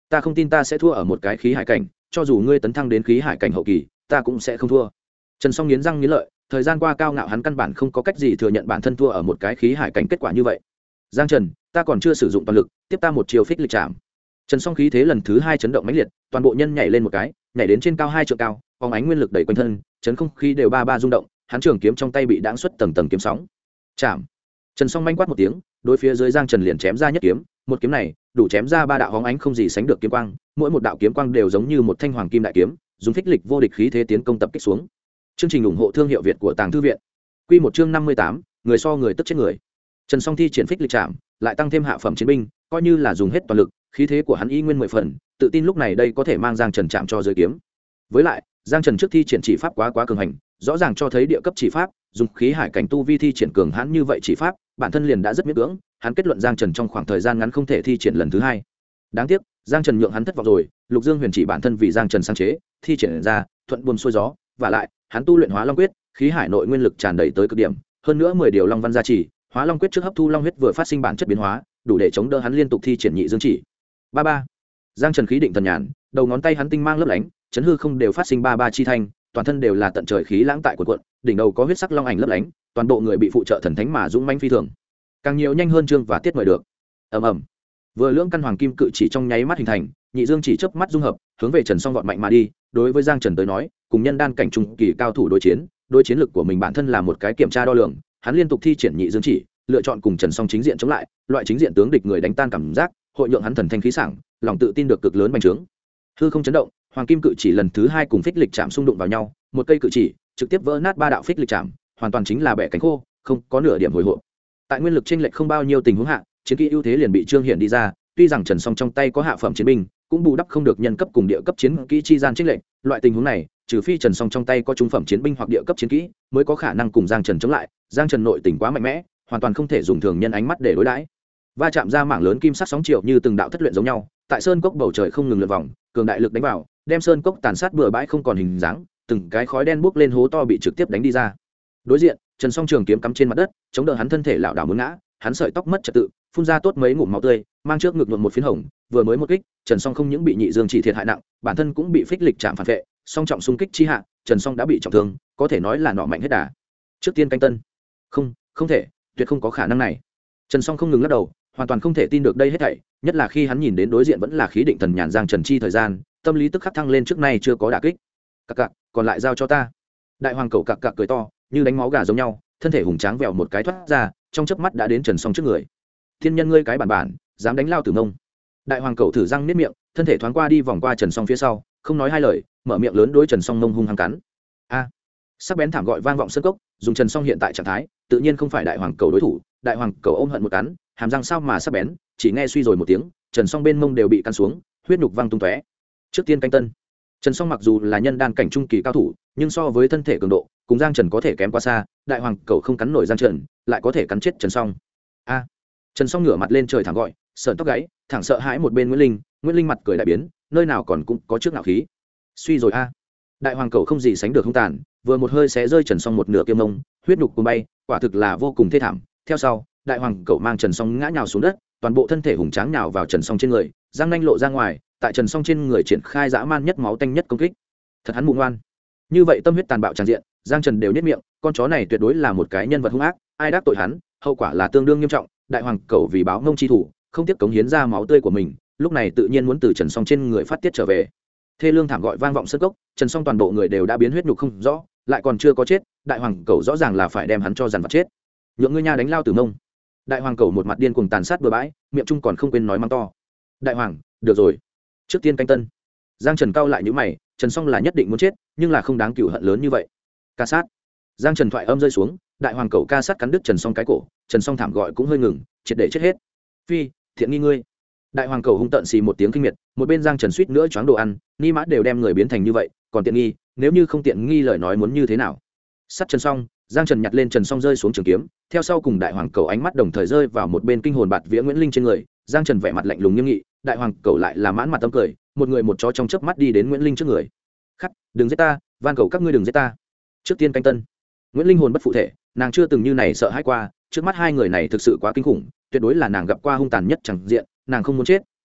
Speaker 1: ta không tin ta sẽ thua ở một cái khí hải cảnh, cho dù ngươi tấn thăng đến khí hải cảnh hậu kỳ ta cũng sẽ không thua. Trần Song nghiến răng nghiến lợi, thời gian qua cao ngạo hắn căn bản không có cách gì thừa nhận bản thân thua ở một cái khí hải cảnh kết quả như vậy. Giang Trần, ta còn chưa sử dụng toàn lực, tiếp ta một chiều phích lịch chạm. Trần Song khí thế lần thứ 2 chấn động mãnh liệt, toàn bộ nhân nhảy lên một cái, nhảy đến trên cao 2 trượng cao, phóng ánh nguyên lực đẩy quanh thân, chấn không khí đều ba ba rung động, hắn trường kiếm trong tay bị đãng xuất tầng tầng kiếm sóng. Chạm. Trần Song manh quát một tiếng, đối phía dưới Giang Trần liền chém ra nhất kiếm, một kiếm này đủ chém ra 3 đạo hóng ánh không gì sánh được kiếm quang, mỗi một đạo kiếm quang đều giống như một thanh hoàng kim đại kiếm, dùng phích lịch vô địch khí thế tiến công tập kích xuống. Chương trình ủng hộ thương hiệu Việt của Tàng Thư viện. Quy một chương 58, người so người tức chết người. Trần Song thi triển phích lịch chạm, lại tăng thêm hạ phẩm chiến binh, coi như là dùng hết toàn lực, khí thế của hắn y nguyên 10 phần, tự tin lúc này đây có thể mang Giang Trần chạm cho dưới kiếm. Với lại, Giang Trần trước thi triển chỉ pháp quá cường hành, rõ ràng cho thấy địa cấp chỉ pháp, dùng khí hải cảnh tu vi thi triển cường hãn như vậy chỉ pháp, bản thân liền đã rất miễn cưỡng, hắn kết luận Giang Trần trong khoảng thời gian ngắn không thể thi triển lần thứ 2. Đáng tiếc, Giang Trần nhượng hắn thất vọng rồi, Lục Dương Huyền chỉ bản thân vì Giang Trần sáng chế, thi triển ra, thuận buồm xuôi gió, và lại, hắn tu luyện Hóa Long quyết, khí hải nội nguyên lực tràn đầy tới cực điểm, hơn nữa 10 điều long văn gia trì, Hóa Long quyết trước hấp thu long huyết vừa phát sinh bản chất biến hóa, đủ để chống đỡ hắn liên tục thi triển nhị dương chỉ. Ba ba. Giang Trần khí định thần nhàn, đầu ngón tay hắn tinh mang lấp lánh, chấn hư không đều phát sinh ba ba chi thanh, toàn thân đều là tận trời khí lãng tại cuộn, đỉnh đầu có huyết sắc long ảnh lấp lánh, toàn bộ người bị phụ trợ thần thánh mà dũng mãnh phi thường. Càng nhiều nhanh hơn chương và tiết mời được. Ầm ầm. Vừa lưỡng căn hoàng kim cự chỉ trong nháy mắt hình thành, nhị dương chỉ chớp mắt dung hợp, hướng về Trần Song vọt mạnh mà đi. Đối với Giang Trần tới nói, cùng nhân đan cảnh trung kỳ cao thủ đối chiến lực của mình bản thân là một cái kiểm tra đo lường, hắn liên tục thi triển nhị dương chỉ, lựa chọn cùng Trần Song chính diện chống lại, loại chính diện tướng địch người đánh tan cảm giác, hội nhượng hắn thần thanh khí sảng, lòng tự tin được cực lớn bành trướng. Hư không chấn động, hoàng kim cự chỉ lần thứ 2 cùng phích lịch chạm xung đụng vào nhau, một cây cự chỉ trực tiếp vỡ nát 3 đạo phích lịch chạm, hoàn toàn chính là bẻ cánh khô, không có nửa điểm hồi hộp. Tại nguyên lực chênh lệch không bao nhiêu tình huống hạ, chiến kỹ ưu thế liền bị trương hiện đi ra, tuy rằng Trần Song trong tay có hạ phẩm chiến binh, cũng bù đắp không được nhân cấp cùng địa cấp chiến kỹ chi gian chênh lệch, loại tình huống này, trừ phi Trần Song trong tay có trung phẩm chiến binh hoặc địa cấp chiến kỹ, mới có khả năng cùng Giang Trần chống lại. Giang Trần nội tình quá mạnh mẽ, hoàn toàn không thể dùng thường nhân ánh mắt để đối đãi. Va chạm ra mảng lớn kim sắc sóng chiều như từng đạo thất luyện giống nhau, tại sơn cốc bầu trời không ngừng lượn vòng, cường đại lực đánh vào, đem sơn cốc tàn sát bừa bãi không còn hình dáng, từng cái khói đen bốc lên hố to bị trực tiếp đánh đi ra. Đối diện, Trần Song trường kiếm cắm trên mặt đất, chống đỡ hắn thân thể lảo đảo muốn ngã, hắn sợi tóc mất trật tự, phun ra tốt mấy ngụm máu tươi, mang trước ngực nhuộm một phiến hồng, vừa mới một kích, Trần Song không những bị nhị dương chỉ thiệt hại nặng, bản thân cũng bị phích lịch chạm phản vệ, song trọng xung kích chi hạ, Trần Song đã bị trọng thương, có thể nói là nọ mạnh hết đà. Trước tiên canh tân. Không thể, tuyệt không có khả năng này. Trần Song không ngừng lắc đầu, hoàn toàn không thể tin được đây hết thảy, nhất là khi hắn nhìn đến đối diện vẫn là khí định thần nhàn Giang Trần chi thời gian, tâm lý tức khắc thăng lên trước nay chưa có đả kích. Cặc cặc, còn lại giao cho ta. Đại hoàng cẩu cặc cặc cười to, như đánh máu gà giống nhau, thân thể hùng tráng vèo một cái thoát ra, trong chớp mắt đã đến Trần Song trước người. Thiên nhân ngươi cái bản, dám đánh lao tử mông. Đại hoàng cẩu thử răng niết miệng, thân thể thoáng qua đi vòng qua Trần Song phía sau, không nói hai lời, mở miệng lớn đối Trần Song mông hung hăng cắn. A! Sắc bén thảm gọi vang vọng sân cốc, dùng Trần Song hiện tại trạng thái, tự nhiên không phải đại hoàng cẩu đối thủ. Đại hoàng cẩu ôm hận một cắn, hàm răng sao mà sắc bén, chỉ nghe suy rồi một tiếng, Trần Song bên mông đều bị cắn xuống, huyết nhục văng tung tóe. Trước tiên canh tân. Trần Song mặc dù là nhân đan cảnh trung kỳ cao thủ, nhưng so với thân thể cường độ, cùng Giang Trần có thể kém quá xa. Đại hoàng cẩu không cắn nổi Giang Trần, lại có thể cắn chết Trần Song. A! Trần Song ngửa mặt lên trời thẳng gọi, sợn tóc gáy, thẳng sợ hãi một bên Nguyễn Linh mặt cười đại biến, nơi nào còn cũng có trước ngạo khí. Suy rồi a! Đại hoàng cẩu không gì sánh được hung tàn, vừa một hơi xé rơi Trần Song một nửa kia mông, huyết nhục cuồng bay, quả thực là vô cùng thê thảm. Theo sau, đại hoàng cẩu mang Trần Song ngã nhào xuống đất, toàn bộ thân thể hùng tráng nhào vào Trần Song trên người, răng nanh lộ ra ngoài, tại Trần Song trên người triển khai dã man nhất máu tanh nhất công kích. Thật hắn mù ngoan. Như vậy tâm huyết tàn bạo tràn diện, Giang Trần đều nhếch miệng, con chó này tuyệt đối là một cái nhân vật hung ác, ai đắc tội hắn, hậu quả là tương đương nghiêm trọng. Đại hoàng cẩu vì báo ngông chi thủ, không tiếc cống hiến ra máu tươi của mình, lúc này tự nhiên muốn từ Trần Song trên người phát tiết trở về. Thê lương thảm gọi vang vọng sân cốc, Trần Song toàn bộ người đều đã biến huyết nhục không rõ, lại còn chưa có chết, đại hoàng cẩu rõ ràng là phải đem hắn cho dằn vặt chết. Nhượng ngươi nha đánh lao tử mông. Đại hoàng cẩu một mặt điên cuồng tàn sát bừa bãi, miệng trung còn không quên nói mắng to. Đại hoàng, được rồi, trước tiên canh tân. Giang Trần cau lại nhíu mày, Trần Song là nhất định muốn chết, nhưng là không đáng cừu hận lớn như vậy. Ca sát. Giang Trần thoại âm rơi xuống, đại hoàng cẩu ca sát cắn đứt Trần Song cái cổ, Trần Song thảm gọi cũng hơi ngừng, triệt để chết hết. Phi, thiện nghi ngươi. Đại hoàng cẩu hung tợn xì một tiếng kinh miệt, một bên Giang Trần suýt nữa choáng đồ ăn, ni mã đều đem người biến thành như vậy, còn tiện nghi, nếu như không tiện nghi lời nói muốn như thế nào? Sát Trần Song, Giang Trần nhặt lên Trần Song rơi xuống trường kiếm, theo sau cùng đại hoàng cẩu ánh mắt đồng thời rơi vào một bên kinh hồn bạt vía Nguyễn Linh trên người, Giang Trần vẻ mặt lạnh lùng nghiêm nghị, đại hoàng cẩu lại là mãn mặt tâm cười, một người một chó trong chớp mắt đi đến Nguyễn Linh trước người. Khắc, đừng giết ta, van cầu các ngươi đừng giết ta. Trước tiên canh tân. Nguyễn Linh hồn bất phụ thể, nàng chưa từng như này sợ hãi qua, trước mắt hai người này thực sự quá kinh khủng, tuyệt đối là nàng gặp qua hung tàn nhất chẳng diện, nàng không muốn chết,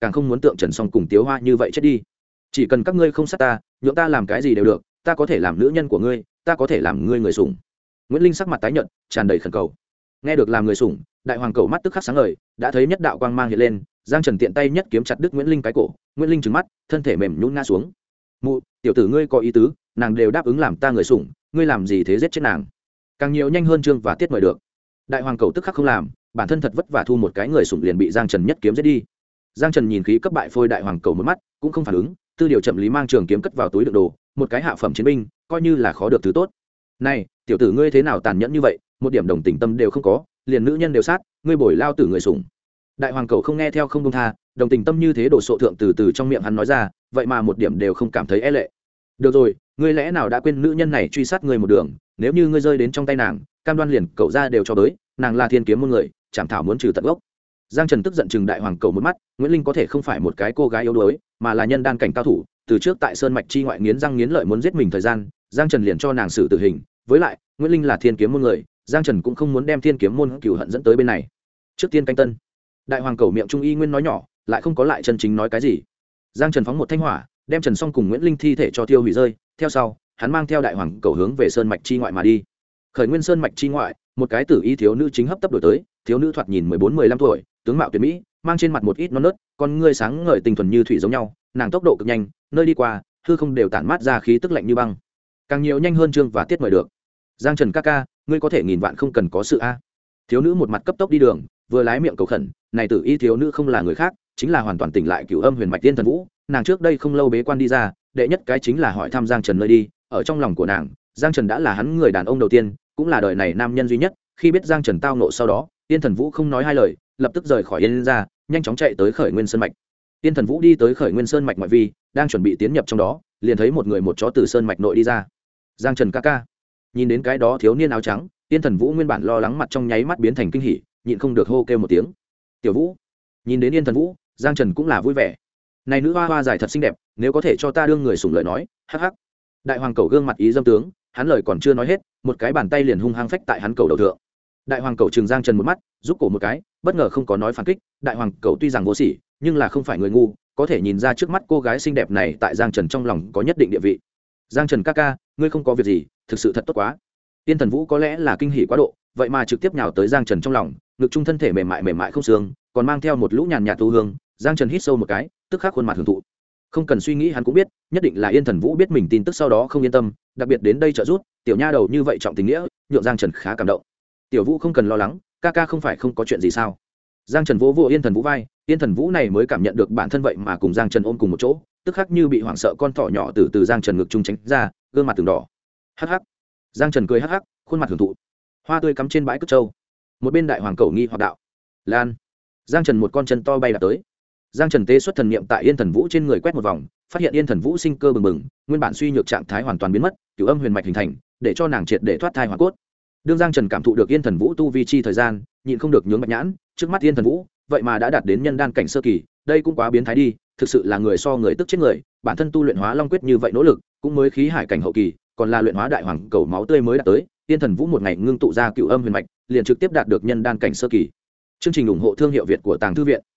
Speaker 1: càng không muốn tượng Trần Song cùng Tiếu Hoa như vậy chết đi. Chỉ cần các ngươi không sát ta, nhượng ta làm cái gì đều được, ta có thể làm nữ nhân của ngươi, ta có thể làm ngươi người sủng. Nguyễn Linh sắc mặt tái nhợt, tràn đầy khẩn cầu. Nghe được làm người sủng, đại hoàng cầu mắt tức khắc sáng ngời, đã thấy nhất đạo quang mang hiện lên, Giang Trần tiện tay nhất kiếm chặt đứt Nguyễn Linh cái cổ, Nguyễn Linh trừng mắt, thân thể mềm nhũn ngã xuống. Mụ, tiểu tử ngươi có ý tứ, nàng đều đáp ứng làm ta người sủng, ngươi làm gì thế giết chết nàng? Càng nhiều nhanh hơn chương và tiết mời được. Đại hoàng cầu tức khắc không làm, bản thân thật vất vả thu một cái người sủng liền bị Giang Trần nhất kiếm giết đi. Giang Trần nhìn khí cấp bại phôi đại hoàng cầu một mắt, cũng không phản ứng, tư điều chậm lý mang trường kiếm cất vào túi đựng đồ, một cái hạ phẩm chiến binh, coi như là khó được thứ tốt. Này, tiểu tử ngươi thế nào tàn nhẫn như vậy, một điểm đồng tình tâm đều không có, liền nữ nhân đều sát, ngươi bồi lao tử người sủng. Đại hoàng cầu không nghe theo không buông tha, đồng tình tâm như thế đổ sộ thượng từ từ trong miệng hắn nói ra, vậy mà một điểm đều không cảm thấy e lệ. Được rồi, ngươi lẽ nào đã quên nữ nhân này truy sát ngươi một đường, nếu như ngươi rơi đến trong tay nàng, cam đoan liền cậu ra đều cho tới, nàng là thiên kiếm môn người, chảm thảo muốn trừ tận gốc. Giang Trần tức giận chừng đại hoàng cầu một mắt, Nguyễn Linh có thể không phải một cái cô gái yếu đuối, mà là nhân đan cảnh cao thủ, từ trước tại sơn mạch chi ngoại nghiến răng nghiến lợi muốn giết mình thời gian, Giang Trần liền cho nàng xử tử hình, với lại, Nguyễn Linh là thiên kiếm môn người, Giang Trần cũng không muốn đem thiên kiếm môn cửu hận dẫn tới bên này. Trước tiên canh tân. Đại hoàng cầu miệng trung y nguyên nói nhỏ, lại không có lại chân chính nói cái gì. Giang Trần phóng một thanh hỏa, đem Trần Song cùng Nguyễn Linh thi thể cho tiêu hủy rơi, theo sau, hắn mang theo đại hoàng cầu hướng về sơn mạch chi ngoại mà đi. Khởi Nguyên sơn mạch chi ngoại, một cái tử y thiếu nữ chính hấp tấp đổi tới, thiếu nữ thoạt nhìn 14-15 tuổi, tướng mạo tuyệt mỹ, mang trên mặt một ít non nớt, con ngươi sáng ngời tinh thuần như thủy giống nhau, nàng tốc độ cực nhanh, nơi đi qua, hư không đều tản mát ra khí tức lạnh như băng. Càng nhiều nhanh hơn chương và tiết mời được. Giang Trần ca ca, ngươi có thể nghìn vạn không cần có sự a. Thiếu nữ một mặt cấp tốc đi đường, vừa lái miệng cầu khẩn, này tử y thiếu nữ không là người khác, chính là hoàn toàn tỉnh lại Cửu Âm Huyền Mạch Tiên Thần Vũ, nàng trước đây không lâu bế quan đi ra, đệ nhất cái chính là hỏi thăm Giang Trần nơi đi, ở trong lòng của nàng, Giang Trần đã là hắn người đàn ông đầu tiên, cũng là đời này nam nhân duy nhất. Khi biết Giang Trần tao nộ sau đó, Tiên Thần Vũ không nói hai lời, lập tức rời khỏi Yên ra, nhanh chóng chạy tới Khởi Nguyên Sơn mạch. Tiên Thần Vũ đi tới Khởi Nguyên Sơn mạch ngoại vi, đang chuẩn bị tiến nhập trong đó, liền thấy một người một chó từ sơn mạch nội đi ra. Giang Trần ca ca. Nhìn đến cái đó thiếu niên áo trắng, Tiên Thần Vũ nguyên bản lo lắng mặt trong nháy mắt biến thành kinh hỉ, nhịn không được hô kêu một tiếng. Tiểu Vũ. Nhìn đến Tiên Thần Vũ, Giang Trần cũng là vui vẻ. Này nữ hoa hoa dài thật xinh đẹp, nếu có thể cho ta đương người sủng lời nói, hắc hắc. Đại hoàng cầu gương mặt ý dâm tướng, hắn lời còn chưa nói hết, một cái bàn tay liền hung hăng phách tại hắn cầu đầu thượng. Đại hoàng cầu trừng Giang Trần một mắt, giúp cổ một cái, bất ngờ không có nói phản kích. Đại hoàng cầu tuy rằng vô sỉ, nhưng là không phải người ngu, có thể nhìn ra trước mắt cô gái xinh đẹp này tại Giang Trần trong lòng có nhất định địa vị. Giang Trần ca ca, ngươi không có việc gì, thực sự thật tốt quá. Tiên Thần Vũ có lẽ là kinh hỉ quá độ, vậy mà trực tiếp nhào tới Giang Trần trong lòng, ngực trung thân thể mềm mại không xương, còn mang theo một lũ nhàn nhạt tu hương. Giang Trần hít sâu một cái, tức khắc khuôn mặt hưởng thụ. Không cần suy nghĩ hắn cũng biết, nhất định là Yên Thần Vũ biết mình tin tức sau đó không yên tâm, đặc biệt đến đây trợ giúp, tiểu nha đầu như vậy trọng tình nghĩa, nhượng Giang Trần khá cảm động. Tiểu Vũ không cần lo lắng, ca ca không phải không có chuyện gì sao? Giang Trần vỗ vỗ Yên Thần Vũ vai, Yên Thần Vũ này mới cảm nhận được bản thân vậy mà cùng Giang Trần ôm cùng một chỗ, tức khắc như bị hoảng sợ con thỏ nhỏ từ Giang Trần ngực trung tránh ra, gương mặt từng đỏ. Hắc hắc. Giang Trần cười hắc hắc, khuôn mặt hưởng thụ. Hoa tươi cắm trên bãi cất trâu. Một bên đại hoàng cầu nghi hoặc đạo: "Lan." Giang Trần một con chân to bay đạt tới. Giang Trần tế xuất thần niệm tại Yên Thần Vũ trên người quét một vòng, phát hiện Yên Thần Vũ sinh cơ bừng bừng, nguyên bản suy nhược trạng thái hoàn toàn biến mất, Cửu Âm Huyền Mạch hình thành, để cho nàng triệt để thoát thai hoàn cốt. Đương Giang Trần cảm thụ được Yên Thần Vũ tu vi chi thời gian, nhịn không được nhướng bạch nhãn, trước mắt Yên Thần Vũ, vậy mà đã đạt đến nhân đan cảnh sơ kỳ, đây cũng quá biến thái đi, thực sự là người so người tức chết người, bản thân tu luyện Hóa Long quyết như vậy nỗ lực, cũng mới khí hải cảnh hậu kỳ, còn là luyện hóa đại hoàng cầu máu tươi mới đạt tới, Yên Thần Vũ một ngày ngưng tụ ra Cửu Âm Huyền Mạch, liền trực tiếp đạt được nhân đan cảnh sơ kỳ. Chương trình ủng hộ thương hiệu Việt của Tàng Thư viện.